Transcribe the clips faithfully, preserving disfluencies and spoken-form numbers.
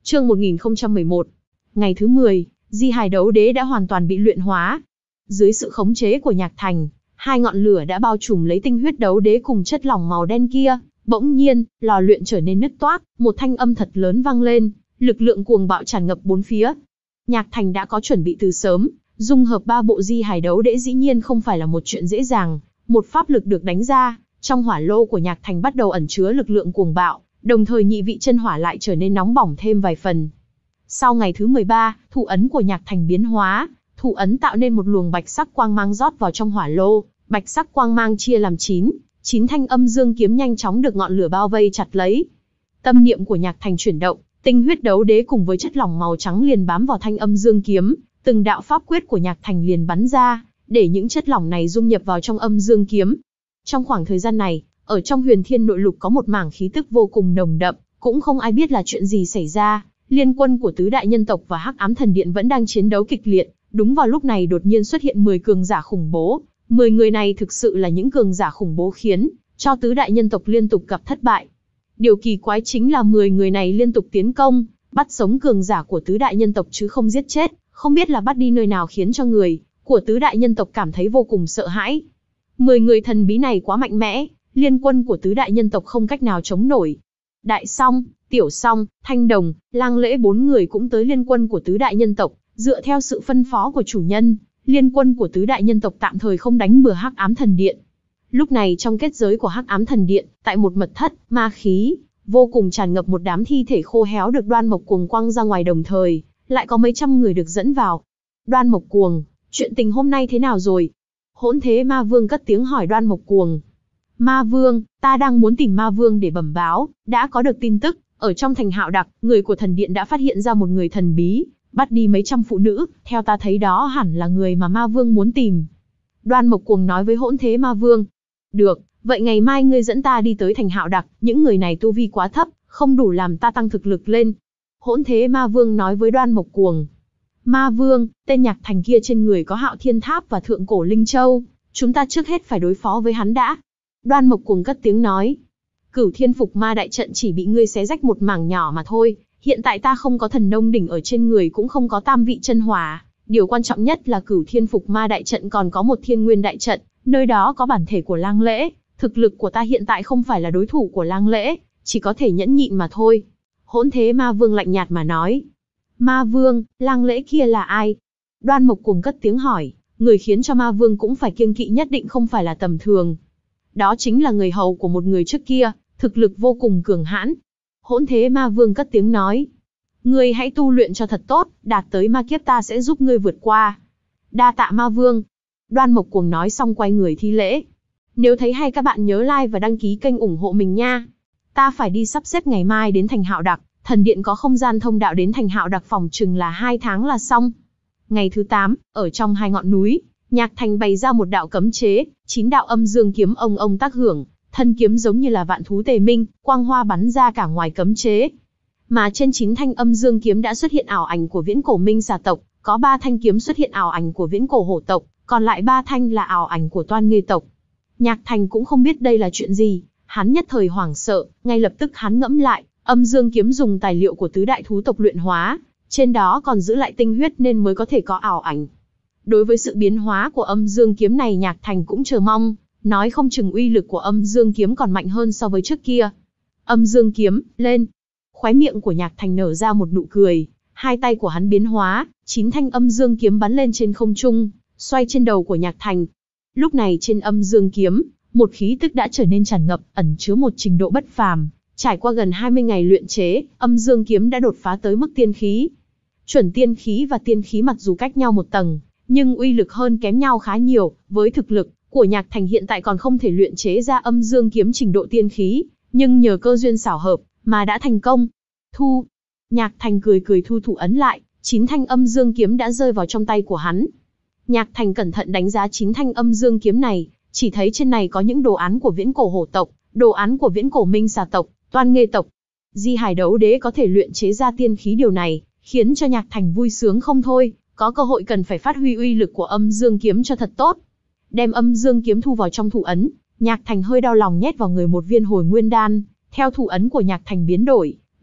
Chương một nghìn không trăm mười một. Ngày thứ mười, Di Hài Đấu Đế đã hoàn toàn bị luyện hóa. Dưới sự khống chế của Nhạc Thành, hai ngọn lửa đã bao trùm lấy tinh huyết đấu đế cùng chất lỏng màu đen kia. Bỗng nhiên, lò luyện trở nên nứt toác, một thanh âm thật lớn vang lên, lực lượng cuồng bạo tràn ngập bốn phía. Nhạc Thành đã có chuẩn bị từ sớm, dung hợp ba bộ Di Hài Đấu Đế dĩ nhiên không phải là một chuyện dễ dàng. Một pháp lực được đánh ra, trong hỏa lô của Nhạc Thành bắt đầu ẩn chứa lực lượng cuồng bạo, đồng thời nhị vị chân hỏa lại trở nên nóng bỏng thêm vài phần. Sau ngày thứ mười ba, thủ ấn của Nhạc Thành biến hóa, thủ ấn tạo nên một luồng bạch sắc quang mang rót vào trong hỏa lô, bạch sắc quang mang chia làm chín, chín thanh âm dương kiếm nhanh chóng được ngọn lửa bao vây chặt lấy. Tâm niệm của Nhạc Thành chuyển động, tinh huyết đấu đế cùng với chất lỏng màu trắng liền bám vào thanh âm dương kiếm, từng đạo pháp quyết của Nhạc Thành liền bắn ra, để những chất lỏng này dung nhập vào trong âm dương kiếm. Trong khoảng thời gian này, ở trong Huyền Thiên Nội Lục có một mảng khí tức vô cùng nồng đậm, cũng không ai biết là chuyện gì xảy ra. Liên quân của tứ đại nhân tộc và Hắc Ám Thần Điện vẫn đang chiến đấu kịch liệt. Đúng vào lúc này đột nhiên xuất hiện mười cường giả khủng bố. mười người này thực sự là những cường giả khủng bố khiến cho tứ đại nhân tộc liên tục gặp thất bại. Điều kỳ quái chính là mười người này liên tục tiến công, bắt sống cường giả của tứ đại nhân tộc chứ không giết chết, không biết là bắt đi nơi nào khiến cho người của tứ đại nhân tộc cảm thấy vô cùng sợ hãi. mười người thần bí này quá mạnh mẽ, liên quân của tứ đại nhân tộc không cách nào chống nổi. Đại Song, Tiểu Song, Thanh Đồng, Lang Lễ bốn người cũng tới liên quân của tứ đại nhân tộc, dựa theo sự phân phó của chủ nhân, liên quân của tứ đại nhân tộc tạm thời không đánh bừa Hắc Ám Thần Điện. Lúc này trong kết giới của Hắc Ám Thần Điện, tại một mật thất, ma khí vô cùng tràn ngập, một đám thi thể khô héo được Đoan Mộc Cuồng quăng ra ngoài, đồng thời lại có mấy trăm người được dẫn vào. Đoan Mộc Cuồng, chuyện tình hôm nay thế nào rồi? Hỗn Thế Ma Vương cất tiếng hỏi Đoan Mộc Cuồng. Ma Vương, ta đang muốn tìm Ma Vương để bẩm báo, đã có được tin tức, ở trong thành Hạo Đặc, người của thần điện đã phát hiện ra một người thần bí, bắt đi mấy trăm phụ nữ, theo ta thấy đó hẳn là người mà Ma Vương muốn tìm. Đoan Mộc Cuồng nói với Hỗn Thế Ma Vương. Được, vậy ngày mai ngươi dẫn ta đi tới thành Hạo Đặc, những người này tu vi quá thấp, không đủ làm ta tăng thực lực lên. Hỗn Thế Ma Vương nói với Đoan Mộc Cuồng. Ma Vương, tên Nhạc Thành kia trên người có Hạo Thiên Tháp và Thượng Cổ Linh Châu, chúng ta trước hết phải đối phó với hắn đã. Đoan Mộc Cuồng cất tiếng nói. Cửu Thiên Phục Ma Đại Trận chỉ bị ngươi xé rách một mảng nhỏ mà thôi, hiện tại ta không có thần nông đỉnh ở trên người, cũng không có tam vị chân hỏa, điều quan trọng nhất là Cửu Thiên Phục Ma Đại Trận còn có một Thiên Nguyên Đại Trận, nơi đó có bản thể của Lang Lễ, thực lực của ta hiện tại không phải là đối thủ của Lang Lễ, chỉ có thể nhẫn nhịn mà thôi. Hỗn Thế Ma Vương lạnh nhạt mà nói. Ma Vương, Lang Lễ kia là ai? Đoan Mộc Cuồng cất tiếng hỏi, người khiến cho Ma Vương cũng phải kiêng kỵ nhất định không phải là tầm thường. Đó chính là người hầu của một người trước kia, thực lực vô cùng cường hãn. Hỗn Thế Ma Vương cất tiếng nói. Ngươi hãy tu luyện cho thật tốt, đạt tới ma kiếp ta sẽ giúp ngươi vượt qua. Đa tạ Ma Vương. Đoan Mộc Cuồng nói xong quay người thi lễ. Nếu thấy hay các bạn nhớ like và đăng ký kênh ủng hộ mình nha. Ta phải đi sắp xếp ngày mai đến thành Hạo Đặc, thần điện có không gian thông đạo đến thành Hạo Đặc phòng chừng là hai tháng là xong. Ngày thứ tám, ở trong hai ngọn núi, Nhạc Thành bày ra một đạo cấm chế, chín đạo âm dương kiếm ông ông tác hưởng, thân kiếm giống như là vạn thú tề minh, quang hoa bắn ra cả ngoài cấm chế. Mà trên chín thanh âm dương kiếm đã xuất hiện ảo ảnh của viễn cổ minh xà tộc, có ba thanh kiếm xuất hiện ảo ảnh của viễn cổ hổ tộc, còn lại ba thanh là ảo ảnh của toan nghê tộc. Nhạc Thành cũng không biết đây là chuyện gì, hắn nhất thời hoảng sợ, ngay lập tức hắn ngẫm lại, âm dương kiếm dùng tài liệu của tứ đại thú tộc luyện hóa, trên đó còn giữ lại tinh huyết nên mới có thể có ảo ảnh. Đối với sự biến hóa của âm dương kiếm này Nhạc Thành cũng chờ mong, nói không chừng uy lực của âm dương kiếm còn mạnh hơn so với trước kia. Âm dương kiếm, lên. Khóe miệng của Nhạc Thành nở ra một nụ cười, hai tay của hắn biến hóa, chín thanh âm dương kiếm bắn lên trên không trung, xoay trên đầu của Nhạc Thành. Lúc này trên âm dương kiếm, một khí tức đã trở nên tràn ngập, ẩn chứa một trình độ bất phàm. Trải qua gần hai mươi ngày luyện chế, âm dương kiếm đã đột phá tới mức tiên khí. Chuẩn tiên khí và tiên khí mặc dù cách nhau một tầng, nhưng uy lực hơn kém nhau khá nhiều. Với thực lực của Nhạc Thành hiện tại còn không thể luyện chế ra âm dương kiếm trình độ tiên khí, nhưng nhờ cơ duyên xảo hợp mà đã thành công. Thu. Nhạc Thành cười cười thu thủ ấn lại, chín thanh âm dương kiếm đã rơi vào trong tay của hắn. Nhạc Thành cẩn thận đánh giá chín thanh âm dương kiếm này, chỉ thấy trên này có những đồ án của viễn cổ hổ tộc, đồ án của viễn cổ minh xà tộc, toan nghê tộc. Di Hài Đấu Đế có thể luyện chế ra tiên khí, điều này khiến cho Nhạc Thành vui sướng không thôi, có cơ hội cần phải phát huy uy lực của âm dương kiếm cho thật tốt. Đem âm dương kiếm thu vào trong thủ ấn, Nhạc Thành hơi đau lòng nhét vào người một viên hồi nguyên đan, theo thủ ấn của Nhạc Thành biến đổi,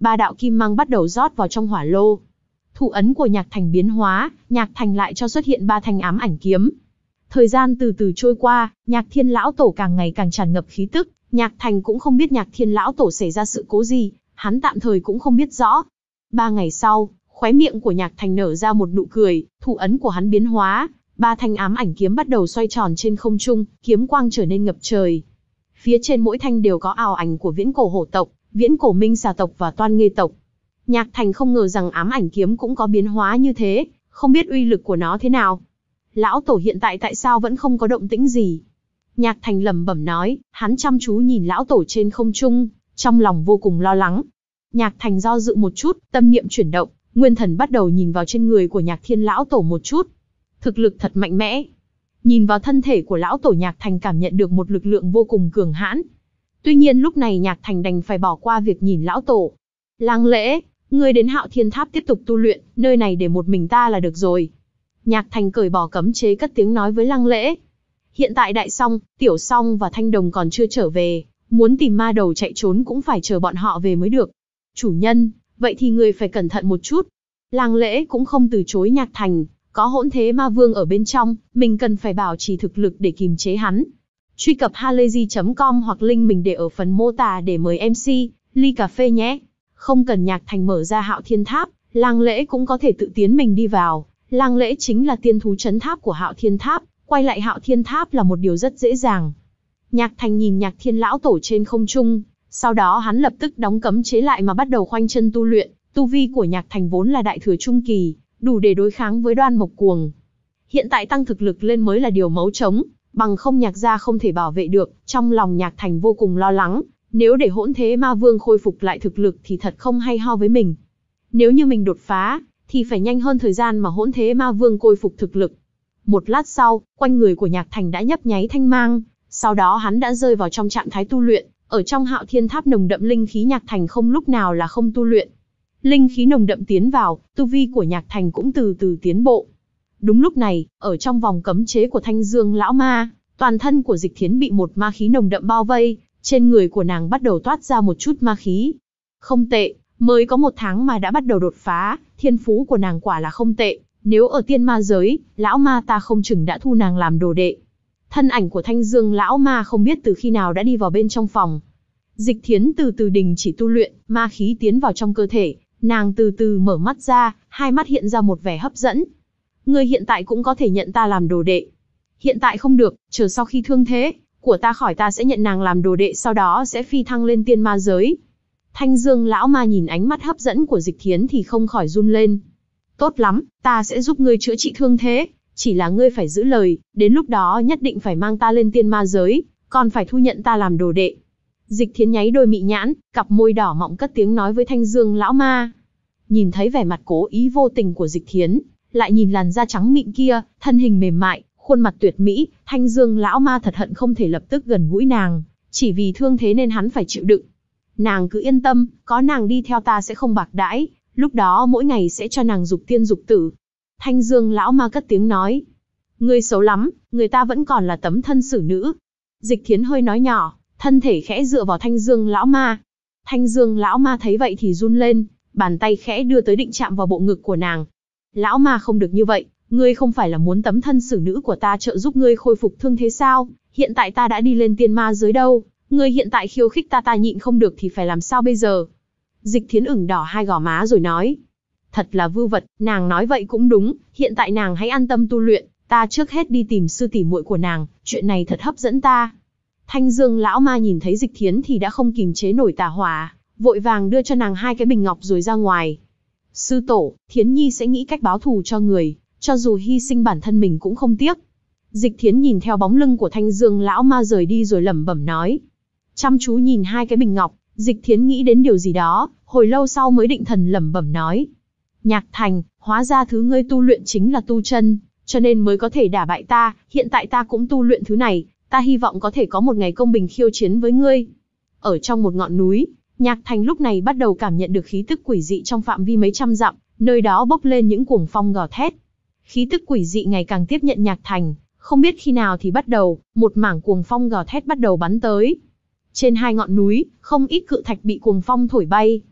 ba đạo kim mang bắt đầu rót vào trong hỏa lô. Thủ ấn của Nhạc Thành biến hóa, Nhạc Thành lại cho xuất hiện ba thanh ám ảnh kiếm. Thời gian từ từ trôi qua, Nhạc Thiên Lão Tổ càng ngày càng tràn ngập khí tức, Nhạc Thành cũng không biết Nhạc Thiên Lão Tổ xảy ra sự cố gì, hắn tạm thời cũng không biết rõ. Ba ngày sau, khóe miệng của Nhạc Thành nở ra một nụ cười, thủ ấn của hắn biến hóa, ba thanh ám ảnh kiếm bắt đầu xoay tròn trên không trung, kiếm quang trở nên ngập trời. Phía trên mỗi thanh đều có ảo ảnh của viễn cổ hổ tộc, viễn cổ minh xà tộc và toan nghê tộc. Nhạc Thành không ngờ rằng ám ảnh kiếm cũng có biến hóa như thế, không biết uy lực của nó thế nào. Lão Tổ hiện tại tại sao vẫn không có động tĩnh gì? Nhạc Thành lẩm bẩm nói, hắn chăm chú nhìn Lão Tổ trên không trung, trong lòng vô cùng lo lắng. Nhạc Thành do dự một chút, tâm niệm chuyển động, nguyên thần bắt đầu nhìn vào trên người của Nhạc Thiên Lão Tổ một chút. Thực lực thật mạnh mẽ. Nhìn vào thân thể của Lão Tổ, Nhạc Thành cảm nhận được một lực lượng vô cùng cường hãn. Tuy nhiên lúc này Nhạc Thành đành phải bỏ qua việc nhìn Lão Tổ. Lang Lễ, ngươi đến Hạo Thiên Tháp tiếp tục tu luyện, nơi này để một mình ta là được rồi. Nhạc Thành cởi bỏ cấm chế cất tiếng nói với Lang Lễ. Hiện tại Đại Song, Tiểu Song và Thanh Đồng còn chưa trở về, muốn tìm ma đầu chạy trốn cũng phải chờ bọn họ về mới được. Chủ nhân, vậy thì người phải cẩn thận một chút. Lang Lễ cũng không từ chối Nhạc Thành, có hỗn thế ma vương ở bên trong, mình cần phải bảo trì thực lực để kìm chế hắn. Truy cập halayzi chấm com hoặc link mình để ở phần mô tả để mời em xê, ly cà phê nhé. Không cần Nhạc Thành mở ra Hạo Thiên Tháp, Lang Lễ cũng có thể tự tiến mình đi vào. Lang Lễ chính là tiên thú trấn tháp của Hạo Thiên Tháp, quay lại Hạo Thiên Tháp là một điều rất dễ dàng. Nhạc Thành nhìn Nhạc Thiên Lão Tổ trên không trung, sau đó hắn lập tức đóng cấm chế lại mà bắt đầu khoanh chân tu luyện. Tu vi của Nhạc Thành vốn là đại thừa trung kỳ, đủ để đối kháng với Đoan Mộc Cuồng. Hiện tại tăng thực lực lên mới là điều mấu chốt, bằng không Nhạc gia không thể bảo vệ được. Trong lòng Nhạc Thành vô cùng lo lắng, nếu để hỗn thế ma vương khôi phục lại thực lực thì thật không hay ho với mình. Nếu như mình đột phá, thì phải nhanh hơn thời gian mà hỗn thế ma vương khôi phục thực lực. Một lát sau, quanh người của Nhạc Thành đã nhấp nháy thanh mang, sau đó hắn đã rơi vào trong trạng thái tu luyện. Ở trong Hạo Thiên Tháp nồng đậm linh khí, Nhạc Thành không lúc nào là không tu luyện. Linh khí nồng đậm tiến vào, tu vi của Nhạc Thành cũng từ từ tiến bộ. Đúng lúc này, ở trong vòng cấm chế của Thanh Dương lão ma, toàn thân của Dịch Thiến bị một ma khí nồng đậm bao vây, trên người của nàng bắt đầu toát ra một chút ma khí. Không tệ, mới có một tháng mà đã bắt đầu đột phá, thiên phú của nàng quả là không tệ, nếu ở tiên ma giới, lão ma ta không chừng đã thu nàng làm đồ đệ. Thân ảnh của Thanh Dương lão ma không biết từ khi nào đã đi vào bên trong phòng. Dịch Thiến từ từ đình chỉ tu luyện, ma khí tiến vào trong cơ thể, nàng từ từ mở mắt ra, hai mắt hiện ra một vẻ hấp dẫn. Ngươi hiện tại cũng có thể nhận ta làm đồ đệ. Hiện tại không được, chờ sau khi thương thế của ta khỏi ta sẽ nhận nàng làm đồ đệ, sau đó sẽ phi thăng lên tiên ma giới. Thanh Dương lão ma nhìn ánh mắt hấp dẫn của Dịch Thiến thì không khỏi run lên. Tốt lắm, ta sẽ giúp ngươi chữa trị thương thế, chỉ là ngươi phải giữ lời, đến lúc đó nhất định phải mang ta lên tiên ma giới, còn phải thu nhận ta làm đồ đệ. Dịch Thiến nháy đôi mị nhãn, cặp môi đỏ mọng cất tiếng nói với Thanh Dương lão ma. Nhìn thấy vẻ mặt cố ý vô tình của Dịch Thiến, lại nhìn làn da trắng mịn kia, thân hình mềm mại, khuôn mặt tuyệt mỹ, Thanh Dương lão ma thật hận không thể lập tức gần gũi nàng, chỉ vì thương thế nên hắn phải chịu đựng. Nàng cứ yên tâm, có nàng đi theo ta sẽ không bạc đãi, lúc đó mỗi ngày sẽ cho nàng dục tiên dục tử. Thanh Dương lão ma cất tiếng nói. Ngươi xấu lắm, người ta vẫn còn là tấm thân xử nữ. Dịch Thiến hơi nói nhỏ, thân thể khẽ dựa vào Thanh Dương lão ma. Thanh Dương lão ma thấy vậy thì run lên, bàn tay khẽ đưa tới định chạm vào bộ ngực của nàng. Lão ma không được như vậy, ngươi không phải là muốn tấm thân xử nữ của ta trợ giúp ngươi khôi phục thương thế sao? Hiện tại ta đã đi lên tiên ma giới đâu, ngươi hiện tại khiêu khích ta ta nhịn không được thì phải làm sao bây giờ? Dịch Thiến ửng đỏ hai gò má rồi nói. Thật là vưu vật, nàng nói vậy cũng đúng, hiện tại nàng hãy an tâm tu luyện, ta trước hết đi tìm sư tỷ muội của nàng, chuyện này thật hấp dẫn ta. Thanh Dương lão ma nhìn thấy Dịch Thiến thì đã không kìm chế nổi tà hỏa, vội vàng đưa cho nàng hai cái bình ngọc rồi ra ngoài. Sư tổ, Thiến Nhi sẽ nghĩ cách báo thù cho người, cho dù hy sinh bản thân mình cũng không tiếc. Dịch Thiến nhìn theo bóng lưng của Thanh Dương lão ma rời đi rồi lẩm bẩm nói. Chăm chú nhìn hai cái bình ngọc, Dịch Thiến nghĩ đến điều gì đó, hồi lâu sau mới định thần lẩm bẩm nói. Nhạc Thành, hóa ra thứ ngươi tu luyện chính là tu chân, cho nên mới có thể đả bại ta, hiện tại ta cũng tu luyện thứ này, ta hy vọng có thể có một ngày công bình khiêu chiến với ngươi. Ở trong một ngọn núi, Nhạc Thành lúc này bắt đầu cảm nhận được khí tức quỷ dị trong phạm vi mấy trăm dặm, nơi đó bốc lên những cuồng phong gào thét. Khí tức quỷ dị ngày càng tiếp nhận Nhạc Thành, không biết khi nào thì bắt đầu, một mảng cuồng phong gào thét bắt đầu bắn tới. Trên hai ngọn núi, không ít cự thạch bị cuồng phong thổi bay.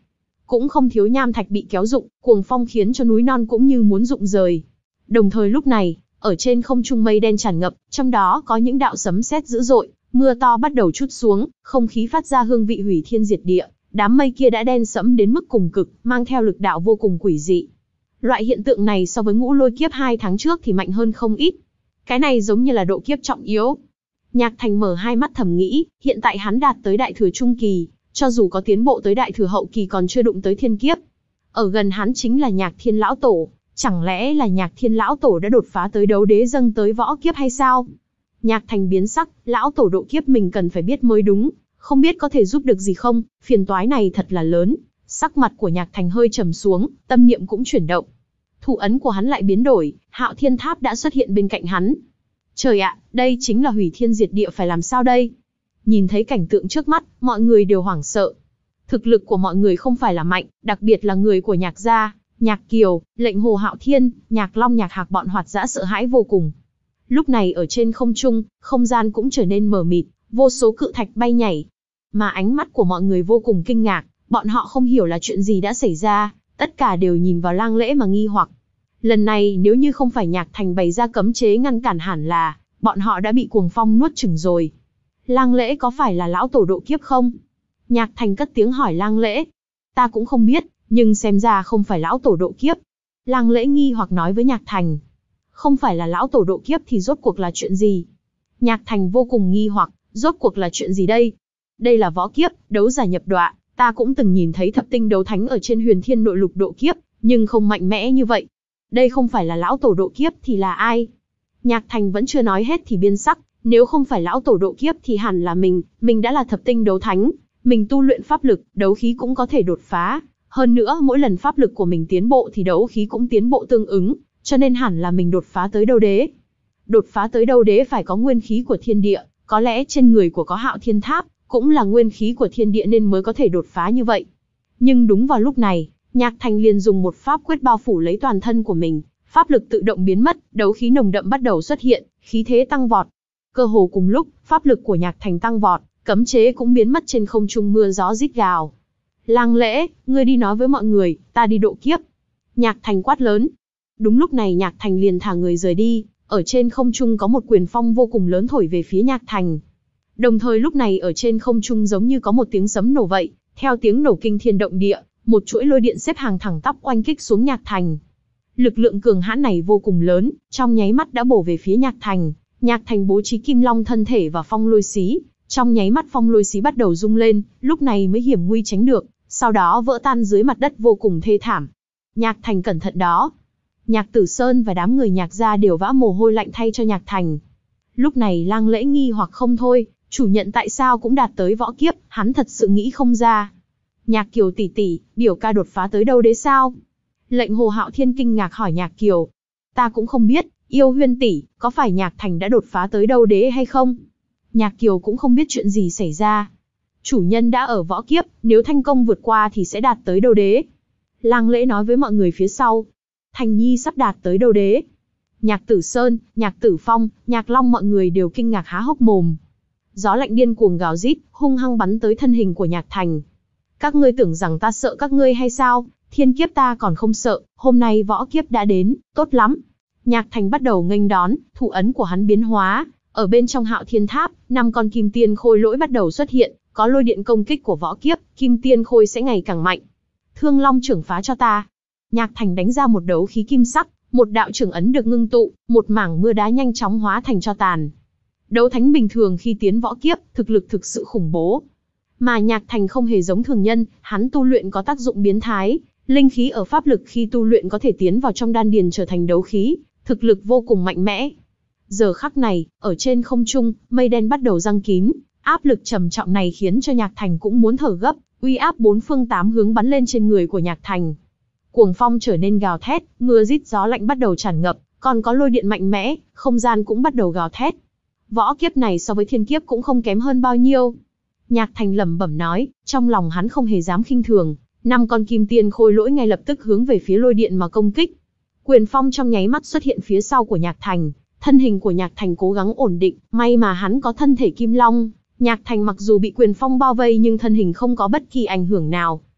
cũng không thiếu nham thạch bị kéo rụng, cuồng phong khiến cho núi non cũng như muốn rụng rời. Đồng thời lúc này, ở trên không trung mây đen tràn ngập, trong đó có những đạo sấm sét dữ dội, mưa to bắt đầu trút xuống, không khí phát ra hương vị hủy thiên diệt địa, đám mây kia đã đen sẫm đến mức cùng cực, mang theo lực đạo vô cùng quỷ dị. Loại hiện tượng này so với ngũ lôi kiếp hai tháng trước thì mạnh hơn không ít. Cái này giống như là độ kiếp trọng yếu. Nhạc Thành mở hai mắt thầm nghĩ, hiện tại hắn đạt tới đại thừa trung kỳ, cho dù có tiến bộ tới đại thừa hậu kỳ còn chưa đụng tới thiên kiếp. Ở gần hắn chính là Nhạc Thiên Lão Tổ, chẳng lẽ là Nhạc Thiên Lão Tổ đã đột phá tới đấu đế dâng tới võ kiếp hay sao? Nhạc Thành biến sắc, Lão Tổ độ kiếp mình cần phải biết mới đúng, không biết có thể giúp được gì không, phiền toái này thật là lớn. Sắc mặt của Nhạc Thành hơi trầm xuống, tâm niệm cũng chuyển động. Thủ ấn của hắn lại biến đổi, Hạo Thiên Tháp đã xuất hiện bên cạnh hắn. Trời ạ, đây chính là hủy thiên diệt địa, phải làm sao đây? Nhìn thấy cảnh tượng trước mắt, mọi người đều hoảng sợ. Thực lực của mọi người không phải là mạnh, đặc biệt là người của Nhạc gia, Nhạc Kiều, Lệnh Hồ Hạo Thiên, Nhạc Long, Nhạc Hạc bọn Hoạt Dã sợ hãi vô cùng. Lúc này ở trên không trung, không gian cũng trở nên mờ mịt, vô số cự thạch bay nhảy. Mà ánh mắt của mọi người vô cùng kinh ngạc, bọn họ không hiểu là chuyện gì đã xảy ra, tất cả đều nhìn vào Lang Lễ mà nghi hoặc. Lần này nếu như không phải Nhạc Thành bày ra cấm chế ngăn cản hẳn là, bọn họ đã bị cuồng phong nuốt chửng rồi. Lang Lễ có phải là lão tổ độ kiếp không? Nhạc Thành cất tiếng hỏi Lang Lễ. Ta cũng không biết, nhưng xem ra không phải lão tổ độ kiếp. Lang Lễ nghi hoặc nói với Nhạc Thành. Không phải là lão tổ độ kiếp thì rốt cuộc là chuyện gì? Nhạc Thành vô cùng nghi hoặc, rốt cuộc là chuyện gì đây? Đây là võ kiếp, đấu giả nhập đọa, ta cũng từng nhìn thấy thập tinh đấu thánh ở trên huyền thiên nội lục độ kiếp, nhưng không mạnh mẽ như vậy. Đây không phải là lão tổ độ kiếp thì là ai? Nhạc Thành vẫn chưa nói hết thì biến sắc, nếu không phải lão tổ độ kiếp thì hẳn là mình, mình đã là thập tinh đấu thánh, mình tu luyện pháp lực, đấu khí cũng có thể đột phá, hơn nữa mỗi lần pháp lực của mình tiến bộ thì đấu khí cũng tiến bộ tương ứng, cho nên hẳn là mình đột phá tới đấu đế. Đột phá tới đấu đế phải có nguyên khí của thiên địa, có lẽ trên người của có Hạo Thiên Tháp, cũng là nguyên khí của thiên địa nên mới có thể đột phá như vậy. Nhưng đúng vào lúc này, Nhạc Thành liền dùng một pháp quyết bao phủ lấy toàn thân của mình, pháp lực tự động biến mất, đấu khí nồng đậm bắt đầu xuất hiện, khí thế tăng vọt. Cơ hồ cùng lúc, pháp lực của Nhạc Thành tăng vọt, cấm chế cũng biến mất trên không trung, mưa gió rít gào. Lang Lễ, ngươi đi nói với mọi người, ta đi độ kiếp. Nhạc Thành quát lớn. Đúng lúc này Nhạc Thành liền thả người rời đi, ở trên không trung có một quyền phong vô cùng lớn thổi về phía Nhạc Thành. Đồng thời lúc này ở trên không trung giống như có một tiếng sấm nổ vậy, theo tiếng nổ kinh thiên động địa, một chuỗi lôi điện xếp hàng thẳng tắp oanh kích xuống Nhạc Thành. Lực lượng cường hãn này vô cùng lớn, trong nháy mắt đã bổ về phía Nhạc Thành. Nhạc Thành bố trí Kim Long thân thể và phong lôi xí, trong nháy mắt phong lôi xí bắt đầu rung lên, lúc này mới hiểm nguy tránh được, sau đó vỡ tan dưới mặt đất vô cùng thê thảm. Nhạc Thành cẩn thận đó. Nhạc Tử Sơn và đám người Nhạc gia đều vã mồ hôi lạnh thay cho Nhạc Thành. Lúc này Lang Lễ nghi hoặc không thôi, chủ nhận tại sao cũng đạt tới võ kiếp, hắn thật sự nghĩ không ra. Nhạc Kiều tỷ tỷ, biểu ca đột phá tới đâu đấy sao? Lệnh Hồ Hạo Thiên kinh ngạc hỏi Nhạc Kiều. Ta cũng không biết, Yêu Huyên tỷ, có phải Nhạc Thành đã đột phá tới đâu đế hay không? Nhạc Kiều cũng không biết chuyện gì xảy ra. Chủ nhân đã ở võ kiếp, nếu thành công vượt qua thì sẽ đạt tới đâu đế. Lang Lễ nói với mọi người phía sau. Thành Nhi sắp đạt tới đâu đế. Nhạc Tử Sơn, Nhạc Tử Phong, Nhạc Long mọi người đều kinh ngạc há hốc mồm. Gió lạnh điên cuồng gào rít, hung hăng bắn tới thân hình của Nhạc Thành. Các ngươi tưởng rằng ta sợ các ngươi hay sao? Thiên kiếp ta còn không sợ, hôm nay võ kiếp đã đến, tốt lắm. Nhạc Thành bắt đầu nghênh đón, thủ ấn của hắn biến hóa, ở bên trong Hạo Thiên Tháp, năm con kim tiên khôi lỗi bắt đầu xuất hiện, có lôi điện công kích của võ kiếp, kim tiên khôi sẽ ngày càng mạnh. Thương Long trưởng phá cho ta. Nhạc Thành đánh ra một đấu khí kim sắc, một đạo trưởng ấn được ngưng tụ, một mảng mưa đá nhanh chóng hóa thành tro tàn. Đấu thánh bình thường khi tiến võ kiếp, thực lực thực sự khủng bố. Mà Nhạc Thành không hề giống thường nhân, hắn tu luyện có tác dụng biến thái, linh khí ở pháp lực khi tu luyện có thể tiến vào trong đan điền trở thành đấu khí, thực lực vô cùng mạnh mẽ. Giờ khắc này, ở trên không trung, mây đen bắt đầu giăng kín, áp lực trầm trọng này khiến cho Nhạc Thành cũng muốn thở gấp, uy áp bốn phương tám hướng bắn lên trên người của Nhạc Thành. Cuồng phong trở nên gào thét, mưa rít gió lạnh bắt đầu tràn ngập, còn có lôi điện mạnh mẽ, không gian cũng bắt đầu gào thét. Võ kiếp này so với thiên kiếp cũng không kém hơn bao nhiêu. Nhạc Thành lẩm bẩm nói, trong lòng hắn không hề dám khinh thường, năm con kim tiên khôi lỗi ngay lập tức hướng về phía lôi điện mà công kích. Quyền phong trong nháy mắt xuất hiện phía sau của Nhạc Thành, thân hình của Nhạc Thành cố gắng ổn định, may mà hắn có thân thể kim long, Nhạc Thành mặc dù bị quyền phong bao vây nhưng thân hình không có bất kỳ ảnh hưởng nào.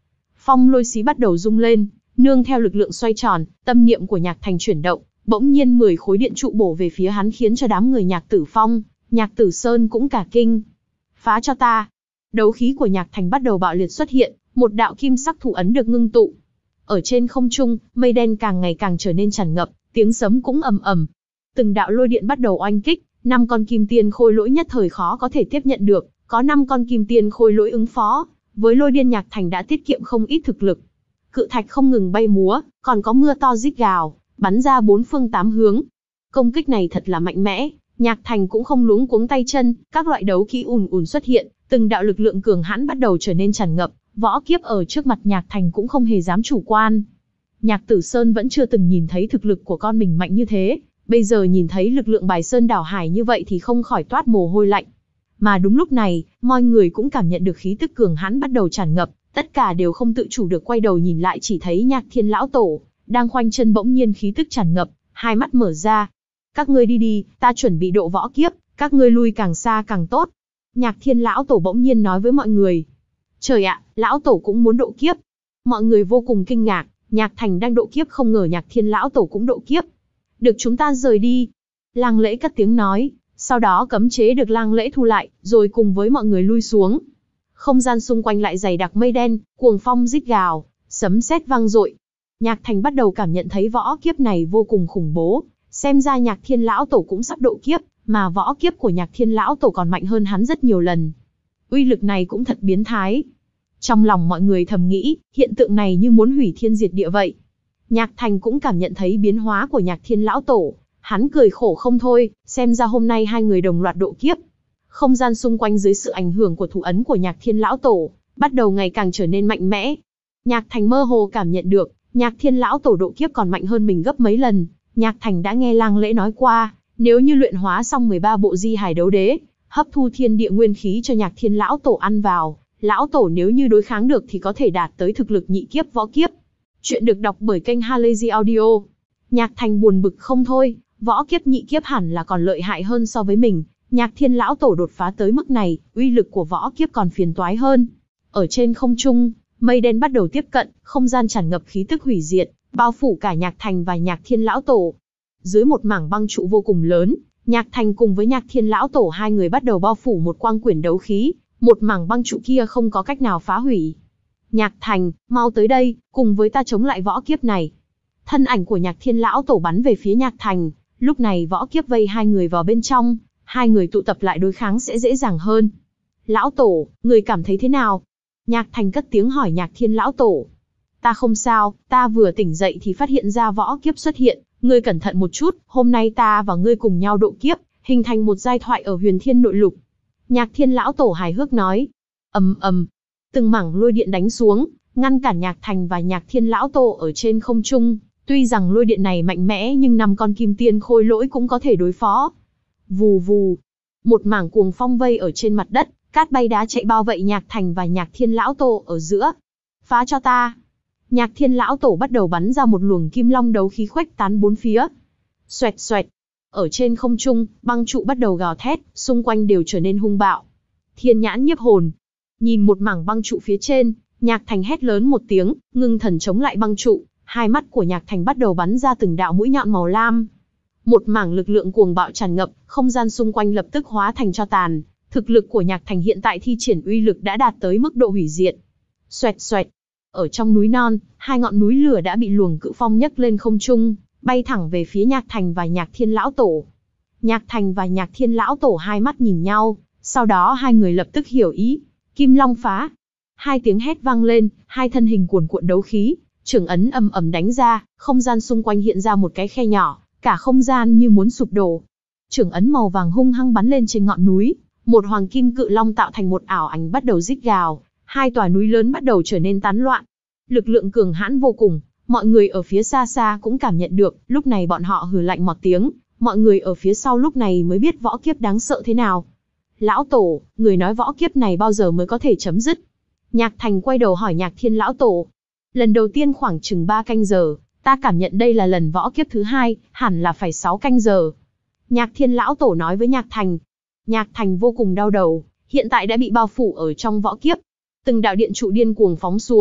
Phong lôi xí bắt đầu rung lên, nương theo lực lượng xoay tròn, tâm niệm của Nhạc Thành chuyển động, bỗng nhiên mười khối điện trụ bổ về phía hắn khiến cho đám người Nhạc Tử Phong, Nhạc Tử Sơn cũng cả kinh. Phá cho ta! Đấu khí của Nhạc Thành bắt đầu bạo liệt xuất hiện, một đạo kim sắc thủ ấn được ngưng tụ. Ở trên không trung, mây đen càng ngày càng trở nên tràn ngập, tiếng sấm cũng ầm ầm. Từng đạo lôi điện bắt đầu oanh kích, năm con kim tiên khôi lỗi nhất thời khó có thể tiếp nhận được, có năm con kim tiên khôi lỗi ứng phó, với lôi điện Nhạc Thành đã tiết kiệm không ít thực lực. Cự thạch không ngừng bay múa, còn có mưa to rít gào, bắn ra bốn phương tám hướng. Công kích này thật là mạnh mẽ, Nhạc Thành cũng không luống cuống tay chân, các loại đấu kỹ ùn ùn xuất hiện, từng đạo lực lượng cường hãn bắt đầu trở nên tràn ngập, võ kiếp ở trước mặt Nhạc Thành cũng không hề dám chủ quan. Nhạc Tử Sơn vẫn chưa từng nhìn thấy thực lực của con mình mạnh như thế, bây giờ nhìn thấy lực lượng bài sơn đảo hải như vậy thì không khỏi toát mồ hôi lạnh. Mà đúng lúc này, mọi người cũng cảm nhận được khí tức cường hãn bắt đầu tràn ngập, tất cả đều không tự chủ được quay đầu nhìn lại, chỉ thấy Nhạc Thiên lão tổ đang khoanh chân, bỗng nhiên khí tức tràn ngập, hai mắt mở ra. Các ngươi đi đi, ta chuẩn bị độ võ kiếp, các ngươi lui càng xa càng tốt. Nhạc Thiên lão tổ bỗng nhiên nói với mọi người. Trời ạ, lão tổ cũng muốn độ kiếp. Mọi người vô cùng kinh ngạc, Nhạc Thành đang độ kiếp, không ngờ Nhạc Thiên lão tổ cũng độ kiếp. Được, chúng ta rời đi. Lang Lễ cất tiếng nói, sau đó cấm chế được Lang Lễ thu lại, rồi cùng với mọi người lui xuống. Không gian xung quanh lại dày đặc mây đen, cuồng phong rít gào, sấm sét vang dội. Nhạc Thành bắt đầu cảm nhận thấy võ kiếp này vô cùng khủng bố, xem ra Nhạc Thiên lão tổ cũng sắp độ kiếp, mà võ kiếp của Nhạc Thiên lão tổ còn mạnh hơn hắn rất nhiều lần. Uy lực này cũng thật biến thái. Trong lòng mọi người thầm nghĩ, hiện tượng này như muốn hủy thiên diệt địa vậy. Nhạc Thành cũng cảm nhận thấy biến hóa của Nhạc Thiên lão tổ, hắn cười khổ không thôi, xem ra hôm nay hai người đồng loạt độ kiếp. Không gian xung quanh dưới sự ảnh hưởng của thủ ấn của Nhạc Thiên lão tổ, bắt đầu ngày càng trở nên mạnh mẽ. Nhạc Thành mơ hồ cảm nhận được, Nhạc Thiên lão tổ độ kiếp còn mạnh hơn mình gấp mấy lần. Nhạc Thành đã nghe Lang Lễ nói qua, nếu như luyện hóa xong mười ba bộ di hải đấu đế, hấp thu thiên địa nguyên khí cho Nhạc Thiên lão tổ ăn vào, lão tổ nếu như đối kháng được thì có thể đạt tới thực lực nhị kiếp võ kiếp. Chuyện được đọc bởi kênh Halazy Audio. Nhạc Thành buồn bực không thôi, võ kiếp nhị kiếp hẳn là còn lợi hại hơn so với mình. Nhạc Thiên lão tổ đột phá tới mức này, uy lực của võ kiếp còn phiền toái hơn. Ở trên không trung, mây đen bắt đầu tiếp cận, không gian tràn ngập khí tức hủy diệt, bao phủ cả Nhạc Thành và Nhạc Thiên lão tổ. Dưới một mảng băng trụ vô cùng lớn, Nhạc Thành cùng với Nhạc Thiên lão tổ hai người bắt đầu bao phủ một quang quyển đấu khí, một mảng băng trụ kia không có cách nào phá hủy. Nhạc Thành, mau tới đây, cùng với ta chống lại võ kiếp này. Thân ảnh của Nhạc Thiên lão tổ bắn về phía Nhạc Thành, lúc này võ kiếp vây hai người vào bên trong, hai người tụ tập lại đối kháng sẽ dễ dàng hơn. Lão tổ, người cảm thấy thế nào? Nhạc Thành cất tiếng hỏi Nhạc Thiên lão tổ. Ta không sao, ta vừa tỉnh dậy thì phát hiện ra võ kiếp xuất hiện, ngươi cẩn thận một chút, hôm nay ta và ngươi cùng nhau độ kiếp, hình thành một giai thoại ở Huyền Thiên nội lục. Nhạc Thiên lão tổ hài hước nói. Ầm ầm, từng mảng lôi điện đánh xuống, ngăn cản Nhạc Thành và Nhạc Thiên lão tổ ở trên không trung. Tuy rằng lôi điện này mạnh mẽ nhưng năm con kim tiên khôi lỗi cũng có thể đối phó. Vù vù, một mảng cuồng phong vây ở trên mặt đất, cát bay đá chạy bao vây Nhạc Thành và Nhạc Thiên lão tổ ở giữa. Phá cho ta! Nhạc Thiên lão tổ bắt đầu bắn ra một luồng kim long đấu khí khuếch tán bốn phía. Xoẹt xoẹt, ở trên không trung, băng trụ bắt đầu gào thét, xung quanh đều trở nên hung bạo. Thiên nhãn nhiếp hồn, nhìn một mảng băng trụ phía trên, Nhạc Thành hét lớn một tiếng, ngưng thần chống lại băng trụ. Hai mắt của Nhạc Thành bắt đầu bắn ra từng đạo mũi nhọn màu lam. Một mảng lực lượng cuồng bạo tràn ngập, không gian xung quanh lập tức hóa thành tro tàn. Thực lực của Nhạc Thành hiện tại thi triển uy lực đã đạt tới mức độ hủy diệt. Xoẹt xoẹt, ở trong núi non, hai ngọn núi lửa đã bị luồng cự phong nhấc lên không trung, bay thẳng về phía Nhạc Thành và Nhạc Thiên lão tổ. Nhạc Thành và Nhạc Thiên lão tổ hai mắt nhìn nhau, sau đó hai người lập tức hiểu ý. Kim Long phá. Hai tiếng hét vang lên, hai thân hình cuồn cuộn đấu khí, chưởng ấn ầm ầm đánh ra, không gian xung quanh hiện ra một cái khe nhỏ, cả không gian như muốn sụp đổ. Chưởng ấn màu vàng hung hăng bắn lên trên ngọn núi, một hoàng kim cự long tạo thành một ảo ảnh bắt đầu rít gào, hai tòa núi lớn bắt đầu trở nên tán loạn. Lực lượng cường hãn vô cùng, mọi người ở phía xa xa cũng cảm nhận được, lúc này bọn họ hừ lạnh một tiếng, mọi người ở phía sau lúc này mới biết võ kiếp đáng sợ thế nào. Lão tổ, người nói võ kiếp này bao giờ mới có thể chấm dứt? Nhạc Thành quay đầu hỏi Nhạc Thiên lão tổ. Lần đầu tiên khoảng chừng ba canh giờ, ta cảm nhận đây là lần võ kiếp thứ hai, hẳn là phải sáu canh giờ. Nhạc Thiên lão tổ nói với Nhạc Thành. Nhạc Thành vô cùng đau đầu, hiện tại đã bị bao phủ ở trong võ kiếp. Từng đạo điện trụ điên cuồng phóng xuống,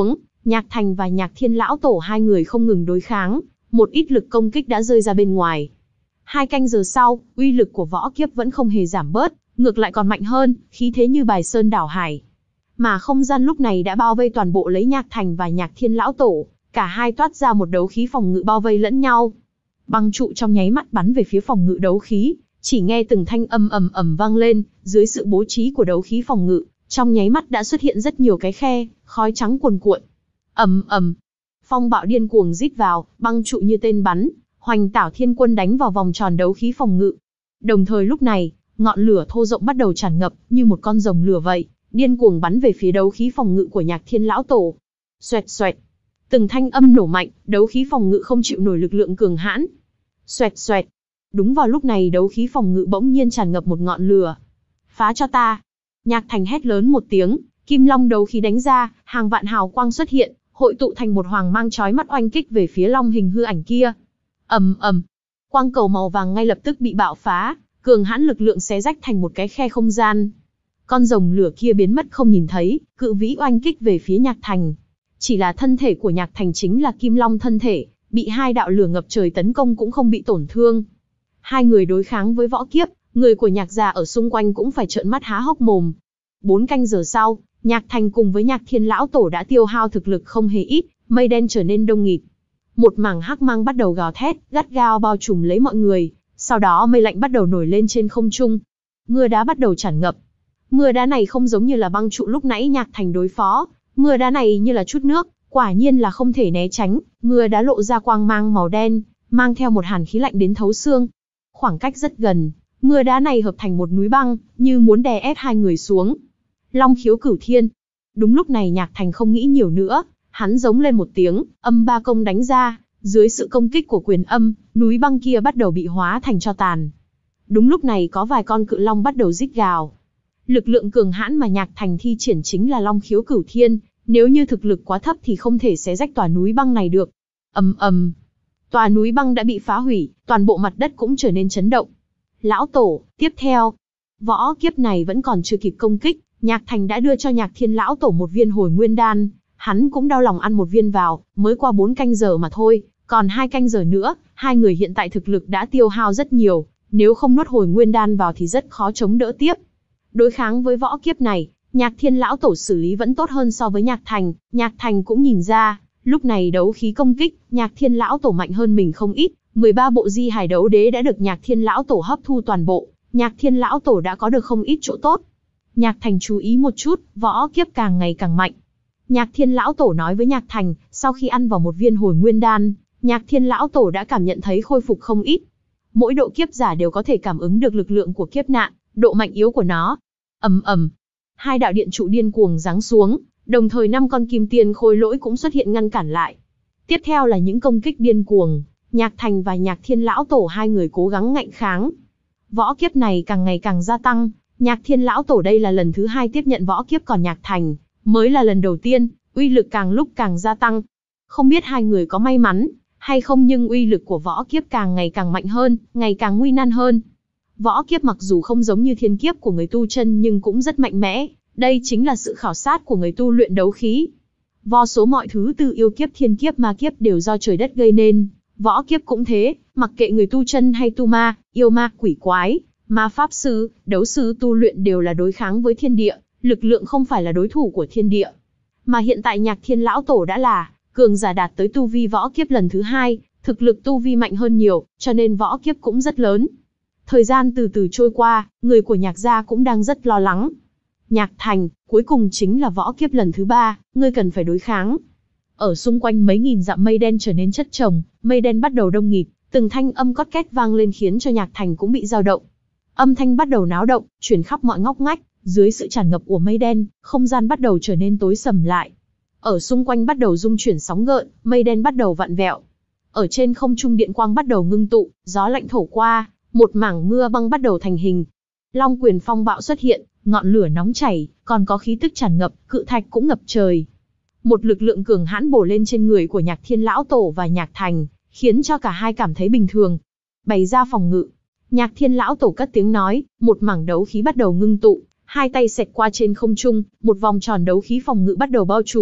Nhạc Thành và Nhạc Thiên lão tổ hai người không ngừng đối kháng, một ít lực công kích đã rơi ra bên ngoài. Hai canh giờ sau, uy lực của võ kiếp vẫn không hề giảm bớt, ngược lại còn mạnh hơn, khí thế như bài sơn đảo hải. Mà không gian lúc này đã bao vây toàn bộ lấy Nhạc Thành và Nhạc Thiên lão tổ, cả hai toát ra một đấu khí phòng ngự bao vây lẫn nhau. Băng trụ trong nháy mắt bắn về phía phòng ngự đấu khí, chỉ nghe từng thanh âm ầm ầm vang lên, dưới sự bố trí của đấu khí phòng ngự, trong nháy mắt đã xuất hiện rất nhiều cái khe, khói trắng cuồn cuộn. Ầm ầm, phong bạo điên cuồng rít vào, băng trụ như tên bắn, Hoành Tảo Thiên Quân đánh vào vòng tròn đấu khí phòng ngự. Đồng thời lúc này, ngọn lửa thô rộng bắt đầu tràn ngập, như một con rồng lửa vậy, điên cuồng bắn về phía đấu khí phòng ngự của Nhạc Thiên lão tổ. Xoẹt xoẹt, từng thanh âm nổ mạnh, đấu khí phòng ngự không chịu nổi lực lượng cường hãn. Xoẹt xoẹt. Đúng vào lúc này đấu khí phòng ngự bỗng nhiên tràn ngập một ngọn lửa. Phá cho ta! Nhạc Thành hét lớn một tiếng, kim long đấu khí đánh ra, hàng vạn hào quang xuất hiện, hội tụ thành một hoàng mang chói mắt oanh kích về phía long hình hư ảnh kia. Ầm ầm, quang cầu màu vàng ngay lập tức bị bạo phá, cường hãn lực lượng xé rách thành một cái khe không gian. Con rồng lửa kia biến mất không nhìn thấy, cự vĩ oanh kích về phía Nhạc Thành. Chỉ là thân thể của Nhạc Thành chính là kim long thân thể, bị hai đạo lửa ngập trời tấn công cũng không bị tổn thương. Hai người đối kháng với võ kiếp, người của Nhạc gia ở xung quanh cũng phải trợn mắt há hốc mồm. Bốn canh giờ sau, Nhạc Thành cùng với Nhạc Thiên lão tổ đã tiêu hao thực lực không hề ít, mây đen trở nên đông nghịt. Một mảng hắc mang bắt đầu gào thét, gắt gao bao trùm lấy mọi người, sau đó mây lạnh bắt đầu nổi lên trên không trung. Mưa đá bắt đầu tràn ngập. Mưa đá này không giống như là băng trụ lúc nãy Nhạc Thành đối phó, mưa đá này như là chút nước, quả nhiên là không thể né tránh, mưa đá lộ ra quang mang màu đen, mang theo một hàn khí lạnh đến thấu xương. Khoảng cách rất gần, mưa đá này hợp thành một núi băng, như muốn đè ép hai người xuống. Long khiếu cửu thiên. Đúng lúc này Nhạc Thành không nghĩ nhiều nữa, hắn giống lên một tiếng, âm ba công đánh ra, dưới sự công kích của quyền âm, núi băng kia bắt đầu bị hóa thành tro tàn. Đúng lúc này có vài con cự long bắt đầu rít gào. Lực lượng cường hãn mà Nhạc Thành thi triển chính là long khiếu cửu thiên, nếu như thực lực quá thấp thì không thể xé rách tòa núi băng này được. Ầm ầm, tòa núi băng đã bị phá hủy, toàn bộ mặt đất cũng trở nên chấn động. Lão tổ, tiếp theo, võ kiếp này vẫn còn chưa kịp công kích, Nhạc Thành đã đưa cho Nhạc Thiên lão tổ một viên hồi nguyên đan, hắn cũng đau lòng ăn một viên vào, mới qua bốn canh giờ mà thôi, còn hai canh giờ nữa, hai người hiện tại thực lực đã tiêu hao rất nhiều, nếu không nuốt hồi nguyên đan vào thì rất khó chống đỡ tiếp. Đối kháng với võ kiếp này, Nhạc Thiên lão tổ xử lý vẫn tốt hơn so với Nhạc Thành, Nhạc Thành cũng nhìn ra, lúc này đấu khí công kích, Nhạc Thiên lão tổ mạnh hơn mình không ít, mười ba bộ di hài đấu đế đã được Nhạc Thiên lão tổ hấp thu toàn bộ, Nhạc Thiên lão tổ đã có được không ít chỗ tốt. Nhạc Thành chú ý một chút, võ kiếp càng ngày càng mạnh. Nhạc Thiên lão tổ nói với Nhạc Thành, sau khi ăn vào một viên hồi nguyên đan, Nhạc Thiên lão tổ đã cảm nhận thấy khôi phục không ít. Mỗi độ kiếp giả đều có thể cảm ứng được lực lượng của kiếp nạn, độ mạnh yếu của nó. Ầm ầm, hai đạo điện trụ điên cuồng giáng xuống, đồng thời năm con kim tiên khôi lỗi cũng xuất hiện ngăn cản lại. Tiếp theo là những công kích điên cuồng, Nhạc Thành và Nhạc Thiên lão tổ hai người cố gắng ngạnh kháng. Võ kiếp này càng ngày càng gia tăng, Nhạc Thiên lão tổ đây là lần thứ hai tiếp nhận võ kiếp, còn Nhạc Thành mới là lần đầu tiên, uy lực càng lúc càng gia tăng. Không biết hai người có may mắn hay không, nhưng uy lực của võ kiếp càng ngày càng mạnh hơn, ngày càng nguy nan hơn. Võ kiếp mặc dù không giống như thiên kiếp của người tu chân nhưng cũng rất mạnh mẽ, đây chính là sự khảo sát của người tu luyện đấu khí. Vô số mọi thứ từ yêu kiếp, thiên kiếp, ma kiếp đều do trời đất gây nên, võ kiếp cũng thế, mặc kệ người tu chân hay tu ma, yêu ma, quỷ quái, ma pháp sư, đấu sư tu luyện đều là đối kháng với thiên địa, lực lượng không phải là đối thủ của thiên địa. Mà hiện tại Nhạc Thiên lão tổ đã là cường giả đạt tới tu vi võ kiếp lần thứ hai, thực lực tu vi mạnh hơn nhiều, cho nên võ kiếp cũng rất lớn. Thời gian từ từ trôi qua, người của Nhạc gia cũng đang rất lo lắng. Nhạc Thành, cuối cùng chính là võ kiếp lần thứ ba, ngươi cần phải đối kháng. Ở xung quanh mấy nghìn dặm mây đen trở nên chất chồng, mây đen bắt đầu đông nghịt, từng thanh âm cót két vang lên khiến cho Nhạc Thành cũng bị dao động. Âm thanh bắt đầu náo động, truyền khắp mọi ngóc ngách, dưới sự tràn ngập của mây đen, không gian bắt đầu trở nên tối sầm lại. Ở xung quanh bắt đầu rung chuyển sóng gợn, mây đen bắt đầu vặn vẹo. Ở trên không trung điện quang bắt đầu ngưng tụ, gió lạnh thổi qua, một mảng mưa băng bắt đầu thành hình. Long quyền phong bạo xuất hiện, ngọn lửa nóng chảy, còn có khí tức tràn ngập, cự thạch cũng ngập trời. Một lực lượng cường hãn bổ lên trên người của Nhạc Thiên lão tổ và Nhạc Thành, khiến cho cả hai cảm thấy bình thường. Bày ra phòng ngự. Nhạc Thiên lão tổ cất tiếng nói, một mảng đấu khí bắt đầu ngưng tụ, hai tay xẹt qua trên không trung, một vòng tròn đấu khí phòng ngự bắt đầu bao trùm,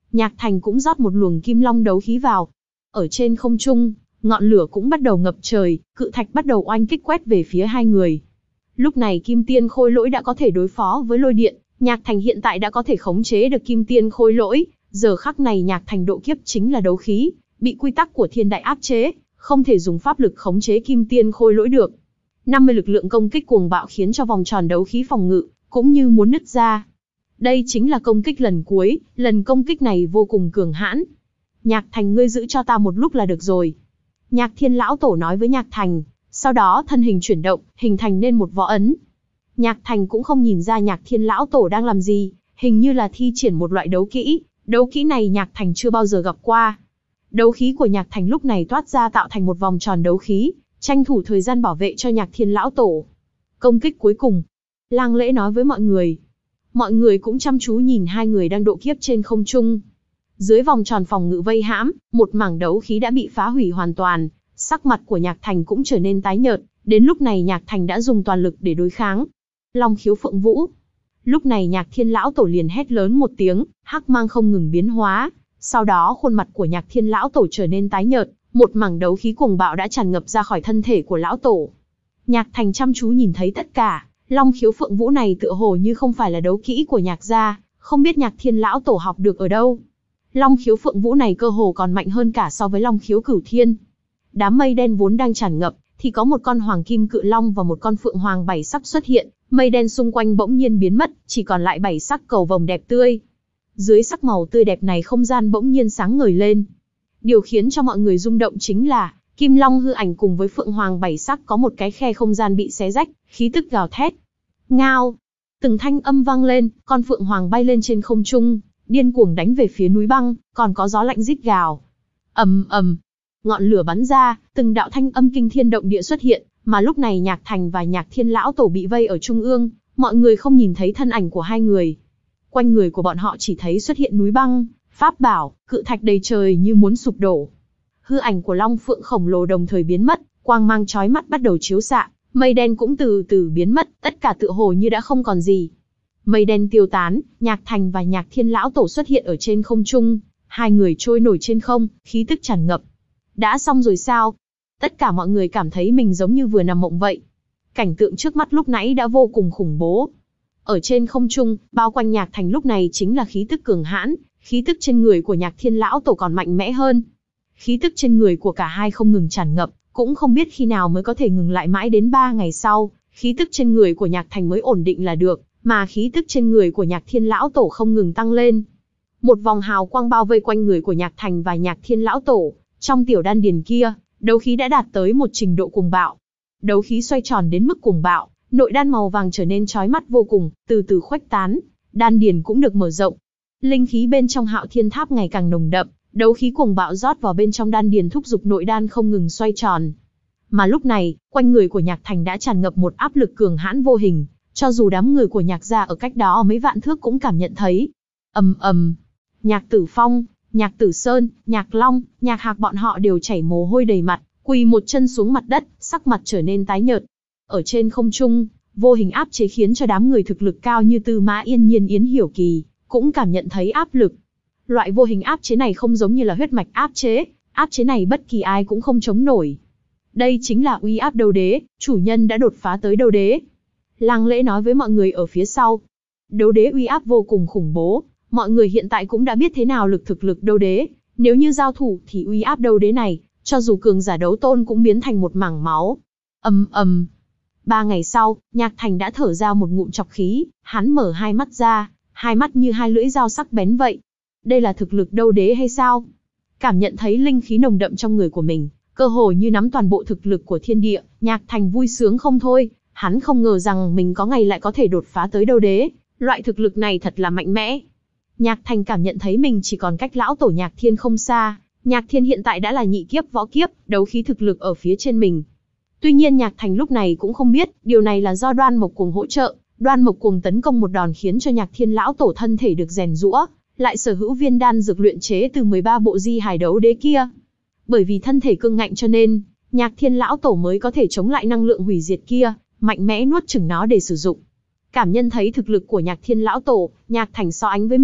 Nhạc Thành cũng rót một luồng kim long đấu khí vào. Ở trên không trung, ngọn lửa cũng bắt đầu ngập trời, cự thạch bắt đầu oanh kích quét về phía hai người. Lúc này Kim Tiên Khôi Lỗi đã có thể đối phó với lôi điện, Nhạc Thành hiện tại đã có thể khống chế được Kim Tiên Khôi Lỗi, giờ khắc này Nhạc Thành độ kiếp chính là đấu khí, bị quy tắc của thiên đại áp chế, không thể dùng pháp lực khống chế Kim Tiên Khôi Lỗi được. năm mươi lực lượng công kích cuồng bạo khiến cho vòng tròn đấu khí phòng ngự cũng như muốn nứt ra. Đây chính là công kích lần cuối, lần công kích này vô cùng cường hãn. Nhạc Thành, ngươi giữ cho ta một lúc là được rồi. Nhạc Thiên lão tổ nói với Nhạc Thành, sau đó thân hình chuyển động, hình thành nên một võ ấn. Nhạc Thành cũng không nhìn ra Nhạc Thiên lão tổ đang làm gì, hình như là thi triển một loại đấu kỹ, đấu kỹ này Nhạc Thành chưa bao giờ gặp qua. Đấu khí của Nhạc Thành lúc này toát ra tạo thành một vòng tròn đấu khí, tranh thủ thời gian bảo vệ cho Nhạc Thiên lão tổ. Công kích cuối cùng, Lang Lễ nói với mọi người. Mọi người cũng chăm chú nhìn hai người đang độ kiếp trên không trung. Dưới vòng tròn phòng ngự vây hãm, một mảng đấu khí đã bị phá hủy hoàn toàn, sắc mặt của Nhạc Thành cũng trở nên tái nhợt, đến lúc này Nhạc Thành đã dùng toàn lực để đối kháng. Long khiếu phượng vũ. Lúc này Nhạc Thiên lão tổ liền hét lớn một tiếng, hắc mang không ngừng biến hóa, sau đó khuôn mặt của Nhạc Thiên lão tổ trở nên tái nhợt, một mảng đấu khí cuồng bạo đã tràn ngập ra khỏi thân thể của lão tổ. Nhạc Thành chăm chú nhìn thấy tất cả, Long khiếu phượng vũ này tựa hồ như không phải là đấu kỹ của Nhạc gia, không biết Nhạc Thiên lão tổ học được ở đâu. Long khiếu phượng vũ này cơ hồ còn mạnh hơn cả so với Long khiếu cửu thiên. Đám mây đen vốn đang tràn ngập, thì có một con hoàng kim cự long và một con phượng hoàng bảy sắc xuất hiện, mây đen xung quanh bỗng nhiên biến mất, chỉ còn lại bảy sắc cầu vồng đẹp tươi. Dưới sắc màu tươi đẹp này không gian bỗng nhiên sáng ngời lên. Điều khiến cho mọi người rung động chính là, kim long hư ảnh cùng với phượng hoàng bảy sắc có một cái khe không gian bị xé rách, khí tức gào thét. Ngao! Từng thanh âm vang lên, con phượng hoàng bay lên trên không trung, điên cuồng đánh về phía núi băng, còn có gió lạnh rít gào. Ầm ầm, ngọn lửa bắn ra, từng đạo thanh âm kinh thiên động địa xuất hiện, mà lúc này Nhạc Thành và Nhạc Thiên lão tổ bị vây ở trung ương, mọi người không nhìn thấy thân ảnh của hai người. Quanh người của bọn họ chỉ thấy xuất hiện núi băng, pháp bảo, cự thạch đầy trời như muốn sụp đổ. Hư ảnh của Long Phượng khổng lồ đồng thời biến mất, quang mang chói mắt bắt đầu chiếu xạ, mây đen cũng từ từ biến mất, tất cả tựa hồ như đã không còn gì. Mây đen tiêu tán, Nhạc Thành và Nhạc Thiên lão tổ xuất hiện ở trên không trung, hai người trôi nổi trên không, khí tức tràn ngập. Đã xong rồi sao? Tất cả mọi người cảm thấy mình giống như vừa nằm mộng vậy. Cảnh tượng trước mắt lúc nãy đã vô cùng khủng bố. Ở trên không trung, bao quanh Nhạc Thành lúc này chính là khí tức cường hãn, khí tức trên người của Nhạc Thiên lão tổ còn mạnh mẽ hơn. Khí tức trên người của cả hai không ngừng tràn ngập, cũng không biết khi nào mới có thể ngừng lại, mãi đến ba ngày sau, khí tức trên người của Nhạc Thành mới ổn định là được, mà khí tức trên người của Nhạc Thiên lão tổ không ngừng tăng lên. Một vòng hào quang bao vây quanh người của Nhạc Thành và Nhạc Thiên lão tổ, trong tiểu đan điền kia, đấu khí đã đạt tới một trình độ cuồng bạo. Đấu khí xoay tròn đến mức cuồng bạo, nội đan màu vàng trở nên chói mắt vô cùng, từ từ khuếch tán, đan điền cũng được mở rộng. Linh khí bên trong Hạo Thiên Tháp ngày càng nồng đậm, đấu khí cuồng bạo rót vào bên trong đan điền thúc giục nội đan không ngừng xoay tròn. Mà lúc này, quanh người của Nhạc Thành đã tràn ngập một áp lực cường hãn vô hình, cho dù đám người của Nhạc gia ở cách đó mấy vạn thước cũng cảm nhận thấy. Ầm ầm, Nhạc Tử Phong, Nhạc Tử Sơn, Nhạc Long, Nhạc Hạc bọn họ đều chảy mồ hôi đầy mặt, quỳ một chân xuống mặt đất, sắc mặt trở nên tái nhợt. Ở trên không trung, vô hình áp chế khiến cho đám người thực lực cao như Tư Mã Yên Nhiên, Yến Hiểu Kỳ cũng cảm nhận thấy áp lực. Loại vô hình áp chế này không giống như là huyết mạch áp chế, áp chế này bất kỳ ai cũng không chống nổi. Đây chính là uy áp đấu đế, chủ nhân đã đột phá tới đấu đế. Lang Lễ nói với mọi người ở phía sau. Đấu đế uy áp vô cùng khủng bố, mọi người hiện tại cũng đã biết thế nào lực thực lực đấu đế, nếu như giao thủ thì uy áp đấu đế này, cho dù cường giả đấu tôn cũng biến thành một mảng máu. Ầm ầm. Ba ngày sau, Nhạc Thành đã thở ra một ngụm trọc khí, hắn mở hai mắt ra, hai mắt như hai lưỡi dao sắc bén vậy. Đây là thực lực đấu đế hay sao? Cảm nhận thấy linh khí nồng đậm trong người của mình, cơ hồ như nắm toàn bộ thực lực của thiên địa, Nhạc Thành vui sướng không thôi, hắn không ngờ rằng mình có ngày lại có thể đột phá tới đấu đế, loại thực lực này thật là mạnh mẽ. Nhạc Thành cảm nhận thấy mình chỉ còn cách lão tổ Nhạc Thiên không xa, Nhạc Thiên hiện tại đã là nhị kiếp võ kiếp, đấu khí thực lực ở phía trên mình. Tuy nhiên Nhạc Thành lúc này cũng không biết, điều này là do Đoan Mộc Cuồng hỗ trợ, Đoan Mộc Cuồng tấn công một đòn khiến cho Nhạc Thiên lão tổ thân thể được rèn giũa, lại sở hữu viên đan dược luyện chế từ mười ba bộ di hài đấu đế kia. Bởi vì thân thể cương ngạnh cho nên, Nhạc Thiên lão tổ mới có thể chống lại năng lượng hủy diệt kia, mạnh mẽ nuốt chửng nó để sử dụng. Cảm nhận thấy thực lực của Nhạc Thiên lão tổ, Nhạc Thành so ánh với mình,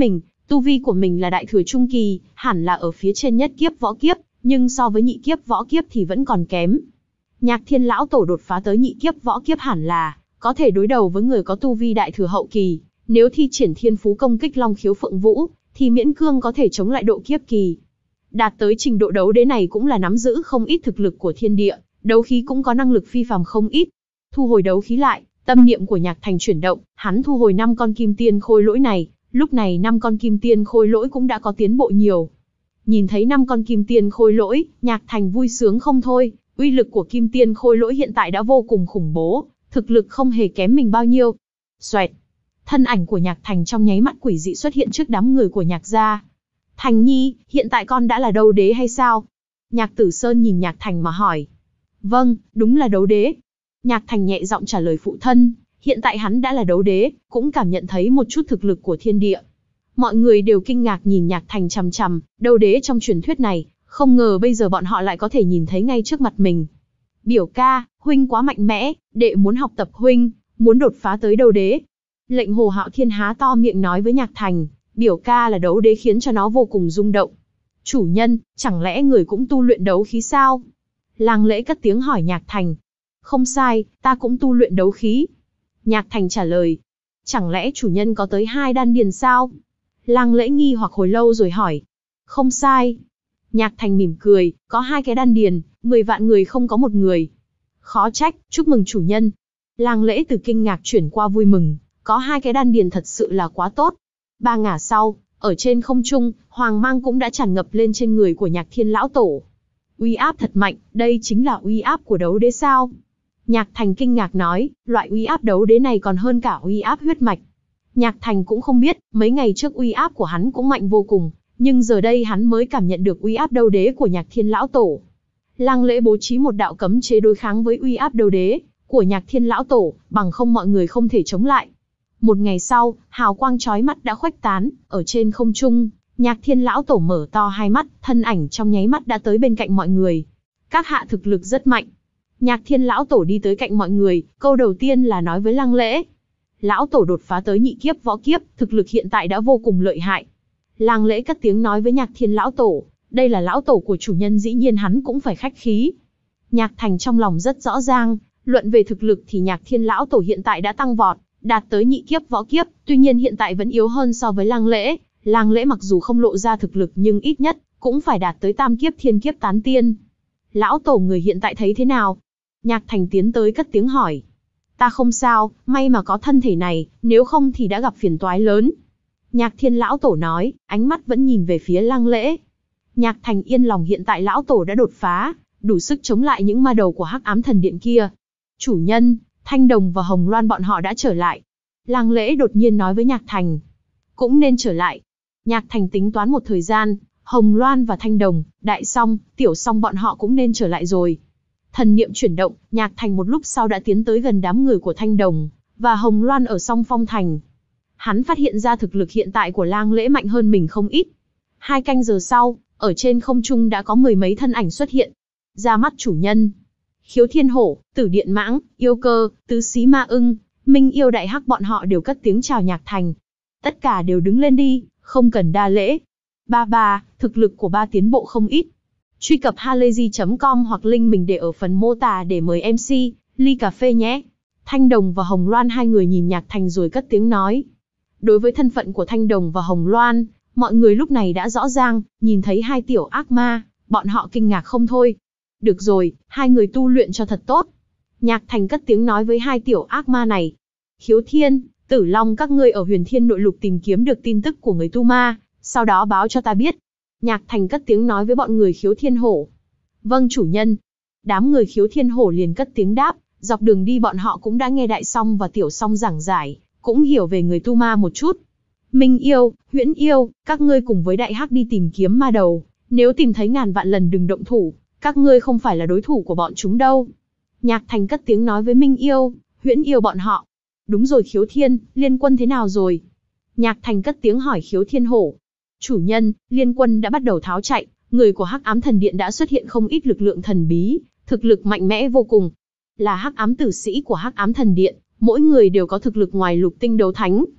Tu vi của mình là đại thừa trung kỳ, hẳn là ở phía trên nhất kiếp võ kiếp, nhưng so với nhị kiếp võ kiếp thì vẫn còn kém. Nhạc Thiên lão tổ đột phá tới nhị kiếp võ kiếp hẳn là có thể đối đầu với người có tu vi đại thừa hậu kỳ, nếu thi triển thiên phú công kích Long Khiếu Phượng Vũ, thì miễn cương có thể chống lại độ kiếp kỳ. Đạt tới trình độ đấu đế này cũng là nắm giữ không ít thực lực của thiên địa, đấu khí cũng có năng lực phi phàm không ít. Thu hồi đấu khí lại, tâm niệm của Nhạc Thành chuyển động, hắn thu hồi năm con kim tiên khôi lỗi này, lúc này năm con kim tiên khôi lỗi cũng đã có tiến bộ nhiều. Nhìn thấy năm con kim tiên khôi lỗi, Nhạc Thành vui sướng không thôi, uy lực của kim tiên khôi lỗi hiện tại đã vô cùng khủng bố, thực lực không hề kém mình bao nhiêu. Xoẹt, thân ảnh của Nhạc Thành trong nháy mắt quỷ dị xuất hiện trước đám người của Nhạc gia. Thành Nhi, hiện tại con đã là đấu đế hay sao? Nhạc Tử Sơn nhìn Nhạc Thành mà hỏi. Vâng, đúng là đấu đế. Nhạc Thành nhẹ giọng trả lời phụ thân, hiện tại hắn đã là đấu đế, cũng cảm nhận thấy một chút thực lực của thiên địa. Mọi người đều kinh ngạc nhìn Nhạc Thành chằm chằm, đấu đế trong truyền thuyết này, không ngờ bây giờ bọn họ lại có thể nhìn thấy ngay trước mặt mình. Biểu ca, huynh quá mạnh mẽ, đệ muốn học tập huynh, muốn đột phá tới đấu đế. Lệnh Hồ Hạo Thiên há to miệng nói với Nhạc Thành, biểu ca là đấu đế khiến cho nó vô cùng rung động. Chủ nhân, chẳng lẽ người cũng tu luyện đấu khí sao? Lang Lễ cất tiếng hỏi Nhạc Thành. Không sai, ta cũng tu luyện đấu khí. Nhạc Thành trả lời. Chẳng lẽ chủ nhân có tới hai đan điền sao? Lang Lễ nghi hoặc hồi lâu rồi hỏi. Không sai. Nhạc Thành mỉm cười, có hai cái đan điền, mười vạn người không có một người. Khó trách, chúc mừng chủ nhân. Lang Lễ từ kinh ngạc chuyển qua vui mừng, có hai cái đan điền thật sự là quá tốt. Ba ngả sau, ở trên không trung, hoàng mang cũng đã tràn ngập lên trên người của Nhạc Thiên lão tổ. Uy áp thật mạnh, đây chính là uy áp của đấu đế sao? Nhạc Thành kinh ngạc nói, loại uy áp đấu đế này còn hơn cả uy áp huyết mạch. Nhạc Thành cũng không biết, mấy ngày trước uy áp của hắn cũng mạnh vô cùng, nhưng giờ đây hắn mới cảm nhận được uy áp đấu đế của Nhạc Thiên lão tổ. Lang Lễ bố trí một đạo cấm chế đối kháng với uy áp đấu đế của Nhạc Thiên lão tổ, bằng không mọi người không thể chống lại. Một ngày sau, hào quang chói mắt đã khuếch tán, ở trên không trung, Nhạc Thiên lão tổ mở to hai mắt, thân ảnh trong nháy mắt đã tới bên cạnh mọi người. Các hạ thực lực rất mạnh. Nhạc Thiên lão tổ đi tới cạnh mọi người, câu đầu tiên là nói với Lang Lễ. Lão tổ đột phá tới nhị kiếp võ kiếp, thực lực hiện tại đã vô cùng lợi hại. Lang Lễ cất tiếng nói với Nhạc Thiên lão tổ, đây là lão tổ của chủ nhân, dĩ nhiên hắn cũng phải khách khí. Nhạc Thành trong lòng rất rõ ràng, luận về thực lực thì Nhạc Thiên lão tổ hiện tại đã tăng vọt, đạt tới nhị kiếp võ kiếp, tuy nhiên hiện tại vẫn yếu hơn so với Lang Lễ. Lang Lễ mặc dù không lộ ra thực lực nhưng ít nhất cũng phải đạt tới tam kiếp thiên kiếp tán tiên. Lão tổ người hiện tại thấy thế nào? Nhạc Thành tiến tới cất tiếng hỏi. Ta không sao, may mà có thân thể này, nếu không thì đã gặp phiền toái lớn. Nhạc Thiên lão tổ nói, ánh mắt vẫn nhìn về phía Lang Lễ. Nhạc Thành yên lòng, hiện tại lão tổ đã đột phá, đủ sức chống lại những ma đầu của Hắc Ám Thần Điện kia. Chủ nhân, Thanh Đồng và Hồng Loan bọn họ đã trở lại. Lang Lễ đột nhiên nói với Nhạc Thành. Cũng nên trở lại. Nhạc Thành tính toán một thời gian, Hồng Loan và Thanh Đồng, Đại Song, Tiểu Song bọn họ cũng nên trở lại rồi. Thần niệm chuyển động, Nhạc Thành một lúc sau đã tiến tới gần đám người của Thanh Đồng và Hồng Loan ở Song Phong Thành. Hắn phát hiện ra thực lực hiện tại của Lang Lễ mạnh hơn mình không ít. Hai canh giờ sau, ở trên không trung đã có mười mấy thân ảnh xuất hiện. Ra mắt chủ nhân. Khiếu Thiên Hổ, Tử Điện Mãng, Yêu Cơ, Tứ Xí Ma Ưng, Minh Yêu Đại Hắc bọn họ đều cất tiếng chào Nhạc Thành. Tất cả đều đứng lên đi, không cần đa lễ. Ba ba, thực lực của ba tiến bộ không ít. Truy cập halayzi chấm com hoặc link mình để ở phần mô tả để mời em xê, ly cà phê nhé. Thanh Đồng và Hồng Loan hai người nhìn Nhạc Thành rồi cất tiếng nói. Đối với thân phận của Thanh Đồng và Hồng Loan, mọi người lúc này đã rõ ràng, nhìn thấy hai tiểu ác ma, bọn họ kinh ngạc không thôi. Được rồi, hai người tu luyện cho thật tốt. Nhạc Thành cất tiếng nói với hai tiểu ác ma này. Khiếu Thiên, Tử Long, các ngươi ở Huyền Thiên Nội Lục tìm kiếm được tin tức của người tu ma, sau đó báo cho ta biết. Nhạc Thành cất tiếng nói với bọn người Khiếu Thiên Hổ. Vâng chủ nhân. Đám người Khiếu Thiên Hổ liền cất tiếng đáp, dọc đường đi bọn họ cũng đã nghe Đại Song và Tiểu Song giảng giải, cũng hiểu về người tu ma một chút. Minh Yêu, Huyễn Yêu, các ngươi cùng với Đại Hắc đi tìm kiếm ma đầu, nếu tìm thấy ngàn vạn lần đừng động thủ, các ngươi không phải là đối thủ của bọn chúng đâu. Nhạc Thành cất tiếng nói với Minh Yêu, Huyễn Yêu bọn họ. Đúng rồi Khiếu Thiên, Liên Quân thế nào rồi? Nhạc Thành cất tiếng hỏi Khiếu Thiên Hổ. Chủ nhân, Liên Quân đã bắt đầu tháo chạy, người của Hắc Ám Thần Điện đã xuất hiện không ít lực lượng thần bí, thực lực mạnh mẽ vô cùng. Là Hắc Ám tử sĩ của Hắc Ám Thần Điện, mỗi người đều có thực lực ngoài lục tinh đấu thánh.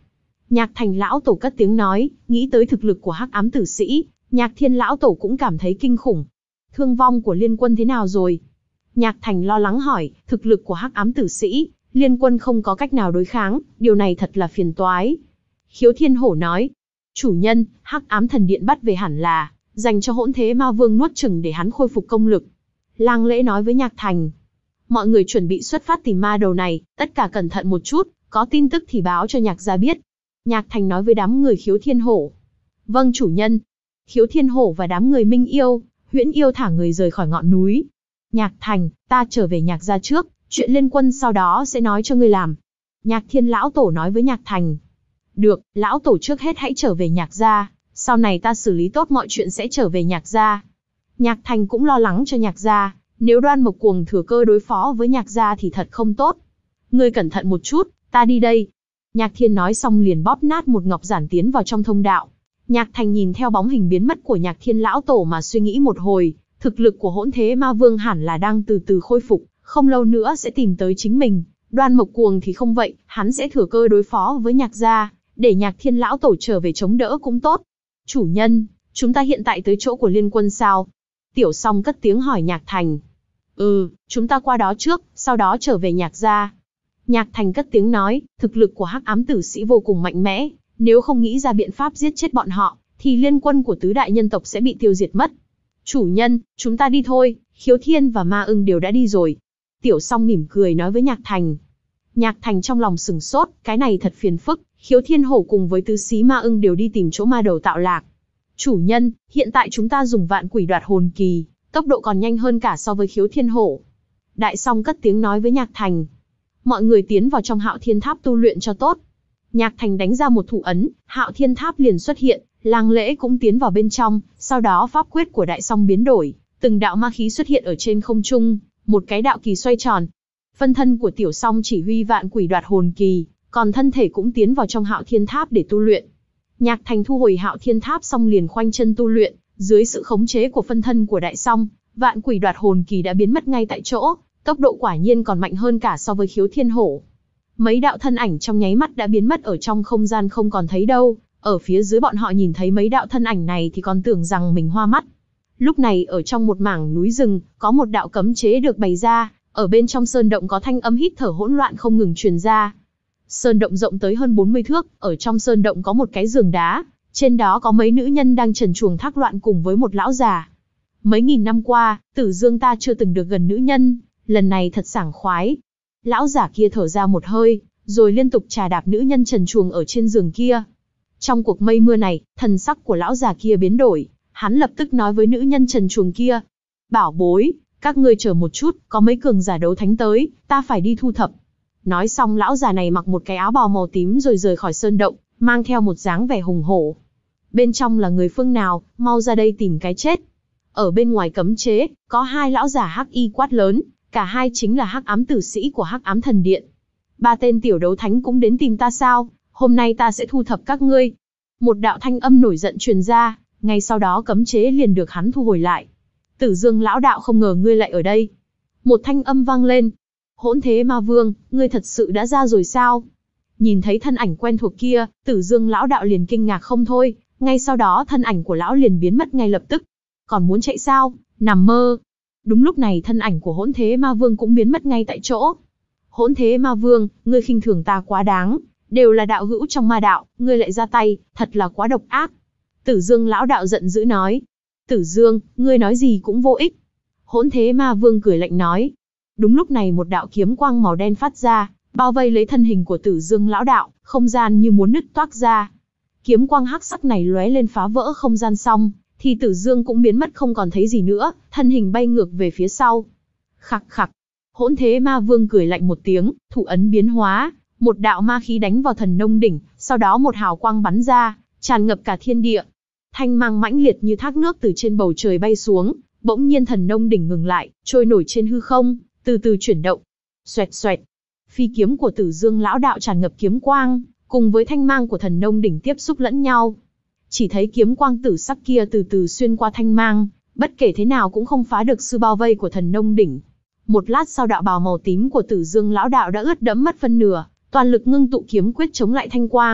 Nhạc Thành lão tổ cất tiếng nói, nghĩ tới thực lực của hắc ám tử sĩ, Nhạc Thiên lão tổ cũng cảm thấy kinh khủng. Thương vong của liên quân thế nào rồi? Nhạc Thành lo lắng hỏi, thực lực của hắc ám tử sĩ, liên quân không có cách nào đối kháng, điều này thật là phiền toái. Khiếu Thiên Hổ nói, chủ nhân, hắc ám thần điện bắt về hẳn là dành cho hỗn thế ma vương nuốt chửng để hắn khôi phục công lực. Lang Lễ nói với Nhạc Thành, mọi người chuẩn bị xuất phát tìm ma đầu này, tất cả cẩn thận một chút, có tin tức thì báo cho Nhạc gia biết. Nhạc Thành nói với đám người Khiếu Thiên Hổ. Vâng chủ nhân. Khiếu Thiên Hổ và đám người Minh Yêu, Huyễn Yêu thả người rời khỏi ngọn núi. Nhạc Thành, ta trở về Nhạc gia trước, chuyện liên quân sau đó sẽ nói cho ngươi làm. Nhạc Thiên lão tổ nói với Nhạc Thành. Được, lão tổ trước hết hãy trở về Nhạc gia, sau này ta xử lý tốt mọi chuyện sẽ trở về Nhạc gia. Nhạc Thành cũng lo lắng cho Nhạc gia, nếu Đoan Mộc Cuồng thừa cơ đối phó với Nhạc gia thì thật không tốt. Ngươi cẩn thận một chút, ta đi đây. Nhạc Thiên nói xong liền bóp nát một ngọc giản tiến vào trong thông đạo. Nhạc Thành nhìn theo bóng hình biến mất của Nhạc Thiên lão tổ mà suy nghĩ một hồi, thực lực của hỗn thế ma vương hẳn là đang từ từ khôi phục, không lâu nữa sẽ tìm tới chính mình. Đoan Mộc Cuồng thì không vậy, hắn sẽ thừa cơ đối phó với Nhạc gia, để Nhạc Thiên lão tổ trở về chống đỡ cũng tốt. Chủ nhân, chúng ta hiện tại tới chỗ của liên quân sao? Tiểu Song cất tiếng hỏi Nhạc Thành. Ừ, chúng ta qua đó trước, sau đó trở về Nhạc gia. Nhạc Thành cất tiếng nói, thực lực của hắc ám tử sĩ vô cùng mạnh mẽ, nếu không nghĩ ra biện pháp giết chết bọn họ, thì liên quân của tứ đại nhân tộc sẽ bị tiêu diệt mất. Chủ nhân, chúng ta đi thôi, Khiếu Thiên và Ma Ưng đều đã đi rồi. Tiểu Song mỉm cười nói với Nhạc Thành. Nhạc Thành trong lòng sừng sốt, cái này thật phiền phức, Khiếu Thiên Hổ cùng với tứ xí Ma Ưng đều đi tìm chỗ ma đầu tạo lạc. Chủ nhân, hiện tại chúng ta dùng vạn quỷ đoạt hồn kỳ, tốc độ còn nhanh hơn cả so với Khiếu Thiên Hổ. Đại Song cất tiếng nói với Nhạc Thành. Mọi người tiến vào trong Hạo Thiên Tháp tu luyện cho tốt. Nhạc Thành đánh ra một thủ ấn, Hạo Thiên Tháp liền xuất hiện, Lang Lễ cũng tiến vào bên trong, sau đó pháp quyết của Đại Song biến đổi, từng đạo ma khí xuất hiện ở trên không trung, một cái đạo kỳ xoay tròn. Phân thân của Tiểu Song chỉ huy vạn quỷ đoạt hồn kỳ, còn thân thể cũng tiến vào trong Hạo Thiên Tháp để tu luyện. Nhạc Thành thu hồi Hạo Thiên Tháp xong liền khoanh chân tu luyện, dưới sự khống chế của phân thân của Đại Song, vạn quỷ đoạt hồn kỳ đã biến mất ngay tại chỗ, tốc độ quả nhiên còn mạnh hơn cả so với Khiếu Thiên Hổ. Mấy đạo thân ảnh trong nháy mắt đã biến mất ở trong không gian không còn thấy đâu, ở phía dưới bọn họ nhìn thấy mấy đạo thân ảnh này thì còn tưởng rằng mình hoa mắt. Lúc này ở trong một mảng núi rừng, có một đạo cấm chế được bày ra, ở bên trong sơn động có thanh âm hít thở hỗn loạn không ngừng truyền ra. Sơn động rộng tới hơn bốn mươi thước, ở trong sơn động có một cái giường đá, trên đó có mấy nữ nhân đang trần truồng thác loạn cùng với một lão già. Mấy nghìn năm qua, Tử Dương ta chưa từng được gần nữ nhân, lần này thật sảng khoái. Lão giả kia thở ra một hơi, rồi liên tục chà đạp nữ nhân trần truồng ở trên giường kia. Trong cuộc mây mưa này, thần sắc của lão già kia biến đổi, hắn lập tức nói với nữ nhân trần truồng kia. Bảo bối, các ngươi chờ một chút, có mấy cường giả đấu thánh tới, ta phải đi thu thập. Nói xong lão già này mặc một cái áo bào màu tím rồi rời khỏi sơn động, mang theo một dáng vẻ hùng hổ. Bên trong là người phương nào, mau ra đây tìm cái chết. Ở bên ngoài cấm chế, có hai lão giả hắc y quát lớn, cả hai chính là hắc ám tử sĩ của hắc ám thần điện. Ba tên tiểu đấu thánh cũng đến tìm ta sao, hôm nay ta sẽ thu thập các ngươi. Một đạo thanh âm nổi giận truyền ra, ngay sau đó cấm chế liền được hắn thu hồi lại. Tử Dương lão đạo không ngờ ngươi lại ở đây. Một thanh âm vang lên. Hỗn thế ma vương, ngươi thật sự đã ra rồi sao? Nhìn thấy thân ảnh quen thuộc kia, Tử Dương lão đạo liền kinh ngạc không thôi, ngay sau đó thân ảnh của lão liền biến mất ngay lập tức. Còn muốn chạy sao? Nằm mơ. Đúng lúc này thân ảnh của hỗn thế ma vương cũng biến mất ngay tại chỗ. Hỗn thế ma vương, ngươi khinh thường ta quá đáng, đều là đạo hữu trong ma đạo, ngươi lại ra tay, thật là quá độc ác. Tử Dương lão đạo giận dữ nói. Tử Dương, ngươi nói gì cũng vô ích. Hỗn thế ma vương cười lạnh nói. Đúng lúc này một đạo kiếm quang màu đen phát ra, bao vây lấy thân hình của Tử Dương lão đạo, không gian như muốn nứt toác ra. Kiếm quang hắc sắc này lóe lên phá vỡ không gian xong, thì Tử Dương cũng biến mất không còn thấy gì nữa, thân hình bay ngược về phía sau. Khặc khặc. Hỗn thế ma vương cười lạnh một tiếng, thủ ấn biến hóa, một đạo ma khí đánh vào thần nông đỉnh, sau đó một hào quang bắn ra, tràn ngập cả thiên địa. Thanh mang mãnh liệt như thác nước từ trên bầu trời bay xuống, bỗng nhiên thần nông đỉnh ngừng lại, trôi nổi trên hư không, từ từ chuyển động. Xoẹt xoẹt. Phi kiếm của Tử Dương lão đạo tràn ngập kiếm quang, cùng với thanh mang của thần nông đỉnh tiếp xúc lẫn nhau. Chỉ thấy kiếm quang tử sắc kia từ từ xuyên qua thanh mang, bất kể thế nào cũng không phá được sự bao vây của thần nông đỉnh. Một lát sau đạo bào màu tím của Tử Dương lão đạo đã ướt đẫm mất phân nửa, toàn lực ngưng tụ kiếm quyết chống lại thanh quang,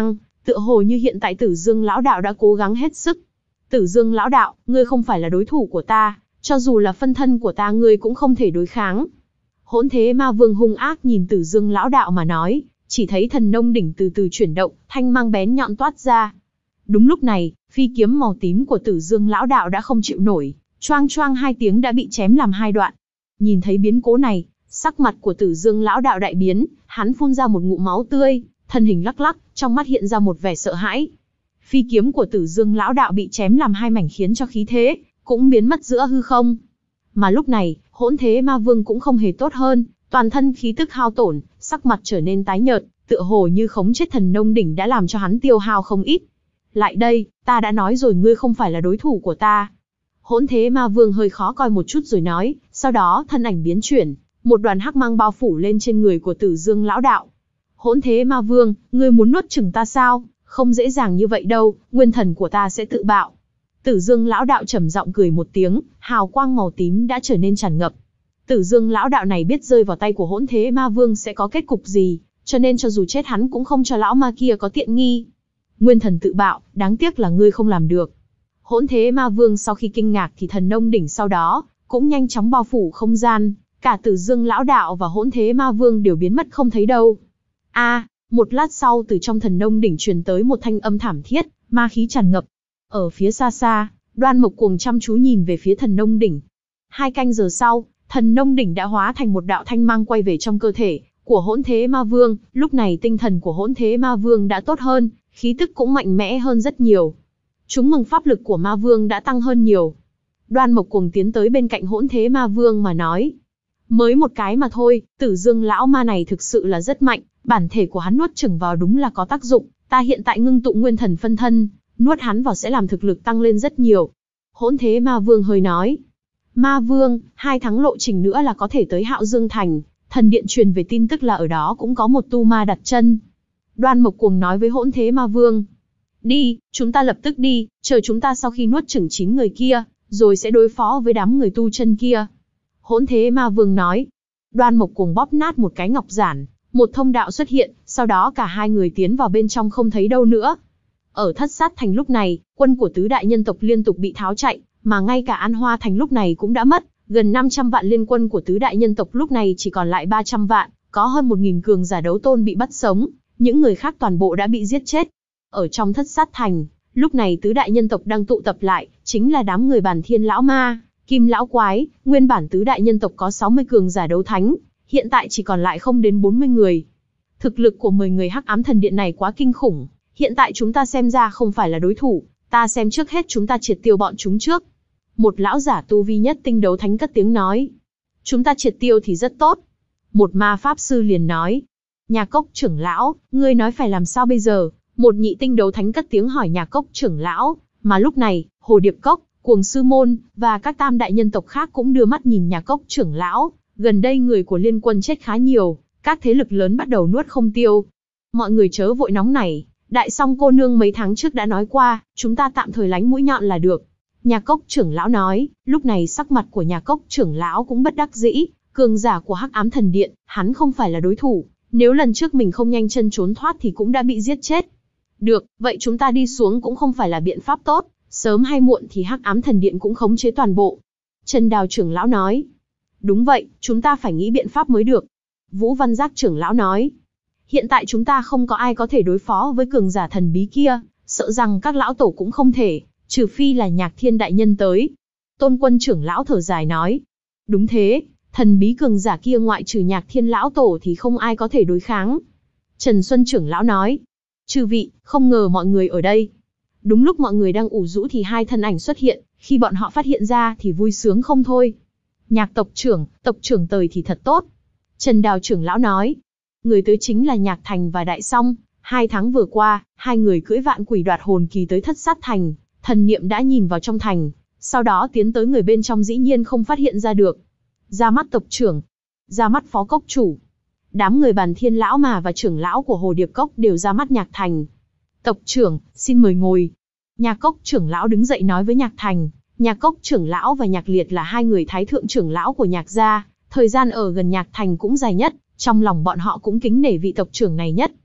Tựa hồ như hiện tại Tử Dương lão đạo đã cố gắng hết sức. Tử Dương lão đạo, ngươi không phải là đối thủ của ta, cho dù là phân thân của ta ngươi cũng không thể đối kháng. Hỗn Thế Ma Vương hung ác nhìn Tử Dương lão đạo mà nói, chỉ thấy thần nông đỉnh từ từ chuyển động, thanh mang bén nhọn toát ra. Đúng lúc này, phi kiếm màu tím của Tử Dương lão đạo đã không chịu nổi, choang choang hai tiếng đã bị chém làm hai đoạn. Nhìn thấy biến cố này, sắc mặt của Tử Dương lão đạo đại biến, hắn phun ra một ngụm máu tươi, thân hình lắc lắc, trong mắt hiện ra một vẻ sợ hãi. Phi kiếm của Tử Dương lão đạo bị chém làm hai mảnh khiến cho khí thế cũng biến mất giữa hư không. Mà lúc này, Hỗn Thế Ma Vương cũng không hề tốt hơn, toàn thân khí tức hao tổn, sắc mặt trở nên tái nhợt, tựa hồ như khống chết thần nông đỉnh đã làm cho hắn tiêu hao không ít. Lại đây, ta đã nói rồi ngươi không phải là đối thủ của ta. Hỗn Thế Ma Vương hơi khó coi một chút rồi nói, sau đó thân ảnh biến chuyển, một đoàn hắc mang bao phủ lên trên người của Tử Dương lão đạo. Hỗn Thế Ma Vương, ngươi muốn nuốt chửng ta sao? Không dễ dàng như vậy đâu, nguyên thần của ta sẽ tự bạo. Tử Dương lão đạo trầm giọng cười một tiếng, hào quang màu tím đã trở nên tràn ngập. Tử Dương lão đạo này biết rơi vào tay của Hỗn Thế Ma Vương sẽ có kết cục gì, cho nên cho dù chết hắn cũng không cho lão ma kia có tiện nghi. Nguyên thần tự bạo, đáng tiếc là ngươi không làm được. Hỗn Thế Ma Vương sau khi kinh ngạc thì thần nông đỉnh sau đó cũng nhanh chóng bao phủ không gian, cả Tử Dương lão đạo và Hỗn Thế Ma Vương đều biến mất không thấy đâu. A, à, một lát sau từ trong thần nông đỉnh truyền tới một thanh âm thảm thiết, ma khí tràn ngập. Ở phía xa xa, Đoan Mộc Cuồng chăm chú nhìn về phía thần nông đỉnh. Hai canh giờ sau, thần nông đỉnh đã hóa thành một đạo thanh mang quay về trong cơ thể của Hỗn Thế Ma Vương. Lúc này tinh thần của Hỗn Thế Ma Vương đã tốt hơn, khí tức cũng mạnh mẽ hơn rất nhiều. Chúng mừng pháp lực của Ma Vương đã tăng hơn nhiều. Đoan Mộc Cuồng tiến tới bên cạnh Hỗn Thế Ma Vương mà nói. Mới một cái mà thôi, Tử Dương lão ma này thực sự là rất mạnh, bản thể của hắn nuốt chửng vào đúng là có tác dụng, ta hiện tại ngưng tụ nguyên thần phân thân, nuốt hắn vào sẽ làm thực lực tăng lên rất nhiều. Hỗn Thế Ma Vương hơi nói. Ma Vương, hai tháng lộ trình nữa là có thể tới Hạo Dương Thành, thần điện truyền về tin tức là ở đó cũng có một tu ma đặt chân. Đoan Mộc Cuồng nói với Hỗn Thế Ma Vương. Đi, chúng ta lập tức đi, chờ chúng ta sau khi nuốt chửng chín người kia, rồi sẽ đối phó với đám người tu chân kia. Hỗn Thế Ma Vương nói. Đoan Mộc Cuồng bóp nát một cái ngọc giản, một thông đạo xuất hiện, sau đó cả hai người tiến vào bên trong không thấy đâu nữa. Ở Thất Sát Thành lúc này, quân của tứ đại nhân tộc liên tục bị tháo chạy, mà ngay cả An Hoa Thành lúc này cũng đã mất, gần năm trăm vạn liên quân của tứ đại nhân tộc lúc này chỉ còn lại ba trăm vạn, có hơn một nghìn cường giả đấu tôn bị bắt sống, những người khác toàn bộ đã bị giết chết. Ở trong Thất Sát Thành, lúc này tứ đại nhân tộc đang tụ tập lại, chính là đám người Bàn Thiên lão ma, Kim lão quái, nguyên bản tứ đại nhân tộc có sáu mươi cường giả đấu thánh, hiện tại chỉ còn lại không đến bốn mươi người. Thực lực của mười người Hắc Ám Thần Điện này quá kinh khủng, hiện tại chúng ta xem ra không phải là đối thủ, ta xem trước hết chúng ta triệt tiêu bọn chúng trước. Một lão giả tu vi nhất tinh đấu thánh cất tiếng nói. Chúng ta triệt tiêu thì rất tốt. Một ma pháp sư liền nói. Nhà Cốc trưởng lão, ngươi nói phải làm sao bây giờ? Một nhị tinh đấu thánh cất tiếng hỏi Nhà Cốc trưởng lão, mà lúc này, Hồ Điệp Cốc, Cuồng Sư Môn, và các tam đại nhân tộc khác cũng đưa mắt nhìn Nhà Cốc trưởng lão. Gần đây người của liên quân chết khá nhiều, các thế lực lớn bắt đầu nuốt không tiêu. Mọi người chớ vội nóng nảy, Đại Song cô nương mấy tháng trước đã nói qua, chúng ta tạm thời lánh mũi nhọn là được. Nhà Cốc trưởng lão nói, lúc này sắc mặt của Nhà Cốc trưởng lão cũng bất đắc dĩ, cường giả của Hắc Ám Thần Điện, hắn không phải là đối thủ, nếu lần trước mình không nhanh chân trốn thoát thì cũng đã bị giết chết. Được, vậy chúng ta đi xuống cũng không phải là biện pháp tốt, sớm hay muộn thì Hắc Ám Thần Điện cũng khống chế toàn bộ. Trần Đào trưởng lão nói. Đúng vậy, chúng ta phải nghĩ biện pháp mới được. Vũ Văn Giác trưởng lão nói. Hiện tại chúng ta không có ai có thể đối phó với cường giả thần bí kia, sợ rằng các lão tổ cũng không thể, trừ phi là Nhạc Thiên đại nhân tới. Tôn Quân trưởng lão thở dài nói. Đúng thế, thần bí cường giả kia ngoại trừ Nhạc Thiên lão tổ thì không ai có thể đối kháng. Trần Xuân trưởng lão nói. Chư vị, không ngờ mọi người ở đây. Đúng lúc mọi người đang ủ rũ thì hai thân ảnh xuất hiện, khi bọn họ phát hiện ra thì vui sướng không thôi. Nhạc tộc trưởng, tộc trưởng tới thì thật tốt. Trần Đào trưởng lão nói. Người tới chính là Nhạc Thành và Đại Song. Hai tháng vừa qua, hai người cưỡi vạn quỷ đoạt hồn kỳ tới Thất Sát Thành. Thần niệm đã nhìn vào trong thành, sau đó tiến tới người bên trong dĩ nhiên không phát hiện ra được. Ra mắt tộc trưởng, ra mắt phó cốc chủ. Đám người Bàn Thiên lão mà và trưởng lão của Hồ Điệp Cốc đều ra mắt Nhạc Thành. Tộc trưởng, xin mời ngồi. Nhạc Cốc trưởng lão đứng dậy nói với Nhạc Thành. Nhạc Cốc trưởng lão và Nhạc Liệt là hai người thái thượng trưởng lão của Nhạc gia, thời gian ở gần Nhạc Thành cũng dài nhất, trong lòng bọn họ cũng kính nể vị tộc trưởng này nhất.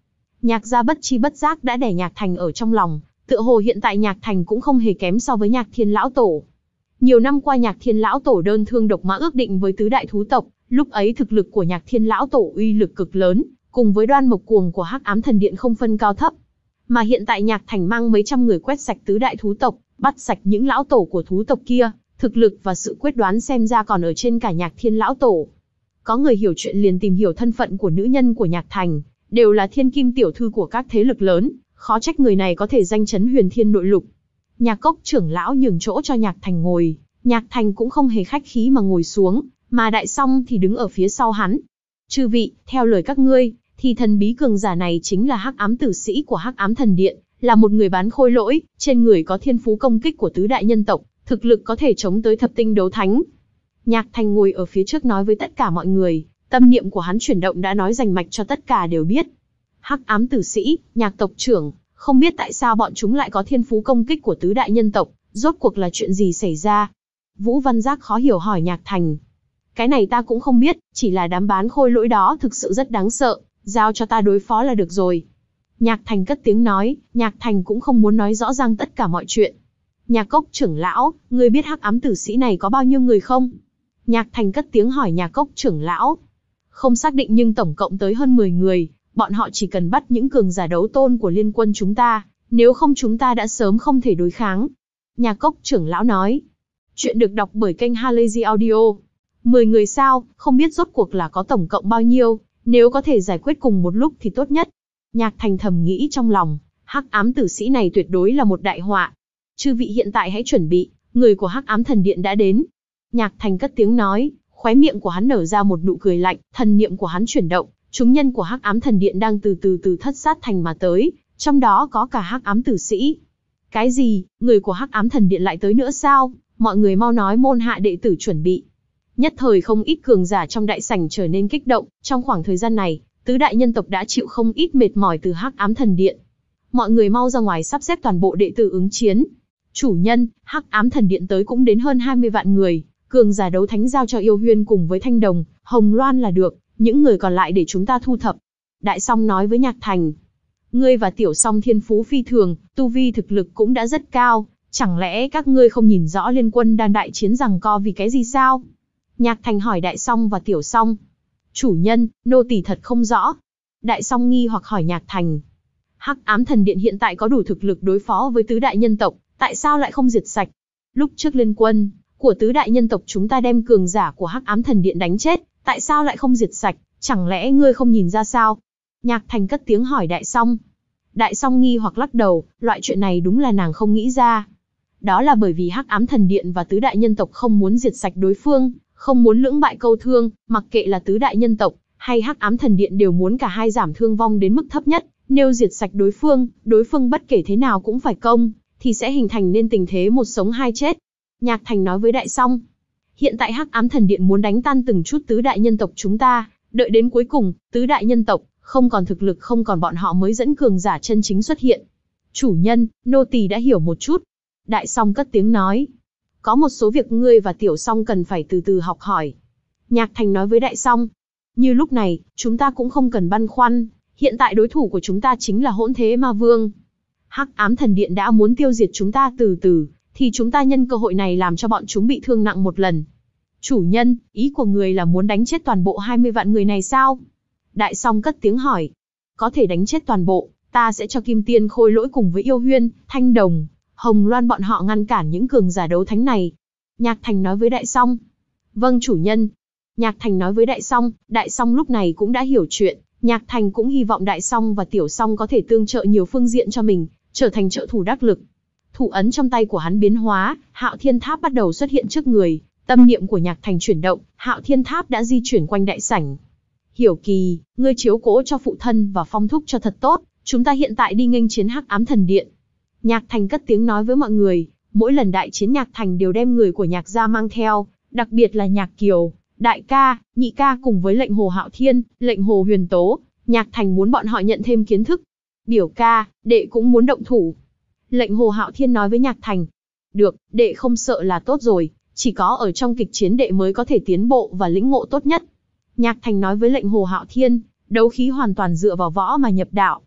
Nhạc gia bất chi bất giác đã đè Nhạc Thành ở trong lòng, tựa hồ hiện tại Nhạc Thành cũng không hề kém so với Nhạc Thiên lão tổ. Nhiều năm qua Nhạc Thiên lão tổ đơn thương độc mã ước định với tứ đại thú tộc, lúc ấy thực lực của Nhạc Thiên lão tổ uy lực cực lớn, cùng với Đoan Mộc Cuồng của Hắc Ám Thần Điện không phân cao thấp. Mà hiện tại Nhạc Thành mang mấy trăm người quét sạch tứ đại thú tộc, bắt sạch những lão tổ của thú tộc kia, thực lực và sự quyết đoán xem ra còn ở trên cả Nhạc Thiên lão tổ. Có người hiểu chuyện liền tìm hiểu thân phận của nữ nhân của Nhạc Thành, đều là thiên kim tiểu thư của các thế lực lớn, khó trách người này có thể danh chấn huyền thiên nội lục. Nhạc Cốc trưởng lão nhường chỗ cho Nhạc Thành ngồi, Nhạc Thành cũng không hề khách khí mà ngồi xuống, mà Đại Song thì đứng ở phía sau hắn. Chư vị, theo lời các ngươi, thì thần bí cường giả này chính là Hắc Ám tử sĩ của Hắc Ám Thần Điện, là một người bán khôi lỗi, trên người có thiên phú công kích của tứ đại nhân tộc, thực lực có thể chống tới thập tinh đấu thánh. Nhạc Thành ngồi ở phía trước nói với tất cả mọi người, tâm niệm của hắn chuyển động đã nói rành mạch cho tất cả đều biết. Hắc Ám tử sĩ, Nhạc tộc trưởng, không biết tại sao bọn chúng lại có thiên phú công kích của tứ đại nhân tộc, rốt cuộc là chuyện gì xảy ra? Vũ Văn Giác khó hiểu hỏi Nhạc Thành. Cái này ta cũng không biết, chỉ là đám bán khôi lỗi đó thực sự rất đáng sợ, giao cho ta đối phó là được rồi. Nhạc Thành cất tiếng nói, Nhạc Thành cũng không muốn nói rõ ràng tất cả mọi chuyện. Nhạc Cốc trưởng lão, ngươi biết Hắc Ám tử sĩ này có bao nhiêu người không? Nhạc Thành cất tiếng hỏi Nhạc Cốc trưởng lão. Không xác định nhưng tổng cộng tới hơn mười người, bọn họ chỉ cần bắt những cường giả đấu tôn của liên quân chúng ta, nếu không chúng ta đã sớm không thể đối kháng. Nhạc Cốc trưởng lão nói. Chuyện được đọc bởi kênh Halazy Audio. mười người sao, không biết rốt cuộc là có tổng cộng bao nhiêu, nếu có thể giải quyết cùng một lúc thì tốt nhất. Nhạc Thành thầm nghĩ trong lòng, Hắc Ám tử sĩ này tuyệt đối là một đại họa. Chư vị hiện tại hãy chuẩn bị, người của Hắc Ám Thần Điện đã đến. Nhạc Thành cất tiếng nói, khóe miệng của hắn nở ra một nụ cười lạnh, thần niệm của hắn chuyển động, chúng nhân của Hắc Ám Thần Điện đang từ từ từ thất sát thành mà tới, trong đó có cả Hắc Ám tử sĩ. Cái gì, người của Hắc Ám Thần Điện lại tới nữa sao? Mọi người mau nói môn hạ đệ tử chuẩn bị. Nhất thời không ít cường giả trong đại sảnh trở nên kích động, trong khoảng thời gian này, tứ đại nhân tộc đã chịu không ít mệt mỏi từ Hắc Ám Thần Điện. Mọi người mau ra ngoài sắp xếp toàn bộ đệ tử ứng chiến. Chủ nhân, Hắc Ám Thần Điện tới cũng đến hơn hai mươi vạn người, cường giả đấu thánh giao cho Yêu Huyên cùng với Thanh Đồng, Hồng Loan là được, những người còn lại để chúng ta thu thập. Đại Song nói với Nhạc Thành, ngươi và Tiểu Song thiên phú phi thường, tu vi thực lực cũng đã rất cao, chẳng lẽ các ngươi không nhìn rõ liên quân đang đại chiến giằng co vì cái gì sao? Nhạc Thành hỏi Đại Song và Tiểu Song. Chủ nhân, nô tỳ thật không rõ. Đại Song nghi hoặc hỏi Nhạc Thành. Hắc Ám Thần Điện hiện tại có đủ thực lực đối phó với tứ đại nhân tộc, tại sao lại không diệt sạch? Lúc trước liên quân của tứ đại nhân tộc chúng ta đem cường giả của Hắc Ám Thần Điện đánh chết, tại sao lại không diệt sạch? Chẳng lẽ ngươi không nhìn ra sao? Nhạc Thành cất tiếng hỏi Đại Song. Đại Song nghi hoặc lắc đầu, loại chuyện này đúng là nàng không nghĩ ra. Đó là bởi vì Hắc Ám Thần Điện và tứ đại nhân tộc không muốn diệt sạch đối phương, không muốn lưỡng bại câu thương, mặc kệ là tứ đại nhân tộc hay Hắc Ám Thần Điện đều muốn cả hai giảm thương vong đến mức thấp nhất. Nếu diệt sạch đối phương, đối phương bất kể thế nào cũng phải công, thì sẽ hình thành nên tình thế một sống hai chết. Nhạc Thành nói với Đại Song. Hiện tại Hắc Ám Thần Điện muốn đánh tan từng chút tứ đại nhân tộc chúng ta, đợi đến cuối cùng, tứ đại nhân tộc không còn thực lực, không còn bọn họ mới dẫn cường giả chân chính xuất hiện. Chủ nhân, nô tỳ đã hiểu một chút. Đại Song cất tiếng nói. Có một số việc ngươi và Tiểu Song cần phải từ từ học hỏi. Nhạc Thành nói với Đại Song. Như lúc này, chúng ta cũng không cần băn khoăn, hiện tại đối thủ của chúng ta chính là Hỗn Thế Ma Vương. Hắc Ám Thần Điện đã muốn tiêu diệt chúng ta từ từ, thì chúng ta nhân cơ hội này làm cho bọn chúng bị thương nặng một lần. Chủ nhân, ý của người là muốn đánh chết toàn bộ hai mươi vạn người này sao? Đại Song cất tiếng hỏi. Có thể đánh chết toàn bộ, ta sẽ cho Kim Tiên Khôi Lỗi cùng với Yêu Huyên, Thanh Đồng, Hồng Loan bọn họ ngăn cản những cường giả đấu thánh này. Nhạc Thành nói với Đại Song. Vâng chủ nhân. Nhạc Thành nói với Đại Song, Đại Song lúc này cũng đã hiểu chuyện. Nhạc Thành cũng hy vọng Đại Song và Tiểu Song có thể tương trợ nhiều phương diện cho mình, trở thành trợ thủ đắc lực. Thủ ấn trong tay của hắn biến hóa, Hạo Thiên Tháp bắt đầu xuất hiện trước người, tâm niệm của Nhạc Thành chuyển động, Hạo Thiên Tháp đã di chuyển quanh đại sảnh. Hiểu Kỳ, ngươi chiếu cố cho phụ thân và Phong thúc cho thật tốt, chúng ta hiện tại đi nghênh chiến Hắc Ám Thần Điện. Nhạc Thành cất tiếng nói với mọi người, mỗi lần đại chiến Nhạc Thành đều đem người của Nhạc gia mang theo, đặc biệt là Nhạc Kiều, đại ca, nhị ca cùng với lệnh Hồ Hạo Thiên, lệnh Hồ Huyền Tố, Nhạc Thành muốn bọn họ nhận thêm kiến thức. Biểu ca, đệ cũng muốn động thủ. Lệnh Hồ Hạo Thiên nói với Nhạc Thành. Được, đệ không sợ là tốt rồi, chỉ có ở trong kịch chiến đệ mới có thể tiến bộ và lĩnh ngộ tốt nhất. Nhạc Thành nói với lệnh Hồ Hạo Thiên, đấu khí hoàn toàn dựa vào võ mà nhập đạo,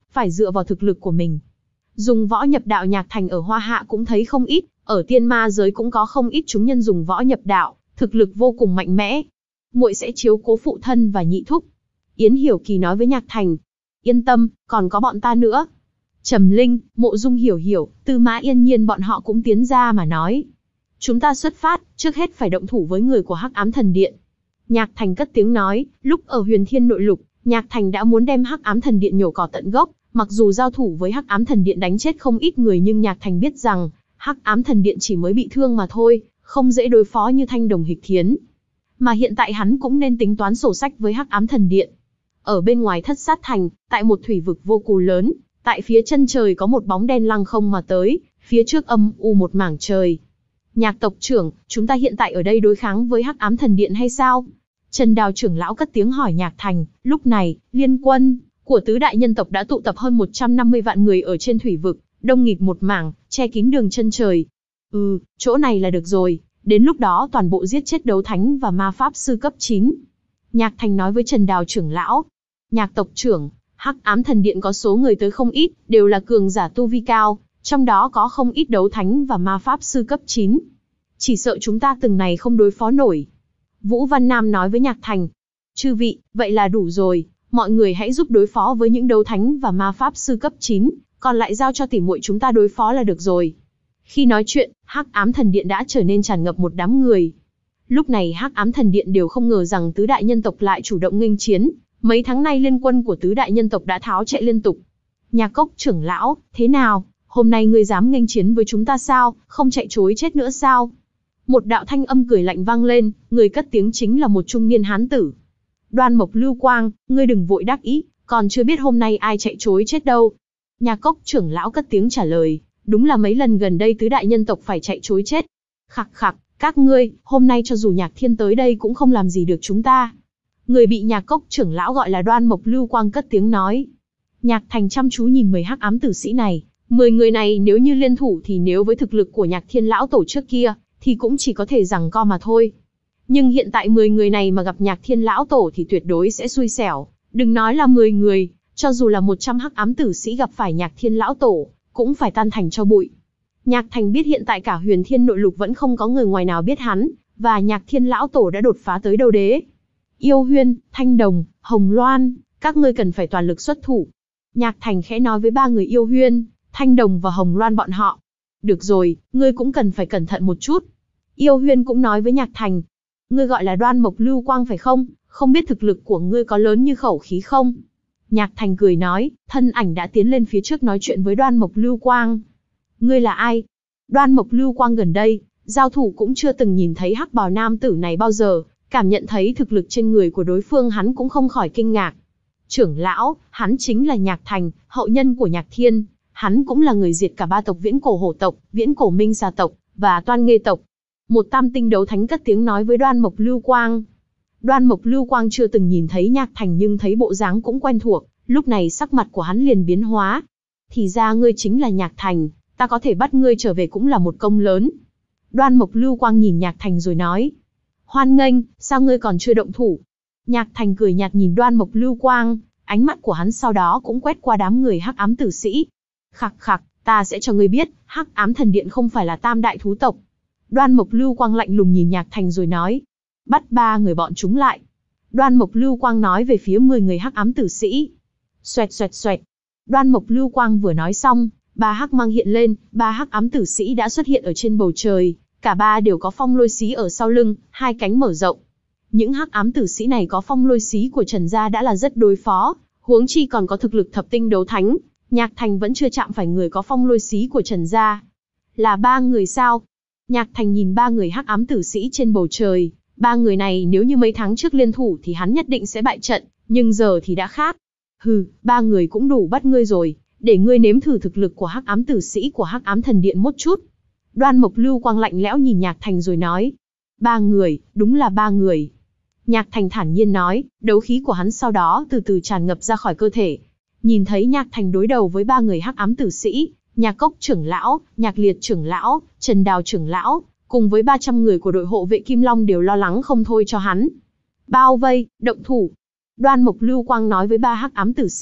phải dựa vào thực lực của mình. Dùng võ nhập đạo Nhạc Thành ở Hoa Hạ cũng thấy không ít, ở tiên ma giới cũng có không ít chúng nhân dùng võ nhập đạo, thực lực vô cùng mạnh mẽ. Muội sẽ chiếu cố phụ thân và nhị thúc. Yến Hiểu Kỳ nói với Nhạc Thành. Yên tâm, còn có bọn ta nữa. Trầm Linh, Mộ Dung Hiểu Hiểu, Tư Mã Yên Nhiên bọn họ cũng tiến ra mà nói. Chúng ta xuất phát, trước hết phải động thủ với người của Hắc Ám Thần Điện. Nhạc Thành cất tiếng nói, lúc ở Huyền Thiên Nội Lục, Nhạc Thành đã muốn đem Hắc Ám Thần Điện nhổ cỏ tận gốc, mặc dù giao thủ với Hắc Ám Thần Điện đánh chết không ít người nhưng Nhạc Thành biết rằng, Hắc Ám Thần Điện chỉ mới bị thương mà thôi, không dễ đối phó như Thanh Đồng Hịch Thiến. Mà hiện tại hắn cũng nên tính toán sổ sách với Hắc Ám Thần Điện. Ở bên ngoài Thất Sát Thành, tại một thủy vực vô cùng lớn, tại phía chân trời có một bóng đen lăng không mà tới, phía trước âm u một mảng trời. Nhạc tộc trưởng, chúng ta hiện tại ở đây đối kháng với Hắc Ám Thần Điện hay sao? Trần Đào trưởng lão cất tiếng hỏi Nhạc Thành. Lúc này, liên quân của tứ đại nhân tộc đã tụ tập hơn một trăm năm mươi vạn người ở trên thủy vực, đông nghịt một mảng, che kín đường chân trời. Ừ, chỗ này là được rồi, đến lúc đó toàn bộ giết chết đấu thánh và ma pháp sư cấp chín. Nhạc Thành nói với Trần Đào trưởng lão. Nhạc tộc trưởng, Hắc Ám Thần Điện có số người tới không ít, đều là cường giả tu vi cao, trong đó có không ít đấu thánh và ma pháp sư cấp chín. Chỉ sợ chúng ta từng này không đối phó nổi. Vũ Văn Nam nói với Nhạc Thành. Chư vị, vậy là đủ rồi, mọi người hãy giúp đối phó với những đấu thánh và ma pháp sư cấp chín, còn lại giao cho tỉ muội chúng ta đối phó là được rồi. Khi nói chuyện, Hắc Ám Thần Điện đã trở nên tràn ngập một đám người. Lúc này Hắc Ám Thần Điện đều không ngờ rằng tứ đại nhân tộc lại chủ động nghênh chiến, mấy tháng nay liên quân của tứ đại nhân tộc đã tháo chạy liên tục. Nhạc Cốc trưởng lão, thế nào, hôm nay ngươi dám nghênh chiến với chúng ta sao, không chạy trối chết nữa sao? Một đạo thanh âm cười lạnh vang lên, người cất tiếng chính là một trung niên hán tử. Đoan Mộc Lưu Quang, ngươi đừng vội đắc ý, còn chưa biết hôm nay ai chạy trối chết đâu. Nhạc Cốc trưởng lão cất tiếng trả lời, đúng là mấy lần gần đây tứ đại nhân tộc phải chạy trối chết. Khặc khặc, các ngươi, hôm nay cho dù Nhạc Thiên tới đây cũng không làm gì được chúng ta. Người bị Nhạc Cốc trưởng lão gọi là Đoan Mộc Lưu Quang cất tiếng nói. Nhạc Thành chăm chú nhìn mười hắc ám tử sĩ này, mười người này nếu như liên thủ thì nếu với thực lực của Nhạc Thiên lão tổ trước kia, thì cũng chỉ có thể giằng co mà thôi. Nhưng hiện tại mười người này mà gặp Nhạc Thiên lão tổ thì tuyệt đối sẽ xui xẻo, đừng nói là mười người, cho dù là một trăm hắc ám tử sĩ gặp phải Nhạc Thiên lão tổ, cũng phải tan thành cho bụi. Nhạc Thành biết hiện tại cả Huyền Thiên Nội Lục vẫn không có người ngoài nào biết hắn, và Nhạc Thiên lão tổ đã đột phá tới đấu đế. Yêu Huyên, Thanh Đồng, Hồng Loan, các ngươi cần phải toàn lực xuất thủ. Nhạc Thành khẽ nói với ba người Yêu Huyên, Thanh Đồng và Hồng Loan bọn họ. Được rồi, ngươi cũng cần phải cẩn thận một chút. Yêu Huyên cũng nói với Nhạc Thành. Ngươi gọi là Đoan Mộc Lưu Quang phải không? Không biết thực lực của ngươi có lớn như khẩu khí không? Nhạc Thành cười nói, thân ảnh đã tiến lên phía trước nói chuyện với Đoan Mộc Lưu Quang. Ngươi là ai? Đoan Mộc Lưu Quang gần đây, giao thủ cũng chưa từng nhìn thấy hắc bào nam tử này bao giờ, cảm nhận thấy thực lực trên người của đối phương hắn cũng không khỏi kinh ngạc. Trưởng lão, hắn chính là Nhạc Thành, hậu nhân của Nhạc Thiên, hắn cũng là người diệt cả ba tộc Viễn Cổ Hổ tộc, Viễn Cổ Minh Xà tộc và Toan Nghê tộc. Một tam tinh đấu thánh cất tiếng nói với Đoan Mộc Lưu Quang. Đoan Mộc Lưu Quang chưa từng nhìn thấy Nhạc Thành nhưng thấy bộ dáng cũng quen thuộc, lúc này sắc mặt của hắn liền biến hóa. Thì ra ngươi chính là Nhạc Thành, ta có thể bắt ngươi trở về cũng là một công lớn. Đoan Mộc Lưu Quang nhìn Nhạc Thành rồi nói. Hoan nghênh, sao ngươi còn chưa động thủ? Nhạc Thành cười nhạt nhìn Đoan Mộc Lưu Quang, ánh mắt của hắn sau đó cũng quét qua đám người hắc ám tử sĩ. Khặc khặc, ta sẽ cho ngươi biết, hắc ám thần điện không phải là tam đại thú tộc. Đoan Mộc Lưu Quang lạnh lùng nhìn Nhạc Thành rồi nói. Bắt ba người bọn chúng lại. Đoan Mộc Lưu Quang nói về phía mười người hắc ám tử sĩ. Xoẹt xoẹt xoẹt. Đoan Mộc Lưu Quang vừa nói xong, ba hắc mang hiện lên, ba hắc ám tử sĩ đã xuất hiện ở trên bầu trời, cả ba đều có phong lôi xí ở sau lưng, hai cánh mở rộng. Những hắc ám tử sĩ này có phong lôi xí của Trần gia đã là rất đối phó, huống chi còn có thực lực thập tinh đấu thánh, Nhạc Thành vẫn chưa chạm phải người có phong lôi xí của Trần gia. Là ba người sao? Nhạc Thành nhìn ba người hắc ám tử sĩ trên bầu trời, ba người này nếu như mấy tháng trước liên thủ thì hắn nhất định sẽ bại trận, nhưng giờ thì đã khác. Hừ, ba người cũng đủ bắt ngươi rồi, để ngươi nếm thử thực lực của hắc ám tử sĩ của hắc ám thần điện một chút. Đoan Mộc Lưu Quang lạnh lẽo nhìn Nhạc Thành rồi nói. Ba người, đúng là ba người. Nhạc Thành thản nhiên nói, đấu khí của hắn sau đó từ từ tràn ngập ra khỏi cơ thể. Nhìn thấy Nhạc Thành đối đầu với ba người hắc ám tử sĩ, Nhạc Cốc trưởng lão, Nhạc Liệt trưởng lão, Trần Đào trưởng lão, cùng với ba trăm người của đội hộ vệ Kim Long đều lo lắng không thôi cho hắn. Bao vây, động thủ. Đoan Mộc Lưu Quang nói với ba hắc ám tử sĩ,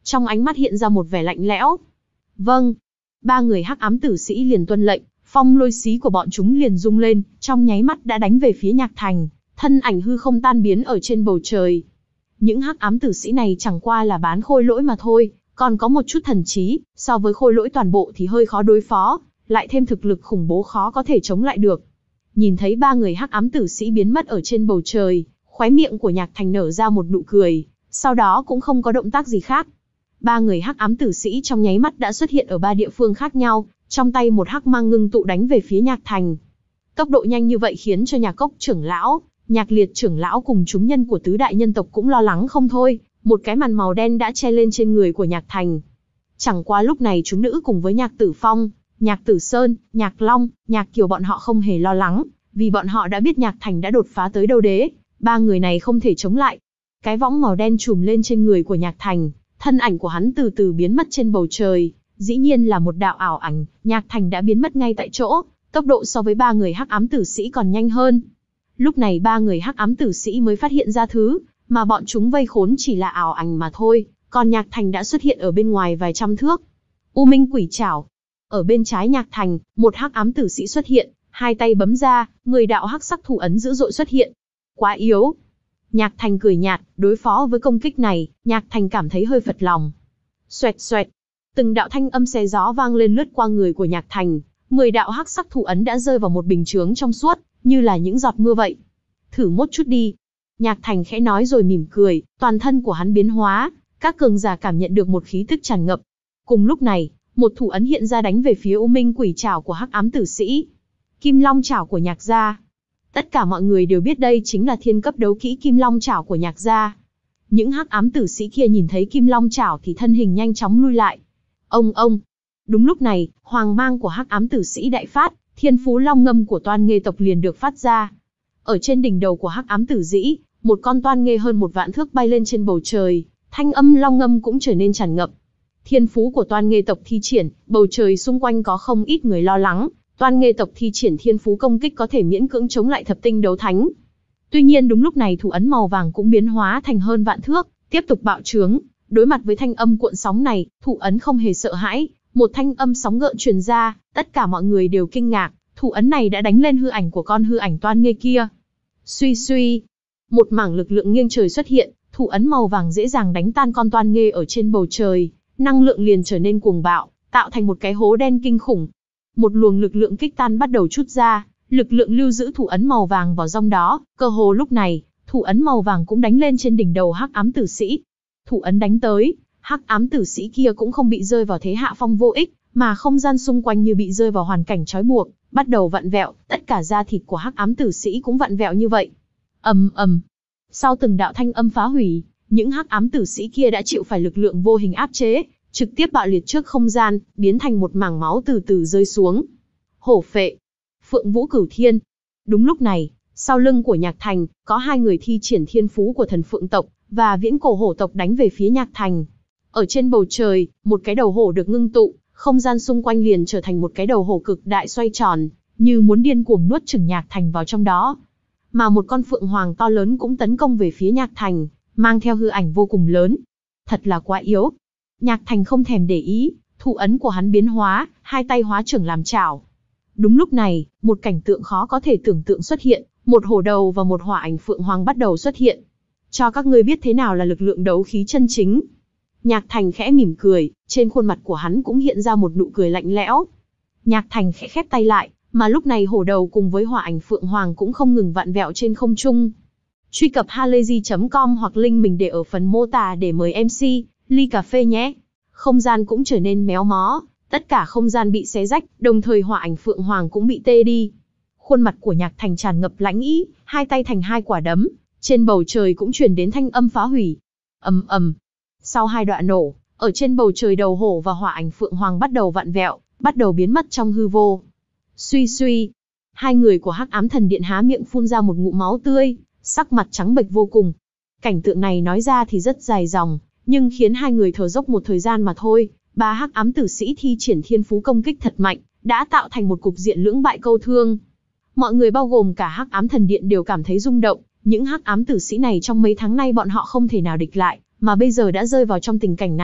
trong ánh mắt hiện ra một vẻ lạnh lẽo. Vâng. Ba người hắc ám tử sĩ liền tuân lệnh, phong lôi xí của bọn chúng liền rung lên, trong nháy mắt đã đánh về phía Nhạc Thành, thân ảnh hư không tan biến ở trên bầu trời. Những hắc ám tử sĩ này chẳng qua là bán khôi lỗi mà thôi, còn có một chút thần trí, so với khôi lỗi toàn bộ thì hơi khó đối phó, lại thêm thực lực khủng bố khó có thể chống lại được. Nhìn thấy ba người hắc ám tử sĩ biến mất ở trên bầu trời, khóe miệng của Nhạc Thành nở ra một nụ cười, sau đó cũng không có động tác gì khác. Ba người hắc ám tử sĩ trong nháy mắt đã xuất hiện ở ba địa phương khác nhau, trong tay một hắc mang ngưng tụ đánh về phía Nhạc Thành. Tốc độ nhanh như vậy khiến cho Nhạc Cốc trưởng lão, Nhạc Liệt trưởng lão cùng chúng nhân của tứ đại nhân tộc cũng lo lắng không thôi, một cái màn màu đen đã che lên trên người của Nhạc Thành. Chẳng qua lúc này chúng nữ cùng với Nhạc Tử Phong, Nhạc Tử Sơn, Nhạc Long, Nhạc Kiều bọn họ không hề lo lắng, vì bọn họ đã biết Nhạc Thành đã đột phá tới đấu đế, ba người này không thể chống lại. Cái võng màu đen trùm lên trên người của Nhạc Thành, thân ảnh của hắn từ từ biến mất trên bầu trời, dĩ nhiên là một đạo ảo ảnh, Nhạc Thành đã biến mất ngay tại chỗ, tốc độ so với ba người hắc ám tử sĩ còn nhanh hơn. Lúc này ba người hắc ám tử sĩ mới phát hiện ra thứ mà bọn chúng vây khốn chỉ là ảo ảnh mà thôi, còn Nhạc Thành đã xuất hiện ở bên ngoài vài trăm thước. U Minh Quỷ Trảo. Ở bên trái Nhạc Thành, một hắc ám tử sĩ xuất hiện, hai tay bấm ra, mười đạo hắc sắc thủ ấn dữ dội xuất hiện. Quá yếu. Nhạc Thành cười nhạt, đối phó với công kích này, Nhạc Thành cảm thấy hơi phật lòng. Xoẹt xoẹt. Từng đạo thanh âm xé gió vang lên lướt qua người của Nhạc Thành, mười đạo hắc sắc thủ ấn đã rơi vào một bình chướng trong suốt, như là những giọt mưa vậy. Thử một chút đi. Nhạc Thành khẽ nói rồi mỉm cười, toàn thân của hắn biến hóa, các cường giả cảm nhận được một khí tức tràn ngập. Cùng lúc này, một thủ ấn hiện ra đánh về phía U Minh Quỷ Trảo của hắc ám tử sĩ. Kim Long Trảo của Nhạc gia. Tất cả mọi người đều biết đây chính là thiên cấp đấu kỹ Kim Long Trảo của Nhạc gia. Những hắc ám tử sĩ kia nhìn thấy Kim Long Trảo thì thân hình nhanh chóng lui lại. Ông ông. Đúng lúc này, hoàng mang của hắc ám tử sĩ đại phát, thiên phú long ngâm của toan nghê tộc liền được phát ra. Ở trên đỉnh đầu của hắc ám tử sĩ, một con toan nghê hơn một vạn thước bay lên trên bầu trời, thanh âm long ngâm cũng trở nên tràn ngập. Thiên phú của toan nghê tộc thi triển, bầu trời xung quanh có không ít người lo lắng, toan nghê tộc thi triển thiên phú công kích có thể miễn cưỡng chống lại thập tinh đấu thánh. Tuy nhiên đúng lúc này thủ ấn màu vàng cũng biến hóa thành hơn vạn thước, tiếp tục bạo trướng, đối mặt với thanh âm cuộn sóng này, thủ ấn không hề sợ hãi, một thanh âm sóng gợn truyền ra, tất cả mọi người đều kinh ngạc, thủ ấn này đã đánh lên hư ảnh của con hư ảnh toan nghê kia. Suy suy, một mảng lực lượng nghiêng trời xuất hiện, thủ ấn màu vàng dễ dàng đánh tan con toan nghê ở trên bầu trời, năng lượng liền trở nên cuồng bạo, tạo thành một cái hố đen kinh khủng. Một luồng lực lượng kích tan bắt đầu trút ra, lực lượng lưu giữ thủ ấn màu vàng vào trong đó, cơ hồ lúc này, thủ ấn màu vàng cũng đánh lên trên đỉnh đầu hắc ám tử sĩ. Thủ ấn đánh tới, hắc ám tử sĩ kia cũng không bị rơi vào thế hạ phong vô ích, mà không gian xung quanh như bị rơi vào hoàn cảnh trói buộc, bắt đầu vặn vẹo, tất cả da thịt của hắc ám tử sĩ cũng vặn vẹo như vậy. Ầm ầm. Sau từng đạo thanh âm phá hủy, những hắc ám tử sĩ kia đã chịu phải lực lượng vô hình áp chế, trực tiếp bạo liệt trước không gian, biến thành một mảng máu từ từ rơi xuống. Hổ phệ. Phượng Vũ Cửu Thiên. Đúng lúc này, sau lưng của Nhạc Thành, có hai người thi triển thiên phú của thần phượng tộc, và viễn cổ hổ tộc đánh về phía Nhạc Thành. Ở trên bầu trời, một cái đầu hổ được ngưng tụ, không gian xung quanh liền trở thành một cái đầu hổ cực đại xoay tròn, như muốn điên cuồng nuốt chửng Nhạc Thành vào trong đó. Mà một con phượng hoàng to lớn cũng tấn công về phía Nhạc Thành, mang theo hư ảnh vô cùng lớn. Thật là quá yếu. Nhạc Thành không thèm để ý, thủ ấn của hắn biến hóa, hai tay hóa trưởng làm chảo. Đúng lúc này, một cảnh tượng khó có thể tưởng tượng xuất hiện, một hổ đầu và một hỏa ảnh phượng hoàng bắt đầu xuất hiện. Cho các ngươi biết thế nào là lực lượng đấu khí chân chính. Nhạc Thành khẽ mỉm cười, trên khuôn mặt của hắn cũng hiện ra một nụ cười lạnh lẽo. Nhạc Thành khẽ khép tay lại, mà lúc này hổ đầu cùng với hỏa ảnh phượng hoàng cũng không ngừng vặn vẹo trên không trung. Truy cập halayzi chấm com hoặc link mình để ở phần mô tả để mời em xê, ly cà phê nhé. Không gian cũng trở nên méo mó, tất cả không gian bị xé rách, đồng thời hỏa ảnh phượng hoàng cũng bị tê đi. Khuôn mặt của Nhạc Thành tràn ngập lãnh ý, hai tay thành hai quả đấm, trên bầu trời cũng truyền đến thanh âm phá hủy. Ầm ầm. Sau hai đoạn nổ, ở trên bầu trời đầu hổ và hỏa ảnh phượng hoàng bắt đầu vặn vẹo, bắt đầu biến mất trong hư vô. Suy suy, hai người của Hắc Ám Thần Điện há miệng phun ra một ngụm máu tươi, sắc mặt trắng bệch vô cùng. Cảnh tượng này nói ra thì rất dài dòng, nhưng khiến hai người thở dốc một thời gian mà thôi. Ba Hắc Ám tử sĩ thi triển thiên phú công kích thật mạnh, đã tạo thành một cục diện lưỡng bại câu thương. Mọi người bao gồm cả Hắc Ám Thần Điện đều cảm thấy rung động, những Hắc Ám tử sĩ này trong mấy tháng nay bọn họ không thể nào địch lại, mà bây giờ đã rơi vào trong tình cảnh này,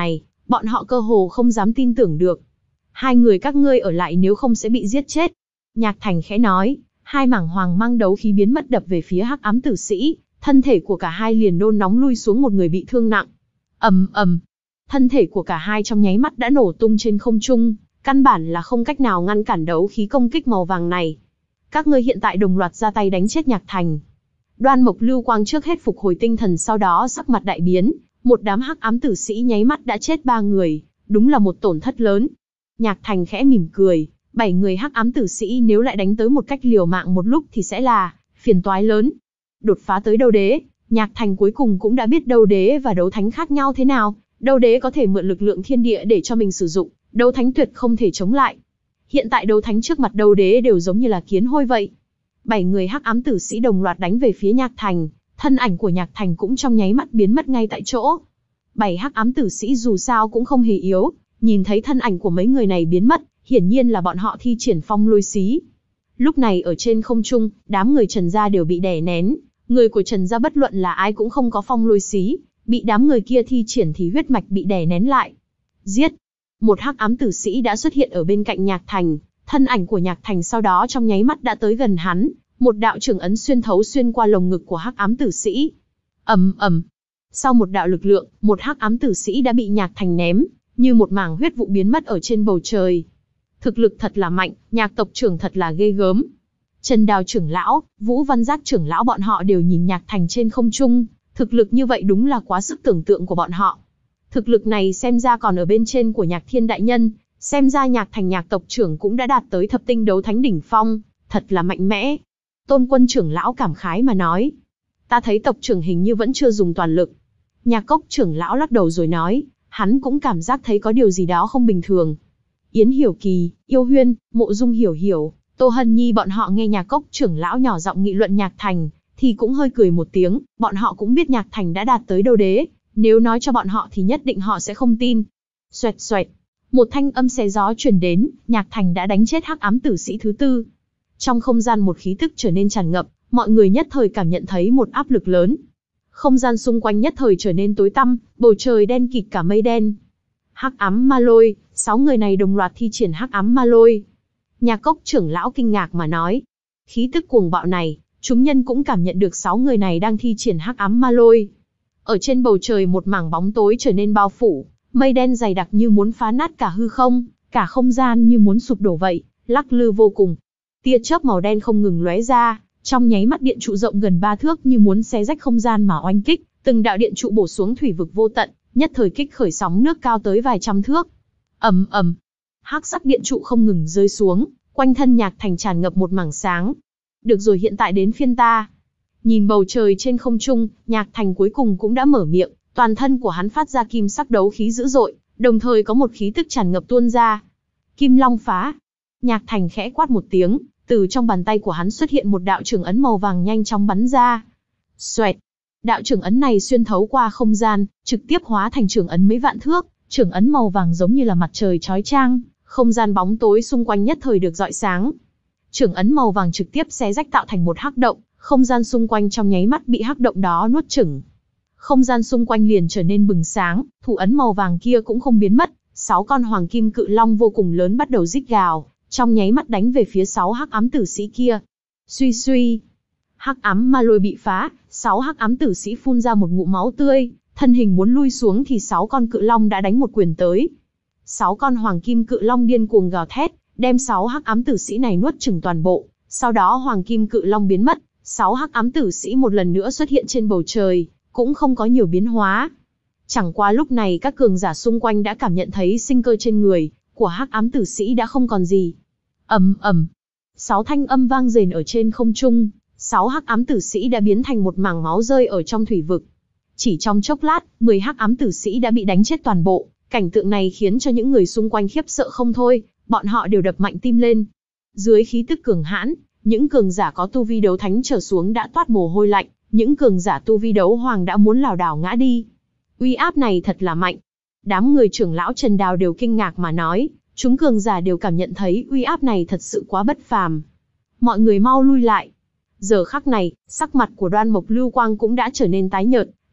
Bọn họ cơ hồ không dám tin tưởng được. Hai người các ngươi ở lại nếu không sẽ bị giết chết. Nhạc Thành khẽ nói, hai mảng hoàng mang đấu khí biến mất đập về phía hắc ám tử sĩ, thân thể của cả hai liền nôn nóng lui xuống, một người bị thương nặng. Ầm ầm, thân thể của cả hai trong nháy mắt đã nổ tung trên không trung, căn bản là không cách nào ngăn cản đấu khí công kích màu vàng này. Các ngươi hiện tại đồng loạt ra tay đánh chết Nhạc Thành. Đoan Mộc Lưu Quang trước hết phục hồi tinh thần, sau đó sắc mặt đại biến, một đám hắc ám tử sĩ nháy mắt đã chết ba người, đúng là một tổn thất lớn. Nhạc Thành khẽ mỉm cười, bảy người hắc ám tử sĩ nếu lại đánh tới một cách liều mạng một lúc thì sẽ là phiền toái lớn. Đột phá tới đấu đế, Nhạc Thành cuối cùng cũng đã biết đấu đế và đấu thánh khác nhau thế nào. Đấu đế có thể mượn lực lượng thiên địa để cho mình sử dụng, đấu thánh tuyệt không thể chống lại. Hiện tại đấu thánh trước mặt đấu đế đều giống như là kiến hôi vậy. Bảy người hắc ám tử sĩ đồng loạt đánh về phía Nhạc Thành, thân ảnh của Nhạc Thành cũng trong nháy mắt biến mất ngay tại chỗ. Bảy hắc ám tử sĩ dù sao cũng không hề yếu, nhìn thấy thân ảnh của mấy người này biến mất, hiển nhiên là bọn họ thi triển phong lôi xí. Lúc này ở trên không trung, đám người Trần gia đều bị đè nén, người của Trần gia bất luận là ai cũng không có phong lôi xí, bị đám người kia thi triển thì huyết mạch bị đè nén lại. Giết! Một hắc ám tử sĩ đã xuất hiện ở bên cạnh Nhạc Thành, thân ảnh của Nhạc Thành sau đó trong nháy mắt đã tới gần hắn, một đạo trưởng ấn xuyên thấu xuyên qua lồng ngực của hắc ám tử sĩ. Ầm ầm. Sau một đạo lực lượng, một hắc ám tử sĩ đã bị Nhạc Thành ném, như một mảng huyết vụ biến mất ở trên bầu trời. Thực lực thật là mạnh, Nhạc tộc trưởng thật là ghê gớm. Trần Đào trưởng lão, Vũ Văn Giác trưởng lão bọn họ đều nhìn Nhạc Thành trên không trung, thực lực như vậy đúng là quá sức tưởng tượng của bọn họ. Thực lực này xem ra còn ở bên trên của Nhạc Thiên đại nhân, xem ra Nhạc Thành Nhạc tộc trưởng cũng đã đạt tới thập tinh đấu thánh đỉnh phong, thật là mạnh mẽ. Tôn Quân trưởng lão cảm khái mà nói, ta thấy tộc trưởng hình như vẫn chưa dùng toàn lực. Nhạc Cốc trưởng lão lắc đầu rồi nói, hắn cũng cảm giác thấy có điều gì đó không bình thường. Yến Hiểu Kỳ, Yêu Huyên, Mộ Dung Hiểu Hiểu, Tô Hân Nhi bọn họ nghe Nhạc Cốc trưởng lão nhỏ giọng nghị luận Nhạc Thành, thì cũng hơi cười một tiếng, bọn họ cũng biết Nhạc Thành đã đạt tới đấu đế, nếu nói cho bọn họ thì nhất định họ sẽ không tin. Xoẹt xoẹt, một thanh âm xé gió truyền đến, Nhạc Thành đã đánh chết hắc ám tử sĩ thứ tư. Trong không gian một khí tức trở nên tràn ngập, mọi người nhất thời cảm nhận thấy một áp lực lớn. Không gian xung quanh nhất thời trở nên tối tăm, bầu trời đen kịt cả mây đen. Hắc ám ma lôi, sáu người này đồng loạt thi triển hắc ám ma lôi. Nhạc Cốc trưởng lão kinh ngạc mà nói, khí tức cuồng bạo này, chúng nhân cũng cảm nhận được sáu người này đang thi triển hắc ám ma lôi. Ở trên bầu trời một mảng bóng tối trở nên bao phủ, mây đen dày đặc như muốn phá nát cả hư không, cả không gian như muốn sụp đổ vậy, lắc lư vô cùng. Tia chớp màu đen không ngừng lóe ra, trong nháy mắt điện trụ rộng gần ba thước như muốn xé rách không gian mà oanh kích, từng đạo điện trụ bổ xuống thủy vực vô tận, nhất thời kích khởi sóng nước cao tới vài trăm thước. Ầm ầm, hắc sắc điện trụ không ngừng rơi xuống, quanh thân Nhạc Thành tràn ngập một mảng sáng. Được rồi, hiện tại đến phiên ta. Nhìn bầu trời trên không trung, Nhạc Thành cuối cùng cũng đã mở miệng, toàn thân của hắn phát ra kim sắc đấu khí dữ dội, đồng thời có một khí tức tràn ngập tuôn ra. Kim Long phá. Nhạc Thành khẽ quát một tiếng, từ trong bàn tay của hắn xuất hiện một đạo trường ấn màu vàng nhanh chóng bắn ra. Xoẹt. Đạo trường ấn này xuyên thấu qua không gian, trực tiếp hóa thành trường ấn mấy vạn thước, trường ấn màu vàng giống như là mặt trời chói chang, không gian bóng tối xung quanh nhất thời được rọi sáng. Trường ấn màu vàng trực tiếp xé rách tạo thành một hắc động, không gian xung quanh trong nháy mắt bị hắc động đó nuốt chửng. Không gian xung quanh liền trở nên bừng sáng, thủ ấn màu vàng kia cũng không biến mất, sáu con hoàng kim cự long vô cùng lớn bắt đầu rít gào, trong nháy mắt đánh về phía sáu hắc ám tử sĩ kia. Suy suy, hắc ám ma lôi bị phá, sáu hắc ám tử sĩ phun ra một ngụm máu tươi, thân hình muốn lui xuống thì sáu con cự long đã đánh một quyền tới. Sáu con hoàng kim cự long điên cuồng gào thét, đem sáu hắc ám tử sĩ này nuốt chửng toàn bộ. Sau đó hoàng kim cự long biến mất, sáu hắc ám tử sĩ một lần nữa xuất hiện trên bầu trời, cũng không có nhiều biến hóa. Chẳng qua lúc này các cường giả xung quanh đã cảm nhận thấy sinh cơ trên người của hắc ám tử sĩ đã không còn gì. Ầm ầm, sáu thanh âm vang rền ở trên không trung, sáu hắc ám tử sĩ đã biến thành một mảng máu rơi ở trong thủy vực. Chỉ trong chốc lát, mười hắc ám tử sĩ đã bị đánh chết toàn bộ. Cảnh tượng này khiến cho những người xung quanh khiếp sợ không thôi, bọn họ đều đập mạnh tim lên. Dưới khí tức cường hãn, những cường giả có tu vi đấu thánh trở xuống đã toát mồ hôi lạnh, những cường giả tu vi đấu hoàng đã muốn lảo đảo ngã đi. Uy áp này thật là mạnh. Đám người trưởng lão Trần Đào đều kinh ngạc mà nói, chúng cường giả đều cảm nhận thấy uy áp này thật sự quá bất phàm. Mọi người mau lui lại. Giờ khắc này, sắc mặt của Đoan Mộc Lưu Quang cũng đã trở nên tái nhợt,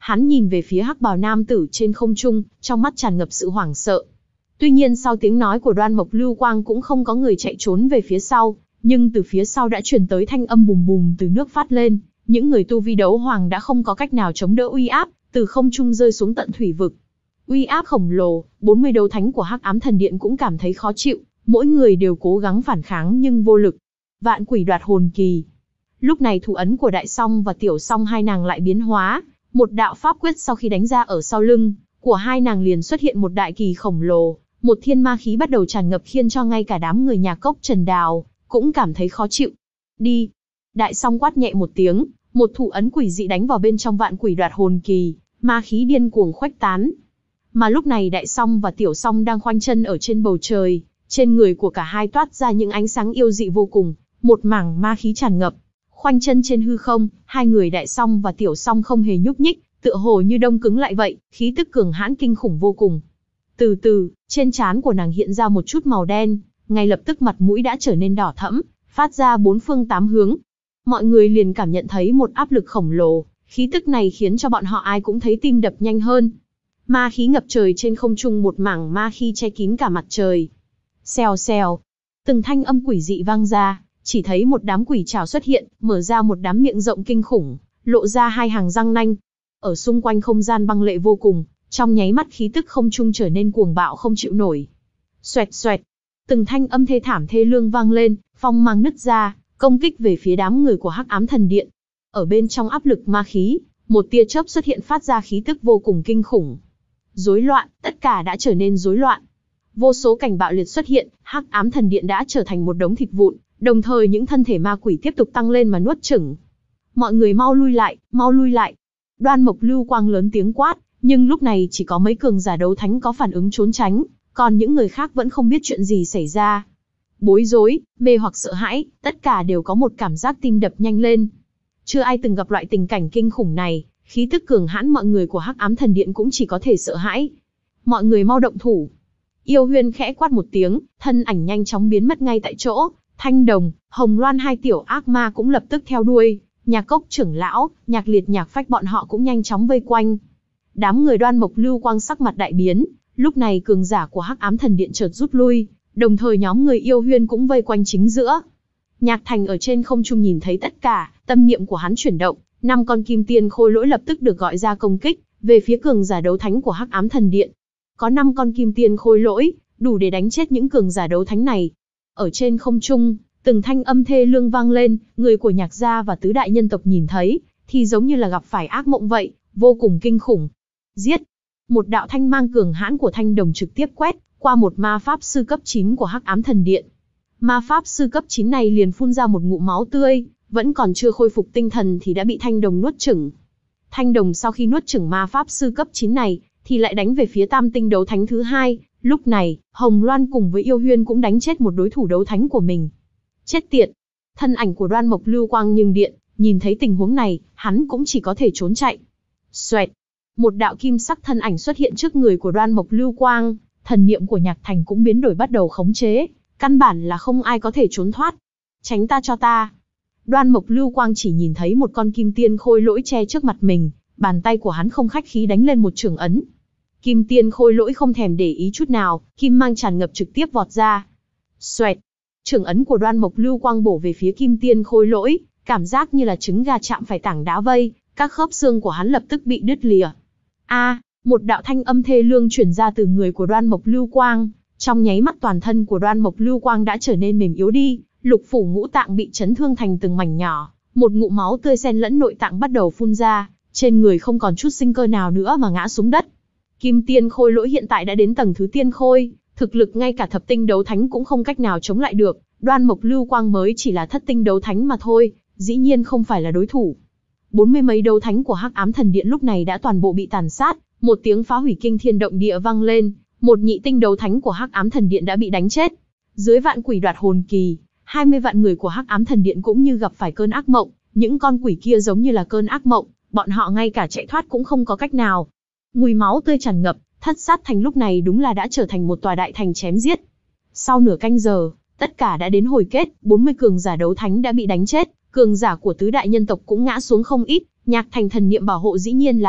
Hắn nhìn về phía hắc bào nam tử trên không trung, trong mắt tràn ngập sự hoảng sợ. Tuy nhiên sau tiếng nói của Đoan Mộc Lưu Quang cũng không có người chạy trốn về phía sau, nhưng từ phía sau đã truyền tới thanh âm bùm bùm từ nước phát lên, những người tu vi đấu hoàng đã không có cách nào chống đỡ uy áp, từ không trung rơi xuống tận thủy vực. Uy áp khổng lồ, bốn mươi đấu thánh của Hắc Ám Thần Điện cũng cảm thấy khó chịu, mỗi người đều cố gắng phản kháng nhưng vô lực. Vạn Quỷ Đoạt Hồn Kỳ. Lúc này thủ ấn của Đại Song và Tiểu Song hai nàng lại biến hóa, một đạo pháp quyết sau khi đánh ra ở sau lưng của hai nàng liền xuất hiện một đại kỳ khổng lồ, một thiên ma khí bắt đầu tràn ngập khiến cho ngay cả đám người nhà cốc Trần Đào cũng cảm thấy khó chịu. Đi! Đại Song quát nhẹ một tiếng, một thủ ấn quỷ dị đánh vào bên trong Vạn Quỷ Đoạt Hồn Kỳ, ma khí điên cuồng khuếch tán. Mà lúc này Đại Song và Tiểu Song đang khoanh chân ở trên bầu trời, trên người của cả hai toát ra những ánh sáng yêu dị vô cùng, một mảng ma khí tràn ngập. Khoanh chân trên hư không, hai người Đại Song và Tiểu Song không hề nhúc nhích, tựa hồ như đông cứng lại vậy, khí tức cường hãn kinh khủng vô cùng. Từ từ, trên trán của nàng hiện ra một chút màu đen, ngay lập tức mặt mũi đã trở nên đỏ thẫm, phát ra bốn phương tám hướng. Mọi người liền cảm nhận thấy một áp lực khổng lồ, khí tức này khiến cho bọn họ ai cũng thấy tim đập nhanh hơn. Ma khí ngập trời trên không trung, một mảng ma khí che kín cả mặt trời. Xèo xèo, từng thanh âm quỷ dị vang ra, chỉ thấy một đám quỷ trảo xuất hiện, mở ra một đám miệng rộng kinh khủng, lộ ra hai hàng răng nanh. Ở xung quanh không gian băng lệ vô cùng, trong nháy mắt khí tức không trung trở nên cuồng bạo không chịu nổi. Xoẹt xoẹt, từng thanh âm thê thảm thê lương vang lên, phong mang nứt ra, công kích về phía đám người của Hắc Ám Thần Điện. Ở bên trong áp lực ma khí, một tia chớp xuất hiện phát ra khí tức vô cùng kinh khủng. Rối loạn, tất cả đã trở nên rối loạn. Vô số cảnh bạo liệt xuất hiện, Hắc Ám Thần Điện đã trở thành một đống thịt vụn, đồng thời những thân thể ma quỷ tiếp tục tăng lên mà nuốt chửng. Mọi người mau lui lại, mau lui lại. Đoan Mộc Lưu Quang lớn tiếng quát, nhưng lúc này chỉ có mấy cường giả đấu thánh có phản ứng trốn tránh, còn những người khác vẫn không biết chuyện gì xảy ra. Bối rối, mê hoặc sợ hãi, tất cả đều có một cảm giác tim đập nhanh lên. Chưa ai từng gặp loại tình cảnh kinh khủng này, khí tức cường hãn mọi người của Hắc Ám Thần Điện cũng chỉ có thể sợ hãi. Mọi người mau động thủ. Yêu Huyên khẽ quát một tiếng, thân ảnh nhanh chóng biến mất ngay tại chỗ. Thanh Đồng, Hồng Loan hai tiểu ác ma cũng lập tức theo đuôi, Nhạc Cốc trưởng lão, Nhạc Liệt, Nhạc Phách bọn họ cũng nhanh chóng vây quanh. Đám người Đoan Mộc Lưu Quang sắc mặt đại biến, lúc này cường giả của Hắc Ám Thần Điện chợt rút lui, đồng thời nhóm người Yêu Huyên cũng vây quanh chính giữa. Nhạc Thành ở trên không trung nhìn thấy tất cả, tâm niệm của hắn chuyển động, năm con kim tiên khôi lỗi lập tức được gọi ra công kích về phía cường giả đấu thánh của Hắc Ám Thần Điện. Có năm con kim tiên khôi lỗi, đủ để đánh chết những cường giả đấu thánh này. Ở trên không trung, từng thanh âm thê lương vang lên, người của Nhạc gia và tứ đại nhân tộc nhìn thấy, thì giống như là gặp phải ác mộng vậy, vô cùng kinh khủng. Giết! Một đạo thanh mang cường hãn của Thanh Đồng trực tiếp quét qua một ma pháp sư cấp chín của Hắc Ám Thần Điện. Ma pháp sư cấp chín này liền phun ra một ngụm máu tươi, vẫn còn chưa khôi phục tinh thần thì đã bị Thanh Đồng nuốt chửng. Thanh Đồng sau khi nuốt chửng ma pháp sư cấp chín này, thì lại đánh về phía tam tinh đấu thánh thứ hai. Lúc này, Hồng Loan cùng với Yêu Huyên cũng đánh chết một đối thủ đấu thánh của mình. Chết tiệt! Thân ảnh của Đoan Mộc Lưu Quang nhưng điện, nhìn thấy tình huống này, hắn cũng chỉ có thể trốn chạy. Xoẹt! Một đạo kim sắc thân ảnh xuất hiện trước người của Đoan Mộc Lưu Quang, thần niệm của Nhạc Thành cũng biến đổi bắt đầu khống chế, căn bản là không ai có thể trốn thoát. Tránh ta cho ta! Đoan Mộc Lưu Quang chỉ nhìn thấy một con kim tiên khôi lỗi che trước mặt mình, bàn tay của hắn không khách khí đánh lên một chưởng ấn. Kim tiên khôi lỗi không thèm để ý chút nào, kim mang tràn ngập trực tiếp vọt ra. Xoẹt! Chưởng ấn của Đoan Mộc Lưu Quang bổ về phía kim tiên khôi lỗi, cảm giác như là trứng gà chạm phải tảng đá vây, các khớp xương của hắn lập tức bị đứt lìa. A, một đạo thanh âm thê lương truyền ra từ người của Đoan Mộc Lưu Quang, trong nháy mắt toàn thân của Đoan Mộc Lưu Quang đã trở nên mềm yếu đi, lục phủ ngũ tạng bị chấn thương thành từng mảnh nhỏ, một ngụm máu tươi xen lẫn nội tạng bắt đầu phun ra, trên người không còn chút sinh cơ nào nữa mà ngã xuống đất. Kim tiên khôi lỗi hiện tại đã đến tầng thứ tiên khôi, thực lực ngay cả thập tinh đấu thánh cũng không cách nào chống lại được, Đoan Mộc Lưu Quang mới chỉ là thất tinh đấu thánh mà thôi, dĩ nhiên không phải là đối thủ. Bốn mươi mấy đấu thánh của Hắc Ám Thần Điện lúc này đã toàn bộ bị tàn sát, một tiếng phá hủy kinh thiên động địa vang lên, một nhị tinh đấu thánh của Hắc Ám Thần Điện đã bị đánh chết. Dưới Vạn Quỷ Đoạt Hồn Kỳ, hai mươi vạn người của Hắc Ám Thần Điện cũng như gặp phải cơn ác mộng, những con quỷ kia giống như là cơn ác mộng, bọn họ ngay cả chạy thoát cũng không có cách nào. Mùi máu tươi tràn ngập, Thất Sát Thành lúc này đúng là đã trở thành một tòa đại thành chém giết. Sau nửa canh giờ, tất cả đã đến hồi kết, bốn mươi cường giả đấu thánh đã bị đánh chết, cường giả của tứ đại nhân tộc cũng ngã xuống không ít, Nhạc Thành thần niệm bảo hộ dĩ nhiên là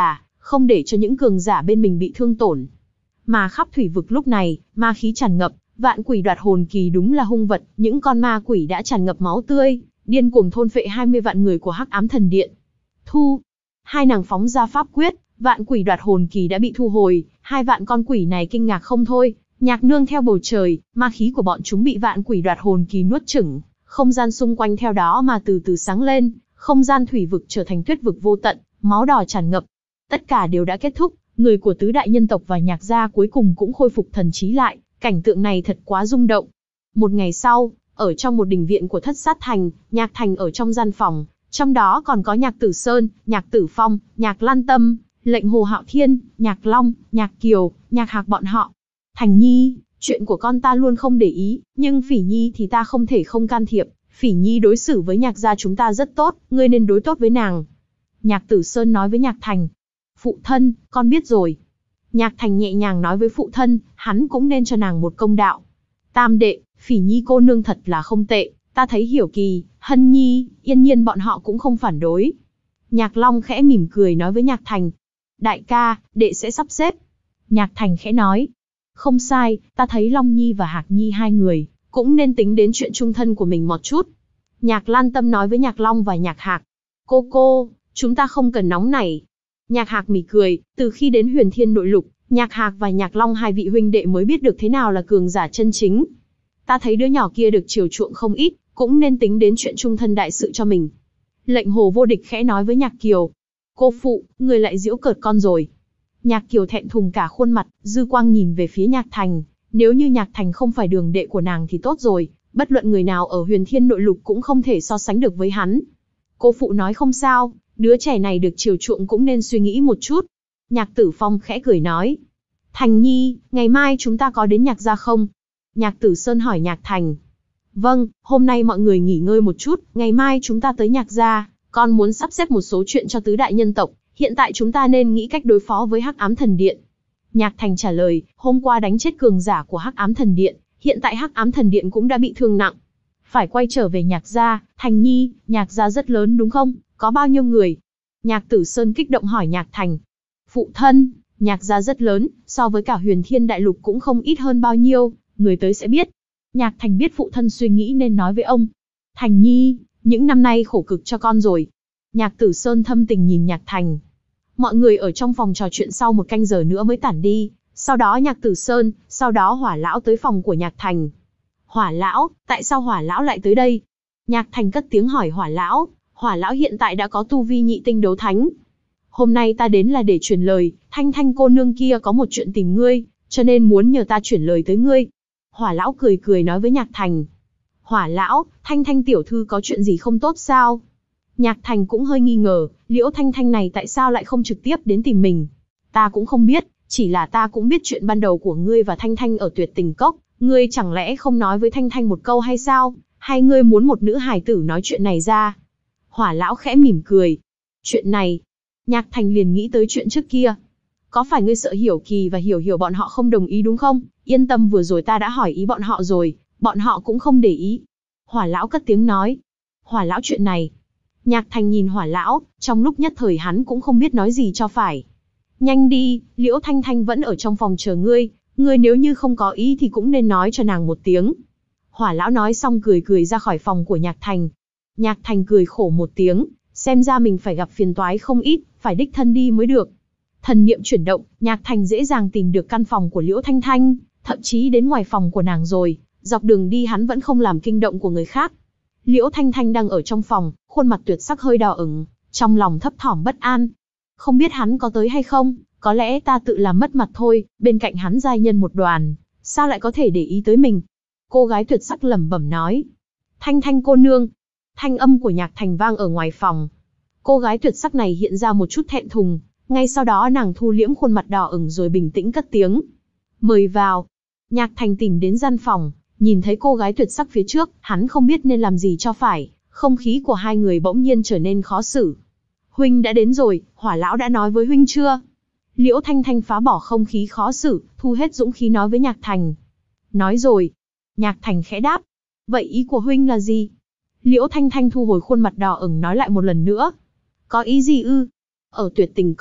không để cho những cường giả bên mình bị thương tổn. Mà khắp thủy vực lúc này, ma khí tràn ngập, vạn quỷ đoạt hồn kỳ đúng là hung vật, những con ma quỷ đã tràn ngập máu tươi, điên cuồng thôn phệ hai mươi vạn người của Hắc Ám Thần Điện. Thu, hai nàng phóng ra pháp quyết, vạn quỷ đoạt hồn kỳ đã bị thu hồi, hai vạn con quỷ này kinh ngạc không thôi, nhạc nương theo bầu trời, ma khí của bọn chúng bị vạn quỷ đoạt hồn kỳ nuốt chửng, không gian xung quanh theo đó mà từ từ sáng lên, không gian thủy vực trở thành tuyết vực vô tận, máu đỏ tràn ngập. Tất cả đều đã kết thúc, người của tứ đại nhân tộc và nhạc gia cuối cùng cũng khôi phục thần trí lại, cảnh tượng này thật quá rung động. Một ngày sau, ở trong một đình viện của Thất Sát Thành, Nhạc Thành ở trong gian phòng, trong đó còn có Nhạc Tử Sơn, Nhạc Tử Phong, Nhạc Lan Tâm, Lệnh Hồ Hạo Thiên, Nhạc Long, Nhạc Kiều, Nhạc Hạc bọn họ. Thành Nhi, chuyện của con ta luôn không để ý, nhưng Phỉ Nhi thì ta không thể không can thiệp. Phỉ Nhi đối xử với Nhạc gia chúng ta rất tốt, ngươi nên đối tốt với nàng. Nhạc Tử Sơn nói với Nhạc Thành. Phụ thân, con biết rồi. Nhạc Thành nhẹ nhàng nói với phụ thân, hắn cũng nên cho nàng một công đạo. Tam đệ, Phỉ Nhi cô nương thật là không tệ, ta thấy Hiểu Kỳ, Hân Nhi, Yên Nhiên bọn họ cũng không phản đối. Nhạc Long khẽ mỉm cười nói với Nhạc Thành. Đại ca, đệ sẽ sắp xếp. Nhạc Thành khẽ nói. Không sai, ta thấy Long Nhi và Hạc Nhi hai người, cũng nên tính đến chuyện chung thân của mình một chút. Nhạc Lan Tâm nói với Nhạc Long và Nhạc Hạc. Cô cô, chúng ta không cần nóng nảy. Nhạc Hạc mỉm cười, từ khi đến Huyền Thiên Nội Lục, Nhạc Hạc và Nhạc Long hai vị huynh đệ mới biết được thế nào là cường giả chân chính. Ta thấy đứa nhỏ kia được chiều chuộng không ít, cũng nên tính đến chuyện chung thân đại sự cho mình. Lệnh Hồ Vô Địch khẽ nói với Nhạc Kiều. Cô phụ, người lại giễu cợt con rồi. Nhạc Kiều thẹn thùng cả khuôn mặt, dư quang nhìn về phía Nhạc Thành. Nếu như Nhạc Thành không phải đường đệ của nàng thì tốt rồi, bất luận người nào ở Huyền Thiên Nội Lục cũng không thể so sánh được với hắn. Cô phụ nói không sao, đứa trẻ này được chiều chuộng cũng nên suy nghĩ một chút. Nhạc Tử Phong khẽ cười nói. Thành Nhi, ngày mai chúng ta có đến Nhạc gia không? Nhạc Tử Sơn hỏi Nhạc Thành. Vâng, hôm nay mọi người nghỉ ngơi một chút, ngày mai chúng ta tới Nhạc gia, con muốn sắp xếp một số chuyện cho tứ đại nhân tộc, hiện tại chúng ta nên nghĩ cách đối phó với Hắc Ám Thần Điện. Nhạc Thành trả lời, hôm qua đánh chết cường giả của Hắc Ám Thần Điện, hiện tại Hắc Ám Thần Điện cũng đã bị thương nặng. Phải quay trở về Nhạc gia, Thành Nhi, Nhạc gia rất lớn đúng không? Có bao nhiêu người? Nhạc Tử Sơn kích động hỏi Nhạc Thành. Phụ thân, Nhạc gia rất lớn, so với cả Huyền Thiên Đại Lục cũng không ít hơn bao nhiêu, người tới sẽ biết. Nhạc Thành biết phụ thân suy nghĩ nên nói với ông. Thành Nhi, những năm nay khổ cực cho con rồi. Nhạc Tử Sơn thâm tình nhìn Nhạc Thành. Mọi người ở trong phòng trò chuyện sau một canh giờ nữa mới tản đi, sau đó Nhạc Tử Sơn, sau đó Hỏa Lão tới phòng của Nhạc Thành. Hỏa Lão, tại sao Hỏa Lão lại tới đây? Nhạc Thành cất tiếng hỏi Hỏa Lão, Hỏa Lão hiện tại đã có tu vi nhị tinh đấu thánh. Hôm nay ta đến là để truyền lời, Thanh Thanh cô nương kia có một chuyện tìm ngươi, cho nên muốn nhờ ta chuyển lời tới ngươi. Hỏa Lão cười cười nói với Nhạc Thành. Hỏa Lão, Thanh Thanh tiểu thư có chuyện gì không tốt sao? Nhạc Thành cũng hơi nghi ngờ, Liễu Thanh Thanh này tại sao lại không trực tiếp đến tìm mình? Ta cũng không biết, chỉ là ta cũng biết chuyện ban đầu của ngươi và Thanh Thanh ở Tuyệt Tình Cốc, ngươi chẳng lẽ không nói với Thanh Thanh một câu hay sao? Hay ngươi muốn một nữ hài tử nói chuyện này ra? Hỏa Lão khẽ mỉm cười. Chuyện này, Nhạc Thành liền nghĩ tới chuyện trước kia. Có phải ngươi sợ Hiểu Kỳ và Hiểu Hiểu bọn họ không đồng ý đúng không? Yên tâm, vừa rồi ta đã hỏi ý bọn họ rồi, bọn họ cũng không để ý. Hỏa Lão cất tiếng nói. Hỏa Lão, chuyện này. Nhạc Thành nhìn Hỏa Lão, trong lúc nhất thời hắn cũng không biết nói gì cho phải. Nhanh đi, Liễu Thanh Thanh vẫn ở trong phòng chờ ngươi, ngươi nếu như không có ý thì cũng nên nói cho nàng một tiếng. Hỏa Lão nói xong cười cười ra khỏi phòng của Nhạc Thành. Nhạc Thành cười khổ một tiếng, xem ra mình phải gặp phiền toái không ít, phải đích thân đi mới được. Thần niệm chuyển động, Nhạc Thành dễ dàng tìm được căn phòng của Liễu Thanh Thanh, thậm chí đến ngoài phòng của nàng rồi, dọc đường đi hắn vẫn không làm kinh động của người khác. Liễu Thanh Thanh đang ở trong phòng, khuôn mặt tuyệt sắc hơi đỏ ửng, trong lòng thấp thỏm bất an. Không biết hắn có tới hay không, có lẽ ta tự làm mất mặt thôi, bên cạnh hắn giai nhân một đoàn, sao lại có thể để ý tới mình? Cô gái tuyệt sắc lẩm bẩm nói. Thanh Thanh cô nương. Thanh âm của Nhạc Thành vang ở ngoài phòng. Cô gái tuyệt sắc này hiện ra một chút thẹn thùng, ngay sau đó nàng thu liễm khuôn mặt đỏ ửng rồi bình tĩnh cất tiếng. Mời vào. Nhạc Thành tìm đến gian phòng, nhìn thấy cô gái tuyệt sắc phía trước, hắn không biết nên làm gì cho phải, không khí của hai người bỗng nhiên trở nên khó xử. Huynh đã đến rồi, Hỏa Lão đã nói với huynh chưa? Liễu Thanh Thanh phá bỏ không khí khó xử, thu hết dũng khí nói với Nhạc Thành. Nói rồi. Nhạc Thành khẽ đáp. Vậy ý của huynh là gì? Liễu Thanh Thanh thu hồi khuôn mặt đỏ ửng nói lại một lần nữa. Có ý gì ư? Ở Tuyệt Tình Cốc,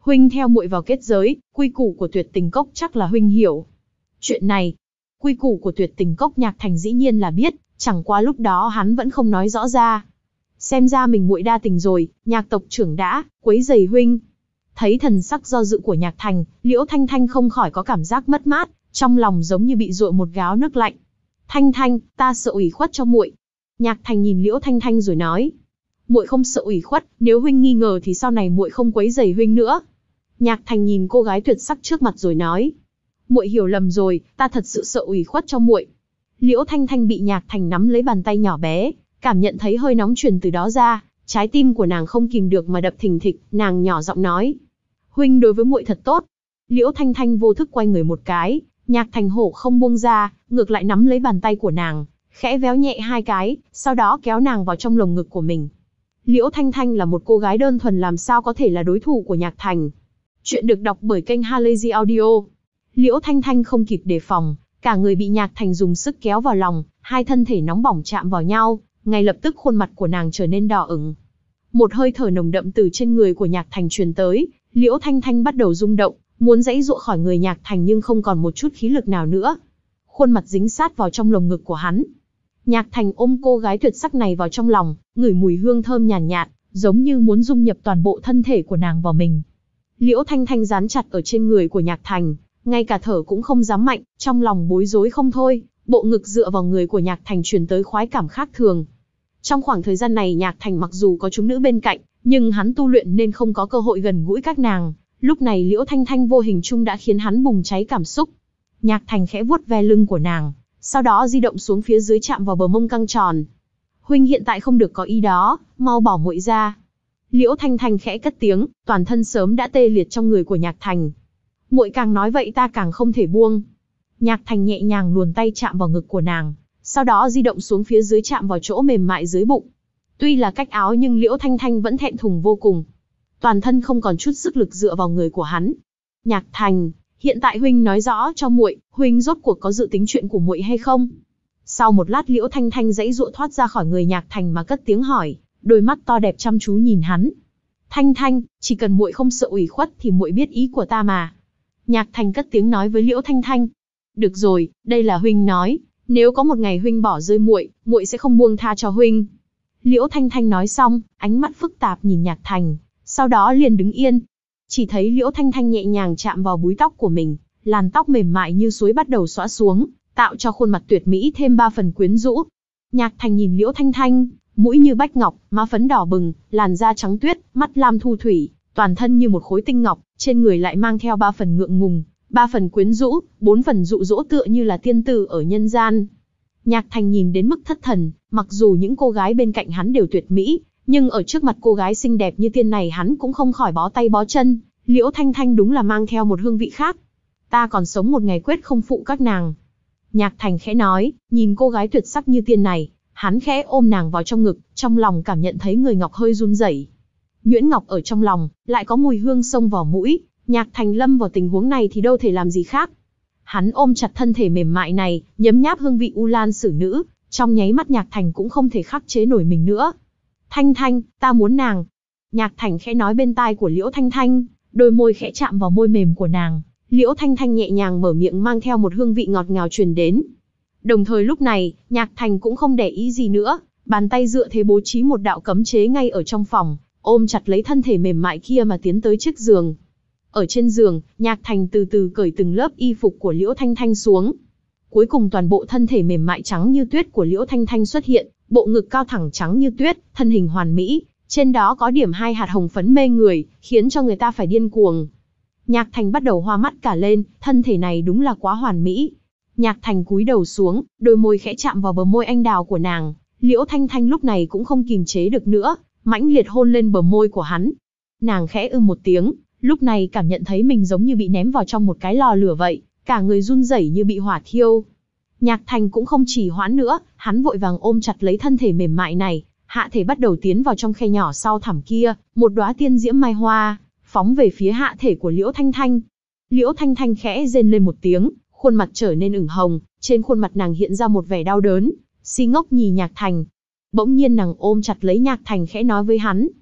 huynh theo muội vào kết giới, quy củ của Tuyệt Tình Cốc chắc là huynh hiểu. Chuyện này, quy củ của Tuyệt Tình Cốc Nhạc Thành dĩ nhiên là biết, chẳng qua lúc đó hắn vẫn không nói rõ ra. Xem ra mình muội đa tình rồi, Nhạc tộc trưởng đã quấy rầy huynh. Thấy thần sắc do dự của Nhạc Thành, Liễu Thanh Thanh không khỏi có cảm giác mất mát, trong lòng giống như bị dội một gáo nước lạnh. Thanh Thanh, ta sợ ủy khuất cho muội. Nhạc Thành nhìn Liễu Thanh Thanh rồi nói, muội không sợ ủy khuất, nếu huynh nghi ngờ thì sau này muội không quấy rầy huynh nữa. Nhạc Thành nhìn cô gái tuyệt sắc trước mặt rồi nói, muội hiểu lầm rồi, ta thật sự sợ ủy khuất cho muội. Liễu Thanh Thanh bị Nhạc Thành nắm lấy bàn tay nhỏ bé, cảm nhận thấy hơi nóng truyền từ đó ra, trái tim của nàng không kìm được mà đập thình thịch, nàng nhỏ giọng nói, huynh đối với muội thật tốt. Liễu Thanh Thanh vô thức quay người một cái, Nhạc Thành hổ không buông ra, ngược lại nắm lấy bàn tay của nàng, khẽ véo nhẹ hai cái, sau đó kéo nàng vào trong lồng ngực của mình. Liễu Thanh Thanh là một cô gái đơn thuần, làm sao có thể là đối thủ của Nhạc Thành. Chuyện được đọc bởi kênh Halazy Audio. Liễu Thanh Thanh không kịp đề phòng, cả người bị Nhạc Thành dùng sức kéo vào lòng, hai thân thể nóng bỏng chạm vào nhau, ngay lập tức khuôn mặt của nàng trở nên đỏ ửng. Một hơi thở nồng đậm từ trên người của Nhạc Thành truyền tới, Liễu Thanh Thanh bắt đầu rung động, muốn giãy giụa khỏi người Nhạc Thành nhưng không còn một chút khí lực nào nữa. Khuôn mặt dính sát vào trong lồng ngực của hắn. Nhạc Thành ôm cô gái tuyệt sắc này vào trong lòng, ngửi mùi hương thơm nhàn nhạt, nhạt, giống như muốn dung nhập toàn bộ thân thể của nàng vào mình. Liễu Thanh Thanh dán chặt ở trên người của Nhạc Thành, ngay cả thở cũng không dám mạnh, trong lòng bối rối không thôi, bộ ngực dựa vào người của Nhạc Thành truyền tới khoái cảm khác thường. Trong khoảng thời gian này Nhạc Thành mặc dù có chúng nữ bên cạnh, nhưng hắn tu luyện nên không có cơ hội gần gũi các nàng, lúc này Liễu Thanh Thanh vô hình chung đã khiến hắn bùng cháy cảm xúc. Nhạc Thành khẽ vuốt ve lưng của nàng, sau đó di động xuống phía dưới chạm vào bờ mông căng tròn. Huynh hiện tại không được có ý đó, mau bỏ muội ra. Liễu Thanh Thanh khẽ cất tiếng, toàn thân sớm đã tê liệt trong người của Nhạc Thành. Muội càng nói vậy ta càng không thể buông. Nhạc Thành nhẹ nhàng luồn tay chạm vào ngực của nàng, sau đó di động xuống phía dưới chạm vào chỗ mềm mại dưới bụng. Tuy là cách áo nhưng Liễu Thanh Thanh vẫn thẹn thùng vô cùng. Toàn thân không còn chút sức lực dựa vào người của hắn. Nhạc Thành, hiện tại huynh nói rõ cho muội, huynh rốt cuộc có dự tính chuyện của muội hay không? Sau một lát Liễu Thanh Thanh giãy giụa thoát ra khỏi người Nhạc Thành mà cất tiếng hỏi, đôi mắt to đẹp chăm chú nhìn hắn. Thanh Thanh, chỉ cần muội không sợ ủy khuất thì muội biết ý của ta mà. Nhạc Thành cất tiếng nói với Liễu Thanh Thanh. Được rồi, đây là huynh nói, nếu có một ngày huynh bỏ rơi muội, muội sẽ không buông tha cho huynh. Liễu Thanh Thanh nói xong, ánh mắt phức tạp nhìn Nhạc Thành, sau đó liền đứng yên. Chỉ thấy Liễu Thanh Thanh nhẹ nhàng chạm vào búi tóc của mình, làn tóc mềm mại như suối bắt đầu xõa xuống, tạo cho khuôn mặt tuyệt mỹ thêm ba phần quyến rũ. Nhạc Thành nhìn Liễu Thanh Thanh, mũi như bách ngọc, má phấn đỏ bừng, làn da trắng tuyết, mắt lam thu thủy, toàn thân như một khối tinh ngọc, trên người lại mang theo ba phần ngượng ngùng, ba phần quyến rũ, bốn phần dụ dỗ tựa như là tiên tử ở nhân gian. Nhạc Thành nhìn đến mức thất thần, mặc dù những cô gái bên cạnh hắn đều tuyệt mỹ, nhưng ở trước mặt cô gái xinh đẹp như tiên này hắn cũng không khỏi bó tay bó chân. Liễu Thanh Thanh đúng là mang theo một hương vị khác. Ta còn sống một ngày quyết không phụ các nàng. Nhạc Thành khẽ nói, nhìn cô gái tuyệt sắc như tiên này, hắn khẽ ôm nàng vào trong ngực, trong lòng cảm nhận thấy người ngọc hơi run rẩy. Nhuyễn ngọc ở trong lòng, lại có mùi hương xông vào mũi, Nhạc Thành lâm vào tình huống này thì đâu thể làm gì khác. Hắn ôm chặt thân thể mềm mại này, nhấm nháp hương vị u lan sử nữ, trong nháy mắt Nhạc Thành cũng không thể khắc chế nổi mình nữa. Thanh Thanh, ta muốn nàng. Nhạc Thành khẽ nói bên tai của Liễu Thanh Thanh, đôi môi khẽ chạm vào môi mềm của nàng. Liễu Thanh Thanh nhẹ nhàng mở miệng mang theo một hương vị ngọt ngào truyền đến. Đồng thời lúc này, Nhạc Thành cũng không để ý gì nữa, bàn tay dựa thế bố trí một đạo cấm chế ngay ở trong phòng, ôm chặt lấy thân thể mềm mại kia mà tiến tới chiếc giường. Ở trên giường, Nhạc Thành từ từ cởi từng lớp y phục của Liễu Thanh Thanh xuống. Cuối cùng toàn bộ thân thể mềm mại trắng như tuyết của Liễu Thanh Thanh xuất hiện, bộ ngực cao thẳng trắng như tuyết, thân hình hoàn mỹ, trên đó có điểm hai hạt hồng phấn mê người, khiến cho người ta phải điên cuồng. Nhạc Thành bắt đầu hoa mắt cả lên, thân thể này đúng là quá hoàn mỹ. Nhạc Thành cúi đầu xuống, đôi môi khẽ chạm vào bờ môi anh đào của nàng. Liễu Thanh Thanh lúc này cũng không kìm chế được nữa, mãnh liệt hôn lên bờ môi của hắn. Nàng khẽ ư một tiếng, lúc này cảm nhận thấy mình giống như bị ném vào trong một cái lò lửa vậy, cả người run rẩy như bị hỏa thiêu. Nhạc Thành cũng không trì hoãn nữa, hắn vội vàng ôm chặt lấy thân thể mềm mại này, hạ thể bắt đầu tiến vào trong khe nhỏ sau thẳm kia, một đóa tiên diễm mai hoa, phóng về phía hạ thể của Liễu Thanh Thanh. Liễu Thanh Thanh khẽ rên lên một tiếng, khuôn mặt trở nên ửng hồng, trên khuôn mặt nàng hiện ra một vẻ đau đớn, si ngốc nhìn Nhạc Thành. Bỗng nhiên nàng ôm chặt lấy Nhạc Thành khẽ nói với hắn.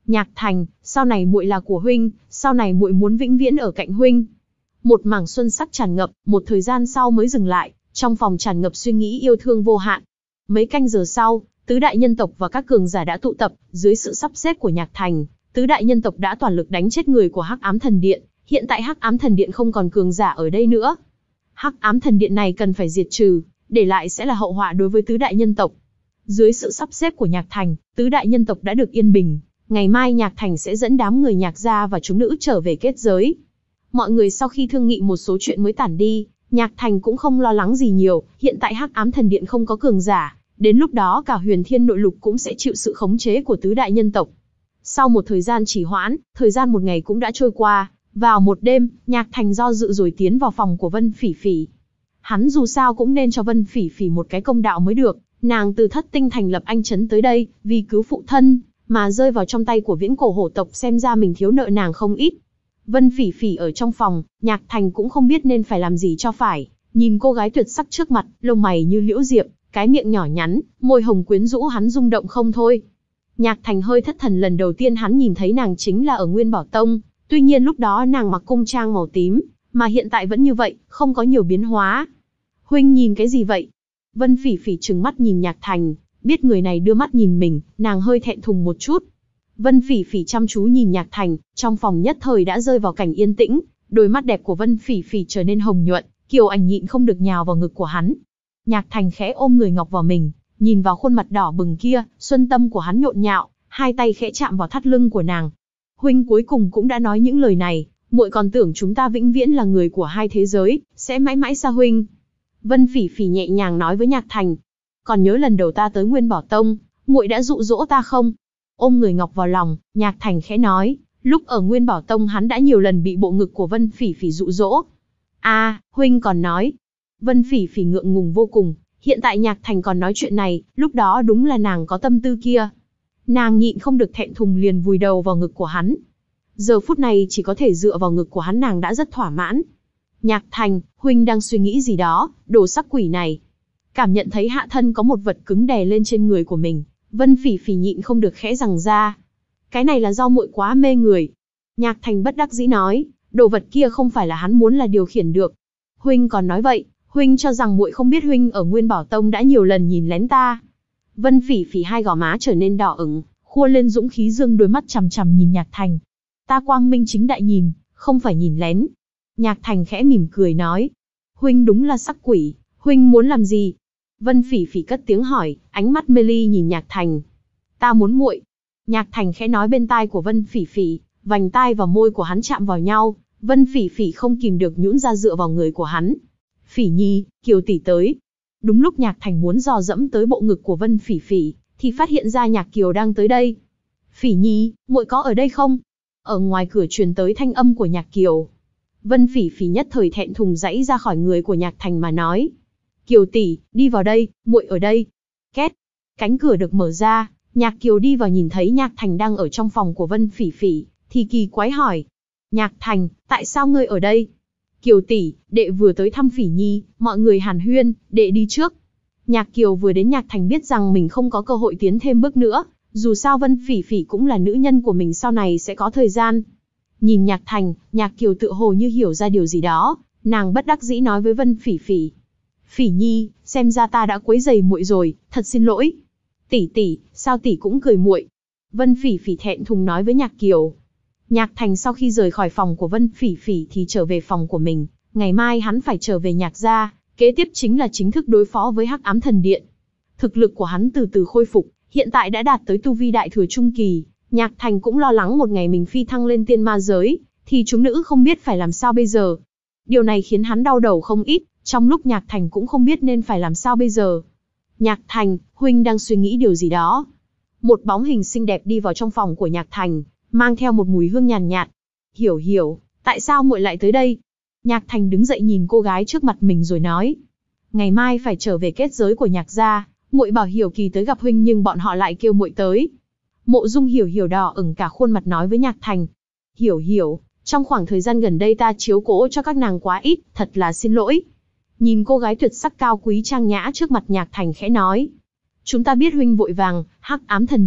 Nhạc Thành, sau này muội là của huynh, sau này muội muốn vĩnh viễn ở cạnh huynh. Một mảng xuân sắc tràn ngập, một thời gian sau mới dừng lại, trong phòng tràn ngập suy nghĩ yêu thương vô hạn. Mấy canh giờ sau, tứ đại nhân tộc và các cường giả đã tụ tập, dưới sự sắp xếp của Nhạc Thành, tứ đại nhân tộc đã toàn lực đánh chết người của Hắc Ám Thần Điện, hiện tại Hắc Ám Thần Điện không còn cường giả ở đây nữa. Hắc Ám Thần Điện này cần phải diệt trừ, để lại sẽ là hậu họa đối với tứ đại nhân tộc. Dưới sự sắp xếp của Nhạc Thành, tứ đại nhân tộc đã được yên bình, ngày mai Nhạc Thành sẽ dẫn đám người Nhạc gia và chúng nữ trở về kết giới. Mọi người sau khi thương nghị một số chuyện mới tản đi, Nhạc Thành cũng không lo lắng gì nhiều, hiện tại Hắc Ám Thần Điện không có cường giả, đến lúc đó cả Huyền Thiên Nội Lục cũng sẽ chịu sự khống chế của tứ đại nhân tộc. Sau một thời gian trì hoãn, thời gian một ngày cũng đã trôi qua, vào một đêm, Nhạc Thành do dự rồi tiến vào phòng của Vân Phỉ Phỉ. Hắn dù sao cũng nên cho Vân Phỉ Phỉ một cái công đạo mới được, nàng từ Thất Tinh thành lập anh trấn tới đây, vì cứu phụ thân, mà rơi vào trong tay của Viễn Cổ hổ tộc, xem ra mình thiếu nợ nàng không ít. Vân Phỉ Phỉ ở trong phòng, Nhạc Thành cũng không biết nên phải làm gì cho phải, nhìn cô gái tuyệt sắc trước mặt, lông mày như liễu diệp, cái miệng nhỏ nhắn, môi hồng quyến rũ hắn rung động không thôi. Nhạc Thành hơi thất thần, lần đầu tiên hắn nhìn thấy nàng chính là ở Nguyên Bảo Tông, tuy nhiên lúc đó nàng mặc cung trang màu tím, mà hiện tại vẫn như vậy, không có nhiều biến hóa. Huynh nhìn cái gì vậy? Vân Phỉ Phỉ trừng mắt nhìn Nhạc Thành, biết người này đưa mắt nhìn mình, nàng hơi thẹn thùng một chút. Vân Phỉ Phỉ chăm chú nhìn Nhạc Thành, trong phòng nhất thời đã rơi vào cảnh yên tĩnh, đôi mắt đẹp của Vân Phỉ Phỉ trở nên hồng nhuận, Kiều Ảnh nhịn không được nhào vào ngực của hắn. Nhạc Thành khẽ ôm người ngọc vào mình, nhìn vào khuôn mặt đỏ bừng kia, xuân tâm của hắn nhộn nhạo, hai tay khẽ chạm vào thắt lưng của nàng. Huynh cuối cùng cũng đã nói những lời này, muội còn tưởng chúng ta vĩnh viễn là người của hai thế giới, sẽ mãi mãi xa huynh. Vân Phỉ Phỉ nhẹ nhàng nói với Nhạc Thành. Còn nhớ lần đầu ta tới Nguyên Bảo Tông, muội đã dụ dỗ ta không? Ôm người ngọc vào lòng, Nhạc Thành khẽ nói, lúc ở Nguyên Bảo Tông hắn đã nhiều lần bị bộ ngực của Vân Phỉ Phỉ dụ dỗ. A, à, huynh còn nói. Vân Phỉ Phỉ ngượng ngùng vô cùng, hiện tại Nhạc Thành còn nói chuyện này, lúc đó đúng là nàng có tâm tư kia. Nàng nhịn không được thẹn thùng liền vùi đầu vào ngực của hắn. Giờ phút này chỉ có thể dựa vào ngực của hắn nàng đã rất thỏa mãn. Nhạc Thành, huynh đang suy nghĩ gì đó, đồ sắc quỷ này. Cảm nhận thấy hạ thân có một vật cứng đè lên trên người của mình, Vân Phỉ Phỉ nhịn không được khẽ rằng ra. Cái này là do muội quá mê người. Nhạc Thành bất đắc dĩ nói, đồ vật kia không phải là hắn muốn là điều khiển được. Huynh còn nói vậy, huynh cho rằng muội không biết huynh ở Nguyên Bảo Tông đã nhiều lần nhìn lén ta. Vân Phỉ Phỉ hai gò má trở nên đỏ ửng, khua lên dũng khí dương đôi mắt chằm chằm nhìn Nhạc Thành. Ta quang minh chính đại nhìn, không phải nhìn lén. Nhạc Thành khẽ mỉm cười nói, huynh đúng là sắc quỷ, huynh muốn làm gì? Vân Phỉ Phỉ cất tiếng hỏi, ánh mắt mê ly nhìn Nhạc Thành. Ta muốn muội. Nhạc Thành khẽ nói bên tai của Vân Phỉ Phỉ, vành tai và môi của hắn chạm vào nhau, Vân Phỉ Phỉ không kìm được nhũn ra dựa vào người của hắn. Phỉ Nhi, Kiều tỷ tới. Đúng lúc Nhạc Thành muốn dò dẫm tới bộ ngực của Vân Phỉ Phỉ, thì phát hiện ra Nhạc Kiều đang tới đây. Phỉ Nhi, muội có ở đây không? Ở ngoài cửa truyền tới thanh âm của Nhạc Kiều. Vân Phỉ Phỉ nhất thời thẹn thùng giãy ra khỏi người của Nhạc Thành mà nói. Kiều tỷ, đi vào đây, muội ở đây. Két. Cánh cửa được mở ra, Nhạc Kiều đi vào nhìn thấy Nhạc Thành đang ở trong phòng của Vân Phỉ Phỉ, thì kỳ quái hỏi. Nhạc Thành, tại sao ngươi ở đây? Kiều tỷ, đệ vừa tới thăm Phỉ Nhi, mọi người hàn huyên, đệ đi trước. Nhạc Kiều vừa đến Nhạc Thành biết rằng mình không có cơ hội tiến thêm bước nữa, dù sao Vân Phỉ Phỉ cũng là nữ nhân của mình, sau này sẽ có thời gian. Nhìn Nhạc Thành, Nhạc Kiều tựa hồ như hiểu ra điều gì đó, nàng bất đắc dĩ nói với Vân Phỉ Phỉ. Phỉ Nhi, xem ra ta đã quấy rầy muội rồi, thật xin lỗi. Tỷ tỷ, sao tỷ cũng cười muội? Vân Phỉ Phỉ thẹn thùng nói với Nhạc Kiều. Nhạc Thành sau khi rời khỏi phòng của Vân Phỉ Phỉ thì trở về phòng của mình, ngày mai hắn phải trở về Nhạc gia, kế tiếp chính là chính thức đối phó với Hắc Ám Thần Điện. Thực lực của hắn từ từ khôi phục, hiện tại đã đạt tới tu vi đại thừa trung kỳ, Nhạc Thành cũng lo lắng một ngày mình phi thăng lên tiên ma giới, thì chúng nữ không biết phải làm sao bây giờ. Điều này khiến hắn đau đầu không ít, trong lúc Nhạc Thành cũng không biết nên phải làm sao bây giờ. Nhạc Thành, huynh đang suy nghĩ điều gì đó. Một bóng hình xinh đẹp đi vào trong phòng của Nhạc Thành, mang theo một mùi hương nhàn nhạt, nhạt. Hiểu hiểu, tại sao muội lại tới đây? Nhạc Thành đứng dậy nhìn cô gái trước mặt mình rồi nói. Ngày mai phải trở về kết giới của Nhạc gia, muội bảo Hiểu Kỳ tới gặp huynh nhưng bọn họ lại kêu muội tới. Mộ Dung Hiểu Hiểu đỏ ửng cả khuôn mặt nói với Nhạc Thành. Hiểu Hiểu, trong khoảng thời gian gần đây ta chiếu cố cho các nàng quá ít, thật là xin lỗi. Nhìn cô gái tuyệt sắc cao quý trang nhã trước mặt Nhạc Thành khẽ nói. Chúng ta biết huynh vội vàng, Hắc Ám Thần Điện,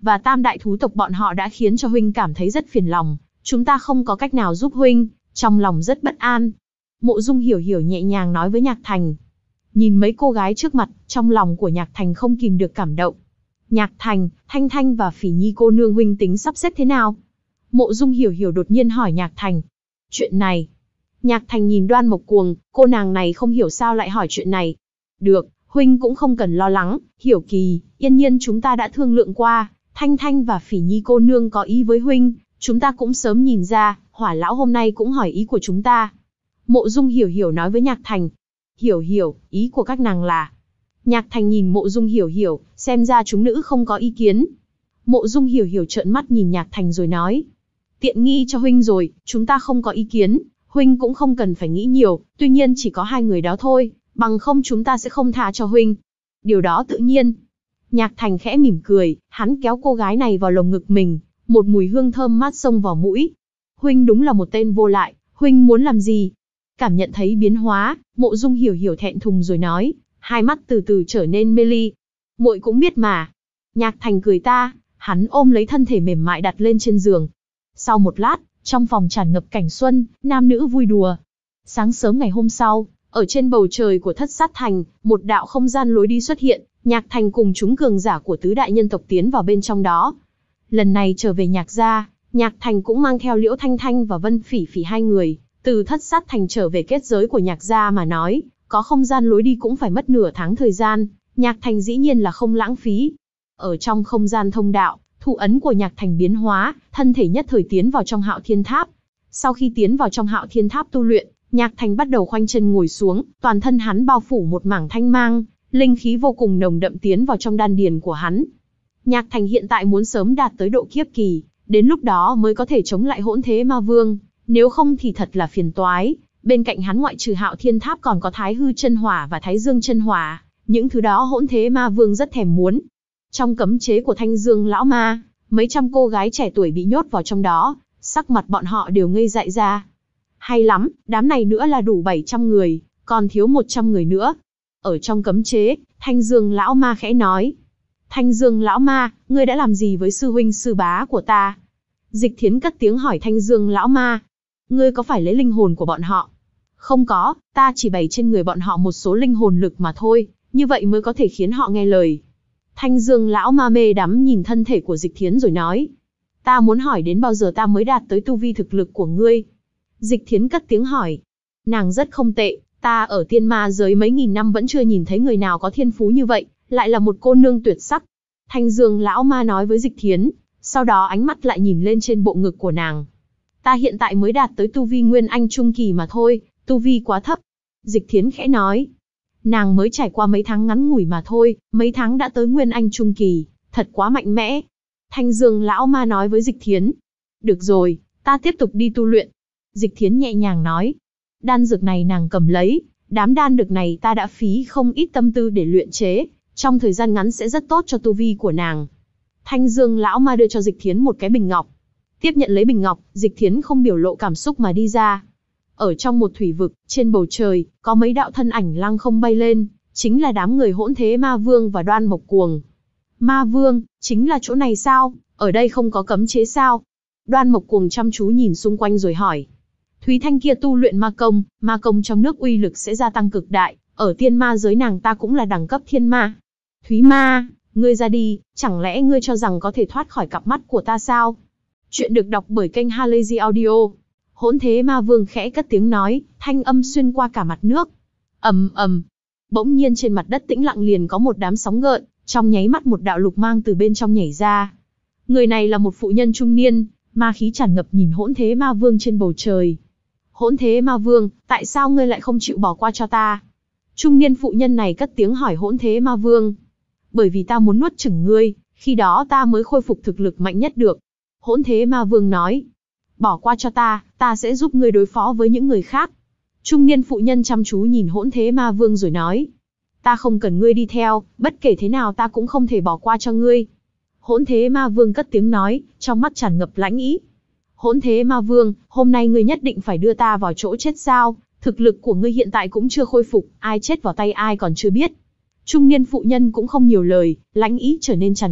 và tam đại thú tộc bọn họ đã khiến cho huynh cảm thấy rất phiền lòng, chúng ta không có cách nào giúp huynh, trong lòng rất bất an. Mộ Dung Hiểu Hiểu nhẹ nhàng nói với Nhạc Thành. Nhìn mấy cô gái trước mặt, trong lòng của Nhạc Thành không kìm được cảm động. Nhạc Thành, Thanh Thanh và Phỉ Nhi cô nương huynh tính sắp xếp thế nào? Mộ Dung Hiểu Hiểu đột nhiên hỏi Nhạc Thành. Chuyện này. Nhạc Thành nhìn Đoan Mộc Cuồng, cô nàng này không hiểu sao lại hỏi chuyện này. Được, huynh cũng không cần lo lắng, Hiểu Kỳ, Yên Nhiên chúng ta đã thương lượng qua, Thanh Thanh và Phỉ Nhi cô nương có ý với huynh, chúng ta cũng sớm nhìn ra, Hỏa lão hôm nay cũng hỏi ý của chúng ta. Mộ Dung Hiểu Hiểu nói với Nhạc Thành. Hiểu Hiểu, ý của các nàng là? Nhạc Thành nhìn Mộ Dung Hiểu Hiểu, xem ra chúng nữ không có ý kiến. Mộ Dung Hiểu Hiểu trợn mắt nhìn Nhạc Thành rồi nói. Tiện nghi cho huynh rồi, chúng ta không có ý kiến, huynh cũng không cần phải nghĩ nhiều, tuy nhiên chỉ có hai người đó thôi, bằng không chúng ta sẽ không tha cho huynh. Điều đó tự nhiên. Nhạc Thành khẽ mỉm cười, hắn kéo cô gái này vào lồng ngực mình, một mùi hương thơm mát xông vào mũi. Huynh đúng là một tên vô lại, huynh muốn làm gì? Cảm nhận thấy biến hóa, Mộ Dung Hiểu Hiểu thẹn thùng rồi nói, hai mắt từ từ trở nên mê ly. Muội cũng biết mà. Nhạc Thành cười ta, hắn ôm lấy thân thể mềm mại đặt lên trên giường. Sau một lát, trong phòng tràn ngập cảnh xuân, nam nữ vui đùa. Sáng sớm ngày hôm sau, ở trên bầu trời của Thất Sát Thành, một đạo không gian lối đi xuất hiện, Nhạc Thành cùng chúng cường giả của tứ đại nhân tộc tiến vào bên trong đó. Lần này trở về Nhạc gia, Nhạc Thành cũng mang theo Liễu Thanh Thanh và Vân Phỉ Phỉ hai người, từ Thất Sát Thành trở về kết giới của Nhạc gia mà nói, có không gian lối đi cũng phải mất nửa tháng thời gian, Nhạc Thành dĩ nhiên là không lãng phí. Ở trong không gian thông đạo, thủ ấn của Nhạc Thành biến hóa, thân thể nhất thời tiến vào trong Hạo Thiên Tháp. Sau khi tiến vào trong Hạo Thiên Tháp tu luyện, Nhạc Thành bắt đầu khoanh chân ngồi xuống, toàn thân hắn bao phủ một mảng thanh mang, linh khí vô cùng nồng đậm tiến vào trong đan điền của hắn. Nhạc Thành hiện tại muốn sớm đạt tới độ kiếp kỳ, đến lúc đó mới có thể chống lại Hỗn Thế Ma Vương, nếu không thì thật là phiền toái. Bên cạnh hắn ngoại trừ Hạo Thiên Tháp còn có Thái Hư Chân Hỏa và Thái Dương Chân Hỏa, những thứ đó Hỗn Thế Ma Vương rất thèm muốn. Trong cấm chế của Thanh Dương lão ma, mấy trăm cô gái trẻ tuổi bị nhốt vào trong đó, sắc mặt bọn họ đều ngây dại ra. Hay lắm, đám này nữa là đủ bảy trăm người, còn thiếu một trăm người nữa. Ở trong cấm chế, Thanh Dương lão ma khẽ nói. Thanh Dương lão ma, ngươi đã làm gì với sư huynh sư bá của ta? Dịch Thiến cất tiếng hỏi Thanh Dương lão ma. Ngươi có phải lấy linh hồn của bọn họ? Không có, ta chỉ bày trên người bọn họ một số linh hồn lực mà thôi, như vậy mới có thể khiến họ nghe lời. Thanh Dương lão ma mê đắm nhìn thân thể của Dịch Thiến rồi nói. Ta muốn hỏi đến bao giờ ta mới đạt tới tu vi thực lực của ngươi? Dịch Thiến cất tiếng hỏi. Nàng rất không tệ, ta ở tiên ma giới mấy nghìn năm vẫn chưa nhìn thấy người nào có thiên phú như vậy, lại là một cô nương tuyệt sắc. Thanh Dương lão ma nói với Dịch Thiến, sau đó ánh mắt lại nhìn lên trên bộ ngực của nàng. Ta hiện tại mới đạt tới tu vi Nguyên Anh Trung Kỳ mà thôi, tu vi quá thấp. Dịch Thiến khẽ nói. Nàng mới trải qua mấy tháng ngắn ngủi mà thôi, mấy tháng đã tới Nguyên Anh Trung Kỳ, thật quá mạnh mẽ. Thanh Dương lão ma nói với Dịch Thiến. Được rồi, ta tiếp tục đi tu luyện. Dịch Thiến nhẹ nhàng nói. Đan dược này nàng cầm lấy, đám đan dược này ta đã phí không ít tâm tư để luyện chế, trong thời gian ngắn sẽ rất tốt cho tu vi của nàng. Thanh Dương lão ma đưa cho Dịch Thiến một cái bình ngọc. Tiếp nhận lấy bình ngọc, Dịch Thiến không biểu lộ cảm xúc mà đi ra. Ở trong một thủy vực, trên bầu trời, có mấy đạo thân ảnh lăng không bay lên, chính là đám người Hỗn Thế Ma Vương và Đoan Mộc Cuồng. Ma Vương, chính là chỗ này sao? Ở đây không có cấm chế sao? Đoan Mộc Cuồng chăm chú nhìn xung quanh rồi hỏi. Thúy Thanh kia tu luyện ma công, ma công trong nước uy lực sẽ gia tăng cực đại, ở tiên ma giới nàng ta cũng là đẳng cấp thiên ma. Thúy Ma, ngươi ra đi, chẳng lẽ ngươi cho rằng có thể thoát khỏi cặp mắt của ta sao? Chuyện được đọc bởi kênh Halazy Audio. Hỗn Thế Ma Vương khẽ cất tiếng nói, thanh âm xuyên qua cả mặt nước. Ầm ầm. Bỗng nhiên trên mặt đất tĩnh lặng liền có một đám sóng gợn, trong nháy mắt một đạo lục mang từ bên trong nhảy ra. Người này là một phụ nhân trung niên, ma khí tràn ngập nhìn Hỗn Thế Ma Vương trên bầu trời. Hỗn Thế Ma Vương, tại sao ngươi lại không chịu bỏ qua cho ta? Trung niên phụ nhân này cất tiếng hỏi Hỗn Thế Ma Vương. Bởi vì ta muốn nuốt chửng ngươi, khi đó ta mới khôi phục thực lực mạnh nhất được. Hỗn Thế Ma Vương nói. Bỏ qua cho ta, ta sẽ giúp ngươi đối phó với những người khác. Trung niên phụ nhân chăm chú nhìn Hỗn Thế Ma Vương rồi nói. Ta không cần ngươi đi theo, bất kể thế nào ta cũng không thể bỏ qua cho ngươi. Hỗn Thế Ma Vương cất tiếng nói, trong mắt tràn ngập lãnh ý. Hỗn Thế Ma Vương, hôm nay ngươi nhất định phải đưa ta vào chỗ chết sao? Thực lực của ngươi hiện tại cũng chưa khôi phục, ai chết vào tay ai còn chưa biết. Trung niên phụ nhân cũng không nhiều lời, lãnh ý trở nên tràn ngập,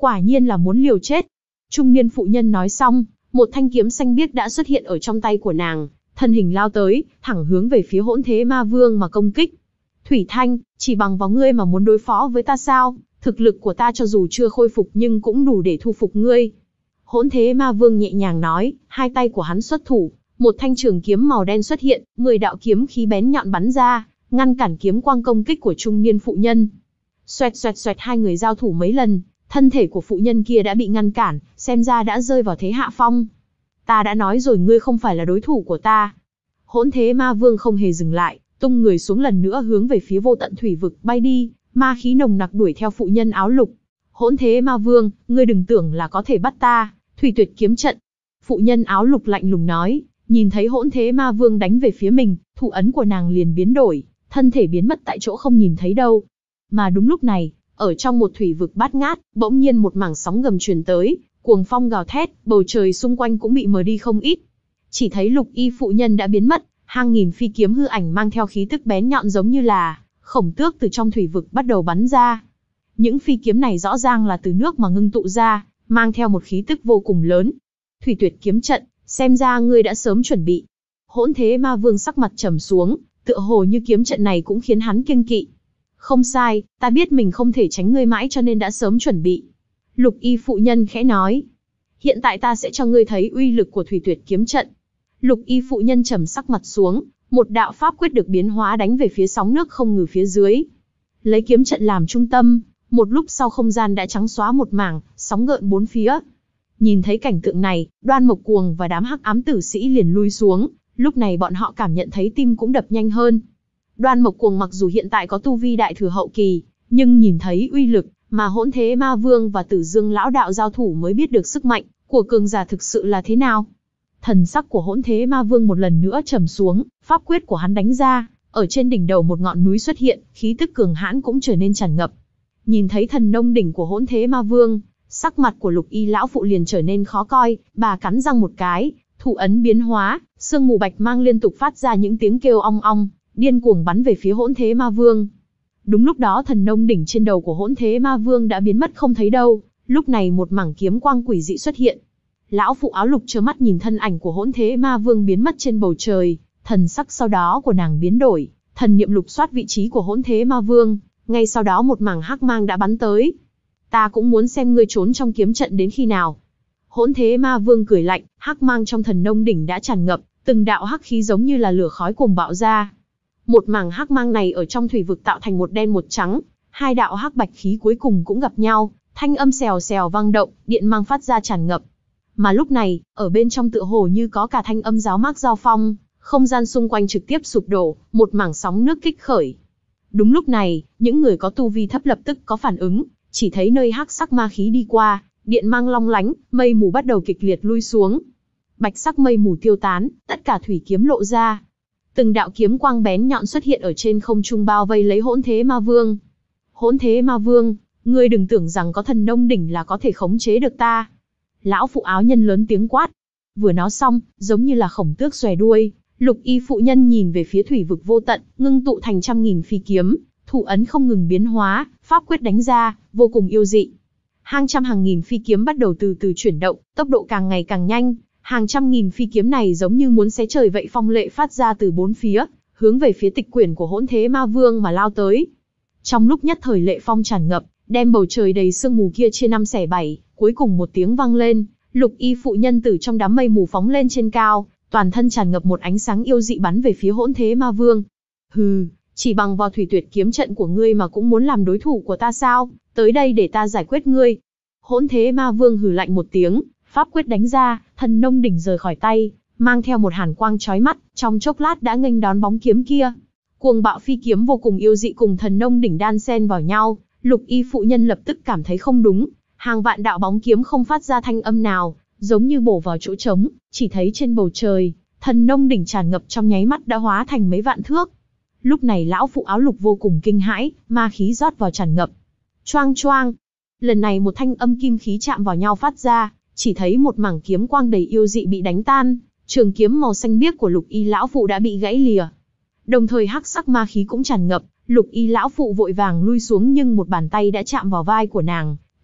quả nhiên là muốn liều chết. Trung niên phụ nhân nói xong, một thanh kiếm xanh biếc đã xuất hiện ở trong tay của nàng, thân hình lao tới, thẳng hướng về phía Hỗn Thế Ma Vương mà công kích. Thủy Thanh, chỉ bằng vào ngươi mà muốn đối phó với ta sao? Thực lực của ta cho dù chưa khôi phục nhưng cũng đủ để thu phục ngươi. Hỗn Thế Ma Vương nhẹ nhàng nói, hai tay của hắn xuất thủ, một thanh trường kiếm màu đen xuất hiện, mười đạo kiếm khí bén nhọn bắn ra, ngăn cản kiếm quang công kích của trung niên phụ nhân. Xoẹt xoẹt xoẹt, hai người giao thủ mấy lần, thân thể của phụ nhân kia đã bị ngăn cản, xem ra đã rơi vào thế hạ phong. Ta đã nói rồi, ngươi không phải là đối thủ của ta. Hỗn Thế Ma Vương không hề dừng lại, tung người xuống lần nữa hướng về phía vô tận thủy vực bay đi, ma khí nồng nặc đuổi theo phụ nhân áo lục. Hỗn Thế Ma Vương, ngươi đừng tưởng là có thể bắt ta. Thủy Tuyệt kiếm trận. Phụ nhân áo lục lạnh lùng nói, nhìn thấy Hỗn Thế Ma Vương đánh về phía mình, thủ ấn của nàng liền biến đổi, thân thể biến mất tại chỗ không nhìn thấy đâu. Mà đúng lúc này, ở trong một thủy vực bát ngát, bỗng nhiên một mảng sóng ngầm truyền tới, cuồng phong gào thét, bầu trời xung quanh cũng bị mờ đi không ít. Chỉ thấy lục y phụ nhân đã biến mất, hàng nghìn phi kiếm hư ảnh mang theo khí tức bén nhọn giống như là khổng tước từ trong thủy vực bắt đầu bắn ra. Những phi kiếm này rõ ràng là từ nước mà ngưng tụ ra, mang theo một khí tức vô cùng lớn. Thủy Tuyệt kiếm trận, xem ra ngươi đã sớm chuẩn bị. Hỗn Thế Ma Vương sắc mặt trầm xuống, tựa hồ như kiếm trận này cũng khiến hắn kiêng kỵ. Không sai, ta biết mình không thể tránh ngươi mãi cho nên đã sớm chuẩn bị. Lục y phụ nhân khẽ nói. Hiện tại ta sẽ cho ngươi thấy uy lực của Thủy Tuyệt kiếm trận. Lục y phụ nhân trầm sắc mặt xuống, một đạo pháp quyết được biến hóa đánh về phía sóng nước không ngừng phía dưới. Lấy kiếm trận làm trung tâm, một lúc sau không gian đã trắng xóa một mảng, sóng gợn bốn phía. Nhìn thấy cảnh tượng này, Đoan Mộc Cuồng và đám hắc ám tử sĩ liền lui xuống, lúc này bọn họ cảm nhận thấy tim cũng đập nhanh hơn. Đoan Mộc Cuồng mặc dù hiện tại có tu vi đại thừa hậu kỳ, nhưng nhìn thấy uy lực mà Hỗn Thế Ma Vương và Tử Dương lão đạo giao thủ mới biết được sức mạnh của cường giả thực sự là thế nào. Thần sắc của Hỗn Thế Ma Vương một lần nữa trầm xuống, pháp quyết của hắn đánh ra, ở trên đỉnh đầu một ngọn núi xuất hiện, khí tức cường hãn cũng trở nên tràn ngập. Nhìn thấy thần nông đỉnh của Hỗn Thế Ma Vương, sắc mặt của Lục Y lão phụ liền trở nên khó coi, bà cắn răng một cái, thủ ấn biến hóa, sương mù bạch mang liên tục phát ra những tiếng kêu ong ong, điên cuồng bắn về phía Hỗn Thế Ma Vương. Đúng lúc đó thần nông đỉnh trên đầu của Hỗn Thế Ma Vương đã biến mất không thấy đâu, lúc này một mảng kiếm quang quỷ dị xuất hiện. Lão phụ áo lục trơ mắt nhìn thân ảnh của Hỗn Thế Ma Vương biến mất trên bầu trời, thần sắc sau đó của nàng biến đổi, thần niệm lục soát vị trí của Hỗn Thế Ma Vương, ngay sau đó một mảng hắc mang đã bắn tới. Ta cũng muốn xem ngươi trốn trong kiếm trận đến khi nào. Hỗn Thế Ma Vương cười lạnh, hắc mang trong thần nông đỉnh đã tràn ngập, từng đạo hắc khí giống như là lửa khói cuồng bạo ra. Một mảng hắc mang này ở trong thủy vực tạo thành một đen một trắng, hai đạo hắc bạch khí cuối cùng cũng gặp nhau, thanh âm xèo xèo vang động, điện mang phát ra tràn ngập. Mà lúc này, ở bên trong tựa hồ như có cả thanh âm giáo mác giao phong, không gian xung quanh trực tiếp sụp đổ, một mảng sóng nước kích khởi. Đúng lúc này, những người có tu vi thấp lập tức có phản ứng, chỉ thấy nơi hắc sắc ma khí đi qua, điện mang long lánh, mây mù bắt đầu kịch liệt lui xuống. Bạch sắc mây mù tiêu tán, tất cả thủy kiếm lộ ra. Từng đạo kiếm quang bén nhọn xuất hiện ở trên không trung bao vây lấy Hỗn Thế Ma Vương. Hỗn Thế Ma Vương, ngươi đừng tưởng rằng có thần nông đỉnh là có thể khống chế được ta. Lão phụ áo nhân lớn tiếng quát. Vừa nói xong, giống như là khổng tước xòe đuôi, lục y phụ nhân nhìn về phía thủy vực vô tận, ngưng tụ thành trăm nghìn phi kiếm, thủ ấn không ngừng biến hóa, pháp quyết đánh ra, vô cùng yêu dị. Hàng trăm hàng nghìn phi kiếm bắt đầu từ từ chuyển động, tốc độ càng ngày càng nhanh, hàng trăm nghìn phi kiếm này giống như muốn xé trời vậy, phong lệ phát ra từ bốn phía, hướng về phía tịch quyển của Hỗn Thế Ma Vương mà lao tới. Trong lúc nhất thời lệ phong tràn ngập, đem bầu trời đầy sương mù kia chia năm xẻ bảy, cuối cùng một tiếng vang lên, lục y phụ nhân từ trong đám mây mù phóng lên trên cao, toàn thân tràn ngập một ánh sáng yêu dị bắn về phía Hỗn Thế Ma Vương. Hừ, chỉ bằng vào Thủy Tuyệt kiếm trận của ngươi mà cũng muốn làm đối thủ của ta sao? Tới đây để ta giải quyết ngươi. Hỗn Thế Ma Vương hừ lạnh một tiếng, pháp quyết đánh ra, thần nông đỉnh rời khỏi tay, mang theo một hàn quang chói mắt, trong chốc lát đã nghênh đón bóng kiếm kia. Cuồng bạo phi kiếm vô cùng yêu dị cùng thần nông đỉnh đan xen vào nhau, lục y phụ nhân lập tức cảm thấy không đúng, hàng vạn đạo bóng kiếm không phát ra thanh âm nào, giống như bổ vào chỗ trống, chỉ thấy trên bầu trời, thần nông đỉnh tràn ngập trong nháy mắt đã hóa thành mấy vạn thước. Lúc này lão phụ áo lục vô cùng kinh hãi, ma khí rót vào tràn ngập. Choang choang. Lần này một thanh âm kim khí chạm vào nhau phát ra, chỉ thấy một mảng kiếm quang đầy yêu dị bị đánh tan, trường kiếm màu xanh biếc của lục y lão phụ đã bị gãy lìa. Đồng thời hắc sắc ma khí cũng tràn ngập, lục y lão phụ vội vàng lui xuống nhưng một bàn tay đã chạm vào vai của nàng,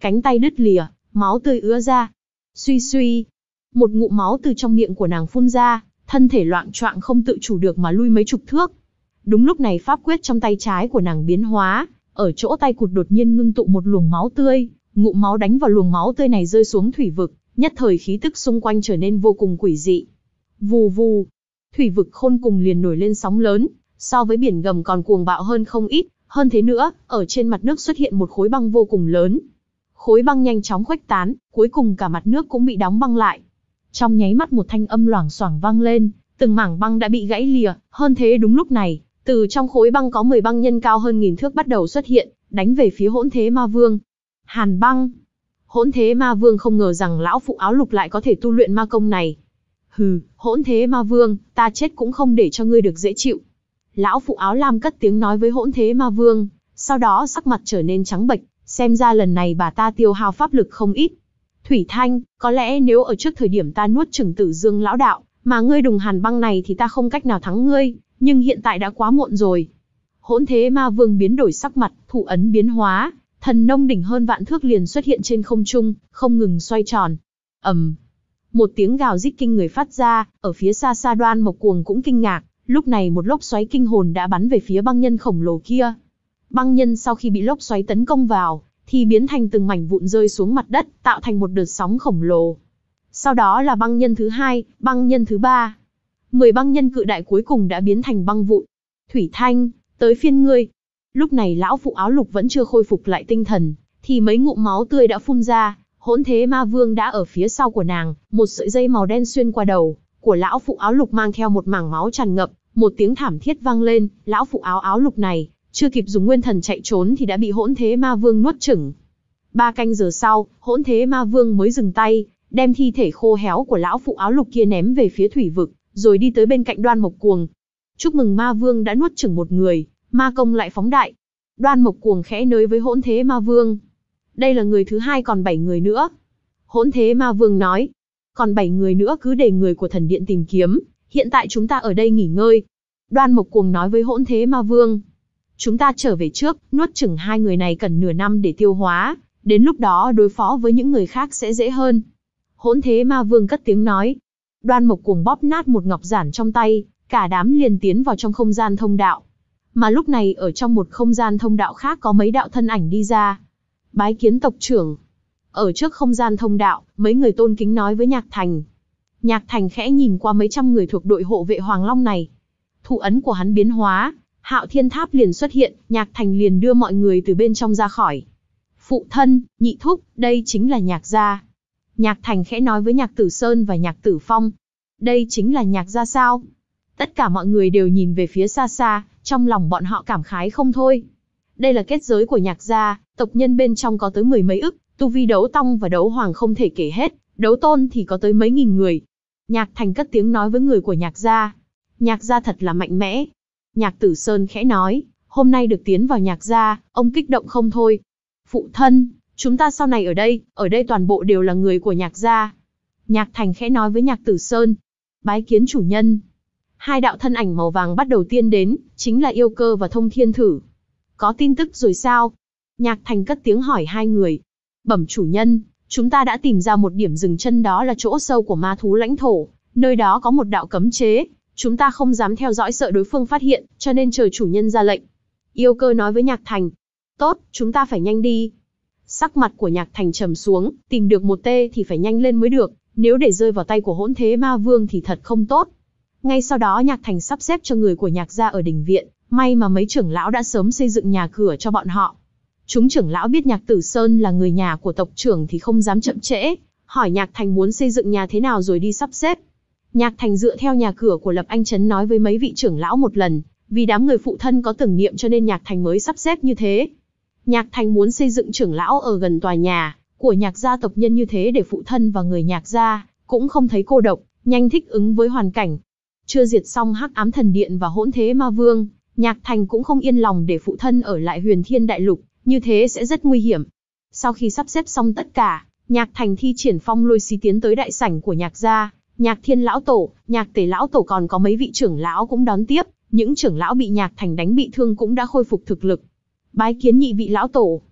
cánh tay đứt lìa, máu tươi ứa ra. Suy suy, một ngụm máu từ trong miệng của nàng phun ra, thân thể loạng choạng không tự chủ được mà lui mấy chục thước. Đúng lúc này pháp quyết trong tay trái của nàng biến hóa, ở chỗ tay cụt đột nhiên ngưng tụ một luồng máu tươi, ngụm máu đánh vào luồng máu tươi này rơi xuống thủy vực, nhất thời khí tức xung quanh trở nên vô cùng quỷ dị. Vù vù, thủy vực khôn cùng liền nổi lên sóng lớn, so với biển gầm còn cuồng bạo hơn không ít, hơn thế nữa, ở trên mặt nước xuất hiện một khối băng vô cùng lớn. Khối băng nhanh chóng khuếch tán, cuối cùng cả mặt nước cũng bị đóng băng lại. Trong nháy mắt một thanh âm loảng xoảng vang lên, từng mảng băng đã bị gãy lìa, hơn thế đúng lúc này, từ trong khối băng có mười băng nhân cao hơn nghìn thước bắt đầu xuất hiện, đánh về phía Hỗn Thế Ma Vương. Hàn băng. Hỗn Thế Ma Vương không ngờ rằng lão phụ áo lục lại có thể tu luyện ma công này. Hừ, Hỗn Thế Ma Vương, ta chết cũng không để cho ngươi được dễ chịu. Lão phụ áo lam cất tiếng nói với Hỗn Thế Ma Vương, sau đó sắc mặt trở nên trắng bệch, xem ra lần này bà ta tiêu hao pháp lực không ít. Thủy Thanh, có lẽ nếu ở trước thời điểm ta nuốt chửng Tử Dương lão đạo, mà ngươi đùng hàn băng này thì ta không cách nào thắng ngươi, nhưng hiện tại đã quá muộn rồi. Hỗn Thế Ma Vương biến đổi sắc mặt, thủ ấn biến hóa, thần nông đỉnh hơn vạn thước liền xuất hiện trên không trung, không ngừng xoay tròn. ầm, một tiếng gào rít kinh người phát ra, ở phía xa xa Đoan Mộc Cuồng cũng kinh ngạc. Lúc này một lốc xoáy kinh hồn đã bắn về phía băng nhân khổng lồ kia. Băng nhân sau khi bị lốc xoáy tấn công vào, thì biến thành từng mảnh vụn rơi xuống mặt đất, tạo thành một đợt sóng khổng lồ. Sau đó là băng nhân thứ hai, băng nhân thứ ba. Mười băng nhân cự đại cuối cùng đã biến thành băng vụn. Thủy Thanh, tới phiên ngươi. Lúc này lão phụ áo lục vẫn chưa khôi phục lại tinh thần, thì mấy ngụm máu tươi đã phun ra. Hỗn Thế Ma Vương đã ở phía sau của nàng, một sợi dây màu đen xuyên qua đầu của lão phụ áo lục mang theo một mảng máu tràn ngập. Một tiếng thảm thiết vang lên, lão phụ áo áo lục này, chưa kịp dùng nguyên thần chạy trốn thì đã bị Hỗn Thế Ma Vương nuốt chửng. Ba canh giờ sau, Hỗn Thế Ma Vương mới dừng tay, đem thi thể khô héo của lão phụ áo lục kia ném về phía thủy vực, rồi đi tới bên cạnh Đoan Mộc Cuồng. Chúc mừng Ma Vương đã nuốt chửng một người, ma công lại phóng đại. Đoan Mộc Cuồng khẽ nói với Hỗn Thế Ma Vương. Đây là người thứ hai, còn bảy người nữa. Hỗn Thế Ma Vương nói, còn bảy người nữa cứ để người của thần điện tìm kiếm. Hiện tại chúng ta ở đây nghỉ ngơi. Đoan Mộc Cuồng nói với Hỗn Thế Ma Vương. Chúng ta trở về trước, nuốt chửng hai người này cần nửa năm để tiêu hóa, đến lúc đó đối phó với những người khác sẽ dễ hơn. Hỗn Thế Ma Vương cất tiếng nói. Đoan Mộc Cuồng bóp nát một ngọc giản trong tay, cả đám liền tiến vào trong không gian thông đạo. Mà lúc này ở trong một không gian thông đạo khác có mấy đạo thân ảnh đi ra. Bái kiến tộc trưởng. Ở trước không gian thông đạo, mấy người tôn kính nói với Nhạc Thành. Nhạc Thành khẽ nhìn qua mấy trăm người thuộc đội hộ vệ Hoàng Long này. Thủ ấn của hắn biến hóa, Hạo Thiên Tháp liền xuất hiện, Nhạc Thành liền đưa mọi người từ bên trong ra khỏi. Phụ thân, nhị thúc, đây chính là Nhạc gia. Nhạc Thành khẽ nói với Nhạc Tử Sơn và Nhạc Tử Phong. Đây chính là Nhạc gia sao? Tất cả mọi người đều nhìn về phía xa xa, trong lòng bọn họ cảm khái không thôi. Đây là kết giới của Nhạc gia, tộc nhân bên trong có tới mười mấy ức, tu vi đấu tông và đấu hoàng không thể kể hết, đấu tôn thì có tới mấy nghìn người. Nhạc Thành cất tiếng nói với người của Nhạc gia. Nhạc gia thật là mạnh mẽ. Nhạc Tử Sơn khẽ nói, hôm nay được tiến vào Nhạc gia, ông kích động không thôi. Phụ thân, chúng ta sau này ở đây, ở đây toàn bộ đều là người của Nhạc gia. Nhạc Thành khẽ nói với Nhạc Tử Sơn. Bái kiến chủ nhân. Hai đạo thân ảnh màu vàng bắt đầu tiên đến, chính là Yêu Cơ và Thông Thiên Thử. Có tin tức rồi sao? Nhạc Thành cất tiếng hỏi hai người. Bẩm chủ nhân, chúng ta đã tìm ra một điểm dừng chân, đó là chỗ sâu của ma thú lãnh thổ. Nơi đó có một đạo cấm chế. Chúng ta không dám theo dõi sợ đối phương phát hiện, cho nên chờ chủ nhân ra lệnh. Yêu Cơ nói với Nhạc Thành. Tốt, chúng ta phải nhanh đi. Sắc mặt của Nhạc Thành trầm xuống, tìm được một tê thì phải nhanh lên mới được. Nếu để rơi vào tay của Hỗn Thế Ma Vương thì thật không tốt. Ngay sau đó Nhạc Thành sắp xếp cho người của Nhạc gia ở đình viện. May mà mấy trưởng lão đã sớm xây dựng nhà cửa cho bọn họ. Chúng trưởng lão biết Nhạc Tử Sơn là người nhà của tộc trưởng thì không dám chậm trễ, hỏi Nhạc Thành muốn xây dựng nhà thế nào rồi đi sắp xếp. Nhạc Thành dựa theo nhà cửa của Lập Anh Trấn nói với mấy vị trưởng lão một lần, vì đám người phụ thân có tưởng niệm cho nên Nhạc Thành mới sắp xếp như thế. Nhạc Thành muốn xây dựng trưởng lão ở gần tòa nhà của Nhạc gia tộc nhân như thế để phụ thân và người Nhạc gia cũng không thấy cô độc, nhanh thích ứng với hoàn cảnh. Chưa diệt xong Hắc Ám Thần Điện và Hỗn Thế Ma Vương, Nhạc Thành cũng không yên lòng để phụ thân ở lại Huyền Thiên Đại Lục, như thế sẽ rất nguy hiểm. Sau khi sắp xếp xong tất cả, Nhạc Thành thi triển phong lôi xí tiến tới đại sảnh của Nhạc gia. Nhạc Thiên lão tổ, Nhạc Tề lão tổ còn có mấy vị trưởng lão cũng đón tiếp, những trưởng lão bị Nhạc Thành đánh bị thương cũng đã khôi phục thực lực. Bái kiến nhị vị lão tổ.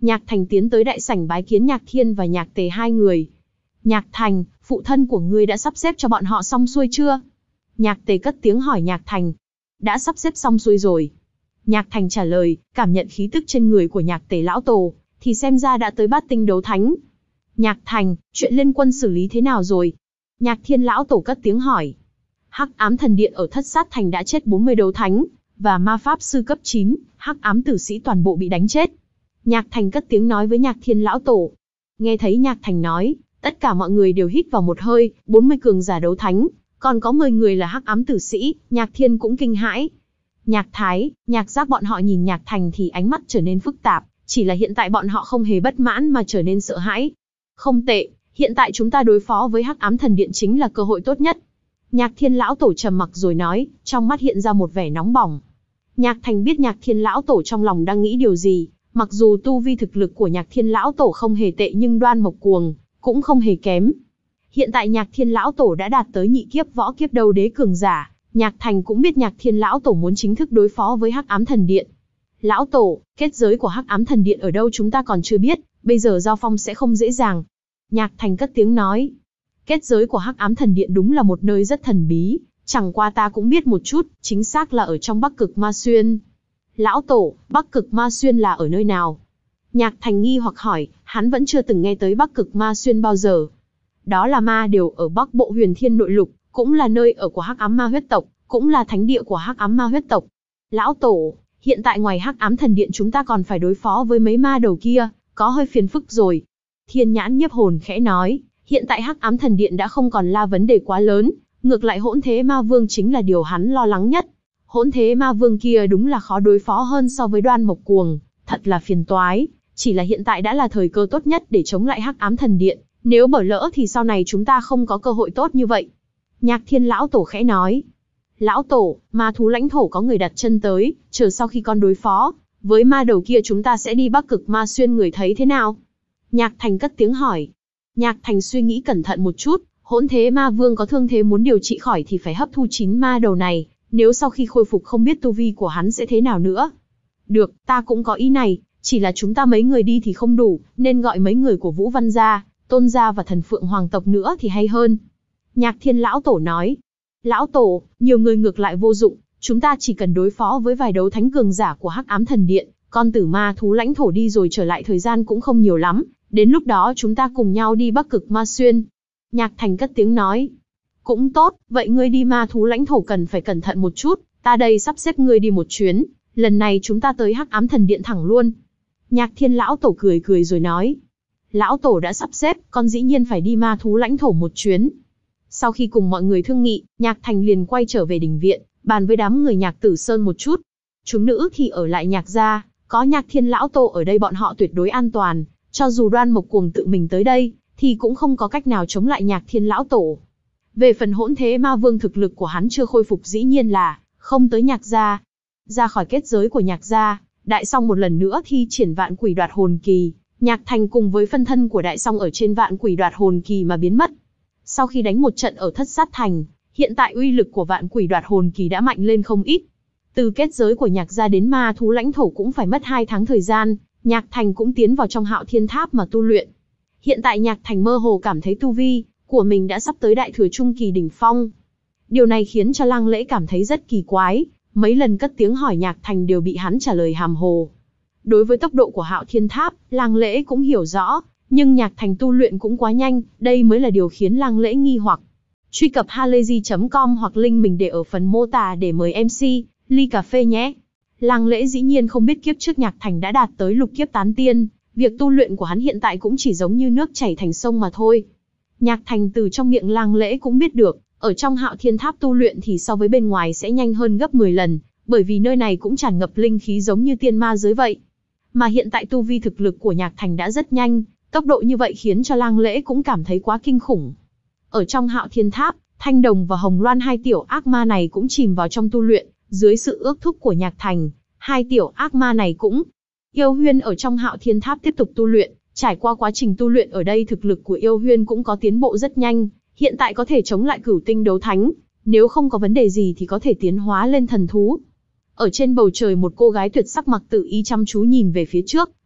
Nhạc Thành tiến tới đại sảnh bái kiến Nhạc Thiên và Nhạc Tề hai người. Nhạc Thành, phụ thân của ngươi đã sắp xếp cho bọn họ xong xuôi chưa? Nhạc Tề cất tiếng hỏi Nhạc Thành. Đã sắp xếp xong xuôi rồi. Nhạc Thành trả lời, cảm nhận khí tức trên người của Nhạc Tề lão tổ, thì xem ra đã tới bát tinh đấu thánh. Nhạc Thành, chuyện liên quân xử lý thế nào rồi? Nhạc Thiên lão tổ cất tiếng hỏi. Hắc ám thần điện ở Thất Sát Thành đã chết bốn mươi đấu thánh, và ma pháp sư cấp chín, hắc ám tử sĩ toàn bộ bị đánh chết. Nhạc Thành cất tiếng nói với Nhạc Thiên lão tổ. Nghe thấy Nhạc Thành nói, tất cả mọi người đều hít vào một hơi, bốn mươi cường giả đấu thánh, còn có mười người là hắc ám tử sĩ, Nhạc Thiên cũng kinh hãi. Nhạc Thái, Nhạc Giác bọn họ nhìn Nhạc Thành thì ánh mắt trở nên phức tạp, chỉ là hiện tại bọn họ không hề bất mãn mà trở nên sợ hãi. Không tệ, hiện tại chúng ta đối phó với hắc ám thần điện chính là cơ hội tốt nhất. Nhạc Thiên lão tổ trầm mặc rồi nói, trong mắt hiện ra một vẻ nóng bỏng. Nhạc Thành biết Nhạc Thiên lão tổ trong lòng đang nghĩ điều gì, mặc dù tu vi thực lực của Nhạc Thiên lão tổ không hề tệ nhưng Đoan Mộc Cuồng cũng không hề kém. Hiện tại Nhạc Thiên lão tổ đã đạt tới nhị kiếp võ kiếp đấu đế cường giả, Nhạc Thành cũng biết Nhạc Thiên lão tổ muốn chính thức đối phó với hắc ám thần điện. Lão tổ, kết giới của hắc ám thần điện ở đâu chúng ta còn chưa biết, bây giờ giao phong sẽ không dễ dàng. Nhạc Thành cất tiếng nói. Kết giới của hắc ám thần điện đúng là một nơi rất thần bí, chẳng qua ta cũng biết một chút, chính xác là ở trong Bắc Cực Ma Xuyên. Lão tổ, Bắc Cực Ma Xuyên là ở nơi nào? Nhạc Thành nghi hoặc hỏi, hắn vẫn chưa từng nghe tới Bắc Cực Ma Xuyên bao giờ. Đó là ma điều ở Bắc Bộ Huyền Thiên Nội Lục, cũng là nơi ở của hắc ám ma huyết tộc, cũng là thánh địa của hắc ám ma huyết tộc. Lão tổ, hiện tại ngoài hắc ám thần điện chúng ta còn phải đối phó với mấy ma đầu kia, có hơi phiền phức rồi. Thiên Nhãn Nhiếp Hồn khẽ nói, hiện tại hắc ám thần điện đã không còn là vấn đề quá lớn, ngược lại hỗn thế ma vương chính là điều hắn lo lắng nhất. Hỗn thế ma vương kia đúng là khó đối phó hơn so với Đoan Mộc Cuồng, thật là phiền toái, chỉ là hiện tại đã là thời cơ tốt nhất để chống lại hắc ám thần điện, nếu bỏ lỡ thì sau này chúng ta không có cơ hội tốt như vậy. Nhạc Thiên lão tổ khẽ nói. Lão tổ, ma thú lãnh thổ có người đặt chân tới, chờ sau khi con đối phó với ma đầu kia chúng ta sẽ đi Bắc Cực Ma Xuyên, người thấy thế nào? Nhạc Thành cất tiếng hỏi. Nhạc Thành suy nghĩ cẩn thận một chút, hỗn thế ma vương có thương thế muốn điều trị khỏi thì phải hấp thu chín ma đầu này, nếu sau khi khôi phục không biết tu vi của hắn sẽ thế nào nữa. Được, ta cũng có ý này, chỉ là chúng ta mấy người đi thì không đủ, nên gọi mấy người của Vũ Văn gia, Tôn gia và Thần Phượng Hoàng tộc nữa thì hay hơn. Nhạc Thiên lão tổ nói. Lão tổ, nhiều người ngược lại vô dụng, chúng ta chỉ cần đối phó với vài đấu thánh cường giả của hắc ám thần điện, con tử ma thú lãnh thổ đi rồi trở lại thời gian cũng không nhiều lắm, đến lúc đó chúng ta cùng nhau đi Bắc Cực Ma Xuyên. Nhạc Thành cất tiếng nói. Cũng tốt, vậy ngươi đi ma thú lãnh thổ cần phải cẩn thận một chút, ta đây sắp xếp ngươi đi một chuyến, lần này chúng ta tới hắc ám thần điện thẳng luôn. Nhạc Thiên lão tổ cười cười rồi nói. Lão tổ đã sắp xếp, con dĩ nhiên phải đi ma thú lãnh thổ một chuyến. Sau khi cùng mọi người thương nghị, Nhạc Thành liền quay trở về đình viện, bàn với đám người Nhạc Tử Sơn một chút. Chúng nữ thì ở lại Nhạc gia, có Nhạc Thiên lão tổ ở đây bọn họ tuyệt đối an toàn, cho dù Đoan Mộc Cuồng tự mình tới đây, thì cũng không có cách nào chống lại Nhạc Thiên lão tổ. Về phần hỗn thế ma vương thực lực của hắn chưa khôi phục dĩ nhiên là không tới Nhạc gia. Ra khỏi kết giới của Nhạc gia, Đại Song một lần nữa thi triển Vạn Quỷ Đoạt Hồn Kỳ, Nhạc Thành cùng với phân thân của Đại Song ở trên Vạn Quỷ Đoạt Hồn Kỳ mà biến mất. Sau khi đánh một trận ở Thất Sát Thành, hiện tại uy lực của Vạn Quỷ Đoạt Hồn Kỳ đã mạnh lên không ít. Từ kết giới của Nhạc gia đến ma thú lãnh thổ cũng phải mất hai tháng thời gian, Nhạc Thành cũng tiến vào trong Hạo Thiên Tháp mà tu luyện. Hiện tại Nhạc Thành mơ hồ cảm thấy tu vi của mình đã sắp tới đại thừa trung kỳ đỉnh phong. Điều này khiến cho Lăng Lễ cảm thấy rất kỳ quái, mấy lần cất tiếng hỏi Nhạc Thành đều bị hắn trả lời hàm hồ. Đối với tốc độ của Hạo Thiên Tháp, Lăng Lễ cũng hiểu rõ, nhưng Nhạc Thành tu luyện cũng quá nhanh, đây mới là điều khiến Lăng Lễ nghi hoặc. Truy cập halayzi chấm com hoặc link mình để ở phần mô tả để mời em xê, ly cà phê nhé. Lăng Lễ dĩ nhiên không biết kiếp trước Nhạc Thành đã đạt tới lục kiếp tán tiên, việc tu luyện của hắn hiện tại cũng chỉ giống như nước chảy thành sông mà thôi. Nhạc Thành từ trong miệng Lăng Lễ cũng biết được, ở trong Hạo Thiên Tháp tu luyện thì so với bên ngoài sẽ nhanh hơn gấp mười lần, bởi vì nơi này cũng tràn ngập linh khí giống như tiên ma giới vậy. Mà hiện tại tu vi thực lực của Nhạc Thành đã rất nhanh, tốc độ như vậy khiến cho Lăng Lễ cũng cảm thấy quá kinh khủng. Ở trong Hạo Thiên Tháp, Thanh Đồng và Hồng Loan hai tiểu ác ma này cũng chìm vào trong tu luyện, dưới sự ước thúc của Nhạc Thành, hai tiểu ác ma này cũng. Yêu Huyên ở trong Hạo Thiên Tháp tiếp tục tu luyện, trải qua quá trình tu luyện ở đây thực lực của Yêu Huyên cũng có tiến bộ rất nhanh, hiện tại có thể chống lại cửu tinh đấu thánh, nếu không có vấn đề gì thì có thể tiến hóa lên thần thú. Ở trên bầu trời một cô gái tuyệt sắc mặc tự ý chăm chú nhìn về phía trước,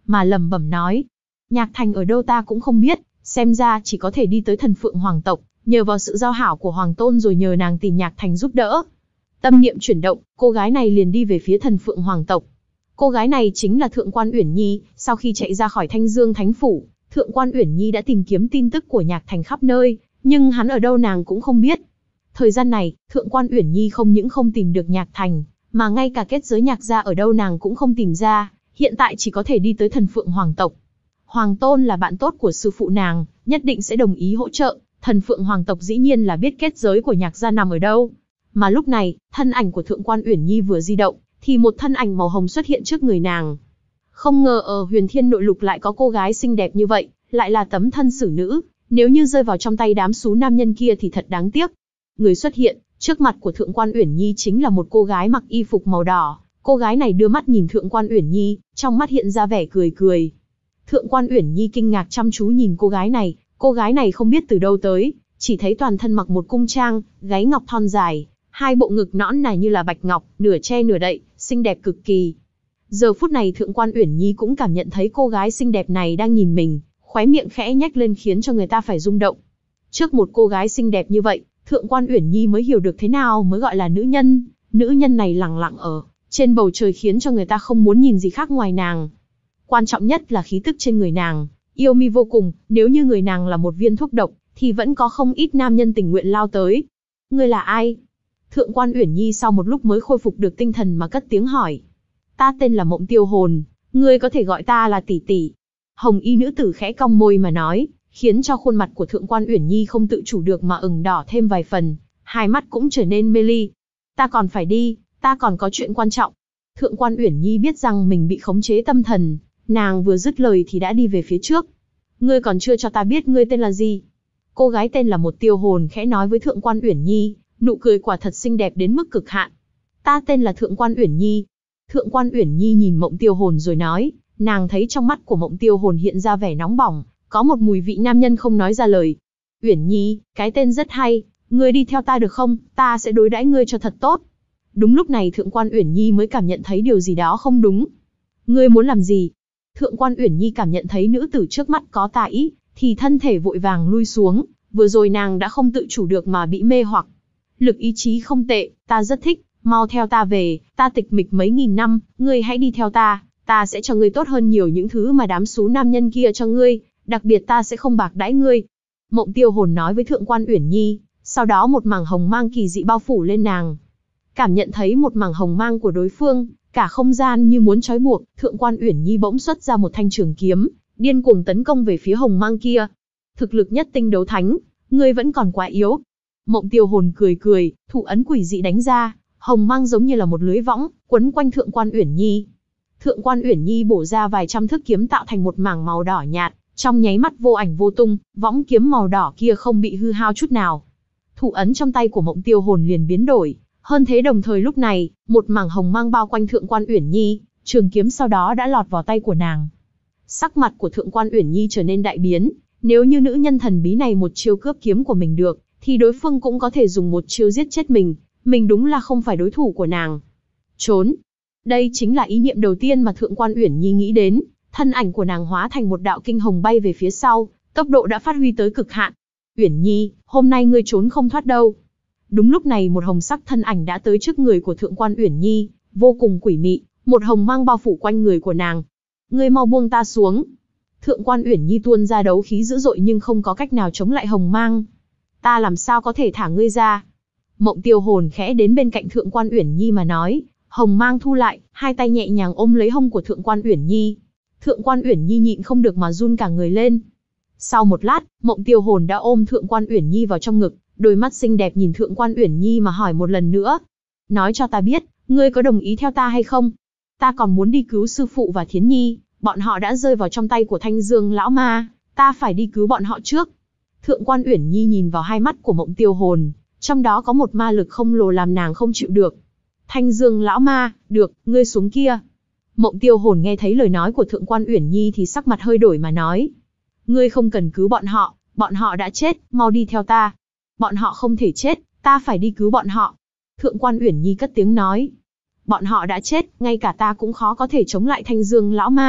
mà lẩm bẩm nói. Nhạc Thành ở đâu ta cũng không biết, xem ra chỉ có thể đi tới Thần Phượng Hoàng tộc, nhờ vào sự giao hảo của Hoàng Tôn rồi nhờ nàng tìm Nhạc Thành giúp đỡ. Tâm niệm chuyển động, cô gái này liền đi về phía Thần Phượng Hoàng tộc. Cô gái này chính là Thượng quan Uyển Nhi, sau khi chạy ra khỏi Thanh Dương Thánh Phủ, Thượng quan Uyển Nhi đã tìm kiếm tin tức của Nhạc Thành khắp nơi, nhưng hắn ở đâu nàng cũng không biết. Thời gian này, Thượng quan Uyển Nhi không những không tìm được Nhạc Thành, mà ngay cả kết giới Nhạc gia ở đâu nàng cũng không tìm ra, hiện tại chỉ có thể đi tới Thần Phượng Hoàng tộc. Hoàng Tôn là bạn tốt của sư phụ nàng, nhất định sẽ đồng ý hỗ trợ, Thần Phượng Hoàng tộc dĩ nhiên là biết kết giới của Nhạc gia nằm ở đâu. Mà lúc này, thân ảnh của Thượng quan Uyển Nhi vừa di động, thì một thân ảnh màu hồng xuất hiện trước người nàng. Không ngờ ở Huyền Thiên Nội Lục lại có cô gái xinh đẹp như vậy, lại là tấm thân xử nữ, nếu như rơi vào trong tay đám xú nam nhân kia thì thật đáng tiếc. Người xuất hiện, trước mặt của Thượng quan Uyển Nhi chính là một cô gái mặc y phục màu đỏ, cô gái này đưa mắt nhìn Thượng quan Uyển Nhi, trong mắt hiện ra vẻ cười cười. Thượng quan Uyển Nhi kinh ngạc chăm chú nhìn cô gái này, cô gái này không biết từ đâu tới, chỉ thấy toàn thân mặc một cung trang, gáy ngọc thon dài, hai bộ ngực nõn nà như là bạch ngọc, nửa che nửa đậy, xinh đẹp cực kỳ. Giờ phút này Thượng quan Uyển Nhi cũng cảm nhận thấy cô gái xinh đẹp này đang nhìn mình, khóe miệng khẽ nhếch lên khiến cho người ta phải rung động. Trước một cô gái xinh đẹp như vậy, Thượng quan Uyển Nhi mới hiểu được thế nào mới gọi là nữ nhân, nữ nhân này lẳng lặng ở trên bầu trời khiến cho người ta không muốn nhìn gì khác ngoài nàng. Quan trọng nhất là khí tức trên người nàng, yêu mi vô cùng, nếu như người nàng là một viên thuốc độc, thì vẫn có không ít nam nhân tình nguyện lao tới. Ngươi là ai? Thượng quan Uyển Nhi sau một lúc mới khôi phục được tinh thần mà cất tiếng hỏi. Ta tên là Mộng Tiêu Hồn, ngươi có thể gọi ta là tỷ tỷ. Hồng y nữ tử khẽ cong môi mà nói, khiến cho khuôn mặt của Thượng quan Uyển Nhi không tự chủ được mà ửng đỏ thêm vài phần, hai mắt cũng trở nên mê ly. Ta còn phải đi, ta còn có chuyện quan trọng. Thượng quan Uyển Nhi biết rằng mình bị khống chế tâm thần, nàng vừa dứt lời thì đã đi về phía trước. Ngươi còn chưa cho ta biết ngươi tên là gì? Cô gái tên là Một Tiêu Hồn khẽ nói với Thượng quan Uyển Nhi, nụ cười quả thật xinh đẹp đến mức cực hạn. Ta tên là Thượng quan Uyển Nhi. Thượng quan Uyển Nhi nhìn Mộng Tiêu Hồn rồi nói, nàng thấy trong mắt của Mộng Tiêu Hồn hiện ra vẻ nóng bỏng, có một mùi vị nam nhân không nói ra lời. Uyển Nhi, cái tên rất hay, ngươi đi theo ta được không, ta sẽ đối đãi ngươi cho thật tốt. Đúng lúc này Thượng quan Uyển Nhi mới cảm nhận thấy điều gì đó không đúng. Ngươi muốn làm gì? Thượng quan Uyển Nhi cảm nhận thấy nữ tử trước mắt có tà ý, thì thân thể vội vàng lui xuống, vừa rồi nàng đã không tự chủ được mà bị mê hoặc. Lực ý chí không tệ, ta rất thích, mau theo ta về, ta tịch mịch mấy nghìn năm, ngươi hãy đi theo ta, ta sẽ cho ngươi tốt hơn nhiều những thứ mà đám xú nam nhân kia cho ngươi, đặc biệt ta sẽ không bạc đãi ngươi. Mộng Tiêu Hồn nói với Thượng quan Uyển Nhi, sau đó một mảng hồng mang kỳ dị bao phủ lên nàng. Cảm nhận thấy một mảng hồng mang của đối phương, cả không gian như muốn trói buộc, Thượng quan Uyển Nhi bỗng xuất ra một thanh trường kiếm, điên cuồng tấn công về phía hồng mang kia. Thực lực nhất tinh đấu thánh, ngươi vẫn còn quá yếu. Mộng Tiêu Hồn cười cười, thủ ấn quỷ dị đánh ra, hồng mang giống như là một lưới võng, quấn quanh Thượng quan Uyển Nhi. Thượng quan Uyển Nhi bổ ra vài trăm thước kiếm tạo thành một mảng màu đỏ nhạt, trong nháy mắt vô ảnh vô tung, võng kiếm màu đỏ kia không bị hư hao chút nào. Thủ ấn trong tay của Mộng Tiêu Hồn liền biến đổi, hơn thế đồng thời lúc này, một mảng hồng mang bao quanh Thượng quan Uyển Nhi, trường kiếm sau đó đã lọt vào tay của nàng. Sắc mặt của Thượng quan Uyển Nhi trở nên đại biến, nếu như nữ nhân thần bí này một chiêu cướp kiếm của mình được, thì đối phương cũng có thể dùng một chiêu giết chết mình, mình đúng là không phải đối thủ của nàng. Trốn! Đây chính là ý niệm đầu tiên mà Thượng quan Uyển Nhi nghĩ đến, thân ảnh của nàng hóa thành một đạo kinh hồng bay về phía sau, tốc độ đã phát huy tới cực hạn. Uyển Nhi, hôm nay ngươi trốn không thoát đâu. Đúng lúc này một hồng sắc thân ảnh đã tới trước người của Thượng quan Uyển Nhi, vô cùng quỷ mị, một hồng mang bao phủ quanh người của nàng. Ngươi mau buông ta xuống. Thượng quan Uyển Nhi tuôn ra đấu khí dữ dội nhưng không có cách nào chống lại hồng mang. Ta làm sao có thể thả ngươi ra? Mộng Tiêu Hồn khẽ đến bên cạnh Thượng quan Uyển Nhi mà nói, hồng mang thu lại, hai tay nhẹ nhàng ôm lấy hông của Thượng quan Uyển Nhi. Thượng quan Uyển Nhi nhịn không được mà run cả người lên. Sau một lát, Mộng Tiêu Hồn đã ôm Thượng quan Uyển Nhi vào trong ngực, đôi mắt xinh đẹp nhìn Thượng quan Uyển Nhi mà hỏi một lần nữa. Nói cho ta biết, ngươi có đồng ý theo ta hay không? Ta còn muốn đi cứu sư phụ và Thiến Nhi, bọn họ đã rơi vào trong tay của Thanh Dương lão ma, ta phải đi cứu bọn họ trước. Thượng quan Uyển Nhi nhìn vào hai mắt của Mộng Tiêu Hồn, trong đó có một ma lực khổng lồ làm nàng không chịu được. Thanh Dương lão ma, được, ngươi xuống kia. Mộng Tiêu Hồn nghe thấy lời nói của Thượng quan Uyển Nhi thì sắc mặt hơi đổi mà nói. Ngươi không cần cứu bọn họ, bọn họ đã chết, mau đi theo ta. Bọn họ không thể chết, ta phải đi cứu bọn họ. Thượng quan Uyển Nhi cất tiếng nói. Bọn họ đã chết, ngay cả ta cũng khó có thể chống lại Thanh Dương lão ma.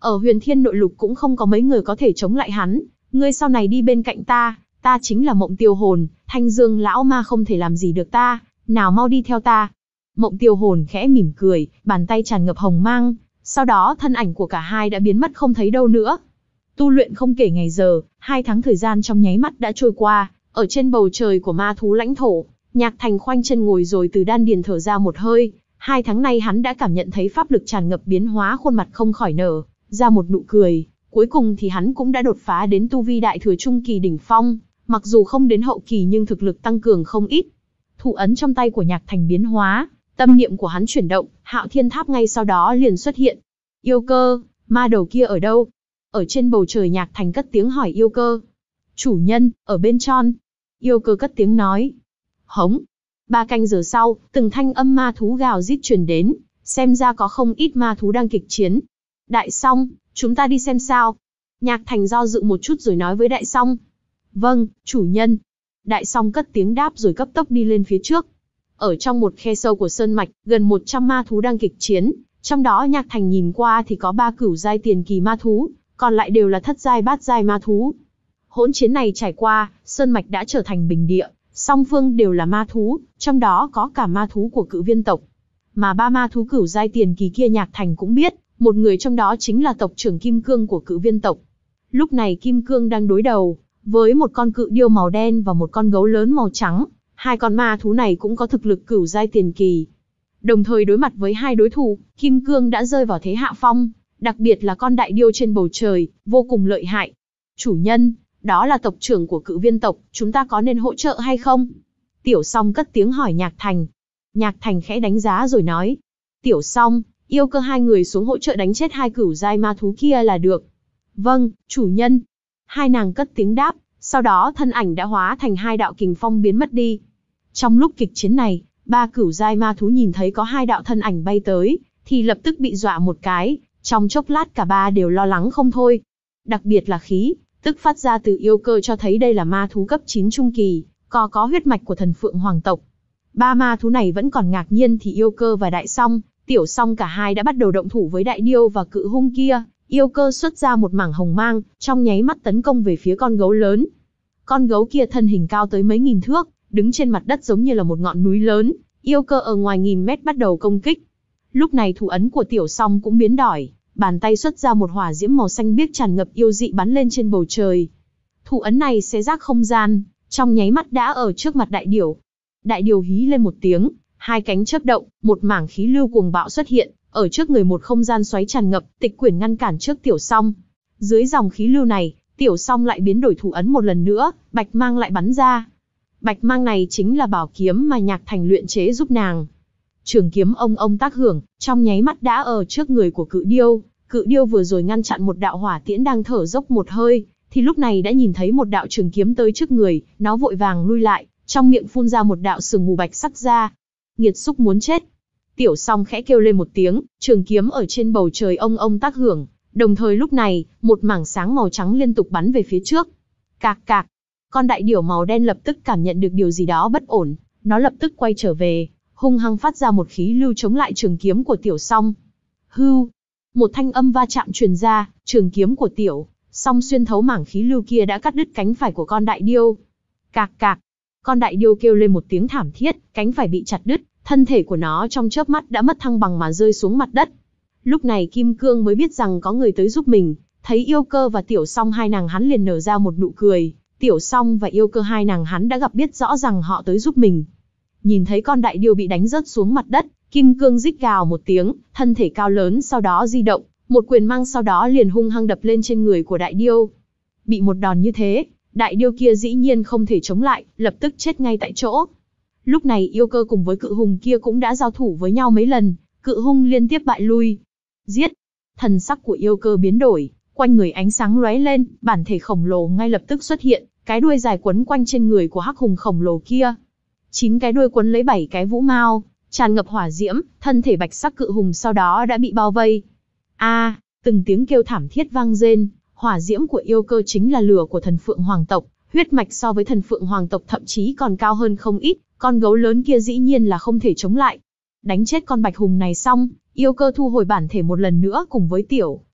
Ở Huyền Thiên Nội Lục cũng không có mấy người có thể chống lại hắn. Ngươi sau này đi bên cạnh ta, ta chính là Mộng Tiêu Hồn, Thanh Dương lão ma không thể làm gì được ta, nào mau đi theo ta. Mộng Tiêu Hồn khẽ mỉm cười, bàn tay tràn ngập hồng mang, sau đó thân ảnh của cả hai đã biến mất không thấy đâu nữa. Tu luyện không kể ngày giờ, hai tháng thời gian trong nháy mắt đã trôi qua, ở trên bầu trời của ma thú lãnh thổ, Nhạc Thành khoanh chân ngồi rồi từ đan điền thở ra một hơi. Hai tháng nay hắn đã cảm nhận thấy pháp lực tràn ngập biến hóa, khuôn mặt không khỏi nở ra một nụ cười. Cuối cùng thì hắn cũng đã đột phá đến tu vi đại thừa trung kỳ đỉnh phong, mặc dù không đến hậu kỳ nhưng thực lực tăng cường không ít. Thủ ấn trong tay của Nhạc Thành biến hóa, tâm niệm của hắn chuyển động, Hạo Thiên Tháp ngay sau đó liền xuất hiện. Yêu Cơ, ma đầu kia ở đâu? Ở trên bầu trời Nhạc Thành cất tiếng hỏi Yêu Cơ. Chủ nhân, ở bên tròn. Yêu Cơ cất tiếng nói. Hống. Ba canh giờ sau, từng thanh âm ma thú gào rít truyền đến, xem ra có không ít ma thú đang kịch chiến. Đại Song, chúng ta đi xem sao. Nhạc Thành do dự một chút rồi nói với Đại Song. Vâng, chủ nhân. Đại Song cất tiếng đáp rồi cấp tốc đi lên phía trước. Ở trong một khe sâu của sơn mạch, gần một trăm ma thú đang kịch chiến, trong đó Nhạc Thành nhìn qua thì có ba cửu giai tiền kỳ ma thú, còn lại đều là thất giai bát giai ma thú. Hỗn chiến này trải qua, sơn mạch đã trở thành bình địa, song phương đều là ma thú, trong đó có cả ma thú của Cự Viên tộc. Mà ba ma thú cửu giai tiền kỳ kia Nhạc Thành cũng biết, một người trong đó chính là tộc trưởng Kim Cương của Cự Viên tộc. Lúc này Kim Cương đang đối đầu với một con cự điêu màu đen và một con gấu lớn màu trắng. Hai con ma thú này cũng có thực lực cửu giai tiền kỳ. Đồng thời đối mặt với hai đối thủ, Kim Cương đã rơi vào thế hạ phong, đặc biệt là con đại điêu trên bầu trời, vô cùng lợi hại. Chủ nhân, đó là tộc trưởng của Cự Viên tộc, chúng ta có nên hỗ trợ hay không? Tiểu Song cất tiếng hỏi Nhạc Thành. Nhạc Thành khẽ đánh giá rồi nói. Tiểu Song, Yêu Cơ hai người xuống hỗ trợ đánh chết hai cửu giai ma thú kia là được. Vâng, chủ nhân. Hai nàng cất tiếng đáp, sau đó thân ảnh đã hóa thành hai đạo kình phong biến mất đi. Trong lúc kịch chiến này, ba cửu giai ma thú nhìn thấy có hai đạo thân ảnh bay tới, thì lập tức bị dọa một cái, trong chốc lát cả ba đều lo lắng không thôi. Đặc biệt là khí tức phát ra từ Yêu Cơ cho thấy đây là ma thú cấp chín trung kỳ, có có huyết mạch của thần Phượng Hoàng tộc. Ba ma thú này vẫn còn ngạc nhiên thì Yêu Cơ và Đại Song, Tiểu Song cả hai đã bắt đầu động thủ với đại điêu và cự hung kia. Yêu Cơ xuất ra một mảng hồng mang, trong nháy mắt tấn công về phía con gấu lớn. Con gấu kia thân hình cao tới mấy nghìn thước, đứng trên mặt đất giống như là một ngọn núi lớn. Yêu Cơ ở ngoài nghìn mét bắt đầu công kích. Lúc này thủ ấn của Tiểu Song cũng biến đổi, bàn tay xuất ra một hỏa diễm màu xanh biếc tràn ngập yêu dị bắn lên trên bầu trời. Thủ ấn này xé rách không gian, trong nháy mắt đã ở trước mặt đại điểu. Đại điểu hí lên một tiếng, hai cánh chớp động, một mảng khí lưu cuồng bạo xuất hiện, ở trước người một không gian xoáy tràn ngập, tịch quyển ngăn cản trước Tiểu Song. Dưới dòng khí lưu này, Tiểu Song lại biến đổi thủ ấn một lần nữa, bạch mang lại bắn ra. Bạch mang này chính là bảo kiếm mà Nhạc Thành luyện chế giúp nàng. Trường kiếm ông ông tác hưởng, trong nháy mắt đã ở trước người của cự điêu. Cự điêu vừa rồi ngăn chặn một đạo hỏa tiễn đang thở dốc một hơi, thì lúc này đã nhìn thấy một đạo trường kiếm tới trước người, nó vội vàng lui lại, trong miệng phun ra một đạo sương mù bạch sắc ra. Nghiệt xúc muốn chết. Tiểu Song khẽ kêu lên một tiếng, trường kiếm ở trên bầu trời ông ông tác hưởng, đồng thời lúc này, một mảng sáng màu trắng liên tục bắn về phía trước. Cạc cạc, con đại điểu màu đen lập tức cảm nhận được điều gì đó bất ổn, nó lập tức quay trở về, hung hăng phát ra một khí lưu chống lại trường kiếm của Tiểu Song. Hưu, một thanh âm va chạm truyền ra, trường kiếm của Tiểu Song xuyên thấu mảng khí lưu kia đã cắt đứt cánh phải của con đại điêu. Cạc cạc, con đại điêu kêu lên một tiếng thảm thiết, cánh phải bị chặt đứt, thân thể của nó trong chớp mắt đã mất thăng bằng mà rơi xuống mặt đất. Lúc này Kim Cương mới biết rằng có người tới giúp mình, thấy Yêu Cơ và Tiểu Song hai nàng hắn liền nở ra một nụ cười. Tiểu Song và Yêu Cơ hai nàng hắn đã gặp biết rõ rằng họ tới giúp mình. Nhìn thấy con đại điêu bị đánh rớt xuống mặt đất, Kim Cương rít gào một tiếng, thân thể cao lớn sau đó di động, một quyền mang sau đó liền hung hăng đập lên trên người của đại điêu. Bị một đòn như thế, đại điêu kia dĩ nhiên không thể chống lại, lập tức chết ngay tại chỗ. Lúc này Yêu Cơ cùng với cự hùng kia cũng đã giao thủ với nhau mấy lần, cự hung liên tiếp bại lui. Giết! Thần sắc của Yêu Cơ biến đổi, quanh người ánh sáng lóe lên, bản thể khổng lồ ngay lập tức xuất hiện, cái đuôi dài quấn quanh trên người của hắc hùng khổng lồ kia. Chín cái đuôi quấn lấy bảy cái vũ mao, tràn ngập hỏa diễm, thân thể bạch sắc cự hùng sau đó đã bị bao vây. A, à, từng tiếng kêu thảm thiết vang rên, hỏa diễm của Yêu Cơ chính là lửa của thần Phượng Hoàng tộc, huyết mạch so với thần Phượng Hoàng tộc thậm chí còn cao hơn không ít, con gấu lớn kia dĩ nhiên là không thể chống lại. Đánh chết con bạch hùng này xong, Yêu Cơ thu hồi bản thể một lần nữa cùng với Tiểu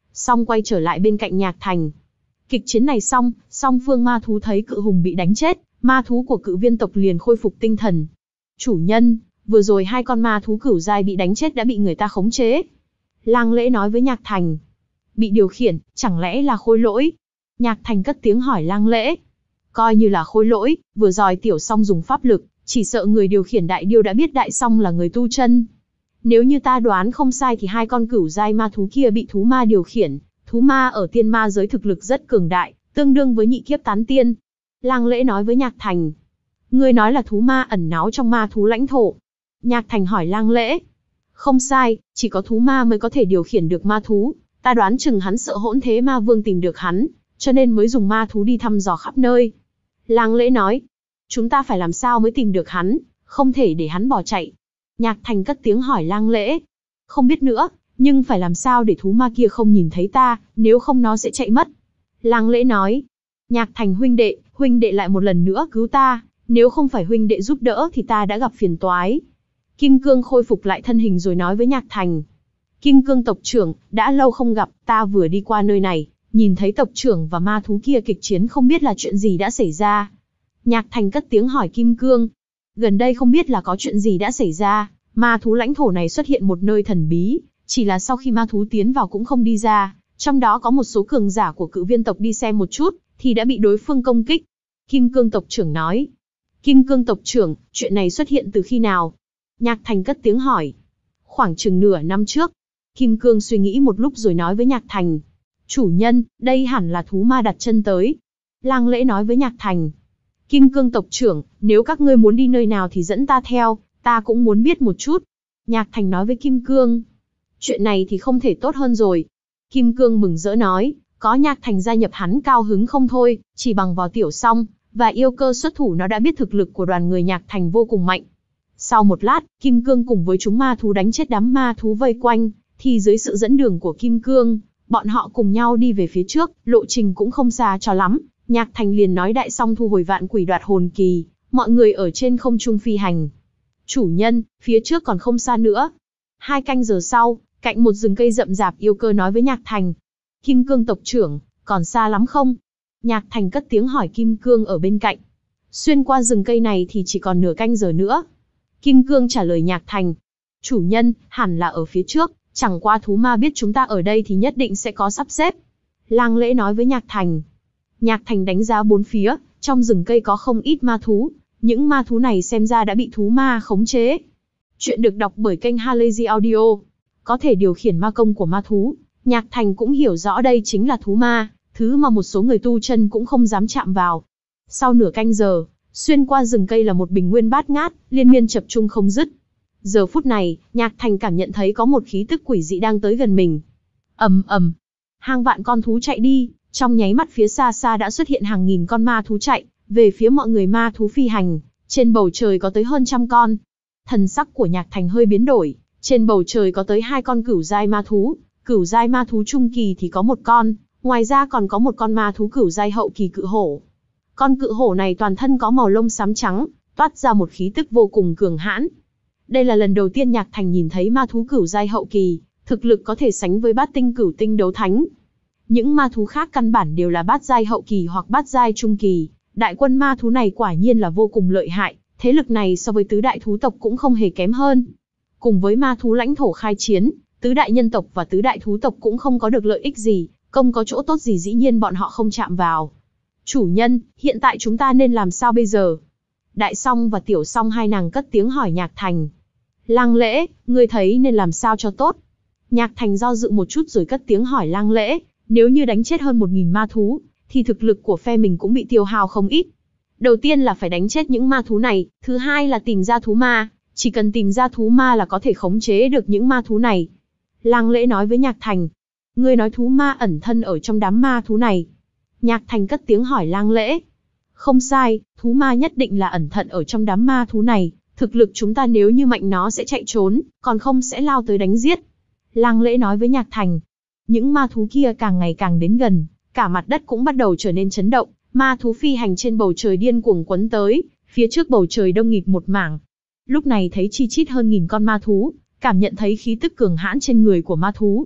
xong quay trở lại bên cạnh Nhạc Thành. Kịch chiến này xong, song phương ma thú thấy cự hùng bị đánh chết, ma thú của cự viên tộc liền khôi phục tinh thần. Chủ nhân, vừa rồi hai con ma thú cửu giai bị đánh chết đã bị người ta khống chế. Lang Lễ nói với Nhạc Thành. Bị điều khiển, chẳng lẽ là khôi lỗi? Nhạc Thành cất tiếng hỏi Lang Lễ. Coi như là khôi lỗi, vừa rồi Tiểu Song dùng pháp lực, chỉ sợ người điều khiển đại điêu đã biết Đại Song là người tu chân. Nếu như ta đoán không sai thì hai con cửu giai ma thú kia bị thú ma điều khiển, thú ma ở tiên ma giới thực lực rất cường đại, tương đương với nhị kiếp tán tiên. Lang Lễ nói với Nhạc Thành. Ngươi nói là thú ma ẩn náu trong ma thú lãnh thổ. Nhạc Thành hỏi Lang Lễ. Không sai, chỉ có thú ma mới có thể điều khiển được ma thú. Ta đoán chừng hắn sợ hỗn thế ma vương tìm được hắn, cho nên mới dùng ma thú đi thăm dò khắp nơi. Lang Lễ nói. Chúng ta phải làm sao mới tìm được hắn, không thể để hắn bỏ chạy. Nhạc Thành cất tiếng hỏi Lang Lễ. Không biết nữa, nhưng phải làm sao để thú ma kia không nhìn thấy ta, nếu không nó sẽ chạy mất. Lang Lễ nói. Nhạc Thành huynh đệ, huynh đệ lại một lần nữa cứu ta, nếu không phải huynh đệ giúp đỡ thì ta đã gặp phiền toái. Kim Cương khôi phục lại thân hình rồi nói với Nhạc Thành. Kim Cương tộc trưởng, đã lâu không gặp, ta vừa đi qua nơi này, nhìn thấy tộc trưởng và ma thú kia kịch chiến không biết là chuyện gì đã xảy ra. Nhạc Thành cất tiếng hỏi Kim Cương. Gần đây không biết là có chuyện gì đã xảy ra, ma thú lãnh thổ này xuất hiện một nơi thần bí, chỉ là sau khi ma thú tiến vào cũng không đi ra, trong đó có một số cường giả của cự viên tộc đi xem một chút, thì đã bị đối phương công kích. Kim Cương tộc trưởng nói. Kim Cương tộc trưởng, chuyện này xuất hiện từ khi nào? Nhạc Thành cất tiếng hỏi. Khoảng chừng nửa năm trước. Kim Cương suy nghĩ một lúc rồi nói với Nhạc Thành. Chủ nhân, đây hẳn là thú ma đặt chân tới. Lang Lễ nói với Nhạc Thành. Kim Cương tộc trưởng, nếu các ngươi muốn đi nơi nào thì dẫn ta theo, ta cũng muốn biết một chút. Nhạc Thành nói với Kim Cương. Chuyện này thì không thể tốt hơn rồi. Kim Cương mừng rỡ nói, có Nhạc Thành gia nhập hắn cao hứng không thôi, chỉ bằng vào Tiểu Song và yêu cơ xuất thủ nó đã biết thực lực của đoàn người Nhạc Thành vô cùng mạnh. Sau một lát, Kim Cương cùng với chúng ma thú đánh chết đám ma thú vây quanh, thì dưới sự dẫn đường của Kim Cương, bọn họ cùng nhau đi về phía trước, lộ trình cũng không xa cho lắm. Nhạc Thành liền nói Đại Song thu hồi vạn quỷ đoạt hồn kỳ, mọi người ở trên không trung phi hành. Chủ nhân, phía trước còn không xa nữa. Hai canh giờ sau, cạnh một rừng cây rậm rạp yêu cơ nói với Nhạc Thành. Kim Cương tộc trưởng, còn xa lắm không? Nhạc Thành cất tiếng hỏi Kim Cương ở bên cạnh. Xuyên qua rừng cây này thì chỉ còn nửa canh giờ nữa. Kim Cương trả lời Nhạc Thành. Chủ nhân, hẳn là ở phía trước, chẳng qua thú ma biết chúng ta ở đây thì nhất định sẽ có sắp xếp. Lang Lễ nói với Nhạc Thành. Nhạc Thành đánh giá bốn phía, trong rừng cây có không ít ma thú. Những ma thú này xem ra đã bị thú ma khống chế. Chuyện được đọc bởi kênh Halazy Audio. Có thể điều khiển ma công của ma thú. Nhạc Thành cũng hiểu rõ đây chính là thú ma, thứ mà một số người tu chân cũng không dám chạm vào. Sau nửa canh giờ, xuyên qua rừng cây là một bình nguyên bát ngát, liên miên chập chung không dứt. Giờ phút này, Nhạc Thành cảm nhận thấy có một khí tức quỷ dị đang tới gần mình. Ầm ầm, hàng vạn con thú chạy đi, trong nháy mắt phía xa xa đã xuất hiện hàng nghìn con ma thú chạy về phía mọi người ma thú phi hành, trên bầu trời có tới hơn trăm con. Thần sắc của Nhạc Thành hơi biến đổi, trên bầu trời có tới hai con cửu giai ma thú, cửu giai ma thú trung kỳ thì có một con, ngoài ra còn có một con ma thú cửu giai hậu kỳ cự hổ. Con cự hổ này toàn thân có màu lông xám trắng, toát ra một khí tức vô cùng cường hãn. Đây là lần đầu tiên Nhạc Thành nhìn thấy ma thú cửu giai hậu kỳ, thực lực có thể sánh với bát tinh cửu tinh đấu thánh. Những ma thú khác căn bản đều là bát giai hậu kỳ hoặc bát giai trung kỳ, đại quân ma thú này quả nhiên là vô cùng lợi hại, thế lực này so với tứ đại thú tộc cũng không hề kém hơn. Cùng với ma thú lãnh thổ khai chiến, tứ đại nhân tộc và tứ đại thú tộc cũng không có được lợi ích gì, không có chỗ tốt gì dĩ nhiên bọn họ không chạm vào. Chủ nhân, hiện tại chúng ta nên làm sao bây giờ? Đại Song và Tiểu Song hai nàng cất tiếng hỏi Nhạc Thành. Lang Lễ, ngươi thấy nên làm sao cho tốt? Nhạc Thành do dự một chút rồi cất tiếng hỏi Lang Lễ, nếu như đánh chết hơn một nghìn ma thú, thì thực lực của phe mình cũng bị tiêu hao không ít. Đầu tiên là phải đánh chết những ma thú này, thứ hai là tìm ra thú ma, chỉ cần tìm ra thú ma là có thể khống chế được những ma thú này. Lang Lễ nói với Nhạc Thành. Ngươi nói thú ma ẩn thân ở trong đám ma thú này. Nhạc Thành cất tiếng hỏi Lang Lễ. Không sai, thú ma nhất định là ẩn thận ở trong đám ma thú này, thực lực chúng ta nếu như mạnh nó sẽ chạy trốn, còn không sẽ lao tới đánh giết. Lang Lễ nói với Nhạc Thành. Những ma thú kia càng ngày càng đến gần, cả mặt đất cũng bắt đầu trở nên chấn động, ma thú phi hành trên bầu trời điên cuồng quấn tới, phía trước bầu trời đông nghịt một mảng. Lúc này thấy chi chít hơn nghìn con ma thú, cảm nhận thấy khí tức cường hãn trên người của ma thú,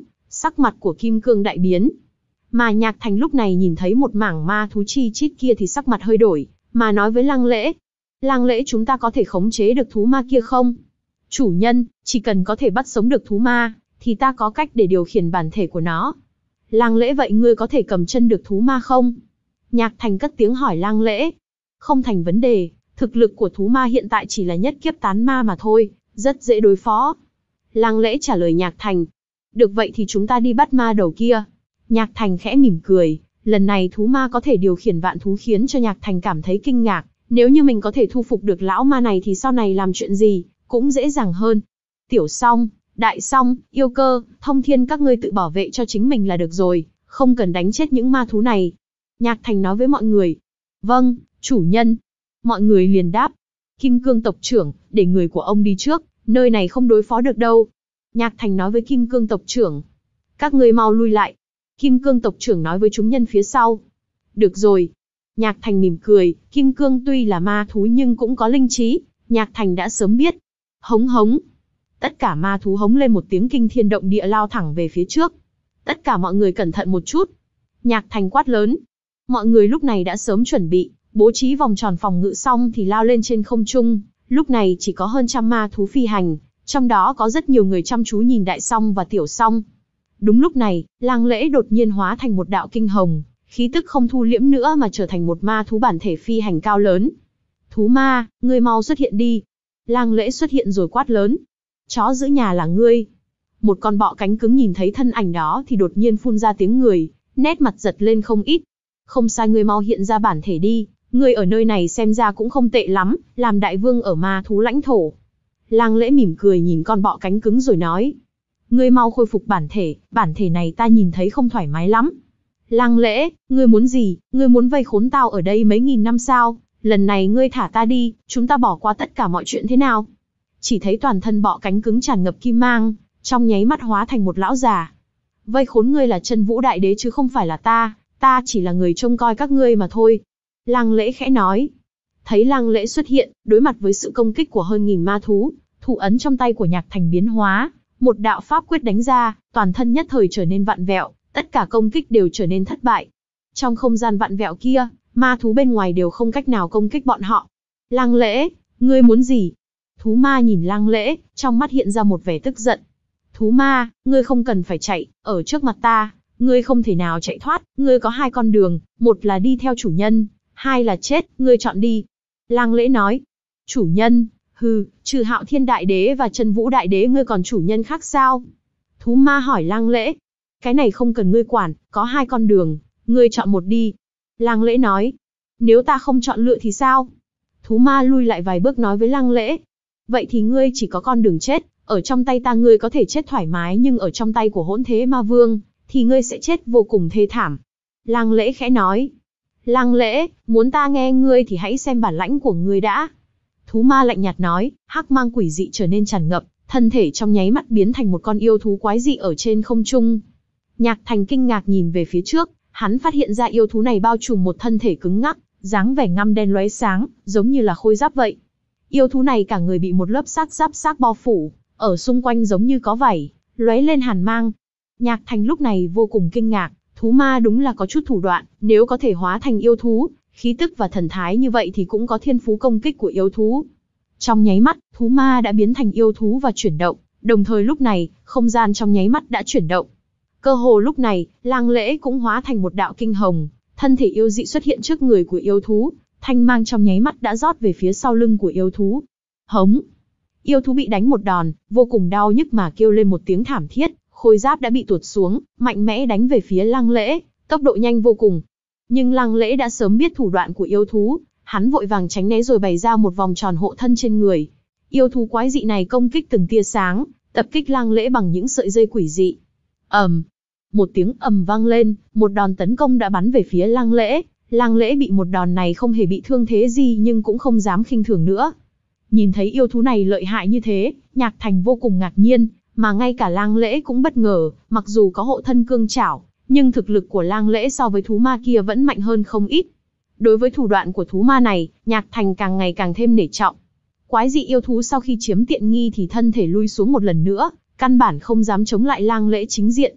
Sắc mặt của Kim Cương đại biến. Mà Nhạc Thành lúc này nhìn thấy một mảng ma thú chi chít kia thì sắc mặt hơi đổi, mà nói với Lăng Lễ. Lăng Lễ, chúng ta có thể khống chế được thú ma kia không? Chủ nhân, chỉ cần có thể bắt sống được thú ma, thì ta có cách để điều khiển bản thể của nó. Lăng Lễ, vậy ngươi có thể cầm chân được thú ma không? Nhạc Thành cất tiếng hỏi Lăng Lễ. Không thành vấn đề, thực lực của thú ma hiện tại chỉ là nhất kiếp tán ma mà thôi, rất dễ đối phó. Lăng Lễ trả lời Nhạc Thành. Được, vậy thì chúng ta đi bắt ma đầu kia. Nhạc Thành khẽ mỉm cười, lần này thú ma có thể điều khiển vạn thú khiến cho Nhạc Thành cảm thấy kinh ngạc. Nếu như mình có thể thu phục được lão ma này thì sau này làm chuyện gì cũng dễ dàng hơn. Tiểu Song, Đại Song, Yêu Cơ, Thông Thiên, các ngươi tự bảo vệ cho chính mình là được rồi, không cần đánh chết những ma thú này. Nhạc Thành nói với mọi người. Vâng, chủ nhân. Mọi người liền đáp. Kim Cương tộc trưởng, để người của ông đi trước, nơi này không đối phó được đâu. Nhạc Thành nói với Kim Cương tộc trưởng. Các ngươi mau lui lại. Kim Cương tộc trưởng nói với chúng nhân phía sau. Được rồi. Nhạc Thành mỉm cười, Kim Cương tuy là ma thú nhưng cũng có linh trí, Nhạc Thành đã sớm biết. Hống hống. Tất cả ma thú hống lên một tiếng kinh thiên động địa lao thẳng về phía trước. Tất cả mọi người cẩn thận một chút. Nhạc Thành quát lớn. Mọi người lúc này đã sớm chuẩn bị, bố trí vòng tròn phòng ngự xong thì lao lên trên không trung. Lúc này chỉ có hơn trăm ma thú phi hành, trong đó có rất nhiều người chăm chú nhìn Đại Song và Tiểu Song. Đúng lúc này, Lăng Lễ đột nhiên hóa thành một đạo kinh hồng, khí tức không thu liễm nữa mà trở thành một ma thú bản thể phi hành cao lớn. Thú ma, ngươi mau xuất hiện đi. Lăng Lễ xuất hiện rồi quát lớn. Chó giữ nhà là ngươi. Một con bọ cánh cứng nhìn thấy thân ảnh đó thì đột nhiên phun ra tiếng người, nét mặt giật lên không ít. Không sai, ngươi mau hiện ra bản thể đi, ngươi ở nơi này xem ra cũng không tệ lắm, làm đại vương ở ma thú lãnh thổ. Lăng Lễ mỉm cười nhìn con bọ cánh cứng rồi nói. Ngươi mau khôi phục bản thể, bản thể này ta nhìn thấy không thoải mái lắm. Lăng Lễ, ngươi muốn gì, ngươi muốn vây khốn tao ở đây mấy nghìn năm sao? Lần này ngươi thả ta đi, chúng ta bỏ qua tất cả mọi chuyện thế nào? Chỉ thấy toàn thân bọ cánh cứng tràn ngập kim mang, trong nháy mắt hóa thành một lão già. Vây khốn ngươi là Chân Vũ Đại Đế chứ không phải là ta, ta chỉ là người trông coi các ngươi mà thôi. Lăng Lễ khẽ nói. Thấy Lăng Lễ xuất hiện, đối mặt với sự công kích của hơn nghìn ma thú, thủ ấn trong tay của Nhạc Thành biến hóa, một đạo pháp quyết đánh ra, toàn thân nhất thời trở nên vặn vẹo, tất cả công kích đều trở nên thất bại. Trong không gian vặn vẹo kia, ma thú bên ngoài đều không cách nào công kích bọn họ. Lăng Lễ, ngươi muốn gì? Thú ma nhìn Lăng Lễ, trong mắt hiện ra một vẻ tức giận. Thú ma, ngươi không cần phải chạy, ở trước mặt ta, ngươi không thể nào chạy thoát, ngươi có hai con đường, một là đi theo chủ nhân, hai là chết, ngươi chọn đi. Lăng Lễ nói. Chủ nhân, hừ, trừ Hạo Thiên Đại Đế và Chân Vũ Đại Đế ngươi còn chủ nhân khác sao? Thú ma hỏi Lăng Lễ. Cái này không cần ngươi quản, có hai con đường, ngươi chọn một đi. Lăng Lễ nói. Nếu ta không chọn lựa thì sao? Thú ma lui lại vài bước nói với Lăng Lễ. Vậy thì ngươi chỉ có con đường chết, ở trong tay ta ngươi có thể chết thoải mái nhưng ở trong tay của Hỗn Thế Ma Vương, thì ngươi sẽ chết vô cùng thê thảm. Lăng Lễ khẽ nói. Lăng Lễ, muốn ta nghe ngươi thì hãy xem bản lãnh của ngươi đã. Thú ma lạnh nhạt nói, hắc mang quỷ dị trở nên tràn ngập, thân thể trong nháy mắt biến thành một con yêu thú quái dị ở trên không trung. Nhạc Thành kinh ngạc nhìn về phía trước, hắn phát hiện ra yêu thú này bao trùm một thân thể cứng ngắc, dáng vẻ ngăm đen lóe sáng, giống như là khôi giáp vậy. Yêu thú này cả người bị một lớp xác giáp xác bao phủ, ở xung quanh giống như có vảy, lóe lên hàn mang. Nhạc Thành lúc này vô cùng kinh ngạc, thú ma đúng là có chút thủ đoạn, nếu có thể hóa thành yêu thú, khí tức và thần thái như vậy thì cũng có thiên phú công kích của yêu thú. Trong nháy mắt, thú ma đã biến thành yêu thú và chuyển động, đồng thời lúc này, không gian trong nháy mắt đã chuyển động. Cơ hồ lúc này, Lăng Lễ cũng hóa thành một đạo kinh hồng, thân thể yêu dị xuất hiện trước người của yêu thú, thanh mang trong nháy mắt đã rót về phía sau lưng của yêu thú. Hống! Yêu thú bị đánh một đòn, vô cùng đau nhức mà kêu lên một tiếng thảm thiết, khôi giáp đã bị tuột xuống, mạnh mẽ đánh về phía Lăng Lễ, tốc độ nhanh vô cùng. Nhưng Lăng Lễ đã sớm biết thủ đoạn của yêu thú, hắn vội vàng tránh né rồi bày ra một vòng tròn hộ thân trên người. Yêu thú quái dị này công kích từng tia sáng, tập kích Lăng Lễ bằng những sợi dây quỷ dị. ầm, um, một tiếng ầm vang lên, một đòn tấn công đã bắn về phía Lăng Lễ. Lăng Lễ bị một đòn này không hề bị thương thế gì nhưng cũng không dám khinh thường nữa. Nhìn thấy yêu thú này lợi hại như thế, Nhạc Thành vô cùng ngạc nhiên, mà ngay cả Lăng Lễ cũng bất ngờ, mặc dù có hộ thân cương trảo, nhưng thực lực của Lăng Lễ so với thú ma kia vẫn mạnh hơn không ít. Đối với thủ đoạn của thú ma này, Nhạc Thành càng ngày càng thêm nể trọng. Quái dị yêu thú sau khi chiếm tiện nghi thì thân thể lui xuống một lần nữa, căn bản không dám chống lại Lăng Lễ chính diện.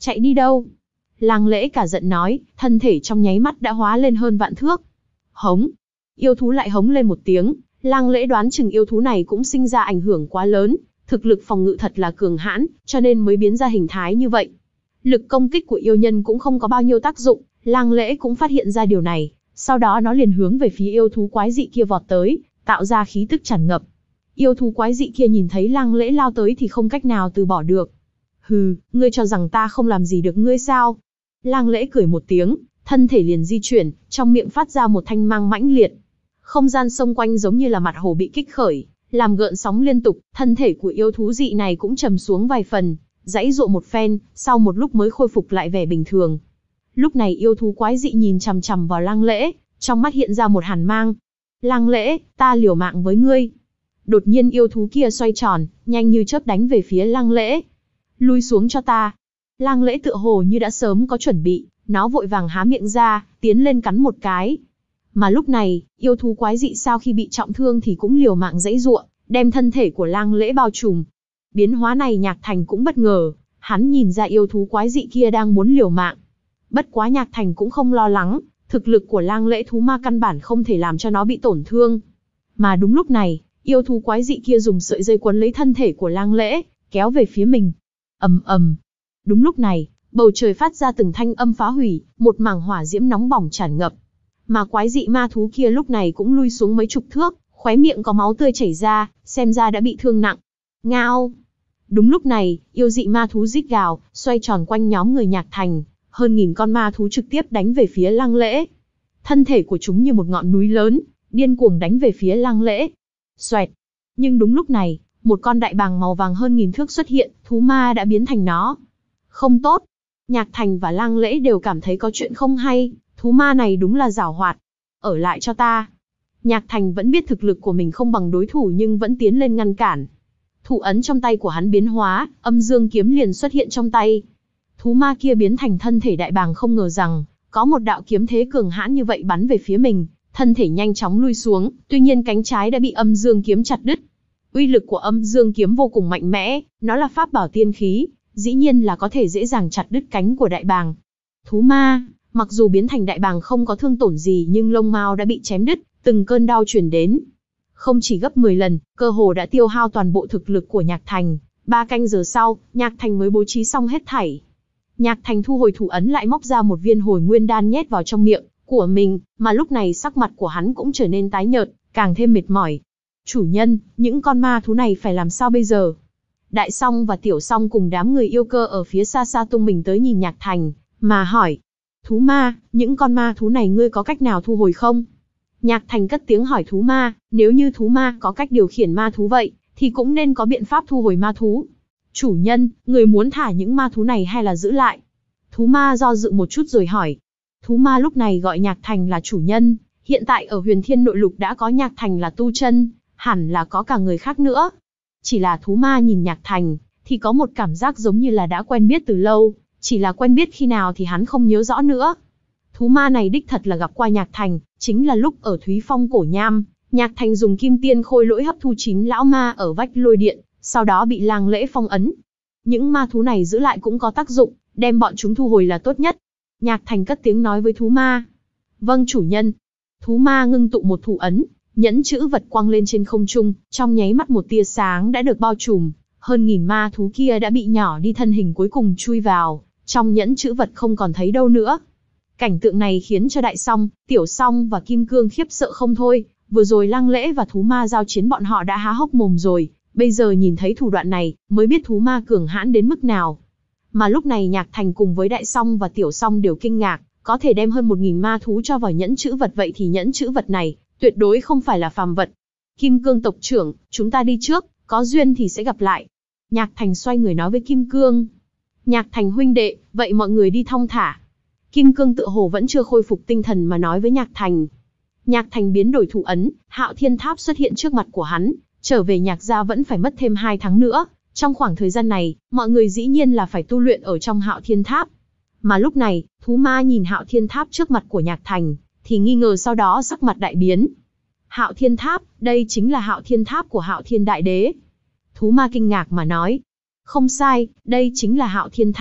Chạy đi đâu? Lang Lễ cả giận nói, thân thể trong nháy mắt đã hóa lên hơn vạn thước. Hống! Yêu thú lại hống lên một tiếng, Lang Lễ đoán chừng yêu thú này cũng sinh ra ảnh hưởng quá lớn, thực lực phòng ngự thật là cường hãn, cho nên mới biến ra hình thái như vậy. Lực công kích của yêu nhân cũng không có bao nhiêu tác dụng, Lang Lễ cũng phát hiện ra điều này, sau đó nó liền hướng về phía yêu thú quái dị kia vọt tới, tạo ra khí tức tràn ngập. Yêu thú quái dị kia nhìn thấy Lang Lễ lao tới thì không cách nào từ bỏ được. Hừ, ngươi cho rằng ta không làm gì được ngươi sao? Lang Lễ cười một tiếng, thân thể liền di chuyển, trong miệng phát ra một thanh mang mãnh liệt. Không gian xung quanh giống như là mặt hồ bị kích khởi, làm gợn sóng liên tục, thân thể của yêu thú dị này cũng trầm xuống vài phần, giãy giụa một phen, sau một lúc mới khôi phục lại vẻ bình thường. Lúc này yêu thú quái dị nhìn chằm chằm vào Lang Lễ, trong mắt hiện ra một hàn mang. Lang Lễ, ta liều mạng với ngươi. Đột nhiên yêu thú kia xoay tròn, nhanh như chớp đánh về phía Lang Lễ. Lui xuống cho ta. Lang Lễ tựa hồ như đã sớm có chuẩn bị, nó vội vàng há miệng ra, tiến lên cắn một cái. Mà lúc này, yêu thú quái dị sau khi bị trọng thương thì cũng liều mạng giãy giụa, đem thân thể của Lang Lễ bao trùm. Biến hóa này Nhạc Thành cũng bất ngờ, hắn nhìn ra yêu thú quái dị kia đang muốn liều mạng. Bất quá Nhạc Thành cũng không lo lắng, thực lực của Lang Lễ thú ma căn bản không thể làm cho nó bị tổn thương. Mà đúng lúc này, yêu thú quái dị kia dùng sợi dây quấn lấy thân thể của Lang Lễ, kéo về phía mình. Ầm ầm. Đúng lúc này, bầu trời phát ra từng thanh âm phá hủy, một mảng hỏa diễm nóng bỏng tràn ngập. Mà quái dị ma thú kia lúc này cũng lui xuống mấy chục thước, khóe miệng có máu tươi chảy ra, xem ra đã bị thương nặng. Ngao! Đúng lúc này, yêu dị ma thú rít gào, xoay tròn quanh nhóm người Nhạc Thành, hơn nghìn con ma thú trực tiếp đánh về phía Lang Lễ. Thân thể của chúng như một ngọn núi lớn, điên cuồng đánh về phía Lang Lễ. Xoẹt! Nhưng đúng lúc này, một con đại bàng màu vàng hơn nghìn thước xuất hiện, thú ma đã biến thành nó. Không tốt! Nhạc Thành và Lang Lễ đều cảm thấy có chuyện không hay, thú ma này đúng là giảo hoạt. Ở lại cho ta! Nhạc Thành vẫn biết thực lực của mình không bằng đối thủ nhưng vẫn tiến lên ngăn cản. Thủ ấn trong tay của hắn biến hóa, âm dương kiếm liền xuất hiện trong tay. Thú ma kia biến thành thân thể đại bàng không ngờ rằng, có một đạo kiếm thế cường hãn như vậy bắn về phía mình, thân thể nhanh chóng lui xuống, tuy nhiên cánh trái đã bị âm dương kiếm chặt đứt. Uy lực của âm dương kiếm vô cùng mạnh mẽ, nó là pháp bảo tiên khí, dĩ nhiên là có thể dễ dàng chặt đứt cánh của đại bàng. Thú ma, mặc dù biến thành đại bàng không có thương tổn gì nhưng lông mao đã bị chém đứt, từng cơn đau truyền đến. Không chỉ gấp mười lần, cơ hồ đã tiêu hao toàn bộ thực lực của Nhạc Thành. Ba canh giờ sau, Nhạc Thành mới bố trí xong hết thảy. Nhạc Thành thu hồi thủ ấn lại móc ra một viên hồi nguyên đan nhét vào trong miệng của mình, mà lúc này sắc mặt của hắn cũng trở nên tái nhợt, càng thêm mệt mỏi. Chủ nhân, những con ma thú này phải làm sao bây giờ? Đại Song và Tiểu Song cùng đám người yêu cơ ở phía xa xa tung mình tới nhìn Nhạc Thành, mà hỏi. Thú ma, những con ma thú này ngươi có cách nào thu hồi không? Nhạc Thành cất tiếng hỏi thú ma, nếu như thú ma có cách điều khiển ma thú vậy, thì cũng nên có biện pháp thu hồi ma thú. Chủ nhân, người muốn thả những ma thú này hay là giữ lại? Thú ma do dự một chút rồi hỏi. Thú ma lúc này gọi Nhạc Thành là chủ nhân, hiện tại ở Huyền Thiên Nội Lục đã có Nhạc Thành là tu chân, hẳn là có cả người khác nữa. Chỉ là thú ma nhìn Nhạc Thành, thì có một cảm giác giống như là đã quen biết từ lâu, chỉ là quen biết khi nào thì hắn không nhớ rõ nữa. Thú ma này đích thật là gặp qua Nhạc Thành, chính là lúc ở Thúy Phong Cổ Nham, Nhạc Thành dùng kim tiên khôi lỗi hấp thu chín lão ma ở vách lôi điện, sau đó bị Lang Lễ phong ấn. Những ma thú này giữ lại cũng có tác dụng, đem bọn chúng thu hồi là tốt nhất. Nhạc Thành cất tiếng nói với thú ma. Vâng chủ nhân. Thú ma ngưng tụ một thủ ấn, nhẫn chữ vật quăng lên trên không trung, trong nháy mắt một tia sáng đã được bao trùm, hơn nghìn ma thú kia đã bị nhỏ đi thân hình cuối cùng chui vào, trong nhẫn chữ vật không còn thấy đâu nữa. Cảnh tượng này khiến cho Đại Song, Tiểu Song và Kim Cương khiếp sợ không thôi, vừa rồi Lang Lễ và thú ma giao chiến bọn họ đã há hốc mồm rồi, bây giờ nhìn thấy thủ đoạn này, mới biết thú ma cường hãn đến mức nào. Mà lúc này Nhạc Thành cùng với Đại Song và Tiểu Song đều kinh ngạc, có thể đem hơn một nghìn ma thú cho vào nhẫn chữ vật vậy thì nhẫn chữ vật này, tuyệt đối không phải là phàm vật. Kim Cương tộc trưởng, chúng ta đi trước, có duyên thì sẽ gặp lại. Nhạc Thành xoay người nói với Kim Cương. Nhạc Thành huynh đệ, vậy mọi người đi thong thả. Kim Cương tựa hồ vẫn chưa khôi phục tinh thần mà nói với Nhạc Thành. Nhạc Thành biến đổi thủ ấn, Hạo Thiên Tháp xuất hiện trước mặt của hắn, trở về Nhạc gia vẫn phải mất thêm hai tháng nữa. Trong khoảng thời gian này, mọi người dĩ nhiên là phải tu luyện ở trong Hạo Thiên Tháp. Mà lúc này, thú ma nhìn Hạo Thiên Tháp trước mặt của Nhạc Thành, thì nghi ngờ sau đó sắc mặt đại biến. Hạo Thiên Tháp, đây chính là Hạo Thiên Tháp của Hạo Thiên Đại Đế. Thú ma kinh ngạc mà nói. Không sai, đây chính là Hạo Thiên Tháp,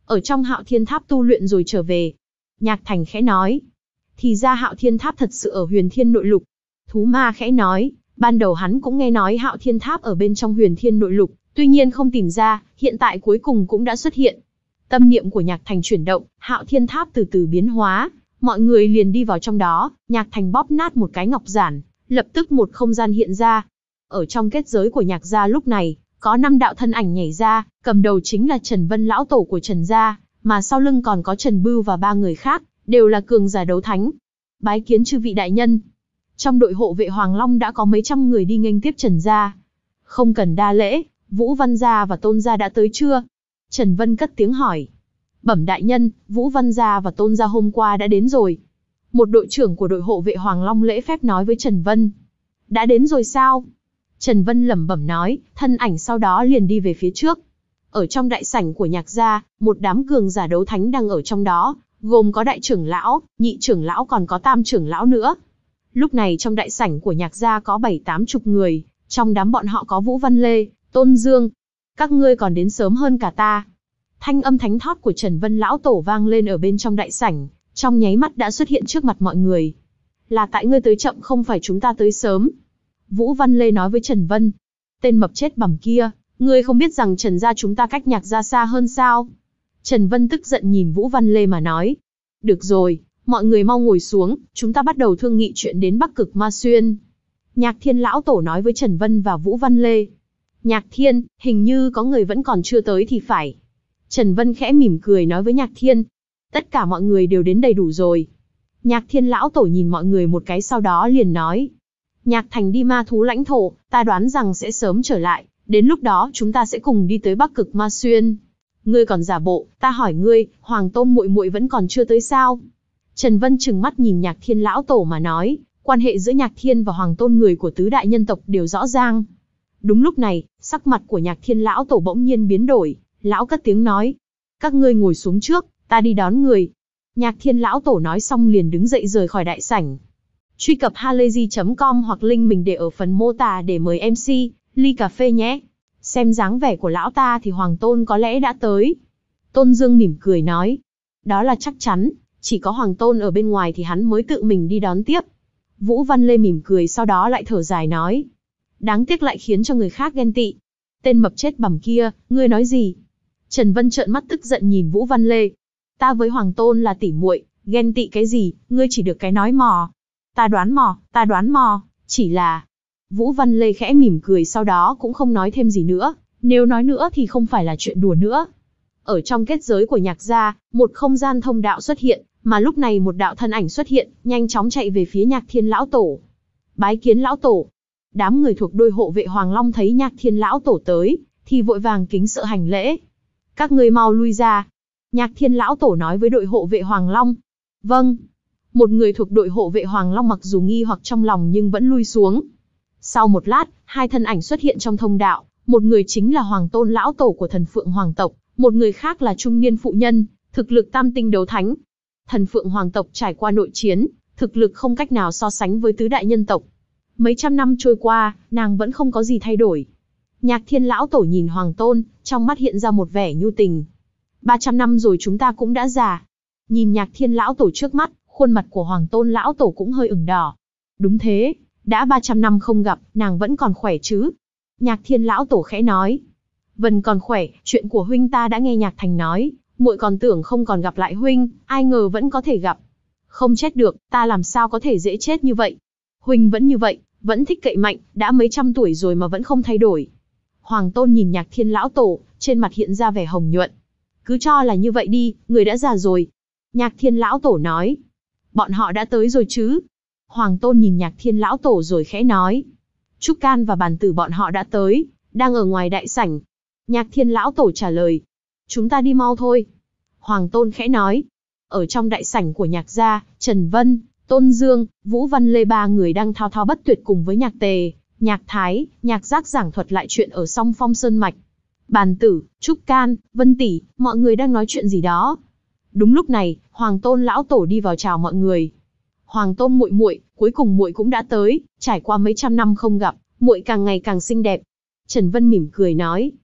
ở trong Hạo Thiên Tháp tu luyện rồi trở về. Nhạc Thành khẽ nói. Thì ra Hạo Thiên Tháp thật sự ở Huyền Thiên Nội Lục. Thú Ma khẽ nói, ban đầu hắn cũng nghe nói Hạo Thiên Tháp ở bên trong Huyền Thiên Nội Lục, tuy nhiên không tìm ra, hiện tại cuối cùng cũng đã xuất hiện. Tâm niệm của Nhạc Thành chuyển động, Hạo Thiên Tháp từ từ biến hóa, mọi người liền đi vào trong đó, Nhạc Thành bóp nát một cái ngọc giản, lập tức một không gian hiện ra. Ở trong kết giới của Nhạc gia lúc này, có năm đạo thân ảnh nhảy ra, cầm đầu chính là Trần Vân lão tổ của Trần gia, mà sau lưng còn có Trần Bưu và ba người khác, đều là cường giả đấu thánh. Bái kiến chư vị đại nhân. Trong đội hộ vệ Hoàng Long đã có mấy trăm người đi nghênh tiếp Trần gia. Không cần đa lễ, Vũ Văn gia và Tôn gia đã tới chưa? Trần Vân cất tiếng hỏi. Bẩm đại nhân, Vũ Văn gia và Tôn gia hôm qua đã đến rồi. Một đội trưởng của đội hộ vệ Hoàng Long lễ phép nói với Trần Vân. Đã đến rồi sao? Trần Vân lẩm bẩm nói, thân ảnh sau đó liền đi về phía trước. Ở trong đại sảnh của Nhạc gia, một đám cường giả đấu thánh đang ở trong đó, gồm có đại trưởng lão, nhị trưởng lão còn có tam trưởng lão nữa. Lúc này trong đại sảnh của Nhạc gia có bảy tám chục người, trong đám bọn họ có Vũ Văn Lê, Tôn Dương. Các ngươi còn đến sớm hơn cả ta. Thanh âm thánh thót của Trần Vân lão tổ vang lên ở bên trong đại sảnh, trong nháy mắt đã xuất hiện trước mặt mọi người. Là tại ngươi tới chậm không phải chúng ta tới sớm. Vũ Văn Lê nói với Trần Vân. Tên mập chết bẩm kia, ngươi không biết rằng Trần gia chúng ta cách Nhạc gia xa hơn sao? Trần Vân tức giận nhìn Vũ Văn Lê mà nói. Được rồi, mọi người mau ngồi xuống, chúng ta bắt đầu thương nghị chuyện đến Bắc Cực Ma Xuyên. Nhạc Thiên lão tổ nói với Trần Vân và Vũ Văn Lê. Nhạc Thiên, hình như có người vẫn còn chưa tới thì phải. Trần Vân khẽ mỉm cười nói với Nhạc Thiên. Tất cả mọi người đều đến đầy đủ rồi. Nhạc Thiên lão tổ nhìn mọi người một cái sau đó liền nói. Nhạc Thành đi ma thú lãnh thổ, ta đoán rằng sẽ sớm trở lại, đến lúc đó chúng ta sẽ cùng đi tới Bắc Cực Ma Xuyên. Ngươi còn giả bộ, ta hỏi ngươi, Hoàng Tôn muội muội vẫn còn chưa tới sao? Trần Vân trừng mắt nhìn Nhạc Thiên lão tổ mà nói, quan hệ giữa Nhạc Thiên và Hoàng Tôn người của tứ đại nhân tộc đều rõ ràng. Đúng lúc này, sắc mặt của Nhạc Thiên lão tổ bỗng nhiên biến đổi, lão cất tiếng nói, các ngươi ngồi xuống trước, ta đi đón người. Nhạc Thiên lão tổ nói xong liền đứng dậy rời khỏi đại sảnh. Truy cập halayzi chấm com hoặc link mình để ở phần mô tả để mời em xê, ly cà phê nhé. Xem dáng vẻ của lão ta thì Hoàng Tôn có lẽ đã tới. Tôn Dương mỉm cười nói. Đó là chắc chắn, chỉ có Hoàng Tôn ở bên ngoài thì hắn mới tự mình đi đón tiếp. Vũ Văn Lê mỉm cười sau đó lại thở dài nói. Đáng tiếc lại khiến cho người khác ghen tị. Tên mập chết bẩm kia, ngươi nói gì? Trần Vân trợn mắt tức giận nhìn Vũ Văn Lê. Ta với Hoàng Tôn là tỉ muội, ghen tị cái gì, ngươi chỉ được cái nói mò. Ta đoán mò, ta đoán mò, chỉ là... Vũ Văn Lê khẽ mỉm cười sau đó cũng không nói thêm gì nữa, nếu nói nữa thì không phải là chuyện đùa nữa. Ở trong kết giới của Nhạc gia, một không gian thông đạo xuất hiện, mà lúc này một đạo thân ảnh xuất hiện, nhanh chóng chạy về phía Nhạc Thiên lão tổ. Bái kiến lão tổ. Đám người thuộc đôi hộ vệ Hoàng Long thấy Nhạc Thiên lão tổ tới, thì vội vàng kính sợ hành lễ. Các ngươi mau lui ra. Nhạc Thiên lão tổ nói với đội hộ vệ Hoàng Long. Vâng. Một người thuộc đội hộ vệ Hoàng Long mặc dù nghi hoặc trong lòng nhưng vẫn lui xuống. Sau một lát, hai thân ảnh xuất hiện trong thông đạo, một người chính là Hoàng Tôn lão tổ của Thần Phượng Hoàng tộc, một người khác là trung niên phụ nhân, thực lực tam tinh đấu thánh. Thần Phượng Hoàng tộc trải qua nội chiến, thực lực không cách nào so sánh với tứ đại nhân tộc. Mấy trăm năm trôi qua, nàng vẫn không có gì thay đổi. Nhạc Thiên lão tổ nhìn Hoàng Tôn, trong mắt hiện ra một vẻ nhu tình. ba trăm năm rồi chúng ta cũng đã già. Nhìn Nhạc Thiên lão tổ trước mắt, khuôn mặt của Hoàng Tôn lão tổ cũng hơi ửng đỏ. Đúng thế, đã ba trăm năm không gặp, nàng vẫn còn khỏe chứ? Nhạc Thiên lão tổ khẽ nói. Vân còn khỏe, chuyện của huynh ta đã nghe Nhạc Thành nói, muội còn tưởng không còn gặp lại huynh, ai ngờ vẫn có thể gặp. Không chết được, ta làm sao có thể dễ chết như vậy? Huynh vẫn như vậy, vẫn thích cậy mạnh, đã mấy trăm tuổi rồi mà vẫn không thay đổi. Hoàng Tôn nhìn Nhạc Thiên lão tổ, trên mặt hiện ra vẻ hồng nhuận. Cứ cho là như vậy đi, người đã già rồi. Nhạc Thiên lão tổ nói. Bọn họ đã tới rồi chứ? Hoàng Tôn nhìn Nhạc Thiên lão tổ rồi khẽ nói. Trúc Can và Bàn Tử bọn họ đã tới, đang ở ngoài đại sảnh. Nhạc Thiên lão tổ trả lời. Chúng ta đi mau thôi. Hoàng Tôn khẽ nói. Ở trong đại sảnh của Nhạc gia, Trần Vân, Tôn Dương, Vũ Văn Lê ba người đang thao thao bất tuyệt cùng với Nhạc Tề, Nhạc Thái, Nhạc Giác giảng thuật lại chuyện ở Song Phong Sơn Mạch. Bàn Tử, Trúc Can, Vân Tỷ, mọi người đang nói chuyện gì đó. Đúng lúc này, Hoàng Tôn lão tổ đi vào chào mọi người. Hoàng Tôn muội muội, cuối cùng muội cũng đã tới, trải qua mấy trăm năm không gặp, muội càng ngày càng xinh đẹp. Trần Vân mỉm cười nói.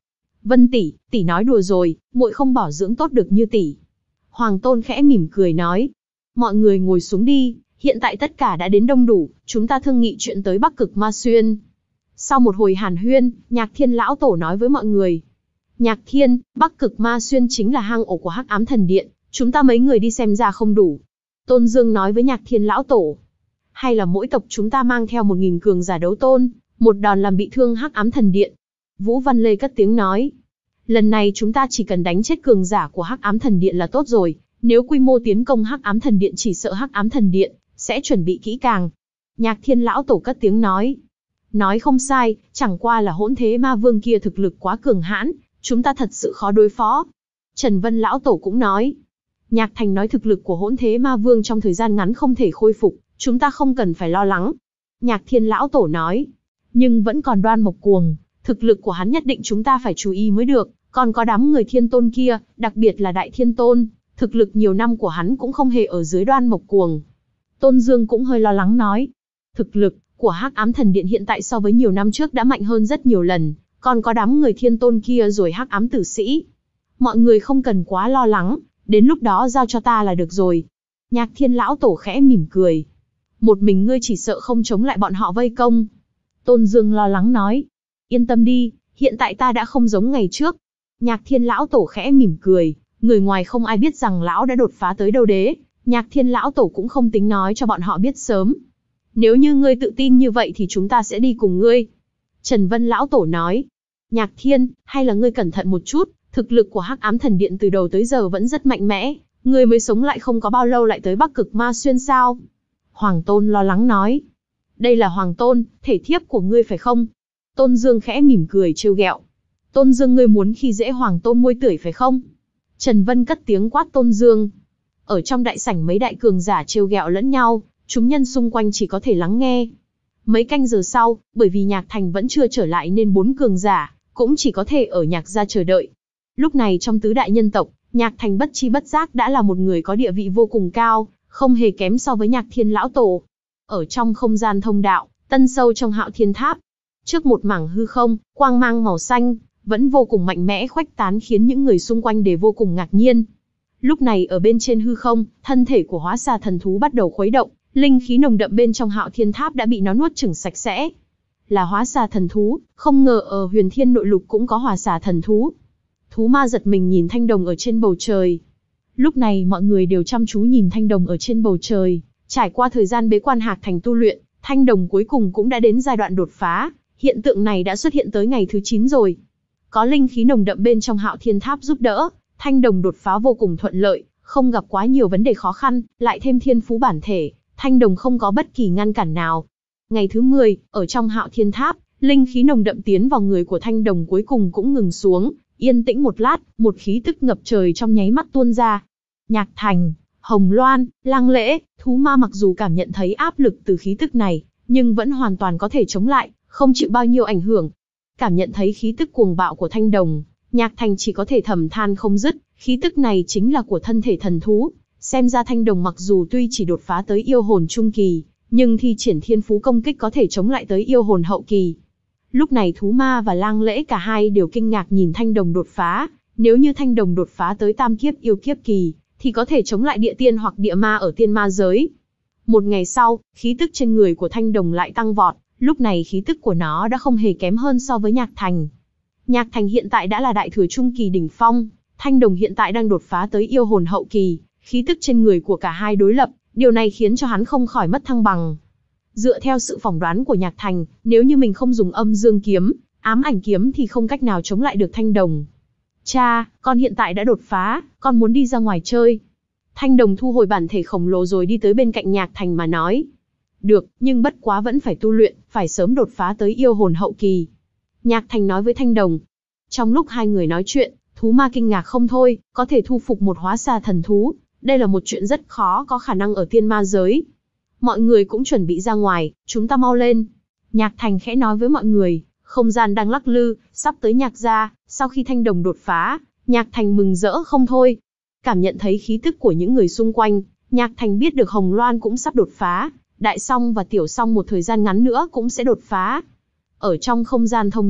Vân tỷ, tỷ nói đùa rồi, muội không bảo dưỡng tốt được như tỷ. Hoàng Tôn khẽ mỉm cười nói. Mọi người ngồi xuống đi, hiện tại tất cả đã đến đông đủ, chúng ta thương nghị chuyện tới Bắc Cực Ma Xuyên. Sau một hồi hàn huyên, Nhạc Thiên lão tổ nói với mọi người. Nhạc Thiên, Bắc Cực Ma Xuyên chính là hang ổ của Hắc Ám Thần Điện, chúng ta mấy người đi xem ra không đủ. Tôn Dương nói với Nhạc Thiên lão tổ. Hay là mỗi tộc chúng ta mang theo một nghìn cường giả đấu tôn, một đòn làm bị thương Hắc Ám Thần Điện. Vũ Văn Lê cất tiếng nói. Lần này chúng ta chỉ cần đánh chết cường giả của Hắc Ám Thần Điện là tốt rồi, nếu quy mô tiến công Hắc Ám Thần Điện chỉ sợ Hắc Ám Thần Điện sẽ chuẩn bị kỹ càng. Nhạc Thiên lão tổ cất tiếng nói. Nói không sai, chẳng qua là hỗn thế ma vương kia thực lực quá cường hãn, chúng ta thật sự khó đối phó. Trần Vân lão tổ cũng nói. Nhạc Thành nói thực lực của hỗn thế ma vương trong thời gian ngắn không thể khôi phục, chúng ta không cần phải lo lắng. Nhạc Thiên lão tổ nói. Nhưng vẫn còn Đoan Mộc Cuồng, thực lực của hắn nhất định chúng ta phải chú ý mới được, còn có đám người thiên tôn kia, đặc biệt là Đại Thiên Tôn, thực lực nhiều năm của hắn cũng không hề ở dưới Đoan Mộc Cuồng. Tôn Dương cũng hơi lo lắng nói. Thực lực của Hắc Ám Thần Điện hiện tại so với nhiều năm trước đã mạnh hơn rất nhiều lần, còn có đám người thiên tôn kia rồi Hắc Ám Tử Sĩ. Mọi người không cần quá lo lắng, đến lúc đó giao cho ta là được rồi. Nhạc Thiên lão tổ khẽ mỉm cười. Một mình ngươi chỉ sợ không chống lại bọn họ vây công. Tôn Dương lo lắng nói. Yên tâm đi, hiện tại ta đã không giống ngày trước. Nhạc Thiên lão tổ khẽ mỉm cười, người ngoài không ai biết rằng lão đã đột phá tới đâu đế, Nhạc Thiên lão tổ cũng không tính nói cho bọn họ biết sớm. Nếu như ngươi tự tin như vậy thì chúng ta sẽ đi cùng ngươi. Trần Vân lão tổ nói. Nhạc Thiên, hay là ngươi cẩn thận một chút, thực lực của Hắc Ám Thần Điện từ đầu tới giờ vẫn rất mạnh mẽ, ngươi mới sống lại không có bao lâu lại tới Bắc Cực Ma Xuyên sao? Hoàng Tôn lo lắng nói. Đây là Hoàng Tôn, thể thiếp của ngươi phải không? Tôn Dương khẽ mỉm cười trêu ghẹo. Tôn Dương, ngươi muốn khi dễ Hoàng Tôn môi tưởi phải không? Trần Vân cất tiếng quát Tôn Dương. Ở trong đại sảnh mấy đại cường giả trêu ghẹo lẫn nhau, chúng nhân xung quanh chỉ có thể lắng nghe. Mấy canh giờ sau, bởi vì Nhạc Thành vẫn chưa trở lại nên bốn cường giả cũng chỉ có thể ở Nhạc gia chờ đợi. Lúc này trong tứ đại nhân tộc, Nhạc Thành bất chi bất giác đã là một người có địa vị vô cùng cao, không hề kém so với Nhạc Thiên lão tổ. Ở trong không gian thông đạo, tân sâu trong Hạo Thiên Tháp, trước một mảng hư không, quang mang màu xanh vẫn vô cùng mạnh mẽ khuếch tán khiến những người xung quanh đều vô cùng ngạc nhiên. Lúc này ở bên trên hư không, thân thể của Hóa Xà thần thú bắt đầu khuấy động, linh khí nồng đậm bên trong Hạo Thiên Tháp đã bị nó nuốt chửng sạch sẽ. Là Hóa Xà thần thú, không ngờ ở Huyền Thiên Nội Lục cũng có Hỏa Xà thần thú. Thú ma giật mình nhìn thanh đồng ở trên bầu trời. Lúc này mọi người đều chăm chú nhìn thanh đồng ở trên bầu trời. Trải qua thời gian bế quan Hạc Thành tu luyện, thanh đồng cuối cùng cũng đã đến giai đoạn đột phá. Hiện tượng này đã xuất hiện tới ngày thứ chín rồi. Có linh khí nồng đậm bên trong Hạo Thiên Tháp giúp đỡ, thanh đồng đột phá vô cùng thuận lợi, không gặp quá nhiều vấn đề khó khăn, lại thêm thiên phú bản thể, thanh đồng không có bất kỳ ngăn cản nào. Ngày thứ mười, ở trong Hạo Thiên Tháp, linh khí nồng đậm tiến vào người của thanh đồng cuối cùng cũng ngừng xuống, yên tĩnh một lát, một khí tức ngập trời trong nháy mắt tuôn ra. Nhạc Thành, Hồng Loan, Lăng Lễ, thú ma mặc dù cảm nhận thấy áp lực từ khí tức này, nhưng vẫn hoàn toàn có thể chống lại, không chịu bao nhiêu ảnh hưởng. Cảm nhận thấy khí tức cuồng bạo của thanh đồng, Nhạc Thành chỉ có thể thầm than không dứt, khí tức này chính là của thân thể thần thú. Xem ra thanh đồng mặc dù tuy chỉ đột phá tới yêu hồn trung kỳ, nhưng thi triển thiên phú công kích có thể chống lại tới yêu hồn hậu kỳ. Lúc này thú ma và Lang Lễ cả hai đều kinh ngạc nhìn thanh đồng đột phá, nếu như thanh đồng đột phá tới tam kiếp yêu kiếp kỳ, thì có thể chống lại địa tiên hoặc địa ma ở tiên ma giới. Một ngày sau, khí tức trên người của thanh đồng lại tăng vọt, lúc này khí tức của nó đã không hề kém hơn so với Nhạc Thành. Nhạc Thành hiện tại đã là đại thừa trung kỳ đỉnh phong, thanh đồng hiện tại đang đột phá tới yêu hồn hậu kỳ, khí tức trên người của cả hai đối lập, điều này khiến cho hắn không khỏi mất thăng bằng. Dựa theo sự phỏng đoán của Nhạc Thành, nếu như mình không dùng âm dương kiếm, ám ảnh kiếm thì không cách nào chống lại được thanh đồng. Cha, con hiện tại đã đột phá, con muốn đi ra ngoài chơi. Thanh đồng thu hồi bản thể khổng lồ rồi đi tới bên cạnh Nhạc Thành mà nói. Được, nhưng bất quá vẫn phải tu luyện, phải sớm đột phá tới yêu hồn hậu kỳ. Nhạc Thành nói với thanh đồng. Trong lúc hai người nói chuyện, thú ma kinh ngạc không thôi, có thể thu phục một Hóa Xà thần thú. Đây là một chuyện rất khó có khả năng ở tiên ma giới. Mọi người cũng chuẩn bị ra ngoài, chúng ta mau lên. Nhạc Thành khẽ nói với mọi người, không gian đang lắc lư, sắp tới Nhạc gia. Sau khi thanh đồng đột phá, Nhạc Thành mừng rỡ không thôi. Cảm nhận thấy khí tức của những người xung quanh, Nhạc Thành biết được Hồng Loan cũng sắp đột phá, Đại Song và Tiểu Song một thời gian ngắn nữa cũng sẽ đột phá. Ở trong không gian thông đạo,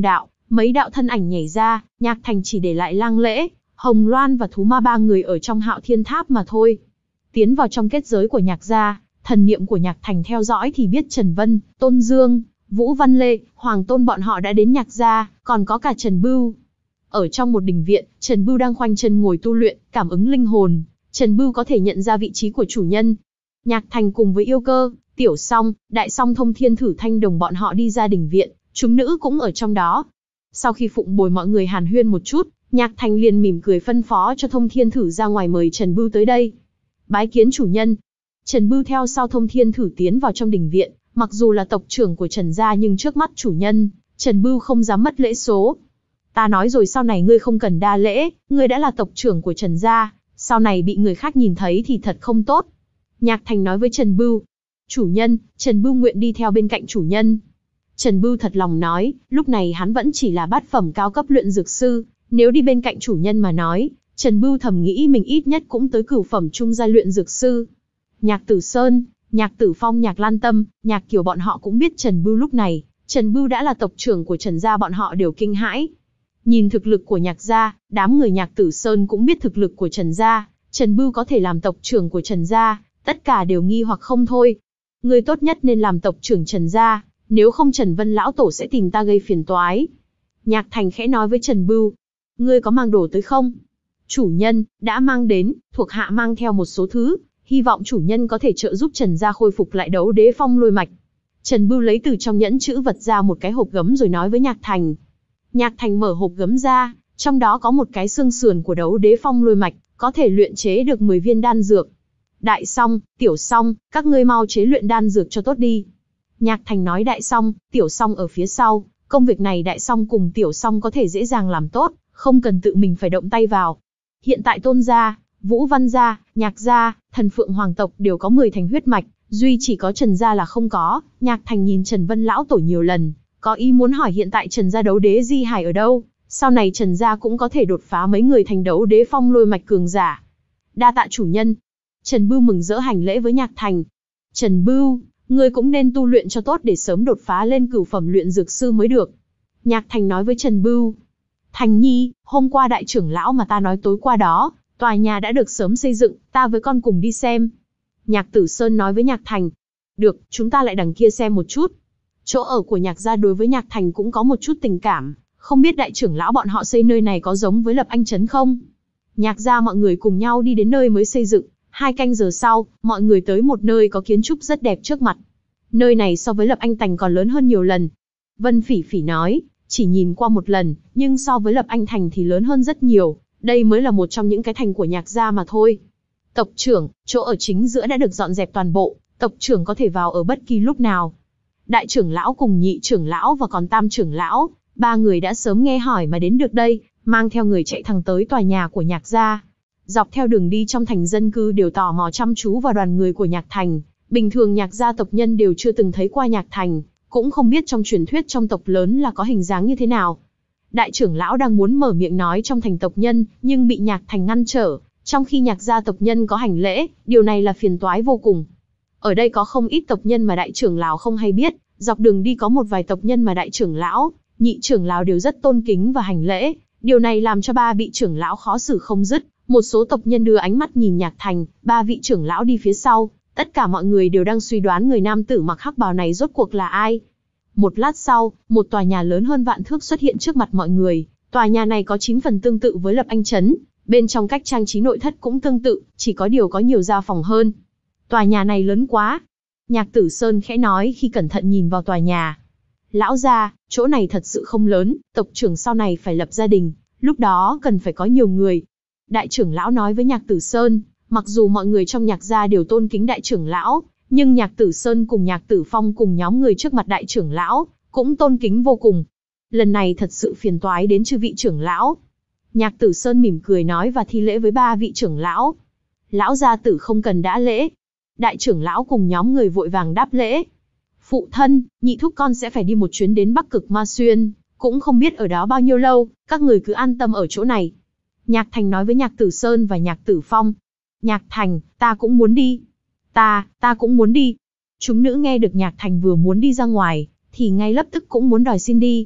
Mấy đạo thân ảnh nhảy ra, Nhạc Thành chỉ để lại Lang Lễ, Hồng Loan và Thú Ma ba người ở trong Hạo Thiên Tháp mà thôi. Tiến vào trong kết giới của Nhạc gia, thần niệm của Nhạc Thành theo dõi thì biết Trần Vân, Tôn Dương, Vũ Văn Lê, Hoàng Tôn bọn họ đã đến Nhạc gia, còn có cả Trần Bưu. Ở trong một đình viện, Trần Bưu đang khoanh chân ngồi tu luyện, cảm ứng linh hồn. Trần Bưu có thể nhận ra vị trí của chủ nhân. Nhạc Thành cùng với Yêu Cơ, Tiểu Song, Đại Song Thông Thiên Thử Thanh Đồng bọn họ đi ra đình viện, chúng nữ cũng ở trong đó. Sau khi phụng bồi mọi người hàn huyên một chút, Nhạc Thành liền mỉm cười phân phó cho Thông Thiên Thử ra ngoài mời Trần Bưu tới đây. Bái kiến chủ nhân. Trần Bưu theo sau Thông Thiên Thử tiến vào trong đình viện, mặc dù là tộc trưởng của Trần gia nhưng trước mắt chủ nhân, Trần Bưu không dám mất lễ số. Ta nói rồi sau này ngươi không cần đa lễ, ngươi đã là tộc trưởng của Trần gia, sau này bị người khác nhìn thấy thì thật không tốt. Nhạc Thành nói với Trần Bưu. Chủ nhân, Trần Bưu nguyện đi theo bên cạnh chủ nhân. Trần Bưu thật lòng nói, lúc này hắn vẫn chỉ là bát phẩm cao cấp luyện dược sư, nếu đi bên cạnh chủ nhân mà nói, Trần Bưu thầm nghĩ mình ít nhất cũng tới cửu phẩm trung gia luyện dược sư. Nhạc Tử Sơn, Nhạc Tử Phong, Nhạc Lan Tâm, Nhạc Kiều bọn họ cũng biết Trần Bưu lúc này, Trần Bưu đã là tộc trưởng của Trần gia, bọn họ đều kinh hãi. Nhìn thực lực của Nhạc gia, đám người Nhạc Tử Sơn cũng biết thực lực của Trần gia, Trần Bưu có thể làm tộc trưởng của Trần gia, tất cả đều nghi hoặc không thôi. Ngươi tốt nhất nên làm tộc trưởng Trần gia, nếu không Trần Vân lão tổ sẽ tìm ta gây phiền toái. Nhạc Thành khẽ nói với Trần Bưu. Ngươi có mang đồ tới không? Chủ nhân, đã mang đến, thuộc hạ mang theo một số thứ, hy vọng chủ nhân có thể trợ giúp Trần gia khôi phục lại đấu đế phong lôi mạch. Trần Bưu lấy từ trong nhẫn chữ vật ra một cái hộp gấm rồi nói với Nhạc Thành. Nhạc Thành mở hộp gấm ra, trong đó có một cái xương sườn của đấu đế phong lôi mạch, có thể luyện chế được mười viên đan dược. Đại Song, Tiểu Song, các ngươi mau chế luyện đan dược cho tốt đi. Nhạc Thành nói Đại Song, Tiểu Song ở phía sau, công việc này Đại Song cùng Tiểu Song có thể dễ dàng làm tốt, không cần tự mình phải động tay vào. Hiện tại Tôn gia, Vũ Văn gia, Nhạc gia, Thần Phượng Hoàng tộc đều có mười thành huyết mạch, duy chỉ có Trần gia là không có. Nhạc Thành nhìn Trần Vân lão tổ nhiều lần, có ý muốn hỏi hiện tại Trần gia đấu đế di hải ở đâu, sau này Trần gia cũng có thể đột phá mấy người thành đấu đế phong lôi mạch cường giả. Đa tạ chủ nhân. Trần Bưu mừng rỡ hành lễ với Nhạc Thành. Trần Bưu, ngươi cũng nên tu luyện cho tốt để sớm đột phá lên cửu phẩm luyện dược sư mới được. Nhạc Thành nói với Trần Bưu. Thành nhi, hôm qua đại trưởng lão mà ta nói tối qua đó, tòa nhà đã được sớm xây dựng, ta với con cùng đi xem. Nhạc Tử Sơn nói với Nhạc Thành. Được, chúng ta lại đằng kia xem một chút. Chỗ ở của Nhạc gia đối với Nhạc Thành cũng có một chút tình cảm, không biết đại trưởng lão bọn họ xây nơi này có giống với Lập Anh Trấn không? Nhạc gia mọi người cùng nhau đi đến nơi mới xây dựng, hai canh giờ sau, mọi người tới một nơi có kiến trúc rất đẹp trước mặt. Nơi này so với Lập Anh Thành còn lớn hơn nhiều lần. Vân Phỉ Phỉ nói, chỉ nhìn qua một lần, nhưng so với Lập Anh Thành thì lớn hơn rất nhiều, đây mới là một trong những cái thành của Nhạc gia mà thôi. Tộc trưởng, chỗ ở chính giữa đã được dọn dẹp toàn bộ, tộc trưởng có thể vào ở bất kỳ lúc nào. Đại trưởng lão cùng nhị trưởng lão và còn tam trưởng lão, ba người đã sớm nghe hỏi mà đến được đây, mang theo người chạy thẳng tới tòa nhà của Nhạc gia. Dọc theo đường đi trong thành dân cư đều tò mò chăm chú vào đoàn người của Nhạc Thành, bình thường Nhạc gia tộc nhân đều chưa từng thấy qua Nhạc Thành, cũng không biết trong truyền thuyết trong tộc lớn là có hình dáng như thế nào. Đại trưởng lão đang muốn mở miệng nói trong thành tộc nhân, nhưng bị Nhạc Thành ngăn trở, trong khi Nhạc gia tộc nhân có hành lễ, điều này là phiền toái vô cùng. Ở đây có không ít tộc nhân mà đại trưởng lão không hay biết, dọc đường đi có một vài tộc nhân mà đại trưởng lão, nhị trưởng lão đều rất tôn kính và hành lễ, điều này làm cho ba vị trưởng lão khó xử không dứt. Một số tộc nhân đưa ánh mắt nhìn Nhạc Thành, ba vị trưởng lão đi phía sau, tất cả mọi người đều đang suy đoán người nam tử mặc hắc bào này rốt cuộc là ai. Một lát sau, một tòa nhà lớn hơn vạn thước xuất hiện trước mặt mọi người, tòa nhà này có chín phần tương tự với Lập Anh Trấn, bên trong cách trang trí nội thất cũng tương tự, chỉ có điều có nhiều gia phòng hơn. Tòa nhà này lớn quá. Nhạc Tử Sơn khẽ nói khi cẩn thận nhìn vào tòa nhà. Lão gia, chỗ này thật sự không lớn, tộc trưởng sau này phải lập gia đình, lúc đó cần phải có nhiều người. Đại trưởng lão nói với Nhạc Tử Sơn, mặc dù mọi người trong Nhạc gia đều tôn kính đại trưởng lão, nhưng Nhạc Tử Sơn cùng Nhạc Tử Phong cùng nhóm người trước mặt đại trưởng lão, cũng tôn kính vô cùng. Lần này thật sự phiền toái đến chư vị trưởng lão. Nhạc Tử Sơn mỉm cười nói và thi lễ với ba vị trưởng lão. Lão gia tử không cần đã lễ. Đại trưởng lão cùng nhóm người vội vàng đáp lễ. Phụ thân, nhị thúc con sẽ phải đi một chuyến đến Bắc Cực Ma Xuyên, cũng không biết ở đó bao nhiêu lâu, các người cứ an tâm ở chỗ này. Nhạc Thành nói với Nhạc Tử Sơn và Nhạc Tử Phong. Nhạc Thành, ta cũng muốn đi. Ta, ta cũng muốn đi. Chúng nữ nghe được Nhạc Thành vừa muốn đi ra ngoài, thì ngay lập tức cũng muốn đòi xin đi.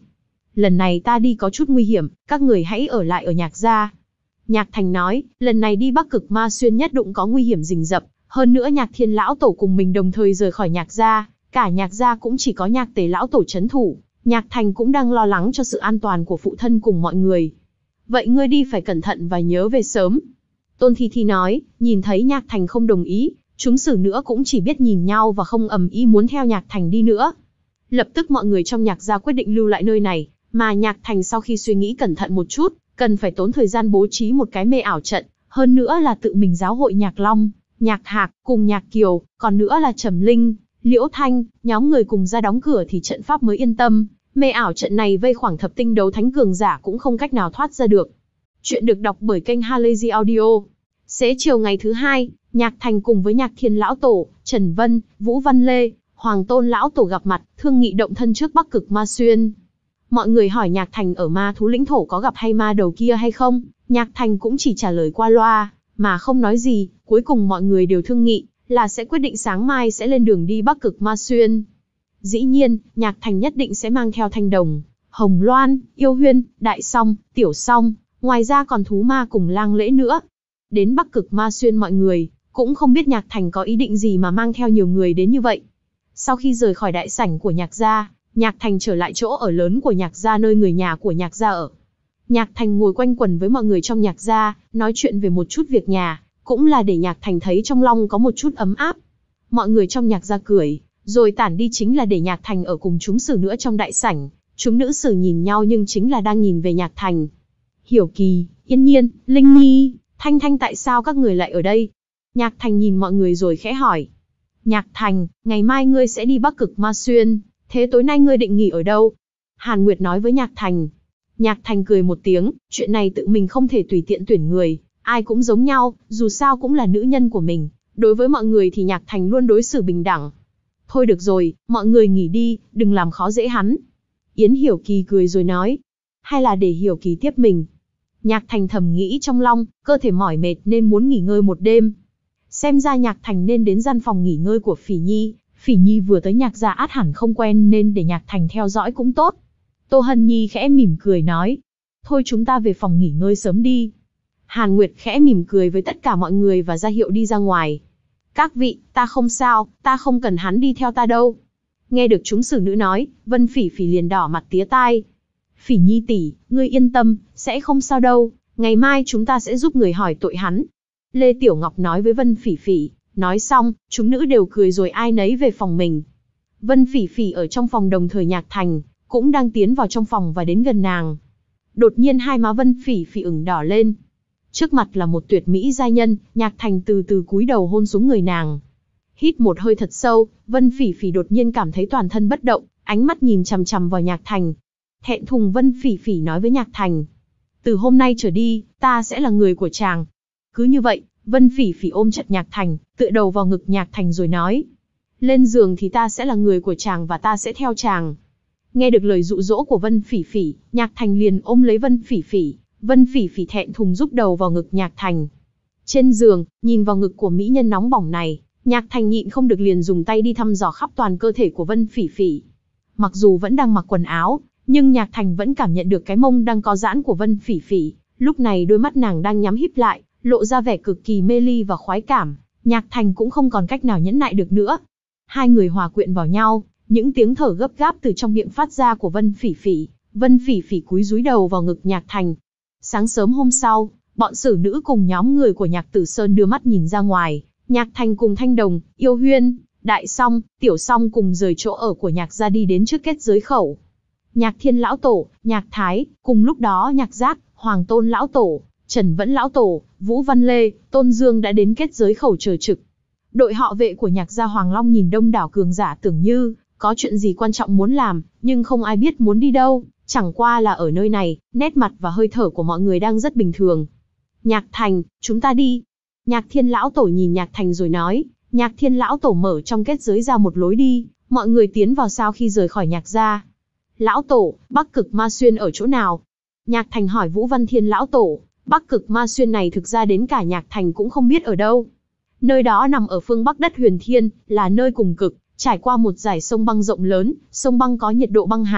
lần này ta đi có chút nguy hiểm, các người hãy ở lại ở Nhạc gia. Nhạc Thành nói, lần này đi Bắc Cực Ma Xuyên nhất định có nguy hiểm rình rập, hơn nữa Nhạc Thiên lão tổ cùng mình đồng thời rời khỏi Nhạc gia, cả Nhạc gia cũng chỉ có Nhạc Tề lão tổ trấn thủ, Nhạc Thành cũng đang lo lắng cho sự an toàn của phụ thân cùng mọi người. Vậy ngươi đi phải cẩn thận và nhớ về sớm. Tôn Thi Thi nói, nhìn thấy Nhạc Thành không đồng ý, chúng xử nữa cũng chỉ biết nhìn nhau và không ầm ĩ muốn theo Nhạc Thành đi nữa. Lập tức mọi người trong Nhạc gia quyết định lưu lại nơi này, mà Nhạc Thành sau khi suy nghĩ cẩn thận một chút, cần phải tốn thời gian bố trí một cái mê ảo trận, hơn nữa là tự mình giáo hội Nhạc Long, Nhạc Hạc, cùng Nhạc Kiều, còn nữa là Trầm Linh, Liễu Thanh, nhóm người cùng ra đóng cửa thì trận pháp mới yên tâm. Mê ảo trận này vây khoảng thập tinh đấu thánh cường giả cũng không cách nào thoát ra được. Chuyện được đọc bởi kênh Halazy Audio. Xế chiều ngày thứ hai, Nhạc Thành cùng với Nhạc Thiên lão tổ, Trần Vân, Vũ Văn Lê, Hoàng Tôn lão tổ gặp mặt, thương nghị động thân trước Bắc Cực Ma Xuyên. Mọi người hỏi Nhạc Thành ở ma thú lĩnh thổ có gặp hay ma đầu kia hay không, Nhạc Thành cũng chỉ trả lời qua loa, mà không nói gì. Cuối cùng mọi người đều thương nghị là sẽ quyết định sáng mai sẽ lên đường đi Bắc Cực Ma Xuyên. Dĩ nhiên, Nhạc Thành nhất định sẽ mang theo Thanh Đồng, Hồng Loan, Yêu Huyên, Đại Song, Tiểu Song, ngoài ra còn thú ma cùng lang lễ nữa. Đến Bắc Cực Ma Xuyên mọi người cũng không biết Nhạc Thành có ý định gì mà mang theo nhiều người đến như vậy. Sau khi rời khỏi đại sảnh của Nhạc gia, Nhạc Thành trở lại chỗ ở lớn của Nhạc gia nơi người nhà của Nhạc gia ở. Nhạc Thành ngồi quanh quần với mọi người trong Nhạc gia, nói chuyện về một chút việc nhà, cũng là để Nhạc Thành thấy trong lòng có một chút ấm áp. Mọi người trong Nhạc gia cười, rồi tản đi chính là để Nhạc Thành ở cùng chúng sử nữa trong đại sảnh. Chúng nữ sử nhìn nhau nhưng chính là đang nhìn về Nhạc Thành. Hiểu Kỳ, Yên Nhiên, Linh Nhi, Thanh Thanh tại sao các người lại ở đây? Nhạc Thành nhìn mọi người rồi khẽ hỏi. Nhạc Thành, ngày mai ngươi sẽ đi Bắc Cực Ma Xuyên, thế tối nay ngươi định nghỉ ở đâu? Hàn Nguyệt nói với Nhạc Thành. Nhạc Thành cười một tiếng, chuyện này tự mình không thể tùy tiện tuyển người, ai cũng giống nhau, dù sao cũng là nữ nhân của mình. Đối với mọi người thì Nhạc Thành luôn đối xử bình đẳng. Thôi được rồi, mọi người nghỉ đi, đừng làm khó dễ hắn. Yến Hiểu Kỳ cười rồi nói. Hay là để Hiểu Kỳ tiếp mình? Nhạc Thành thầm nghĩ trong lòng, cơ thể mỏi mệt nên muốn nghỉ ngơi một đêm. Xem ra Nhạc Thành nên đến gian phòng nghỉ ngơi của Phỉ Nhi. Phỉ Nhi vừa tới Nhạc gia át hẳn không quen nên để Nhạc Thành theo dõi cũng tốt. Tô Hân Nhi khẽ mỉm cười nói. Thôi chúng ta về phòng nghỉ ngơi sớm đi. Hàn Nguyệt khẽ mỉm cười với tất cả mọi người và ra hiệu đi ra ngoài. Các vị, ta không sao, ta không cần hắn đi theo ta đâu. Nghe được chúng sử nữ nói, Vân Phỉ Phỉ liền đỏ mặt tía tai. Phỉ Nhi tỷ, ngươi yên tâm, sẽ không sao đâu, ngày mai chúng ta sẽ giúp người hỏi tội hắn. Lê Tiểu Ngọc nói với Vân Phỉ Phỉ, nói xong, chúng nữ đều cười rồi ai nấy về phòng mình. Vân Phỉ Phỉ ở trong phòng đồng thời Nhạc Thành, cũng đang tiến vào trong phòng và đến gần nàng. Đột nhiên hai má Vân Phỉ Phỉ ửng đỏ lên. Trước mặt là một tuyệt mỹ giai nhân, Nhạc Thành từ từ cúi đầu hôn xuống người nàng. Hít một hơi thật sâu, Vân Phỉ Phỉ đột nhiên cảm thấy toàn thân bất động, ánh mắt nhìn chằm chằm vào Nhạc Thành. Thẹn thùng Vân Phỉ Phỉ nói với Nhạc Thành. Từ hôm nay trở đi, ta sẽ là người của chàng. Cứ như vậy, Vân Phỉ Phỉ ôm chặt Nhạc Thành, tựa đầu vào ngực Nhạc Thành rồi nói. Lên giường thì ta sẽ là người của chàng và ta sẽ theo chàng. Nghe được lời dụ dỗ của Vân Phỉ Phỉ, Nhạc Thành liền ôm lấy Vân Phỉ Phỉ. Vân Phỉ Phỉ thẹn thùng rúc đầu vào ngực Nhạc Thành. Trên giường, nhìn vào ngực của mỹ nhân nóng bỏng này, Nhạc Thành nhịn không được liền dùng tay đi thăm dò khắp toàn cơ thể của Vân Phỉ Phỉ. Mặc dù vẫn đang mặc quần áo, nhưng Nhạc Thành vẫn cảm nhận được cái mông đang có giãn của Vân Phỉ Phỉ. Lúc này đôi mắt nàng đang nhắm híp lại, lộ ra vẻ cực kỳ mê ly và khoái cảm. Nhạc Thành cũng không còn cách nào nhẫn nại được nữa. Hai người hòa quyện vào nhau, những tiếng thở gấp gáp từ trong miệng phát ra của Vân Phỉ Phỉ. Vân Phỉ Phỉ cúi rúi đầu vào ngực Nhạc Thành. Sáng sớm hôm sau, bọn sử nữ cùng nhóm người của Nhạc Tử Sơn đưa mắt nhìn ra ngoài. Nhạc Thành cùng Thanh Đồng, Yêu Huyên, Đại Song, Tiểu Song cùng rời chỗ ở của Nhạc gia đi đến trước kết giới khẩu. Nhạc Thiên lão tổ, Nhạc Thái, cùng lúc đó Nhạc Giác, Hoàng Tôn lão tổ, Trần Vẫn lão tổ, Vũ Văn Lê, Tôn Dương đã đến kết giới khẩu chờ trực. Đội họ vệ của Nhạc gia Hoàng Long nhìn đông đảo cường giả tưởng như có chuyện gì quan trọng muốn làm, nhưng không ai biết muốn đi đâu, chẳng qua là ở nơi này, nét mặt và hơi thở của mọi người đang rất bình thường. Nhạc Thành, chúng ta đi. Nhạc Thiên lão tổ nhìn Nhạc Thành rồi nói. Nhạc Thiên lão tổ mở trong kết giới ra một lối đi, mọi người tiến vào sau khi rời khỏi Nhạc gia. Lão tổ, Bắc Cực Ma Xuyên ở chỗ nào? Nhạc Thành hỏi Vũ Văn Thiên lão tổ. Bắc Cực Ma Xuyên này thực ra đến cả Nhạc Thành cũng không biết ở đâu. Nơi đó nằm ở phương Bắc đất Huyền Thiên, là nơi cùng cực, trải qua một dải sông băng rộng lớn, sông băng có nhiệt độ băng hàn,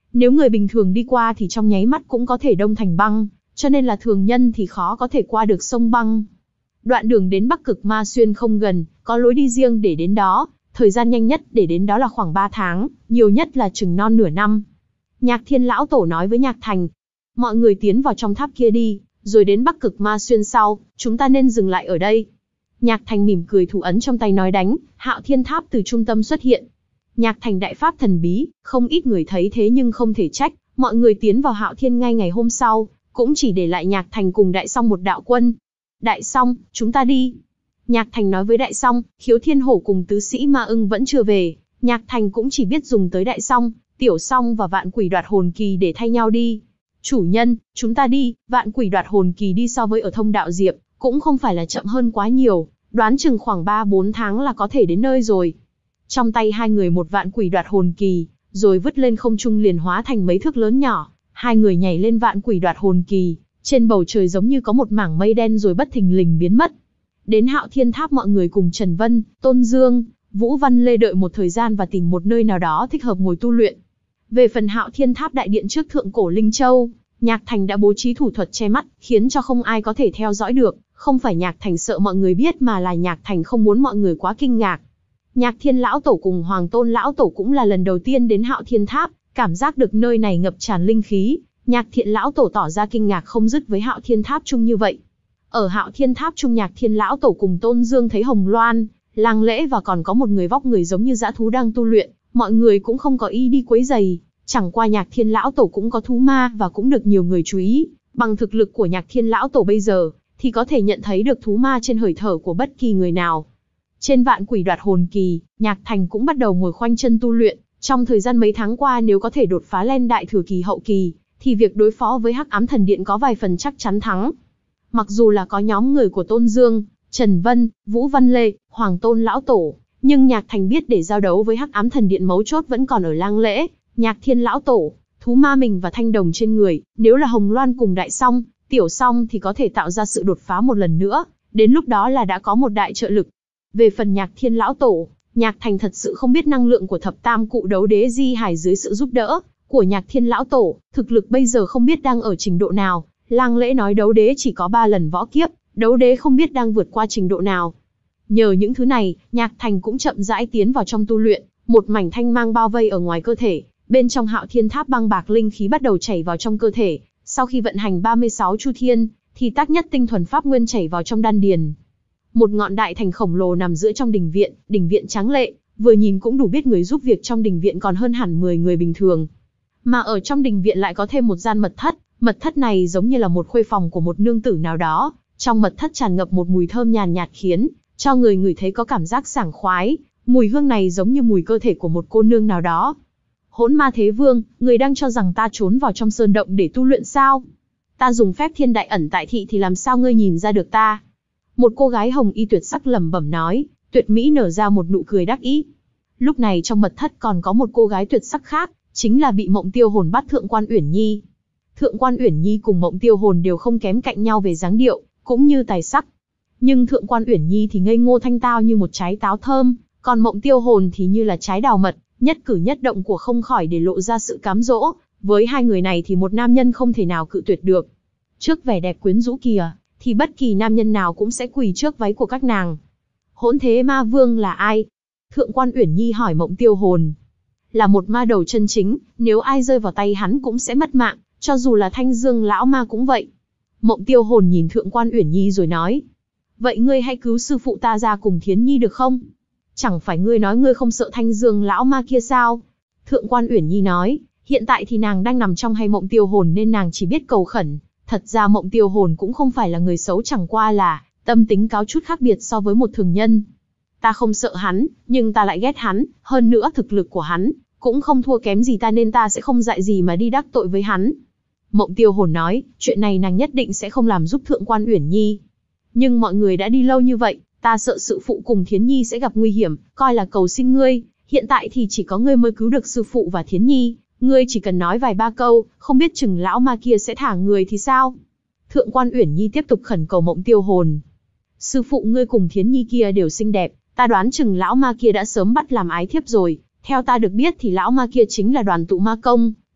Nếu người bình thường đi qua thì trong nháy mắt cũng có thể đông thành băng, cho nên là thường nhân thì khó có thể qua được sông băng. Đoạn đường đến Bắc Cực Ma Xuyên không gần, có lối đi riêng để đến đó, thời gian nhanh nhất để đến đó là khoảng ba tháng, nhiều nhất là chừng non nửa năm. Nhạc Thiên lão tổ nói với Nhạc Thành, mọi người tiến vào trong tháp kia đi, rồi đến Bắc Cực Ma Xuyên sau, chúng ta nên dừng lại ở đây. Nhạc Thành mỉm cười thủ ấn trong tay nói đánh, Hạo Thiên Tháp từ trung tâm xuất hiện. Nhạc Thành đại pháp thần bí, không ít người thấy thế nhưng không thể trách, mọi người tiến vào Hạo Thiên ngay ngày hôm sau, cũng chỉ để lại Nhạc Thành cùng Đại Song một đạo quân. Đại Song, chúng ta đi. Nhạc Thành nói với Đại Song, Khiếu Thiên Hổ cùng tứ sĩ Ma Ưng vẫn chưa về, Nhạc Thành cũng chỉ biết dùng tới Đại Song, Tiểu Song và Vạn Quỷ Đoạt Hồn Kỳ để thay nhau đi. Chủ nhân, chúng ta đi, Vạn Quỷ Đoạt Hồn Kỳ đi so với ở Thông Đạo Diệp, cũng không phải là chậm hơn quá nhiều, đoán chừng khoảng ba bốn tháng là có thể đến nơi rồi. Trong tay hai người một Vạn Quỷ Đoạt Hồn Kỳ, rồi vứt lên không trung liền hóa thành mấy thước lớn nhỏ, hai người nhảy lên Vạn Quỷ Đoạt Hồn Kỳ, trên bầu trời giống như có một mảng mây đen rồi bất thình lình biến mất. Đến Hạo Thiên Tháp mọi người cùng Trần Vân, Tôn Dương, Vũ Văn Lê đợi một thời gian và tìm một nơi nào đó thích hợp ngồi tu luyện. Về phần Hạo Thiên Tháp đại điện trước thượng cổ Linh Châu, Nhạc Thành đã bố trí thủ thuật che mắt, khiến cho không ai có thể theo dõi được, không phải Nhạc Thành sợ mọi người biết mà là Nhạc Thành không muốn mọi người quá kinh ngạc. Nhạc Thiên lão tổ cùng Hoàng Tôn lão tổ cũng là lần đầu tiên đến Hạo Thiên Tháp, cảm giác được nơi này ngập tràn linh khí, Nhạc Thiện lão tổ tỏ ra kinh ngạc không dứt với Hạo Thiên Tháp chung như vậy. Ở Hạo Thiên Tháp chung Nhạc Thiên lão tổ cùng Tôn Dương thấy Hồng Loan, Lang Lễ và còn có một người vóc người giống như dã thú đang tu luyện, mọi người cũng không có ý đi quấy rầy, chẳng qua Nhạc Thiên lão tổ cũng có thú ma và cũng được nhiều người chú ý, bằng thực lực của Nhạc Thiên lão tổ bây giờ thì có thể nhận thấy được thú ma trên hơi thở của bất kỳ người nào. Trên Vạn Quỷ Đoạt Hồn Kỳ, Nhạc Thành cũng bắt đầu ngồi khoanh chân tu luyện, trong thời gian mấy tháng qua nếu có thể đột phá lên đại thừa kỳ hậu kỳ, thì việc đối phó với Hắc Ám Thần Điện có vài phần chắc chắn thắng. Mặc dù là có nhóm người của Tôn Dương, Trần Vân, Vũ Văn Lê, Hoàng Tôn lão tổ, nhưng Nhạc Thành biết để giao đấu với Hắc Ám Thần Điện mấu chốt vẫn còn ở Lang Lễ, Nhạc Thiên lão tổ, thú ma mình và thanh đồng trên người, nếu là Hồng Loan cùng Đại Song, Tiểu Song thì có thể tạo ra sự đột phá một lần nữa, đến lúc đó là đã có một đại trợ lực. Về phần Nhạc Thiên lão tổ, Nhạc Thành thật sự không biết năng lượng của thập tam cụ đấu đế di hải dưới sự giúp đỡ của Nhạc Thiên lão tổ, thực lực bây giờ không biết đang ở trình độ nào. Lang Lễ nói đấu đế chỉ có ba lần võ kiếp, đấu đế không biết đang vượt qua trình độ nào. Nhờ những thứ này, Nhạc Thành cũng chậm rãi tiến vào trong tu luyện, một mảnh thanh mang bao vây ở ngoài cơ thể, bên trong Hạo Thiên Tháp băng bạc linh khí bắt đầu chảy vào trong cơ thể, sau khi vận hành ba mươi sáu chu thiên, thì tác nhất tinh thuần pháp nguyên chảy vào trong đan điền. Một ngọn đại thành khổng lồ nằm giữa trong đình viện, đình viện tráng lệ, vừa nhìn cũng đủ biết người giúp việc trong đình viện còn hơn hẳn mười người bình thường. Mà ở trong đình viện lại có thêm một gian mật thất, mật thất này giống như là một khuê phòng của một nương tử nào đó, trong mật thất tràn ngập một mùi thơm nhàn nhạt khiến cho người ngửi thấy có cảm giác sảng khoái, mùi hương này giống như mùi cơ thể của một cô nương nào đó. Hỗn Ma Thế Vương, người đang cho rằng ta trốn vào trong sơn động để tu luyện sao? Ta dùng phép thiên đại ẩn tại thị thì làm sao ngươi nhìn ra được ta? Một cô gái hồng y tuyệt sắc lẩm bẩm nói, tuyệt mỹ nở ra một nụ cười đắc ý. Lúc này trong mật thất còn có một cô gái tuyệt sắc khác, chính là bị Mộng Tiêu Hồn bắt Thượng Quan Uyển Nhi. Thượng Quan Uyển Nhi cùng Mộng Tiêu Hồn đều không kém cạnh nhau về dáng điệu, cũng như tài sắc. Nhưng Thượng Quan Uyển Nhi thì ngây ngô thanh tao như một trái táo thơm, còn Mộng Tiêu Hồn thì như là trái đào mật, nhất cử nhất động của không khỏi để lộ ra sự cám dỗ. Với hai người này thì một nam nhân không thể nào cự tuyệt được. Trước vẻ đẹp quyến rũ kìa, thì bất kỳ nam nhân nào cũng sẽ quỳ trước váy của các nàng. Hỗn Thế Ma Vương là ai? Thượng Quan Uyển Nhi hỏi Mộng Tiêu Hồn. Là một ma đầu chân chính, nếu ai rơi vào tay hắn cũng sẽ mất mạng, cho dù là Thanh Dương lão ma cũng vậy. Mộng Tiêu Hồn nhìn Thượng Quan Uyển Nhi rồi nói. Vậy ngươi hãy cứu sư phụ ta ra cùng Thiến Nhi được không? Chẳng phải ngươi nói ngươi không sợ Thanh Dương lão ma kia sao? Thượng Quan Uyển Nhi nói, hiện tại thì nàng đang nằm trong hay Mộng Tiêu Hồn nên nàng chỉ biết cầu khẩn. Thật ra Mộng Tiêu Hồn cũng không phải là người xấu, chẳng qua là tâm tính có chút khác biệt so với một thường nhân. Ta không sợ hắn, nhưng ta lại ghét hắn, hơn nữa thực lực của hắn cũng không thua kém gì ta nên ta sẽ không dại gì mà đi đắc tội với hắn. Mộng Tiêu Hồn nói, chuyện này nàng nhất định sẽ không làm giúp Thượng Quan Uyển Nhi. Nhưng mọi người đã đi lâu như vậy, ta sợ sư phụ cùng Thiến Nhi sẽ gặp nguy hiểm, coi là cầu xin ngươi, hiện tại thì chỉ có ngươi mới cứu được sư phụ và Thiến Nhi, ngươi chỉ cần nói vài ba câu, không biết chừng lão ma kia sẽ thả người thì sao? Thượng Quan Uyển Nhi tiếp tục khẩn cầu Mộng Tiêu Hồn. Sư phụ ngươi cùng Thiến Nhi kia đều xinh đẹp, ta đoán chừng lão ma kia đã sớm bắt làm ái thiếp rồi, theo ta được biết thì lão ma kia chính là Đoàn Tụ Ma Công,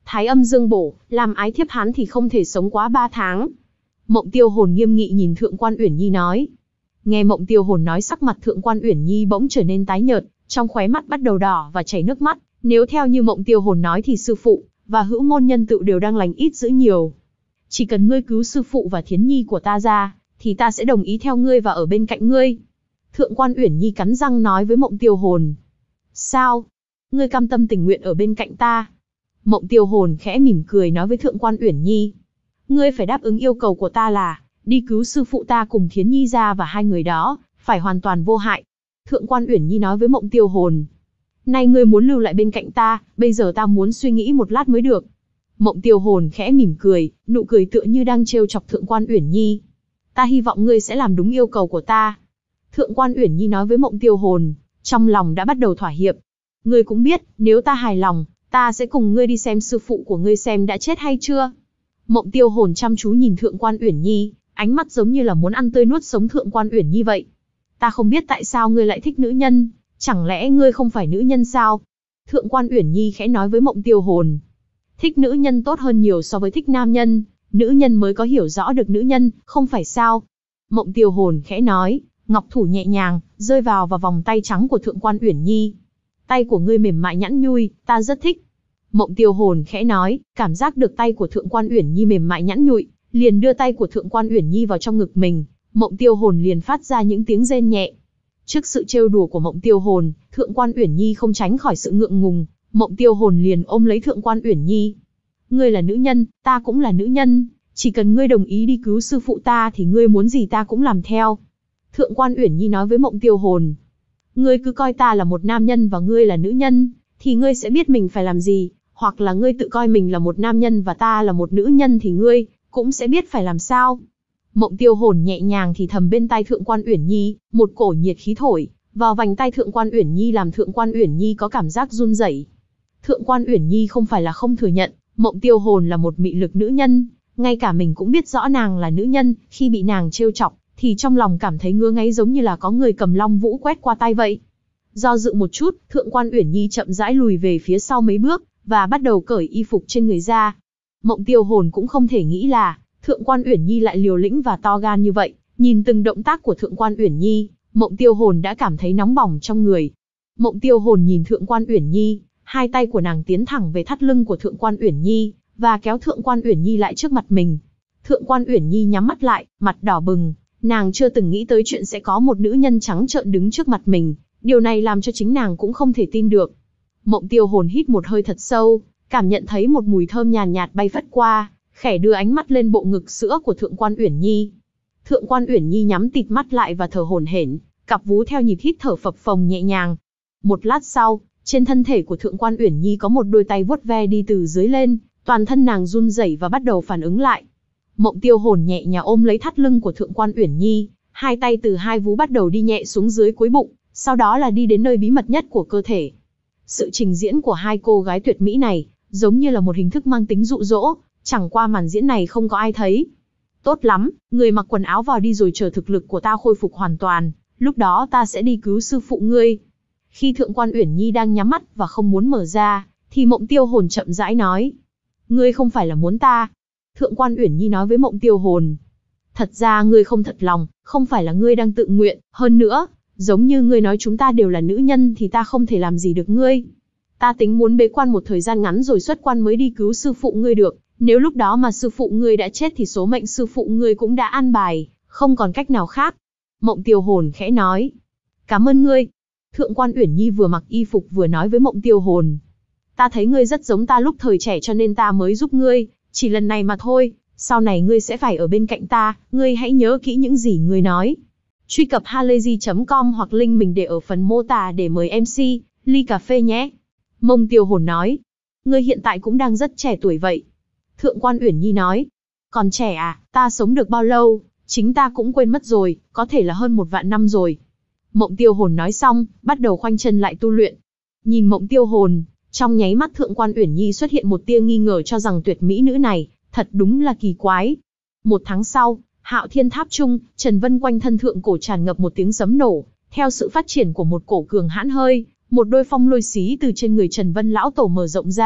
Thái âm dương bổ, làm ái thiếp hắn thì không thể sống quá ba tháng. Mộng Tiêu Hồn nghiêm nghị nhìn Thượng quan Uyển Nhi nói. Nghe Mộng Tiêu Hồn nói, sắc mặt Thượng quan Uyển Nhi bỗng trở nên tái nhợt, trong khóe mắt bắt đầu đỏ và chảy nước mắt. Nếu theo như Mộng Tiêu Hồn nói thì sư phụ và hữu môn nhân tự đều đang lành ít dữ nhiều. Chỉ cần ngươi cứu sư phụ và Thiến Nhi của ta ra, thì ta sẽ đồng ý theo ngươi và ở bên cạnh ngươi. Thượng quan Uyển Nhi cắn răng nói với Mộng Tiêu Hồn. Sao? Ngươi cam tâm tình nguyện ở bên cạnh ta? Mộng Tiêu Hồn khẽ mỉm cười nói với Thượng quan Uyển Nhi. Ngươi phải đáp ứng yêu cầu của ta là, đi cứu sư phụ ta cùng Thiến Nhi ra, và hai người đó phải hoàn toàn vô hại. Thượng quan Uyển Nhi nói với Mộng Tiêu Hồn. Nay ngươi muốn lưu lại bên cạnh ta, bây giờ ta muốn suy nghĩ một lát mới được. Mộng Tiêu Hồn khẽ mỉm cười, nụ cười tựa như đang trêu chọc Thượng quan Uyển Nhi. Ta hy vọng ngươi sẽ làm đúng yêu cầu của ta. Thượng quan Uyển Nhi nói với Mộng Tiêu Hồn, trong lòng đã bắt đầu thỏa hiệp. Ngươi cũng biết, nếu ta hài lòng, ta sẽ cùng ngươi đi xem sư phụ của ngươi xem đã chết hay chưa. Mộng Tiêu Hồn chăm chú nhìn Thượng quan Uyển Nhi, ánh mắt giống như là muốn ăn tươi nuốt sống Thượng quan Uyển Nhi vậy. Ta không biết tại sao ngươi lại thích nữ nhân, chẳng lẽ ngươi không phải nữ nhân sao? Thượng quan Uyển Nhi khẽ nói với Mộng Tiêu Hồn. Thích nữ nhân tốt hơn nhiều so với thích nam nhân, nữ nhân mới có hiểu rõ được nữ nhân, không phải sao? Mộng Tiêu Hồn khẽ nói, ngọc thủ nhẹ nhàng, rơi vào vào vòng tay trắng của Thượng quan Uyển Nhi. Tay của ngươi mềm mại nhẵn nhui, ta rất thích. Mộng Tiêu Hồn khẽ nói, cảm giác được tay của Thượng quan Uyển Nhi mềm mại nhẵn nhụi, liền đưa tay của Thượng quan Uyển Nhi vào trong ngực mình. Mộng Tiêu Hồn liền phát ra những tiếng rên nhẹ. Trước sự trêu đùa của Mộng Tiêu Hồn, Thượng quan Uyển Nhi không tránh khỏi sự ngượng ngùng. Mộng Tiêu Hồn liền ôm lấy Thượng quan Uyển Nhi. Ngươi là nữ nhân, ta cũng là nữ nhân, chỉ cần ngươi đồng ý đi cứu sư phụ ta thì ngươi muốn gì ta cũng làm theo. Thượng quan Uyển Nhi nói với Mộng Tiêu Hồn. Ngươi cứ coi ta là một nam nhân và ngươi là nữ nhân, thì ngươi sẽ biết mình phải làm gì, hoặc là ngươi tự coi mình là một nam nhân và ta là một nữ nhân thì ngươi cũng sẽ biết phải làm sao. Mộng Tiêu Hồn nhẹ nhàng thì thầm bên tai Thượng quan Uyển Nhi, một cổ nhiệt khí thổi vào vành tai Thượng quan Uyển Nhi làm Thượng quan Uyển Nhi có cảm giác run rẩy. Thượng quan Uyển Nhi không phải là không thừa nhận, Mộng Tiêu Hồn là một mị lực nữ nhân, ngay cả mình cũng biết rõ nàng là nữ nhân, khi bị nàng trêu chọc, thì trong lòng cảm thấy ngứa ngáy giống như là có người cầm long vũ quét qua tai vậy. Do dự một chút, Thượng quan Uyển Nhi chậm rãi lùi về phía sau mấy bước, và bắt đầu cởi y phục trên người ra. Mộng Tiêu Hồn cũng không thể nghĩ là, Thượng quan Uyển Nhi lại liều lĩnh và to gan như vậy, nhìn từng động tác của Thượng quan Uyển Nhi, Mộng Tiêu Hồn đã cảm thấy nóng bỏng trong người. Mộng Tiêu Hồn nhìn Thượng quan Uyển Nhi, hai tay của nàng tiến thẳng về thắt lưng của Thượng quan Uyển Nhi, và kéo Thượng quan Uyển Nhi lại trước mặt mình. Thượng quan Uyển Nhi nhắm mắt lại, mặt đỏ bừng, nàng chưa từng nghĩ tới chuyện sẽ có một nữ nhân trắng trợn đứng trước mặt mình, điều này làm cho chính nàng cũng không thể tin được. Mộng Tiêu Hồn hít một hơi thật sâu, cảm nhận thấy một mùi thơm nhàn nhạt, nhạt bay phất qua, khẽ đưa ánh mắt lên bộ ngực sữa của Thượng quan Uyển Nhi. Thượng quan Uyển Nhi nhắm tịt mắt lại và thở hổn hển, cặp vú theo nhịp hít thở phập phồng nhẹ nhàng. Một lát sau, trên thân thể của Thượng quan Uyển Nhi có một đôi tay vuốt ve đi từ dưới lên, toàn thân nàng run rẩy và bắt đầu phản ứng lại. Mộng Tiêu Hồn nhẹ nhàng ôm lấy thắt lưng của Thượng quan Uyển Nhi, hai tay từ hai vú bắt đầu đi nhẹ xuống dưới cuối bụng, sau đó là đi đến nơi bí mật nhất của cơ thể. Sự trình diễn của hai cô gái tuyệt mỹ này, giống như là một hình thức mang tính dụ dỗ, chẳng qua màn diễn này không có ai thấy. Tốt lắm, người mặc quần áo vào đi rồi chờ thực lực của ta khôi phục hoàn toàn, lúc đó ta sẽ đi cứu sư phụ ngươi. Khi Thượng quan Uyển Nhi đang nhắm mắt và không muốn mở ra, thì Mộng Tiêu Hồn chậm rãi nói. Ngươi không phải là muốn ta. Thượng quan Uyển Nhi nói với Mộng Tiêu Hồn. Thật ra ngươi không thật lòng, không phải là ngươi đang tự nguyện, hơn nữa, giống như ngươi nói chúng ta đều là nữ nhân thì ta không thể làm gì được ngươi. Ta tính muốn bế quan một thời gian ngắn rồi xuất quan mới đi cứu sư phụ ngươi được, nếu lúc đó mà sư phụ ngươi đã chết thì số mệnh sư phụ ngươi cũng đã an bài, không còn cách nào khác. Mộng Tiêu Hồn khẽ nói. Cảm ơn ngươi. Thượng quan Uyển Nhi vừa mặc y phục vừa nói với Mộng Tiêu Hồn. Ta thấy ngươi rất giống ta lúc thời trẻ cho nên ta mới giúp ngươi, chỉ lần này mà thôi, sau này ngươi sẽ phải ở bên cạnh ta, ngươi hãy nhớ kỹ những gì ngươi nói. Truy cập halayzi chấm com hoặc link mình để ở phần mô tả để mời em xê, ly cà phê nhé. Mộng Tiêu Hồn nói. Ngươi hiện tại cũng đang rất trẻ tuổi vậy. Thượng quan Uyển Nhi nói. Còn trẻ à, ta sống được bao lâu, chính ta cũng quên mất rồi, có thể là hơn một vạn năm rồi. Mộng Tiêu Hồn nói xong, bắt đầu khoanh chân lại tu luyện. Nhìn Mộng Tiêu Hồn, trong nháy mắt Thượng quan Uyển Nhi xuất hiện một tia nghi ngờ cho rằng tuyệt mỹ nữ này, thật đúng là kỳ quái. Một tháng sau, Hạo Thiên Tháp Trung, Trần Vân quanh thân thượng cổ tràn ngập một tiếng sấm nổ, theo sự phát triển của một cổ cường hãn hơi, một đôi phong lôi xí từ trên người Trần Vân lão tổ mở rộng ra,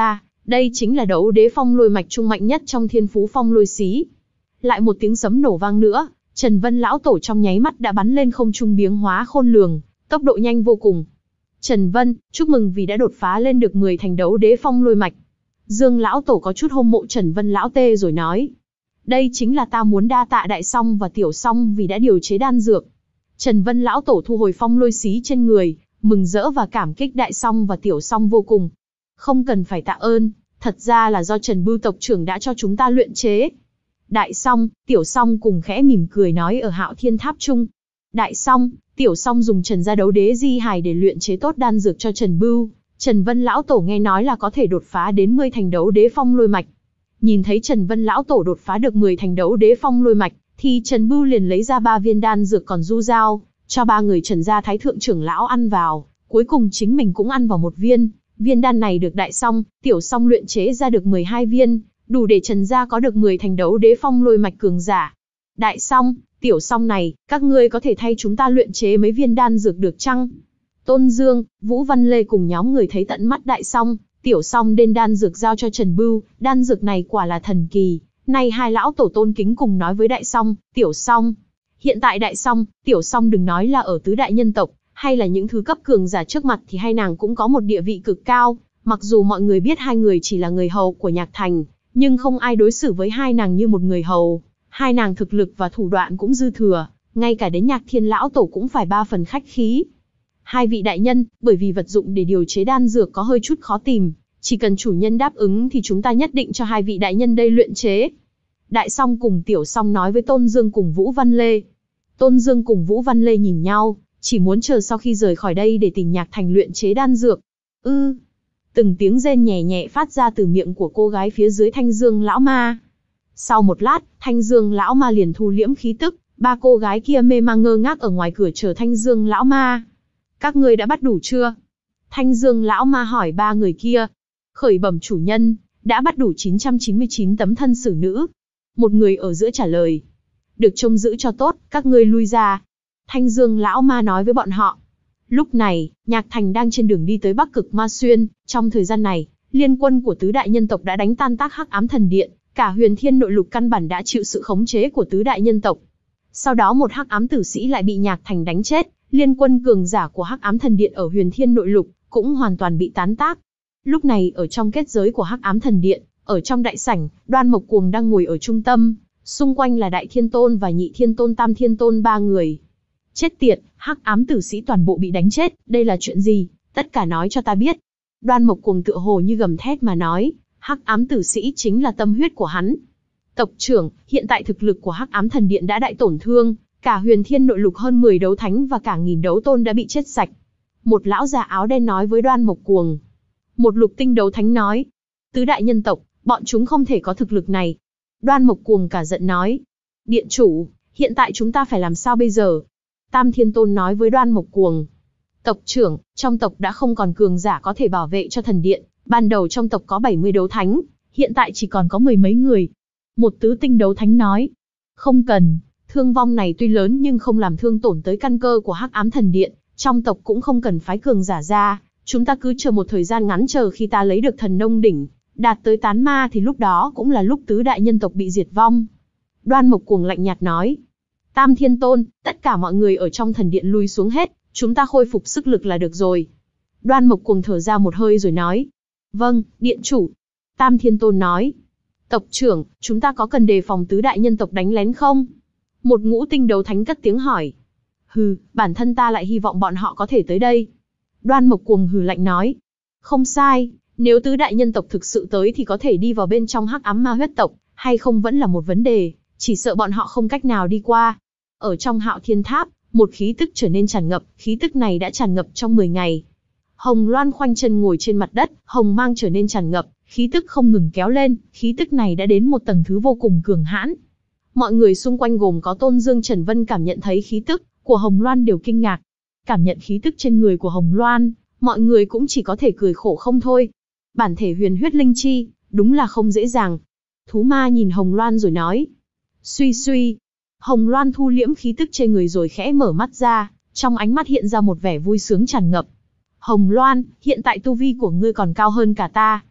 Đây chính là đấu đế phong lôi mạch trung mạnh nhất trong thiên phú phong lôi xí. Lại một tiếng sấm nổ vang nữa, Trần Vân lão tổ trong nháy mắt đã bắn lên không trung biến hóa khôn lường, tốc độ nhanh vô cùng. Trần Vân, chúc mừng vì đã đột phá lên được mười thành đấu đế phong lôi mạch. Dương lão tổ có chút hâm mộ Trần Vân lão tê rồi nói. Đây chính là ta muốn đa tạ Đại Song và Tiểu Song vì đã điều chế đan dược. Trần Vân lão tổ thu hồi phong lôi xí trên người, mừng rỡ và cảm kích Đại Song và Tiểu Song vô cùng. Không cần phải tạ ơn, thật ra là do Trần Bưu tộc trưởng đã cho chúng ta luyện chế. Đại Song, Tiểu Song cùng khẽ mỉm cười nói ở Hạo Thiên Tháp chung. Đại Song, Tiểu Song dùng Trần gia đấu đế di hài để luyện chế tốt đan dược cho Trần Bưu. Trần Vân lão tổ nghe nói là có thể đột phá đến mười thành đấu đế phong lôi mạch. Nhìn thấy Trần Vân lão tổ đột phá được mười thành đấu đế phong lôi mạch, thì Trần Bưu liền lấy ra ba viên đan dược còn du giao, cho ba người Trần gia thái thượng trưởng lão ăn vào, cuối cùng chính mình cũng ăn vào một viên. Viên đan này được Đại Song, Tiểu Song luyện chế ra được mười hai viên, đủ để Trần gia có được mười thành đấu đế phong lôi mạch cường giả. Đại Song, Tiểu Song này, các ngươi có thể thay chúng ta luyện chế mấy viên đan dược được chăng? Tôn Dương, Vũ Văn Lê cùng nhóm người thấy tận mắt Đại Song, Tiểu Song đem đan dược giao cho Trần Bưu, đan dược này quả là thần kỳ. Nay hai lão tổ tôn kính cùng nói với Đại Song, Tiểu Song. Hiện tại Đại Song, Tiểu Song đừng nói là ở tứ đại nhân tộc, hay là những thứ cấp cường giả trước mặt thì hai nàng cũng có một địa vị cực cao. Mặc dù mọi người biết hai người chỉ là người hầu của Nhạc Thành, nhưng không ai đối xử với hai nàng như một người hầu. Hai nàng thực lực và thủ đoạn cũng dư thừa, ngay cả đến Nhạc Thiên lão tổ cũng phải ba phần khách khí. Hai vị đại nhân, bởi vì vật dụng để điều chế đan dược có hơi chút khó tìm, chỉ cần chủ nhân đáp ứng thì chúng ta nhất định cho hai vị đại nhân đây luyện chế. Đại Song cùng Tiểu Song nói với Tôn Dương cùng Vũ Văn Lê. Tôn Dương cùng Vũ Văn Lê nhìn nhau, chỉ muốn chờ sau khi rời khỏi đây để tìm Nhạc Thành luyện chế đan dược. Ư, từng tiếng rên nhẹ nhẹ phát ra từ miệng của cô gái phía dưới Thanh Dương lão ma. Sau một lát, Thanh Dương lão ma liền thu liễm khí tức, ba cô gái kia mê mang ngơ ngác ở ngoài cửa chờ Thanh Dương lão ma. Các ngươi đã bắt đủ chưa? Thanh Dương lão ma hỏi ba người kia. Khởi bẩm chủ nhân, đã bắt đủ chín trăm chín mươi chín tấm thân xử nữ. Một người ở giữa trả lời. Được trông giữ cho tốt, các ngươi lui ra. Thanh Dương lão ma nói với bọn họ. Lúc này, Nhạc Thành đang trên đường đi tới Bắc Cực Ma Xuyên. Trong thời gian này, liên quân của tứ đại nhân tộc đã đánh tan tác Hắc Ám Thần Điện. Cả Huyền Thiên nội lục căn bản đã chịu sự khống chế của tứ đại nhân tộc. Sau đó một Hắc Ám tử sĩ lại bị Nhạc Thành đánh chết. Liên quân cường giả của Hắc Ám Thần Điện ở Huyền Thiên nội lục cũng hoàn toàn bị tán tác. Lúc này ở trong kết giới của Hắc Ám Thần Điện, ở trong đại sảnh, Đoan Mộc Cuồng đang ngồi ở trung tâm, xung quanh là Đại Thiên Tôn và Nhị Thiên Tôn, Tam Thiên Tôn ba người. Chết tiệt, Hắc Ám tử sĩ toàn bộ bị đánh chết, đây là chuyện gì? Tất cả nói cho ta biết. Đoan Mộc Cuồng tựa hồ như gầm thét mà nói, Hắc Ám tử sĩ chính là tâm huyết của hắn. Tộc trưởng, hiện tại thực lực của Hắc Ám Thần Điện đã đại tổn thương, cả Huyền Thiên nội lục hơn mười đấu thánh và cả nghìn đấu tôn đã bị chết sạch. Một lão già áo đen nói với Đoan Mộc Cuồng. Một lục tinh đấu thánh nói, tứ đại nhân tộc, bọn chúng không thể có thực lực này. Đoan Mộc Cuồng cả giận nói, điện chủ, hiện tại chúng ta phải làm sao bây giờ? Tam Thiên Tôn nói với Đoan Mộc Cuồng. Tộc trưởng, trong tộc đã không còn cường giả có thể bảo vệ cho thần điện, ban đầu trong tộc có bảy mươi đấu thánh, hiện tại chỉ còn có mười mấy người. Một tứ tinh đấu thánh nói, không cần, thương vong này tuy lớn nhưng không làm thương tổn tới căn cơ của Hắc Ám Thần Điện, trong tộc cũng không cần phái cường giả ra, chúng ta cứ chờ một thời gian ngắn, chờ khi ta lấy được thần nông đỉnh, đạt tới tán ma thì lúc đó cũng là lúc tứ đại nhân tộc bị diệt vong. Đoan Mộc Cuồng lạnh nhạt nói, Tam Thiên Tôn, tất cả mọi người ở trong thần điện lui xuống hết, chúng ta khôi phục sức lực là được rồi. Đoan Mộc Cuồng thở ra một hơi rồi nói, vâng, điện chủ. Tam Thiên Tôn nói, tộc trưởng, chúng ta có cần đề phòng tứ đại nhân tộc đánh lén không? Một ngũ tinh đấu thánh cất tiếng hỏi. Hừ, bản thân ta lại hy vọng bọn họ có thể tới đây. Đoan Mộc Cuồng hừ lạnh nói. Không sai, nếu tứ đại nhân tộc thực sự tới thì có thể đi vào bên trong Hắc Ám Ma huyết tộc, hay không vẫn là một vấn đề, chỉ sợ bọn họ không cách nào đi qua. Ở trong Hạo Thiên Tháp, một khí tức trở nên tràn ngập, khí tức này đã tràn ngập trong mười ngày. Hồng Loan khoanh chân ngồi trên mặt đất, hồng mang trở nên tràn ngập, khí tức không ngừng kéo lên, khí tức này đã đến một tầng thứ vô cùng cường hãn. Mọi người xung quanh gồm có Tôn Dương, Trần Vân cảm nhận thấy khí tức của Hồng Loan đều kinh ngạc. Cảm nhận khí tức trên người của Hồng Loan, mọi người cũng chỉ có thể cười khổ không thôi. Bản thể huyền huyết linh chi, đúng là không dễ dàng. Thú ma nhìn Hồng Loan rồi nói. Suy suy. Hồng Loan thu liễm khí tức trên người rồi khẽ mở mắt ra, trong ánh mắt hiện ra một vẻ vui sướng tràn ngập. Hồng Loan, hiện tại tu vi của ngươi còn cao hơn cả ta.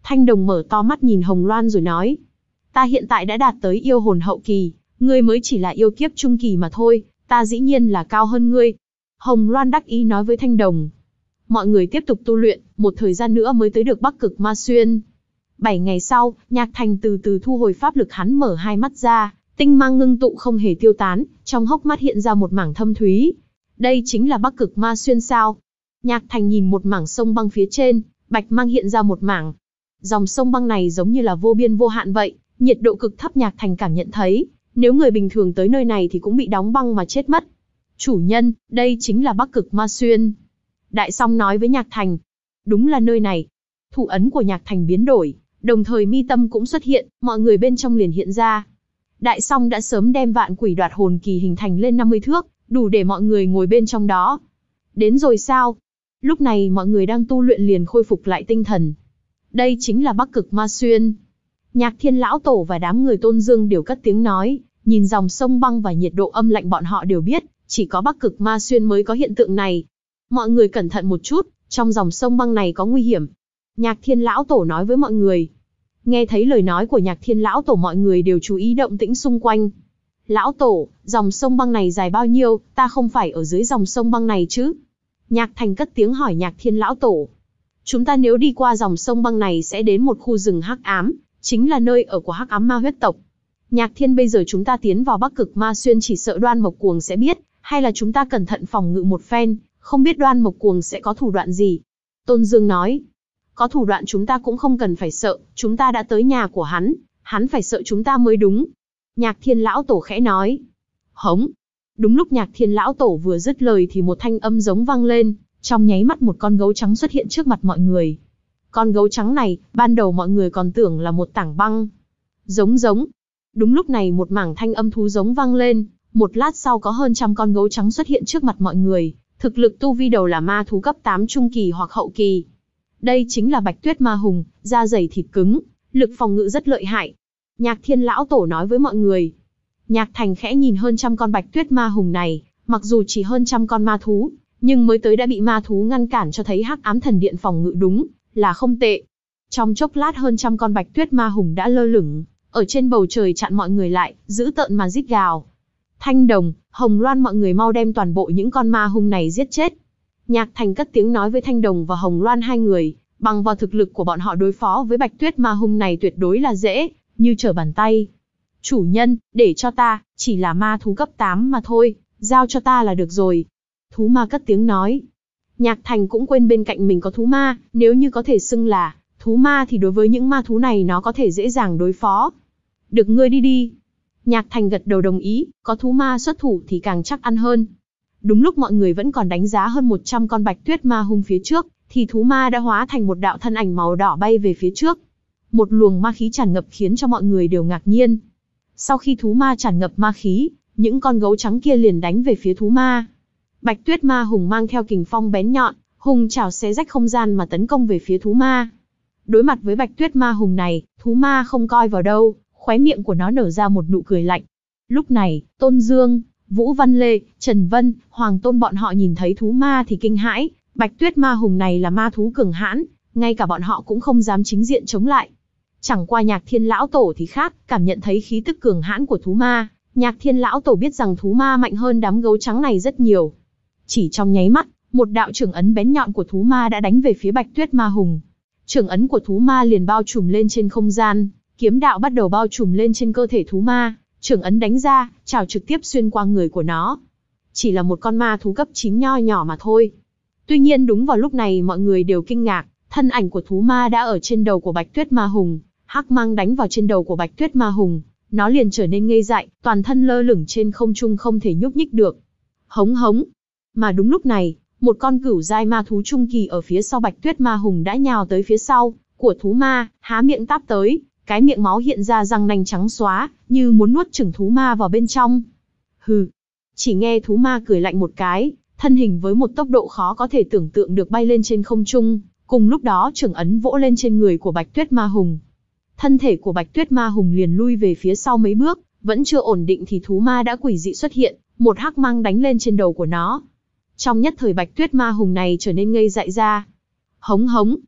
Thanh Đồng mở to mắt nhìn Hồng Loan rồi nói. Ta hiện tại đã đạt tới yêu hồn hậu kỳ, ngươi mới chỉ là yêu kiếp trung kỳ mà thôi, ta dĩ nhiên là cao hơn ngươi. Hồng Loan đắc ý nói với Thanh Đồng. Mọi người tiếp tục tu luyện, một thời gian nữa mới tới được Bắc Cực Ma Xuyên. Bảy ngày sau, Nhạc Thành từ từ thu hồi pháp lực, hắn mở hai mắt ra, tinh mang ngưng tụ không hề tiêu tán, trong hốc mắt hiện ra một mảng thâm thúy. Đây chính là Bắc Cực Ma Xuyên sao? Nhạc Thành nhìn một mảng sông băng phía trên, bạch mang hiện ra một mảng. Dòng sông băng này giống như là vô biên vô hạn vậy, nhiệt độ cực thấp. Nhạc Thành cảm nhận thấy, nếu người bình thường tới nơi này thì cũng bị đóng băng mà chết mất. Chủ nhân, đây chính là Bắc Cực Ma Xuyên. Đại Song nói với Nhạc Thành. Đúng là nơi này. Thủ ấn của Nhạc Thành biến đổi, đồng thời mi tâm cũng xuất hiện, mọi người bên trong liền hiện ra. Đại Song đã sớm đem vạn quỷ đoạt hồn kỳ hình thành lên năm mươi thước, đủ để mọi người ngồi bên trong đó. Đến rồi sao? Lúc này mọi người đang tu luyện liền khôi phục lại tinh thần. Đây chính là Bắc Cực Ma Xuyên. Nhạc Thiên Lão Tổ và đám người Tôn Dương đều cất tiếng nói, nhìn dòng sông băng và nhiệt độ âm lạnh bọn họ đều biết, chỉ có Bắc Cực Ma Xuyên mới có hiện tượng này. Mọi người cẩn thận một chút, trong dòng sông băng này có nguy hiểm. Nhạc Thiên Lão Tổ nói với mọi người. Nghe thấy lời nói của Nhạc Thiên Lão Tổ, mọi người đều chú ý động tĩnh xung quanh. Lão Tổ, dòng sông băng này dài bao nhiêu, ta không phải ở dưới dòng sông băng này chứ? Nhạc Thành cất tiếng hỏi Nhạc Thiên Lão Tổ. Chúng ta nếu đi qua dòng sông băng này sẽ đến một khu rừng hắc ám, chính là nơi ở của hắc ám ma huyết tộc. Nhạc Thiên, bây giờ chúng ta tiến vào Bắc Cực Ma Xuyên chỉ sợ Đoan Mộc Cuồng sẽ biết, hay là chúng ta cẩn thận phòng ngự một phen, không biết Đoan Mộc Cuồng sẽ có thủ đoạn gì? Tôn Dương nói. Có thủ đoạn chúng ta cũng không cần phải sợ, chúng ta đã tới nhà của hắn, hắn phải sợ chúng ta mới đúng. Nhạc Thiên Lão Tổ khẽ nói. Hống. Đúng lúc Nhạc Thiên Lão Tổ vừa dứt lời thì một thanh âm giống vang lên, trong nháy mắt một con gấu trắng xuất hiện trước mặt mọi người. Con gấu trắng này, ban đầu mọi người còn tưởng là một tảng băng. Giống giống. Đúng lúc này một mảng thanh âm thú giống vang lên, một lát sau có hơn trăm con gấu trắng xuất hiện trước mặt mọi người, thực lực tu vi đầu là ma thú cấp tám trung kỳ hoặc hậu kỳ. Đây chính là Bạch Tuyết Ma Hùng, da dày thịt cứng, lực phòng ngự rất lợi hại. Nhạc Thiên Lão Tổ nói với mọi người. Nhạc Thành khẽ nhìn hơn trăm con Bạch Tuyết Ma Hùng này, mặc dù chỉ hơn trăm con ma thú, nhưng mới tới đã bị ma thú ngăn cản, cho thấy hắc ám thần điện phòng ngự đúng là không tệ. Trong chốc lát hơn trăm con Bạch Tuyết Ma Hùng đã lơ lửng ở trên bầu trời chặn mọi người lại, dữ tợn mà rít gào. Thanh Đồng, Hồng Loan, mọi người mau đem toàn bộ những con ma hung này giết chết. Nhạc Thành cất tiếng nói với Thanh Đồng và Hồng Loan hai người, bằng vào thực lực của bọn họ đối phó với Bạch Tuyết Ma Hung này tuyệt đối là dễ, như trở bàn tay. Chủ nhân, để cho ta, chỉ là ma thú cấp tám mà thôi, giao cho ta là được rồi. Thú ma cất tiếng nói. Nhạc Thành cũng quên bên cạnh mình có thú ma, nếu như có thể xưng là thú ma thì đối với những ma thú này nó có thể dễ dàng đối phó. Được, ngươi đi đi. Nhạc Thành gật đầu đồng ý, có thú ma xuất thủ thì càng chắc ăn hơn. Đúng lúc mọi người vẫn còn đánh giá hơn một trăm con Bạch Tuyết Ma Hung phía trước, thì thú ma đã hóa thành một đạo thân ảnh màu đỏ bay về phía trước. Một luồng ma khí tràn ngập khiến cho mọi người đều ngạc nhiên. Sau khi thú ma tràn ngập ma khí, những con gấu trắng kia liền đánh về phía thú ma. Bạch Tuyết Ma Hùng mang theo kình phong bén nhọn, hùng chảo xé rách không gian mà tấn công về phía thú ma. Đối mặt với Bạch Tuyết Ma Hùng này, thú ma không coi vào đâu, khóe miệng của nó nở ra một nụ cười lạnh. Lúc này, Tôn Dương, Vũ Văn Lê, Trần Vân, Hoàng Tôn bọn họ nhìn thấy thú ma thì kinh hãi. Bạch Tuyết Ma Hùng này là ma thú cường hãn, ngay cả bọn họ cũng không dám chính diện chống lại. Chẳng qua Nhạc Thiên Lão Tổ thì khác, cảm nhận thấy khí tức cường hãn của thú ma, Nhạc Thiên Lão Tổ biết rằng thú ma mạnh hơn đám gấu trắng này rất nhiều. Chỉ trong nháy mắt, một đạo chưởng ấn bén nhọn của thú ma đã đánh về phía Bạch Tuyết Ma Hùng. Chưởng ấn của thú ma liền bao trùm lên trên không gian, kiếm đạo bắt đầu bao trùm lên trên cơ thể thú ma, chưởng ấn đánh ra, chảo trực tiếp xuyên qua người của nó. Chỉ là một con ma thú cấp chín nho nhỏ mà thôi. Tuy nhiên đúng vào lúc này mọi người đều kinh ngạc, thân ảnh của thú ma đã ở trên đầu của Bạch Tuyết Ma Hùng, hắc mang đánh vào trên đầu của Bạch Tuyết Ma Hùng, nó liền trở nên ngây dại, toàn thân lơ lửng trên không trung không thể nhúc nhích được. Hống hống. Mà đúng lúc này, một con cửu giai ma thú trung kỳ ở phía sau Bạch Tuyết Ma Hùng đã nhào tới phía sau của thú ma, há miệng táp tới, cái miệng máu hiện ra răng nanh trắng xóa, như muốn nuốt chửng thú ma vào bên trong. Hừ. Chỉ nghe thú ma cười lạnh một cái, thân hình với một tốc độ khó có thể tưởng tượng được bay lên trên không trung, cùng lúc đó chưởng ấn vỗ lên trên người của Bạch Tuyết Ma Hùng. Thân thể của Bạch Tuyết Ma Hùng liền lui về phía sau mấy bước, vẫn chưa ổn định thì thú ma đã quỷ dị xuất hiện, một hắc mang đánh lên trên đầu của nó. Trong nhất thời Bạch Tuyết Ma Hùng này trở nên ngây dại ra. Hống hống.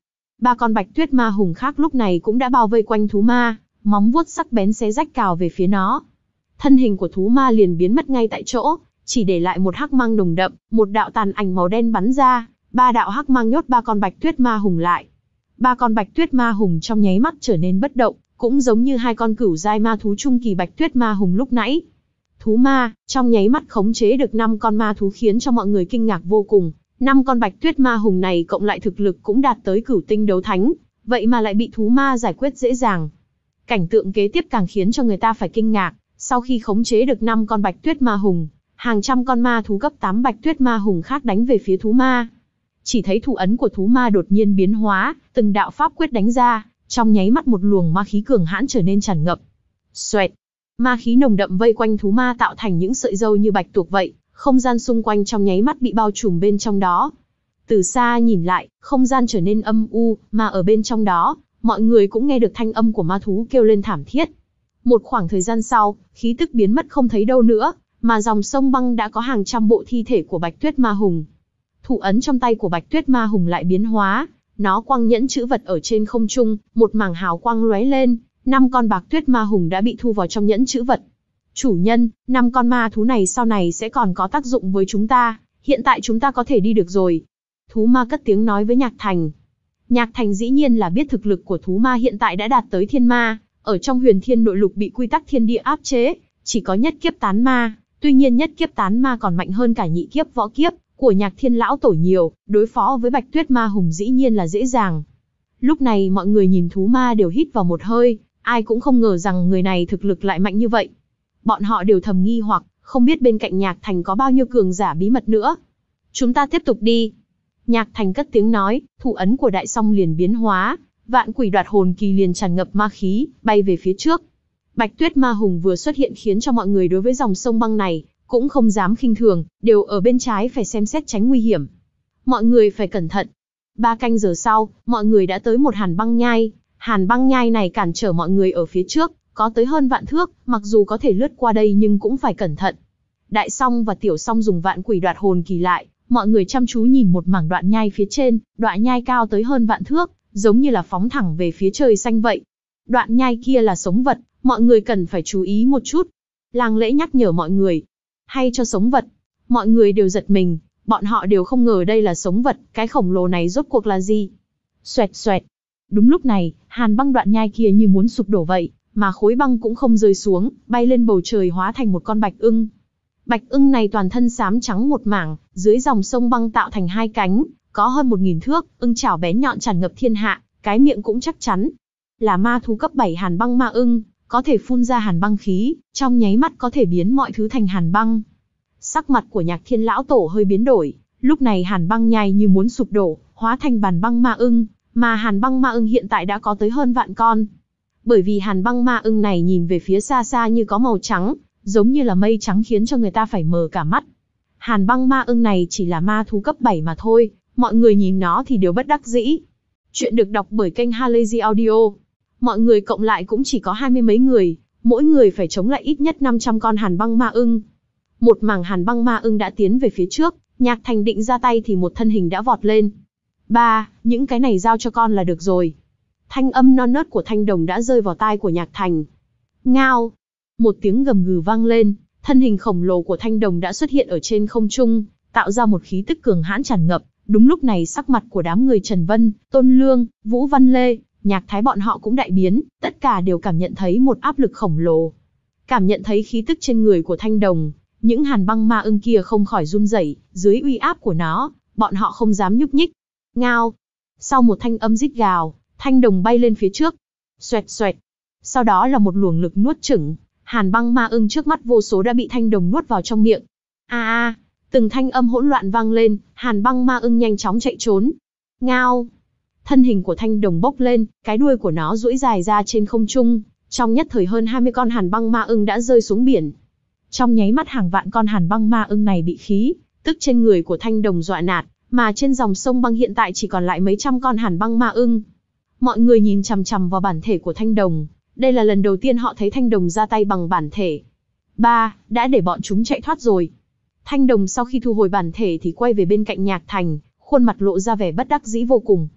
Ba con bạch tuyết ma hùng khác lúc này cũng đã bao vây quanh thú ma, móng vuốt sắc bén xé rách cào về phía nó. Thân hình của thú ma liền biến mất ngay tại chỗ, chỉ để lại một hắc mang nồng đậm, một đạo tàn ảnh màu đen bắn ra, ba đạo hắc mang nhốt ba con bạch tuyết ma hùng lại. Ba con bạch tuyết ma hùng trong nháy mắt trở nên bất động, cũng giống như hai con cửu giai ma thú trung kỳ bạch tuyết ma hùng lúc nãy. Thú ma, trong nháy mắt khống chế được năm con ma thú khiến cho mọi người kinh ngạc vô cùng. Năm con bạch tuyết ma hùng này cộng lại thực lực cũng đạt tới cửu tinh đấu thánh, vậy mà lại bị thú ma giải quyết dễ dàng. Cảnh tượng kế tiếp càng khiến cho người ta phải kinh ngạc, sau khi khống chế được năm con bạch tuyết ma hùng, hàng trăm con ma thú cấp tám bạch tuyết ma hùng khác đánh về phía thú ma. Chỉ thấy thủ ấn của thú ma đột nhiên biến hóa, từng đạo pháp quyết đánh ra, trong nháy mắt một luồng ma khí cường hãn trở nên tràn ngập. Xoẹt, ma khí nồng đậm vây quanh thú ma tạo thành những sợi râu như bạch tuộc vậy, không gian xung quanh trong nháy mắt bị bao trùm bên trong đó. Từ xa nhìn lại, không gian trở nên âm u, mà ở bên trong đó, mọi người cũng nghe được thanh âm của ma thú kêu lên thảm thiết. Một khoảng thời gian sau, khí tức biến mất không thấy đâu nữa, mà dòng sông băng đã có hàng trăm bộ thi thể của bạch tuyết ma hùng. Thủ ấn trong tay của bạch tuyết ma hùng lại biến hóa, nó quăng nhẫn chữ vật ở trên không trung, một mảng hào quang lóe lên, năm con bạch tuyết ma hùng đã bị thu vào trong nhẫn chữ vật. Chủ nhân, năm con ma thú này sau này sẽ còn có tác dụng với chúng ta, hiện tại chúng ta có thể đi được rồi. Thú ma cất tiếng nói với Nhạc Thành. Nhạc Thành dĩ nhiên là biết thực lực của thú ma hiện tại đã đạt tới thiên ma, ở trong huyền thiên nội lục bị quy tắc thiên địa áp chế, chỉ có nhất kiếp tán ma, tuy nhiên nhất kiếp tán ma còn mạnh hơn cả nhị kiếp võ kiếp của Nhạc Thiên lão tổ nhiều, đối phó với bạch tuyết ma hùng dĩ nhiên là dễ dàng. Lúc này mọi người nhìn thú ma đều hít vào một hơi, ai cũng không ngờ rằng người này thực lực lại mạnh như vậy. Bọn họ đều thầm nghi hoặc, không biết bên cạnh Nhạc Thành có bao nhiêu cường giả bí mật nữa. Chúng ta tiếp tục đi. Nhạc Thành cất tiếng nói, thủ ấn của đại song liền biến hóa, vạn quỷ đoạt hồn kỳ liền tràn ngập ma khí, bay về phía trước. Bạch tuyết ma hùng vừa xuất hiện khiến cho mọi người đối với dòng sông băng này, cũng không dám khinh thường, đều ở bên trái phải xem xét tránh nguy hiểm. Mọi người phải cẩn thận. Ba canh giờ sau, mọi người đã tới một hàn băng nhai. Hàn băng nhai này cản trở mọi người ở phía trước, có tới hơn vạn thước, mặc dù có thể lướt qua đây nhưng cũng phải cẩn thận. Đại song và tiểu song dùng vạn quỷ đoạt hồn kỳ lại, mọi người chăm chú nhìn một mảng đoạn nhai phía trên, đoạn nhai cao tới hơn vạn thước, giống như là phóng thẳng về phía trời xanh vậy. Đoạn nhai kia là sống vật, mọi người cần phải chú ý một chút. Làng lễ nhắc nhở mọi người, hay cho sống vật. Mọi người đều giật mình, bọn họ đều không ngờ đây là sống vật, cái khổng lồ này rốt cuộc là gì. Xoẹt xoẹt. Đúng lúc này, hàn băng đoạn nhai kia như muốn sụp đổ vậy, mà khối băng cũng không rơi xuống, bay lên bầu trời hóa thành một con bạch ưng. Bạch ưng này toàn thân xám trắng một mảng, dưới dòng sông băng tạo thành hai cánh, có hơn một nghìn thước, ưng chảo bén nhọn tràn ngập thiên hạ, cái miệng cũng chắc chắn. Là ma thú cấp bảy hàn băng ma ưng, có thể phun ra hàn băng khí, trong nháy mắt có thể biến mọi thứ thành hàn băng. Sắc mặt của Nhạc Thiên lão tổ hơi biến đổi, lúc này hàn băng nhai như muốn sụp đổ, hóa thành bàn băng ma ưng, mà hàn băng ma ưng hiện tại đã có tới hơn vạn con. Bởi vì hàn băng ma ưng này nhìn về phía xa xa như có màu trắng, giống như là mây trắng khiến cho người ta phải mờ cả mắt. Hàn băng ma ưng này chỉ là ma thú cấp bảy mà thôi, mọi người nhìn nó thì đều bất đắc dĩ. Chuyện được đọc bởi kênh Halazy Audio. Mọi người cộng lại cũng chỉ có hai mươi mấy người, mỗi người phải chống lại ít nhất năm trăm con hàn băng ma ưng. Một mảng hàn băng ma ưng đã tiến về phía trước, Nhạc Thành định ra tay thì một thân hình đã vọt lên. Ba, những cái này giao cho con là được rồi. Thanh âm non nớt của Thanh Đồng đã rơi vào tai của Nhạc Thành. Ngao! Một tiếng gầm gừ vang lên, thân hình khổng lồ của Thanh Đồng đã xuất hiện ở trên không trung, tạo ra một khí tức cường hãn tràn ngập. Đúng lúc này sắc mặt của đám người Trần Vân, Tôn Lương, Vũ Văn Lê, Nhạc Thái bọn họ cũng đại biến, tất cả đều cảm nhận thấy một áp lực khổng lồ. Cảm nhận thấy khí tức trên người của Thanh Đồng, những hàn băng ma ưng kia không khỏi run rẩy, dưới uy áp của nó, bọn họ không dám nhúc nhích. Ngao! Sau một thanh âm rít gào, Thanh Đồng bay lên phía trước. Xoẹt xoẹt! Sau đó là một luồng lực nuốt chửng, hàn băng ma ưng trước mắt vô số đã bị Thanh Đồng nuốt vào trong miệng. A a! Từng thanh âm hỗn loạn vang lên, hàn băng ma ưng nhanh chóng chạy trốn. Ngao! Thân hình của Thanh Đồng bốc lên, cái đuôi của nó duỗi dài ra trên không trung, trong nhất thời hơn hai mươi con hàn băng ma ưng đã rơi xuống biển. Trong nháy mắt hàng vạn con hàn băng ma ưng này bị khí tức trên người của Thanh Đồng dọa nạt, mà trên dòng sông băng hiện tại chỉ còn lại mấy trăm con hàn băng ma ưng. Mọi người nhìn chằm chằm vào bản thể của Thanh Đồng, đây là lần đầu tiên họ thấy Thanh Đồng ra tay bằng bản thể. Ba, đã để bọn chúng chạy thoát rồi. Thanh Đồng sau khi thu hồi bản thể thì quay về bên cạnh Nhạc Thành, khuôn mặt lộ ra vẻ bất đắc dĩ vô cùng.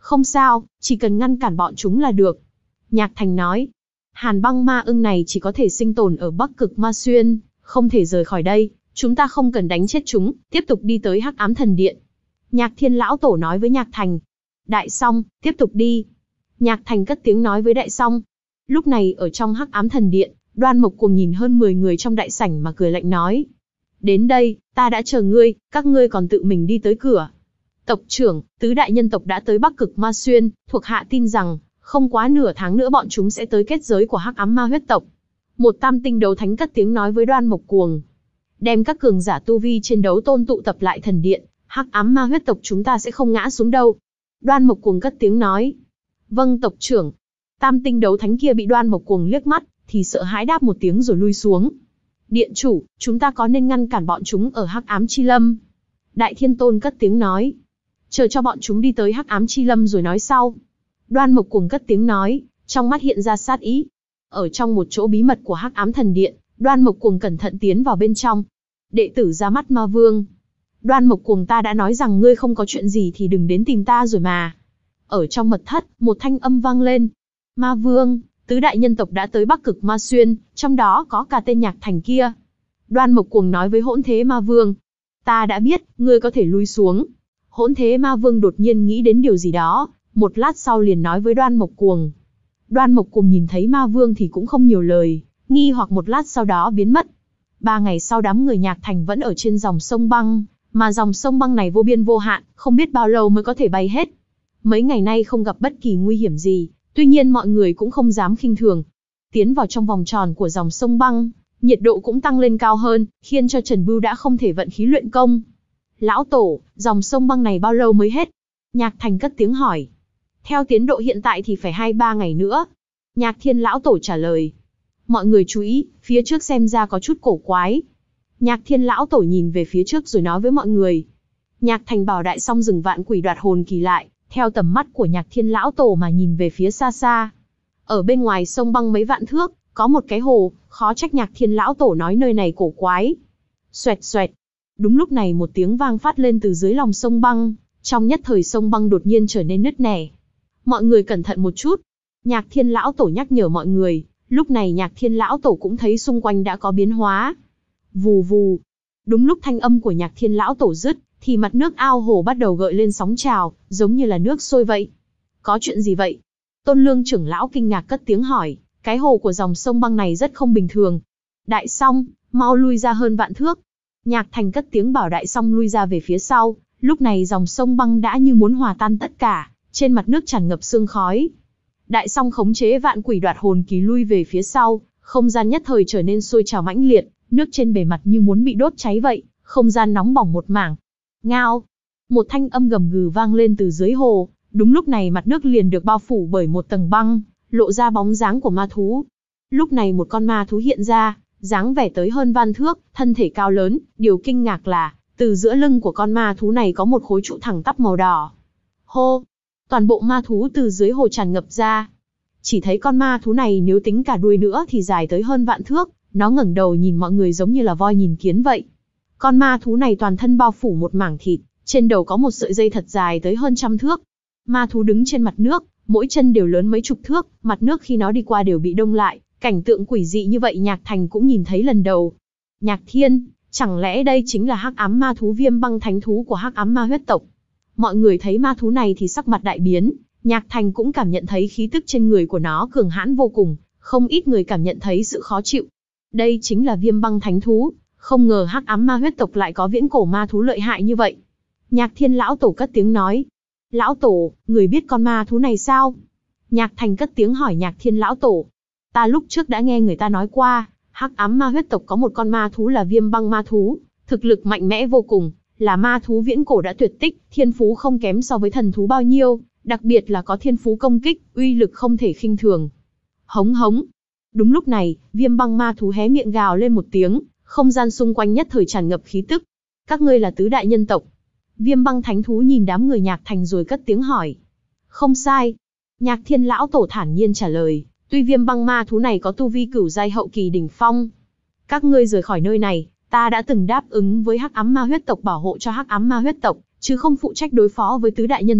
Không sao, chỉ cần ngăn cản bọn chúng là được. Nhạc Thành nói. Hàn băng ma ưng này chỉ có thể sinh tồn ở Bắc Cực Ma Xuyên, không thể rời khỏi đây. Chúng ta không cần đánh chết chúng, tiếp tục đi tới Hắc Ám Thần Điện. Nhạc Thiên lão tổ nói với Nhạc Thành. Đại Song, tiếp tục đi. Nhạc Thành cất tiếng nói với Đại Song. Lúc này ở trong Hắc Ám Thần Điện, Đoan Mộc Cuồng nhìn hơn mười người trong đại sảnh mà cười lạnh nói. Đến đây, ta đã chờ ngươi, các ngươi còn tự mình đi tới cửa. Tộc trưởng, tứ đại nhân tộc đã tới Bắc Cực Ma Xuyên, thuộc hạ tin rằng, không quá nửa tháng nữa bọn chúng sẽ tới kết giới của Hắc Ám Ma huyết tộc. Một tam tinh đấu thánh cất tiếng nói với Đoan Mộc Cuồng. Đem các cường giả tu vi trên đấu tôn tụ tập lại thần điện, Hắc Ám Ma huyết tộc chúng ta sẽ không ngã xuống đâu. Đoan Mộc Cuồng cất tiếng nói. Vâng tộc trưởng. Tam tinh đấu thánh kia bị Đoan Mộc Cuồng liếc mắt, thì sợ hãi đáp một tiếng rồi lui xuống. Điện chủ, chúng ta có nên ngăn cản bọn chúng ở Hắc Ám Chi Lâm? Đại Thiên Tôn cất tiếng nói. Chờ cho bọn chúng đi tới Hắc Ám Chi Lâm rồi nói sau. Đoan Mộc Cuồng cất tiếng nói, trong mắt hiện ra sát ý. Ở trong một chỗ bí mật của Hắc Ám Thần Điện, Đoan Mộc Cuồng cẩn thận tiến vào bên trong. Đệ tử ra mắt Ma Vương. Đoan Mộc Cuồng, ta đã nói rằng ngươi không có chuyện gì thì đừng đến tìm ta rồi mà. Ở trong mật thất, một thanh âm vang lên. Ma Vương, tứ đại nhân tộc đã tới Bắc Cực Ma Xuyên, trong đó có cả tên Nhạc Thành kia. Đoan Mộc Cuồng nói với Hỗn Thế Ma Vương. Ta đã biết, ngươi có thể lui xuống. Hỗn Thế Ma Vương đột nhiên nghĩ đến điều gì đó, một lát sau liền nói với Đoan Mộc Cuồng. Đoan Mộc Cuồng nhìn thấy Ma Vương thì cũng không nhiều lời, nghi hoặc một lát sau đó biến mất. Ba ngày sau đám người Nhạc Thành vẫn ở trên dòng sông băng, mà dòng sông băng này vô biên vô hạn, không biết bao lâu mới có thể bay hết. Mấy ngày nay không gặp bất kỳ nguy hiểm gì, tuy nhiên mọi người cũng không dám khinh thường. Tiến vào trong vòng tròn của dòng sông băng, nhiệt độ cũng tăng lên cao hơn, khiến cho Trần Bưu đã không thể vận khí luyện công. Lão Tổ, dòng sông băng này bao lâu mới hết? Nhạc Thành cất tiếng hỏi. Theo tiến độ hiện tại thì phải hai ba ngày nữa. Nhạc Thiên Lão Tổ trả lời. Mọi người chú ý, phía trước xem ra có chút cổ quái. Nhạc Thiên Lão Tổ nhìn về phía trước rồi nói với mọi người. Nhạc Thành bảo Đại Song dừng vạn quỷ đoạt hồn kỳ lại, theo tầm mắt của Nhạc Thiên Lão Tổ mà nhìn về phía xa xa. Ở bên ngoài sông băng mấy vạn thước, có một cái hồ, khó trách Nhạc Thiên Lão Tổ nói nơi này cổ quái. Xoẹt xoẹt. Đúng lúc này một tiếng vang phát lên từ dưới lòng sông băng, trong nhất thời sông băng đột nhiên trở nên nứt nẻ. Mọi người cẩn thận một chút. Nhạc Thiên Lão Tổ nhắc nhở mọi người, lúc này Nhạc Thiên Lão Tổ cũng thấy xung quanh đã có biến hóa. Vù vù. Đúng lúc thanh âm của Nhạc Thiên Lão Tổ dứt, thì mặt nước ao hồ bắt đầu gợi lên sóng trào, giống như là nước sôi vậy. Có chuyện gì vậy? Tôn Lương trưởng lão kinh ngạc cất tiếng hỏi, cái hồ của dòng sông băng này rất không bình thường. Đại Song, mau lui ra hơn vạn thước. Nhạc Thành cất tiếng bảo Đại Song lui ra về phía sau, lúc này dòng sông băng đã như muốn hòa tan tất cả, trên mặt nước tràn ngập sương khói. Đại Song khống chế vạn quỷ đoạt hồn kỳ lui về phía sau, không gian nhất thời trở nên sôi trào mãnh liệt, nước trên bề mặt như muốn bị đốt cháy vậy, không gian nóng bỏng một mảng. Ngao! Một thanh âm gầm gừ vang lên từ dưới hồ, đúng lúc này mặt nước liền được bao phủ bởi một tầng băng, lộ ra bóng dáng của ma thú. Lúc này một con ma thú hiện ra, dáng vẻ tới hơn van thước, thân thể cao lớn, điều kinh ngạc là, từ giữa lưng của con ma thú này có một khối trụ thẳng tắp màu đỏ. Hô! Toàn bộ ma thú từ dưới hồ tràn ngập ra. Chỉ thấy con ma thú này nếu tính cả đuôi nữa thì dài tới hơn vạn thước, nó ngẩng đầu nhìn mọi người giống như là voi nhìn kiến vậy. Con ma thú này toàn thân bao phủ một mảng thịt, trên đầu có một sợi dây thật dài tới hơn trăm thước. Ma thú đứng trên mặt nước, mỗi chân đều lớn mấy chục thước, mặt nước khi nó đi qua đều bị đông lại, cảnh tượng quỷ dị như vậy Nhạc Thành cũng nhìn thấy lần đầu. Nhạc Thiên, chẳng lẽ đây chính là Hắc Ám Ma thú Viêm Băng Thánh thú của Hắc Ám Ma huyết tộc? Mọi người thấy ma thú này thì sắc mặt đại biến, Nhạc Thành cũng cảm nhận thấy khí tức trên người của nó cường hãn vô cùng, không ít người cảm nhận thấy sự khó chịu. Đây chính là Viêm Băng Thánh thú, không ngờ Hắc Ám Ma huyết tộc lại có viễn cổ ma thú lợi hại như vậy. Nhạc Thiên Lão Tổ cất tiếng nói. Lão Tổ, người biết con ma thú này sao? Nhạc Thành cất tiếng hỏi Nhạc Thiên Lão Tổ. Ta lúc trước đã nghe người ta nói qua, Hắc Ám Ma huyết tộc có một con ma thú là Viêm Băng Ma thú, thực lực mạnh mẽ vô cùng, là ma thú viễn cổ đã tuyệt tích, thiên phú không kém so với thần thú bao nhiêu, đặc biệt là có thiên phú công kích, uy lực không thể khinh thường. Hống hống. Đúng lúc này, Viêm Băng Ma thú hé miệng gào lên một tiếng, không gian xung quanh nhất thời tràn ngập khí tức. Các ngươi là tứ đại nhân tộc. Viêm Băng Thánh thú nhìn đám người Nhạc Thành rồi cất tiếng hỏi. Không sai. Nhạc Thiên Lão Tổ thản nhiên trả lời, tuy Viêm Băng Ma thú này có tu vi cửu giai hậu kỳ đỉnh phong. Các ngươi rời khỏi nơi này, ta đã từng đáp ứng với Hắc Ám Ma huyết tộc bảo hộ cho Hắc Ám Ma huyết tộc, chứ không phụ trách đối phó với tứ đại nhân tộc,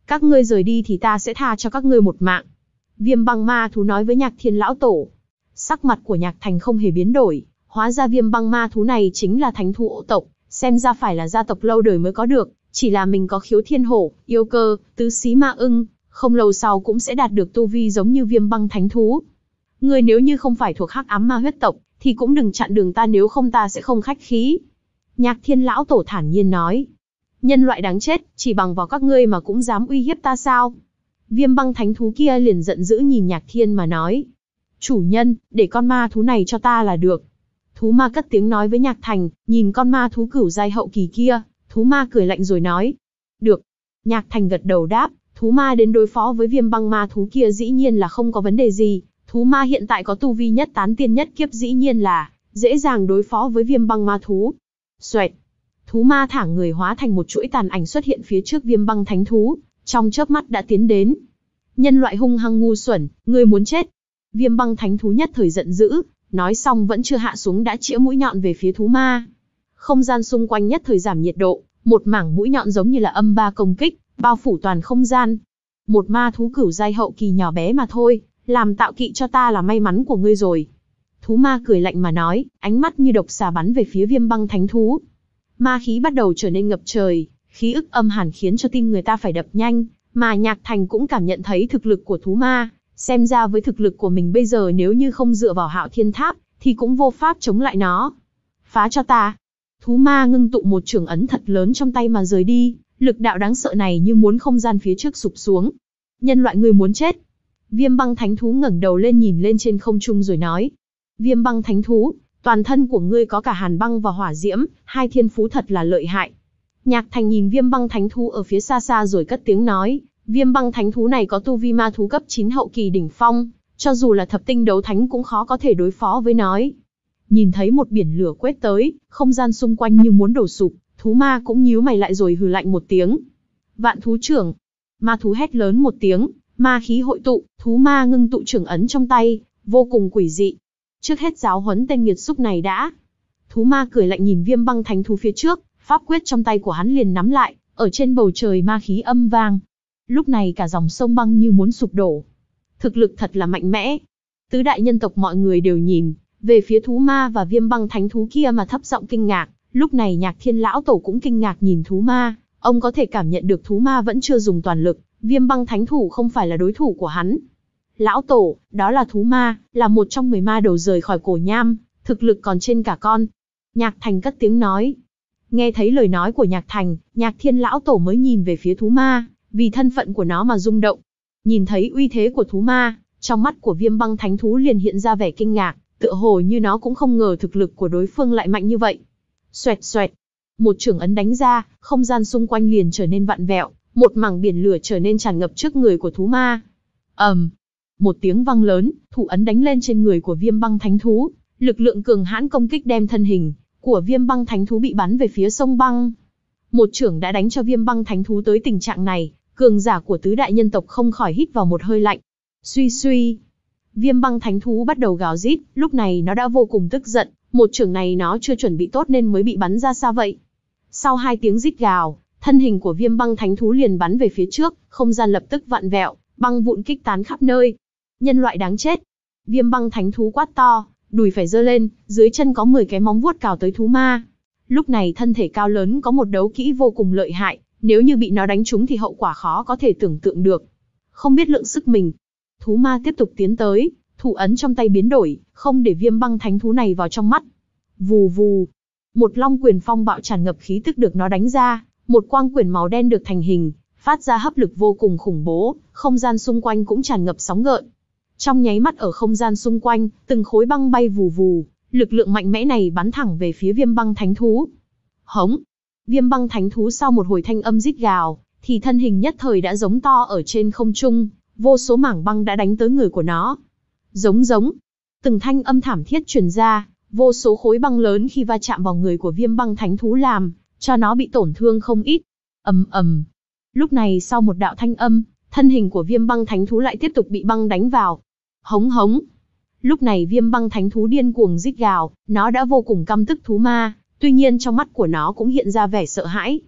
Các ngươi rời đi thì ta sẽ tha cho các ngươi một mạng. Viêm băng ma thú nói với Nhạc Thiên lão tổ. Sắc mặt của Nhạc Thành không hề biến đổi, hóa ra viêm băng ma thú này chính là thánh thú ổ tộc, xem ra phải là gia tộc lâu đời mới có được, chỉ là mình có khiếu thiên hổ, yêu cơ, tứ xí ma ưng, không lâu sau cũng sẽ đạt được tu vi giống như viêm băng thánh thú. Ngươi nếu như không phải thuộc hắc ám ma huyết tộc, thì cũng đừng chặn đường ta, nếu không ta sẽ không khách khí. Nhạc Thiên lão tổ thản nhiên nói. Nhân loại đáng chết, chỉ bằng vào các ngươi mà cũng dám uy hiếp ta sao? Viêm băng thánh thú kia liền giận dữ nhìn Nhạc Thiên mà nói. Chủ nhân, để con ma thú này cho ta là được. Thú ma cất tiếng nói với Nhạc Thành, nhìn con ma thú cửu giai hậu kỳ kia, thú ma cười lạnh rồi nói. Được. Nhạc Thành gật đầu đáp, thú ma đến đối phó với viêm băng ma thú kia dĩ nhiên là không có vấn đề gì. Thú ma hiện tại có tu vi nhất tán tiên nhất kiếp, dĩ nhiên là dễ dàng đối phó với viêm băng ma thú. Xoẹt. Thú ma thả người hóa thành một chuỗi tàn ảnh xuất hiện phía trước viêm băng thánh thú, trong chớp mắt đã tiến đến. Nhân loại hung hăng ngu xuẩn, ngươi muốn chết. Viêm băng thánh thú nhất thời giận dữ, nói xong vẫn chưa hạ xuống đã chĩa mũi nhọn về phía thú ma. Không gian xung quanh nhất thời giảm nhiệt độ, một mảng mũi nhọn giống như là âm ba công kích, bao phủ toàn không gian. Một ma thú cửu giai hậu kỳ nhỏ bé mà thôi, làm tạo kỵ cho ta là may mắn của ngươi rồi. Thú ma cười lạnh mà nói, ánh mắt như độc xà bắn về phía viêm băng thánh thú. Ma khí bắt đầu trở nên ngập trời, khí ức âm hàn khiến cho tim người ta phải đập nhanh, mà Nhạc Thành cũng cảm nhận thấy thực lực của thú ma. Xem ra với thực lực của mình bây giờ nếu như không dựa vào Hạo Thiên Tháp, thì cũng vô pháp chống lại nó. Phá cho ta. Thú ma ngưng tụ một chưởng ấn thật lớn trong tay mà rời đi, lực đạo đáng sợ này như muốn không gian phía trước sụp xuống. Nhân loại người muốn chết. Viêm băng thánh thú ngẩng đầu lên nhìn lên trên không trung rồi nói. Viêm băng thánh thú, toàn thân của ngươi có cả hàn băng và hỏa diễm, hai thiên phú thật là lợi hại. Nhạc Thành nhìn viêm băng thánh thú ở phía xa xa rồi cất tiếng nói. Viêm băng thánh thú này có tu vi ma thú cấp chín hậu kỳ đỉnh phong, cho dù là thập tinh đấu thánh cũng khó có thể đối phó với nó. Nhìn thấy một biển lửa quét tới, không gian xung quanh như muốn đổ sụp, thú ma cũng nhíu mày lại rồi hừ lạnh một tiếng. Vạn thú trưởng. Ma thú hét lớn một tiếng, ma khí hội tụ, thú ma ngưng tụ trưởng ấn trong tay, vô cùng quỷ dị. Trước hết giáo huấn tên nghiệt xúc này đã. Thú ma cười lạnh nhìn viêm băng thánh thú phía trước, pháp quyết trong tay của hắn liền nắm lại, ở trên bầu trời ma khí âm vang. Lúc này cả dòng sông băng như muốn sụp đổ. Thực lực thật là mạnh mẽ. Tứ đại nhân tộc mọi người đều nhìn về phía thú ma và viêm băng thánh thú kia mà thấp giọng kinh ngạc. Lúc này Nhạc Thiên lão tổ cũng kinh ngạc nhìn thú ma, ông có thể cảm nhận được thú ma vẫn chưa dùng toàn lực, viêm băng thánh thủ không phải là đối thủ của hắn. Lão tổ, đó là thú ma, là một trong mười ma đầu rời khỏi cổ nham, thực lực còn trên cả con. Nhạc Thành cất tiếng nói. Nghe thấy lời nói của Nhạc Thành, Nhạc Thiên lão tổ mới nhìn về phía thú ma, vì thân phận của nó mà rung động. Nhìn thấy uy thế của thú ma, trong mắt của viêm băng thánh thú liền hiện ra vẻ kinh ngạc, tựa hồ như nó cũng không ngờ thực lực của đối phương lại mạnh như vậy. Xoẹt xoẹt, một chưởng ấn đánh ra, không gian xung quanh liền trở nên vặn vẹo, một mảng biển lửa trở nên tràn ngập trước người của thú ma. ầm, um, một tiếng vang lớn, thủ ấn đánh lên trên người của viêm băng thánh thú, lực lượng cường hãn công kích đem thân hình của viêm băng thánh thú bị bắn về phía sông băng. Một chưởng đã đánh cho viêm băng thánh thú tới tình trạng này, cường giả của tứ đại nhân tộc không khỏi hít vào một hơi lạnh. Suy suy, viêm băng thánh thú bắt đầu gào rít, lúc này nó đã vô cùng tức giận, một chưởng này nó chưa chuẩn bị tốt nên mới bị bắn ra xa vậy. Sau hai tiếng rít gào, thân hình của viêm băng thánh thú liền bắn về phía trước, không gian lập tức vặn vẹo, băng vụn kích tán khắp nơi. Nhân loại đáng chết. Viêm băng thánh thú quát to, đùi phải giơ lên, dưới chân có mười cái móng vuốt cào tới thú ma. Lúc này thân thể cao lớn có một đấu kỹ vô cùng lợi hại, nếu như bị nó đánh trúng thì hậu quả khó có thể tưởng tượng được. Không biết lượng sức mình, thú ma tiếp tục tiến tới, thủ ấn trong tay biến đổi, không để viêm băng thánh thú này vào trong mắt. Vù vù, một long quyền phong bạo tràn ngập khí tức được nó đánh ra, một quang quyền màu đen được thành hình, phát ra hấp lực vô cùng khủng bố, không gian xung quanh cũng tràn ngập sóng gợn. Trong nháy mắt ở không gian xung quanh, từng khối băng bay vù vù, lực lượng mạnh mẽ này bắn thẳng về phía viêm băng thánh thú. Hống! Viêm băng thánh thú sau một hồi thanh âm rít gào, thì thân hình nhất thời đã giống to ở trên không trung, vô số mảng băng đã đánh tới người của nó. Giống giống! Từng thanh âm thảm thiết truyền ra, vô số khối băng lớn khi va chạm vào người của viêm băng thánh thú làm cho nó bị tổn thương không ít. Ầm ầm! Lúc này sau một đạo thanh âm, thân hình của viêm băng thánh thú lại tiếp tục bị băng đánh vào. Hống hống! Lúc này viêm băng thánh thú điên cuồng rít gào, nó đã vô cùng căm tức thú ma, tuy nhiên trong mắt của nó cũng hiện ra vẻ sợ hãi.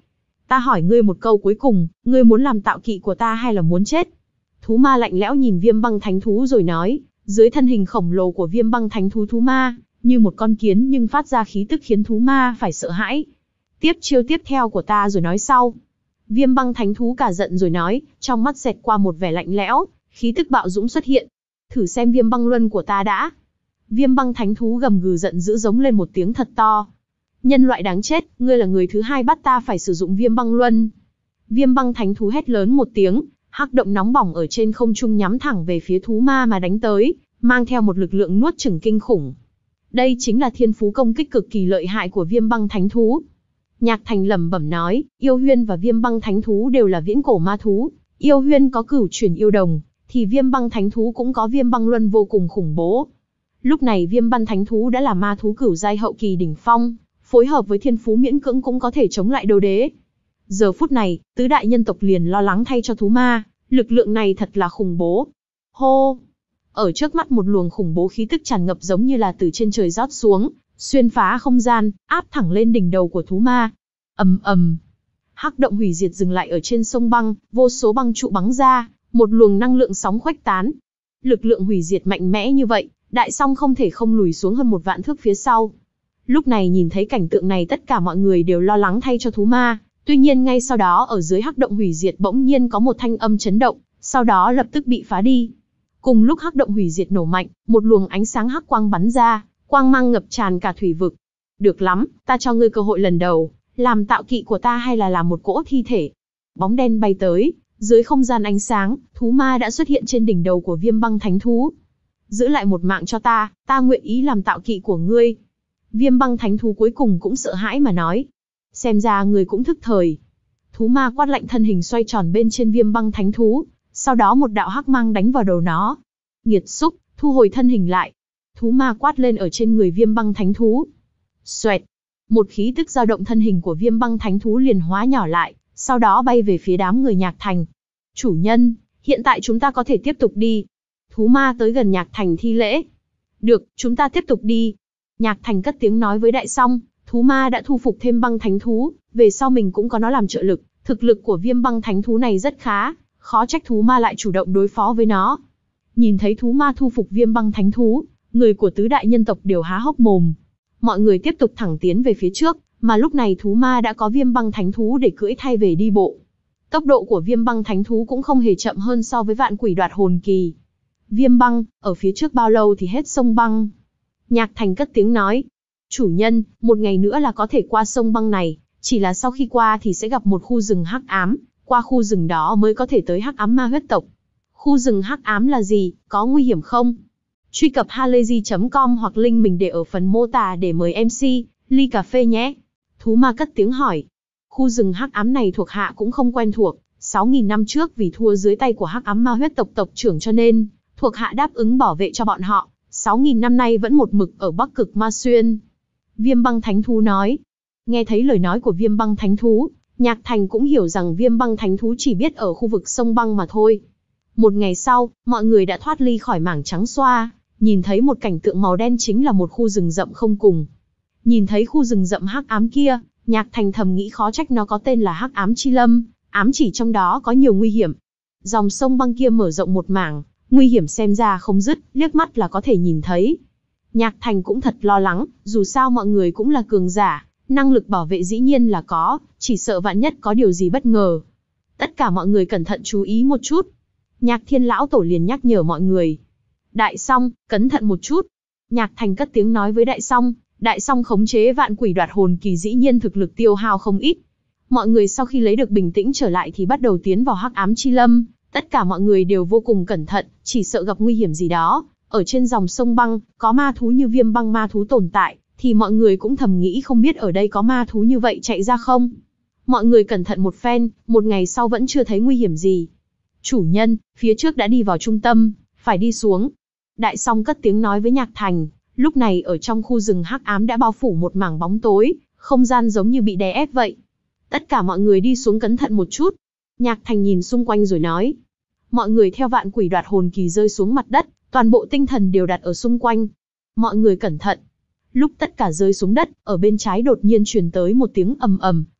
Ta hỏi ngươi một câu cuối cùng, ngươi muốn làm tạo kỵ của ta hay là muốn chết? Thú ma lạnh lẽo nhìn Viêm Băng Thánh Thú rồi nói, dưới thân hình khổng lồ của Viêm Băng Thánh Thú thú ma, như một con kiến nhưng phát ra khí tức khiến thú ma phải sợ hãi. Tiếp chiêu tiếp theo của ta rồi nói sau. Viêm Băng Thánh Thú cả giận rồi nói, trong mắt xẹt qua một vẻ lạnh lẽo, khí tức bạo dũng xuất hiện. Thử xem Viêm Băng Luân của ta đã. Viêm Băng Thánh Thú gầm gừ giận dữ giống lên một tiếng thật to. Nhân loại đáng chết, ngươi là người thứ hai bắt ta phải sử dụng Viêm Băng Luân. Viêm Băng Thánh Thú hét lớn một tiếng, hắc động nóng bỏng ở trên không trung nhắm thẳng về phía thú ma mà đánh tới, mang theo một lực lượng nuốt chửng kinh khủng. Đây chính là thiên phú công kích cực kỳ lợi hại của Viêm Băng Thánh Thú. Nhạc Thành lẩm bẩm nói, Yêu Huyên và Viêm Băng Thánh Thú đều là viễn cổ ma thú. Yêu Huyên có cửu truyền yêu đồng, thì Viêm Băng Thánh Thú cũng có Viêm Băng Luân vô cùng khủng bố. Lúc này Viêm Băng Thánh Thú đã là ma thú cửu giai hậu kỳ đỉnh phong, phối hợp với thiên phú miễn cưỡng cũng có thể chống lại đấu đế. Giờ phút này, tứ đại nhân tộc liền lo lắng thay cho thú ma, lực lượng này thật là khủng bố. Hô! Ở trước mắt một luồng khủng bố khí tức tràn ngập giống như là từ trên trời rót xuống, xuyên phá không gian, áp thẳng lên đỉnh đầu của thú ma. Ầm ầm. Hắc động hủy diệt dừng lại ở trên sông băng, vô số băng trụ bắn ra, một luồng năng lượng sóng khuếch tán. Lực lượng hủy diệt mạnh mẽ như vậy, Đại Song không thể không lùi xuống hơn một vạn thước phía sau. Lúc này nhìn thấy cảnh tượng này tất cả mọi người đều lo lắng thay cho thú ma, tuy nhiên ngay sau đó ở dưới hắc động hủy diệt bỗng nhiên có một thanh âm chấn động, sau đó lập tức bị phá đi. Cùng lúc hắc động hủy diệt nổ mạnh, một luồng ánh sáng hắc quang bắn ra, quang mang ngập tràn cả thủy vực. Được lắm, ta cho ngươi cơ hội lần đầu, làm tạo kỵ của ta hay là làm một cỗ thi thể. Bóng đen bay tới, dưới không gian ánh sáng, thú ma đã xuất hiện trên đỉnh đầu của Viêm Băng Thánh Thú. Giữ lại một mạng cho ta, ta nguyện ý làm tạo kỵ của ngươi. Viêm Băng Thánh Thú cuối cùng cũng sợ hãi mà nói. Xem ra ngươi cũng thức thời. Thú ma quát lạnh thân hình xoay tròn bên trên Viêm Băng Thánh Thú, sau đó một đạo hắc mang đánh vào đầu nó. Nghiệt xúc, thu hồi thân hình lại. Thú ma quát lên ở trên người Viêm Băng Thánh Thú. Xoẹt, một khí tức dao động thân hình của Viêm Băng Thánh Thú liền hóa nhỏ lại, sau đó bay về phía đám người Nhạc Thành. Chủ nhân, hiện tại chúng ta có thể tiếp tục đi. Thú ma tới gần Nhạc Thành thi lễ. Được, chúng ta tiếp tục đi. Nhạc Thành cất tiếng nói với Đại Song, thú ma đã thu phục thêm Băng Thánh Thú, về sau mình cũng có nó làm trợ lực, thực lực của Viêm Băng Thánh Thú này rất khá, khó trách thú ma lại chủ động đối phó với nó. Nhìn thấy thú ma thu phục Viêm Băng Thánh Thú, người của tứ đại nhân tộc đều há hốc mồm. Mọi người tiếp tục thẳng tiến về phía trước, mà lúc này thú ma đã có Viêm Băng Thánh Thú để cưỡi thay về đi bộ. Tốc độ của Viêm Băng Thánh Thú cũng không hề chậm hơn so với Vạn Quỷ Đoạt Hồn Kỳ. Viêm Băng, ở phía trước bao lâu thì hết sông băng? Nhạc Thành cất tiếng nói. Chủ nhân, một ngày nữa là có thể qua sông băng này, chỉ là sau khi qua thì sẽ gặp một khu rừng hắc ám, qua khu rừng đó mới có thể tới hắc ám ma huyết tộc. Khu rừng hắc ám là gì, có nguy hiểm không? Truy cập halayzi chấm com hoặc link mình để ở phần mô tả để mời em xê, ly cà phê nhé. Thú ma cất tiếng hỏi. Khu rừng hắc ám này thuộc hạ cũng không quen thuộc, sáu nghìn năm trước vì thua dưới tay của hắc ám ma huyết tộc tộc trưởng cho nên, thuộc hạ đáp ứng bảo vệ cho bọn họ, sáu nghìn năm nay vẫn một mực ở Bắc Cực Ma Xuyên. Viêm Băng Thánh Thú nói. Nghe thấy lời nói của Viêm Băng Thánh Thú, Nhạc Thành cũng hiểu rằng Viêm Băng Thánh Thú chỉ biết ở khu vực sông băng mà thôi. Một ngày sau, mọi người đã thoát ly khỏi mảng trắng xoa, nhìn thấy một cảnh tượng màu đen chính là một khu rừng rậm không cùng. Nhìn thấy khu rừng rậm hắc ám kia, Nhạc Thành thầm nghĩ khó trách nó có tên là Hắc Ám Chi Lâm, ám chỉ trong đó có nhiều nguy hiểm. Dòng sông băng kia mở rộng một mảng, nguy hiểm xem ra không dứt, liếc mắt là có thể nhìn thấy. Nhạc Thành cũng thật lo lắng, dù sao mọi người cũng là cường giả, năng lực bảo vệ dĩ nhiên là có, chỉ sợ vạn nhất có điều gì bất ngờ. Tất cả mọi người cẩn thận chú ý một chút. Nhạc Thiên Lão Tổ liền nhắc nhở mọi người. Đại Song, cẩn thận một chút. Nhạc Thành cất tiếng nói với Đại Song, Đại Song khống chế Vạn Quỷ Đoạt Hồn Kỳ dĩ nhiên thực lực tiêu hao không ít. Mọi người sau khi lấy được bình tĩnh trở lại thì bắt đầu tiến vào Hắc Ám Chi Lâm, tất cả mọi người đều vô cùng cẩn thận, chỉ sợ gặp nguy hiểm gì đó. Ở trên dòng sông băng, có ma thú như Viêm Băng ma thú tồn tại, thì mọi người cũng thầm nghĩ không biết ở đây có ma thú như vậy chạy ra không. Mọi người cẩn thận một phen, một ngày sau vẫn chưa thấy nguy hiểm gì. Chủ nhân, phía trước đã đi vào trung tâm, phải đi xuống. Đại Song cất tiếng nói với Nhạc Thành, lúc này ở trong khu rừng hắc ám đã bao phủ một mảng bóng tối, không gian giống như bị đè ép vậy. Tất cả mọi người đi xuống cẩn thận một chút. Nhạc Thành nhìn xung quanh rồi nói. Mọi người theo Vạn Quỷ Đoạt Hồn Kỳ rơi xuống mặt đất, toàn bộ tinh thần đều đặt ở xung quanh. Mọi người cẩn thận. Lúc tất cả rơi xuống đất, ở bên trái đột nhiên truyền tới một tiếng ầm ầm,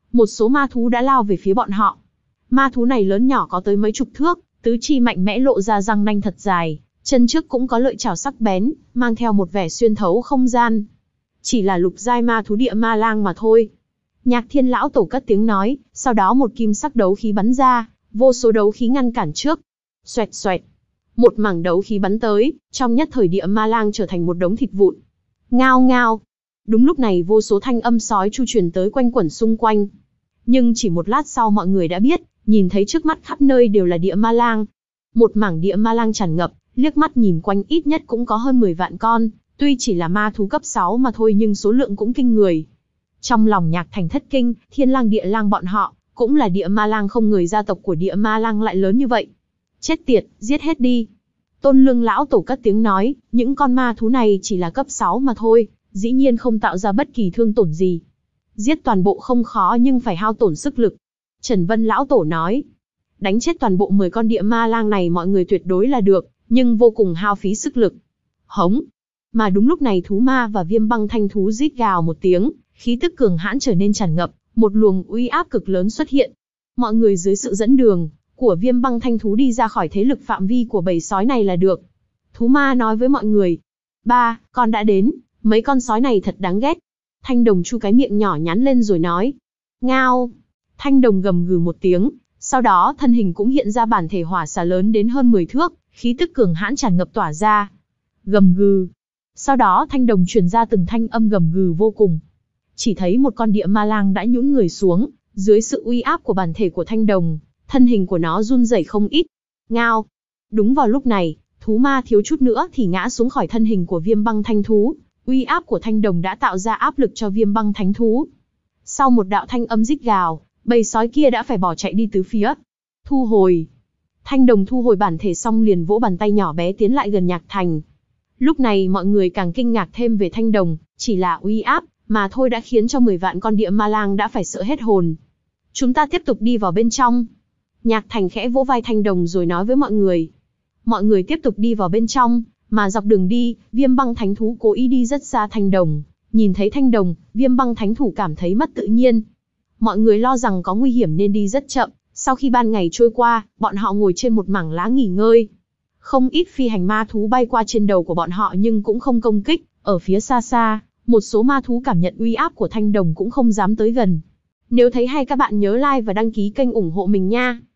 một số ma thú đã lao về phía bọn họ. Ma thú này lớn nhỏ có tới mấy chục thước, tứ chi mạnh mẽ lộ ra răng nanh thật dài, chân trước cũng có lợi chảo sắc bén, mang theo một vẻ xuyên thấu không gian. Chỉ là lục giai ma thú địa ma lang mà thôi. Nhạc Thiên lão tổ cất tiếng nói, sau đó một kim sắc đấu khí bắn ra, vô số đấu khí ngăn cản trước. Xoẹt xoẹt, một mảng đấu khí bắn tới, trong nhất thời địa ma lang trở thành một đống thịt vụn. Ngao ngao. Đúng lúc này vô số thanh âm sói chu truyền tới quanh quẩn xung quanh. Nhưng chỉ một lát sau mọi người đã biết, nhìn thấy trước mắt khắp nơi đều là địa ma lang. Một mảng địa ma lang tràn ngập, liếc mắt nhìn quanh ít nhất cũng có hơn mười vạn con, tuy chỉ là ma thú cấp sáu mà thôi nhưng số lượng cũng kinh người. Trong lòng Nhạc Thành thất kinh, Thiên Lang Địa Lang bọn họ, cũng là địa ma lang không người gia tộc của địa ma lang lại lớn như vậy. Chết tiệt, giết hết đi. Tôn Lương lão tổ cất tiếng nói, những con ma thú này chỉ là cấp sáu mà thôi, dĩ nhiên không tạo ra bất kỳ thương tổn gì. Giết toàn bộ không khó nhưng phải hao tổn sức lực. Trần Vân lão tổ nói, đánh chết toàn bộ mười con địa ma lang này mọi người tuyệt đối là được, nhưng vô cùng hao phí sức lực. Hống. Mà đúng lúc này thú ma và viêm băng thanh thú rít gào một tiếng, khí tức cường hãn trở nên tràn ngập, một luồng uy áp cực lớn xuất hiện. Mọi người dưới sự dẫn đường của viêm băng thanh thú đi ra khỏi thế lực phạm vi của bầy sói này là được. Thú ma nói với mọi người, ba, con đã đến, mấy con sói này thật đáng ghét. Thanh đồng chu cái miệng nhỏ nhắn lên rồi nói, ngao. Thanh đồng gầm gừ một tiếng, sau đó thân hình cũng hiện ra bản thể hỏa xà lớn đến hơn mười thước, khí tức cường hãn tràn ngập tỏa ra. Gầm gừ. Sau đó thanh đồng truyền ra từng thanh âm gầm gừ vô cùng. Chỉ thấy một con địa ma lang đã nhũn người xuống, dưới sự uy áp của bản thể của thanh đồng, thân hình của nó run rẩy không ít. Ngao. Đúng vào lúc này, thú ma thiếu chút nữa thì ngã xuống khỏi thân hình của viêm băng thanh thú. Uy áp của thanh đồng đã tạo ra áp lực cho viêm băng thánh thú. Sau một đạo thanh âm rít gào, bầy sói kia đã phải bỏ chạy đi tứ phía. Thu hồi. Thanh đồng thu hồi bản thể xong liền vỗ bàn tay nhỏ bé tiến lại gần Nhạc Thành. Lúc này mọi người càng kinh ngạc thêm về thanh đồng, chỉ là uy áp mà thôi đã khiến cho mười vạn con địa ma lang đã phải sợ hết hồn. Chúng ta tiếp tục đi vào bên trong. Nhạc Thành khẽ vỗ vai thanh đồng rồi nói với mọi người. Mọi người tiếp tục đi vào bên trong, mà dọc đường đi, viêm băng thánh thú cố ý đi rất xa thanh đồng. Nhìn thấy thanh đồng, viêm băng thánh thủ cảm thấy mất tự nhiên. Mọi người lo rằng có nguy hiểm nên đi rất chậm. Sau khi ban ngày trôi qua, bọn họ ngồi trên một mảng lá nghỉ ngơi. Không ít phi hành ma thú bay qua trên đầu của bọn họ nhưng cũng không công kích. Ở phía xa xa, một số ma thú cảm nhận uy áp của thanh đồng cũng không dám tới gần. Nếu thấy hay các bạn nhớ like và đăng ký kênh ủng hộ mình nha.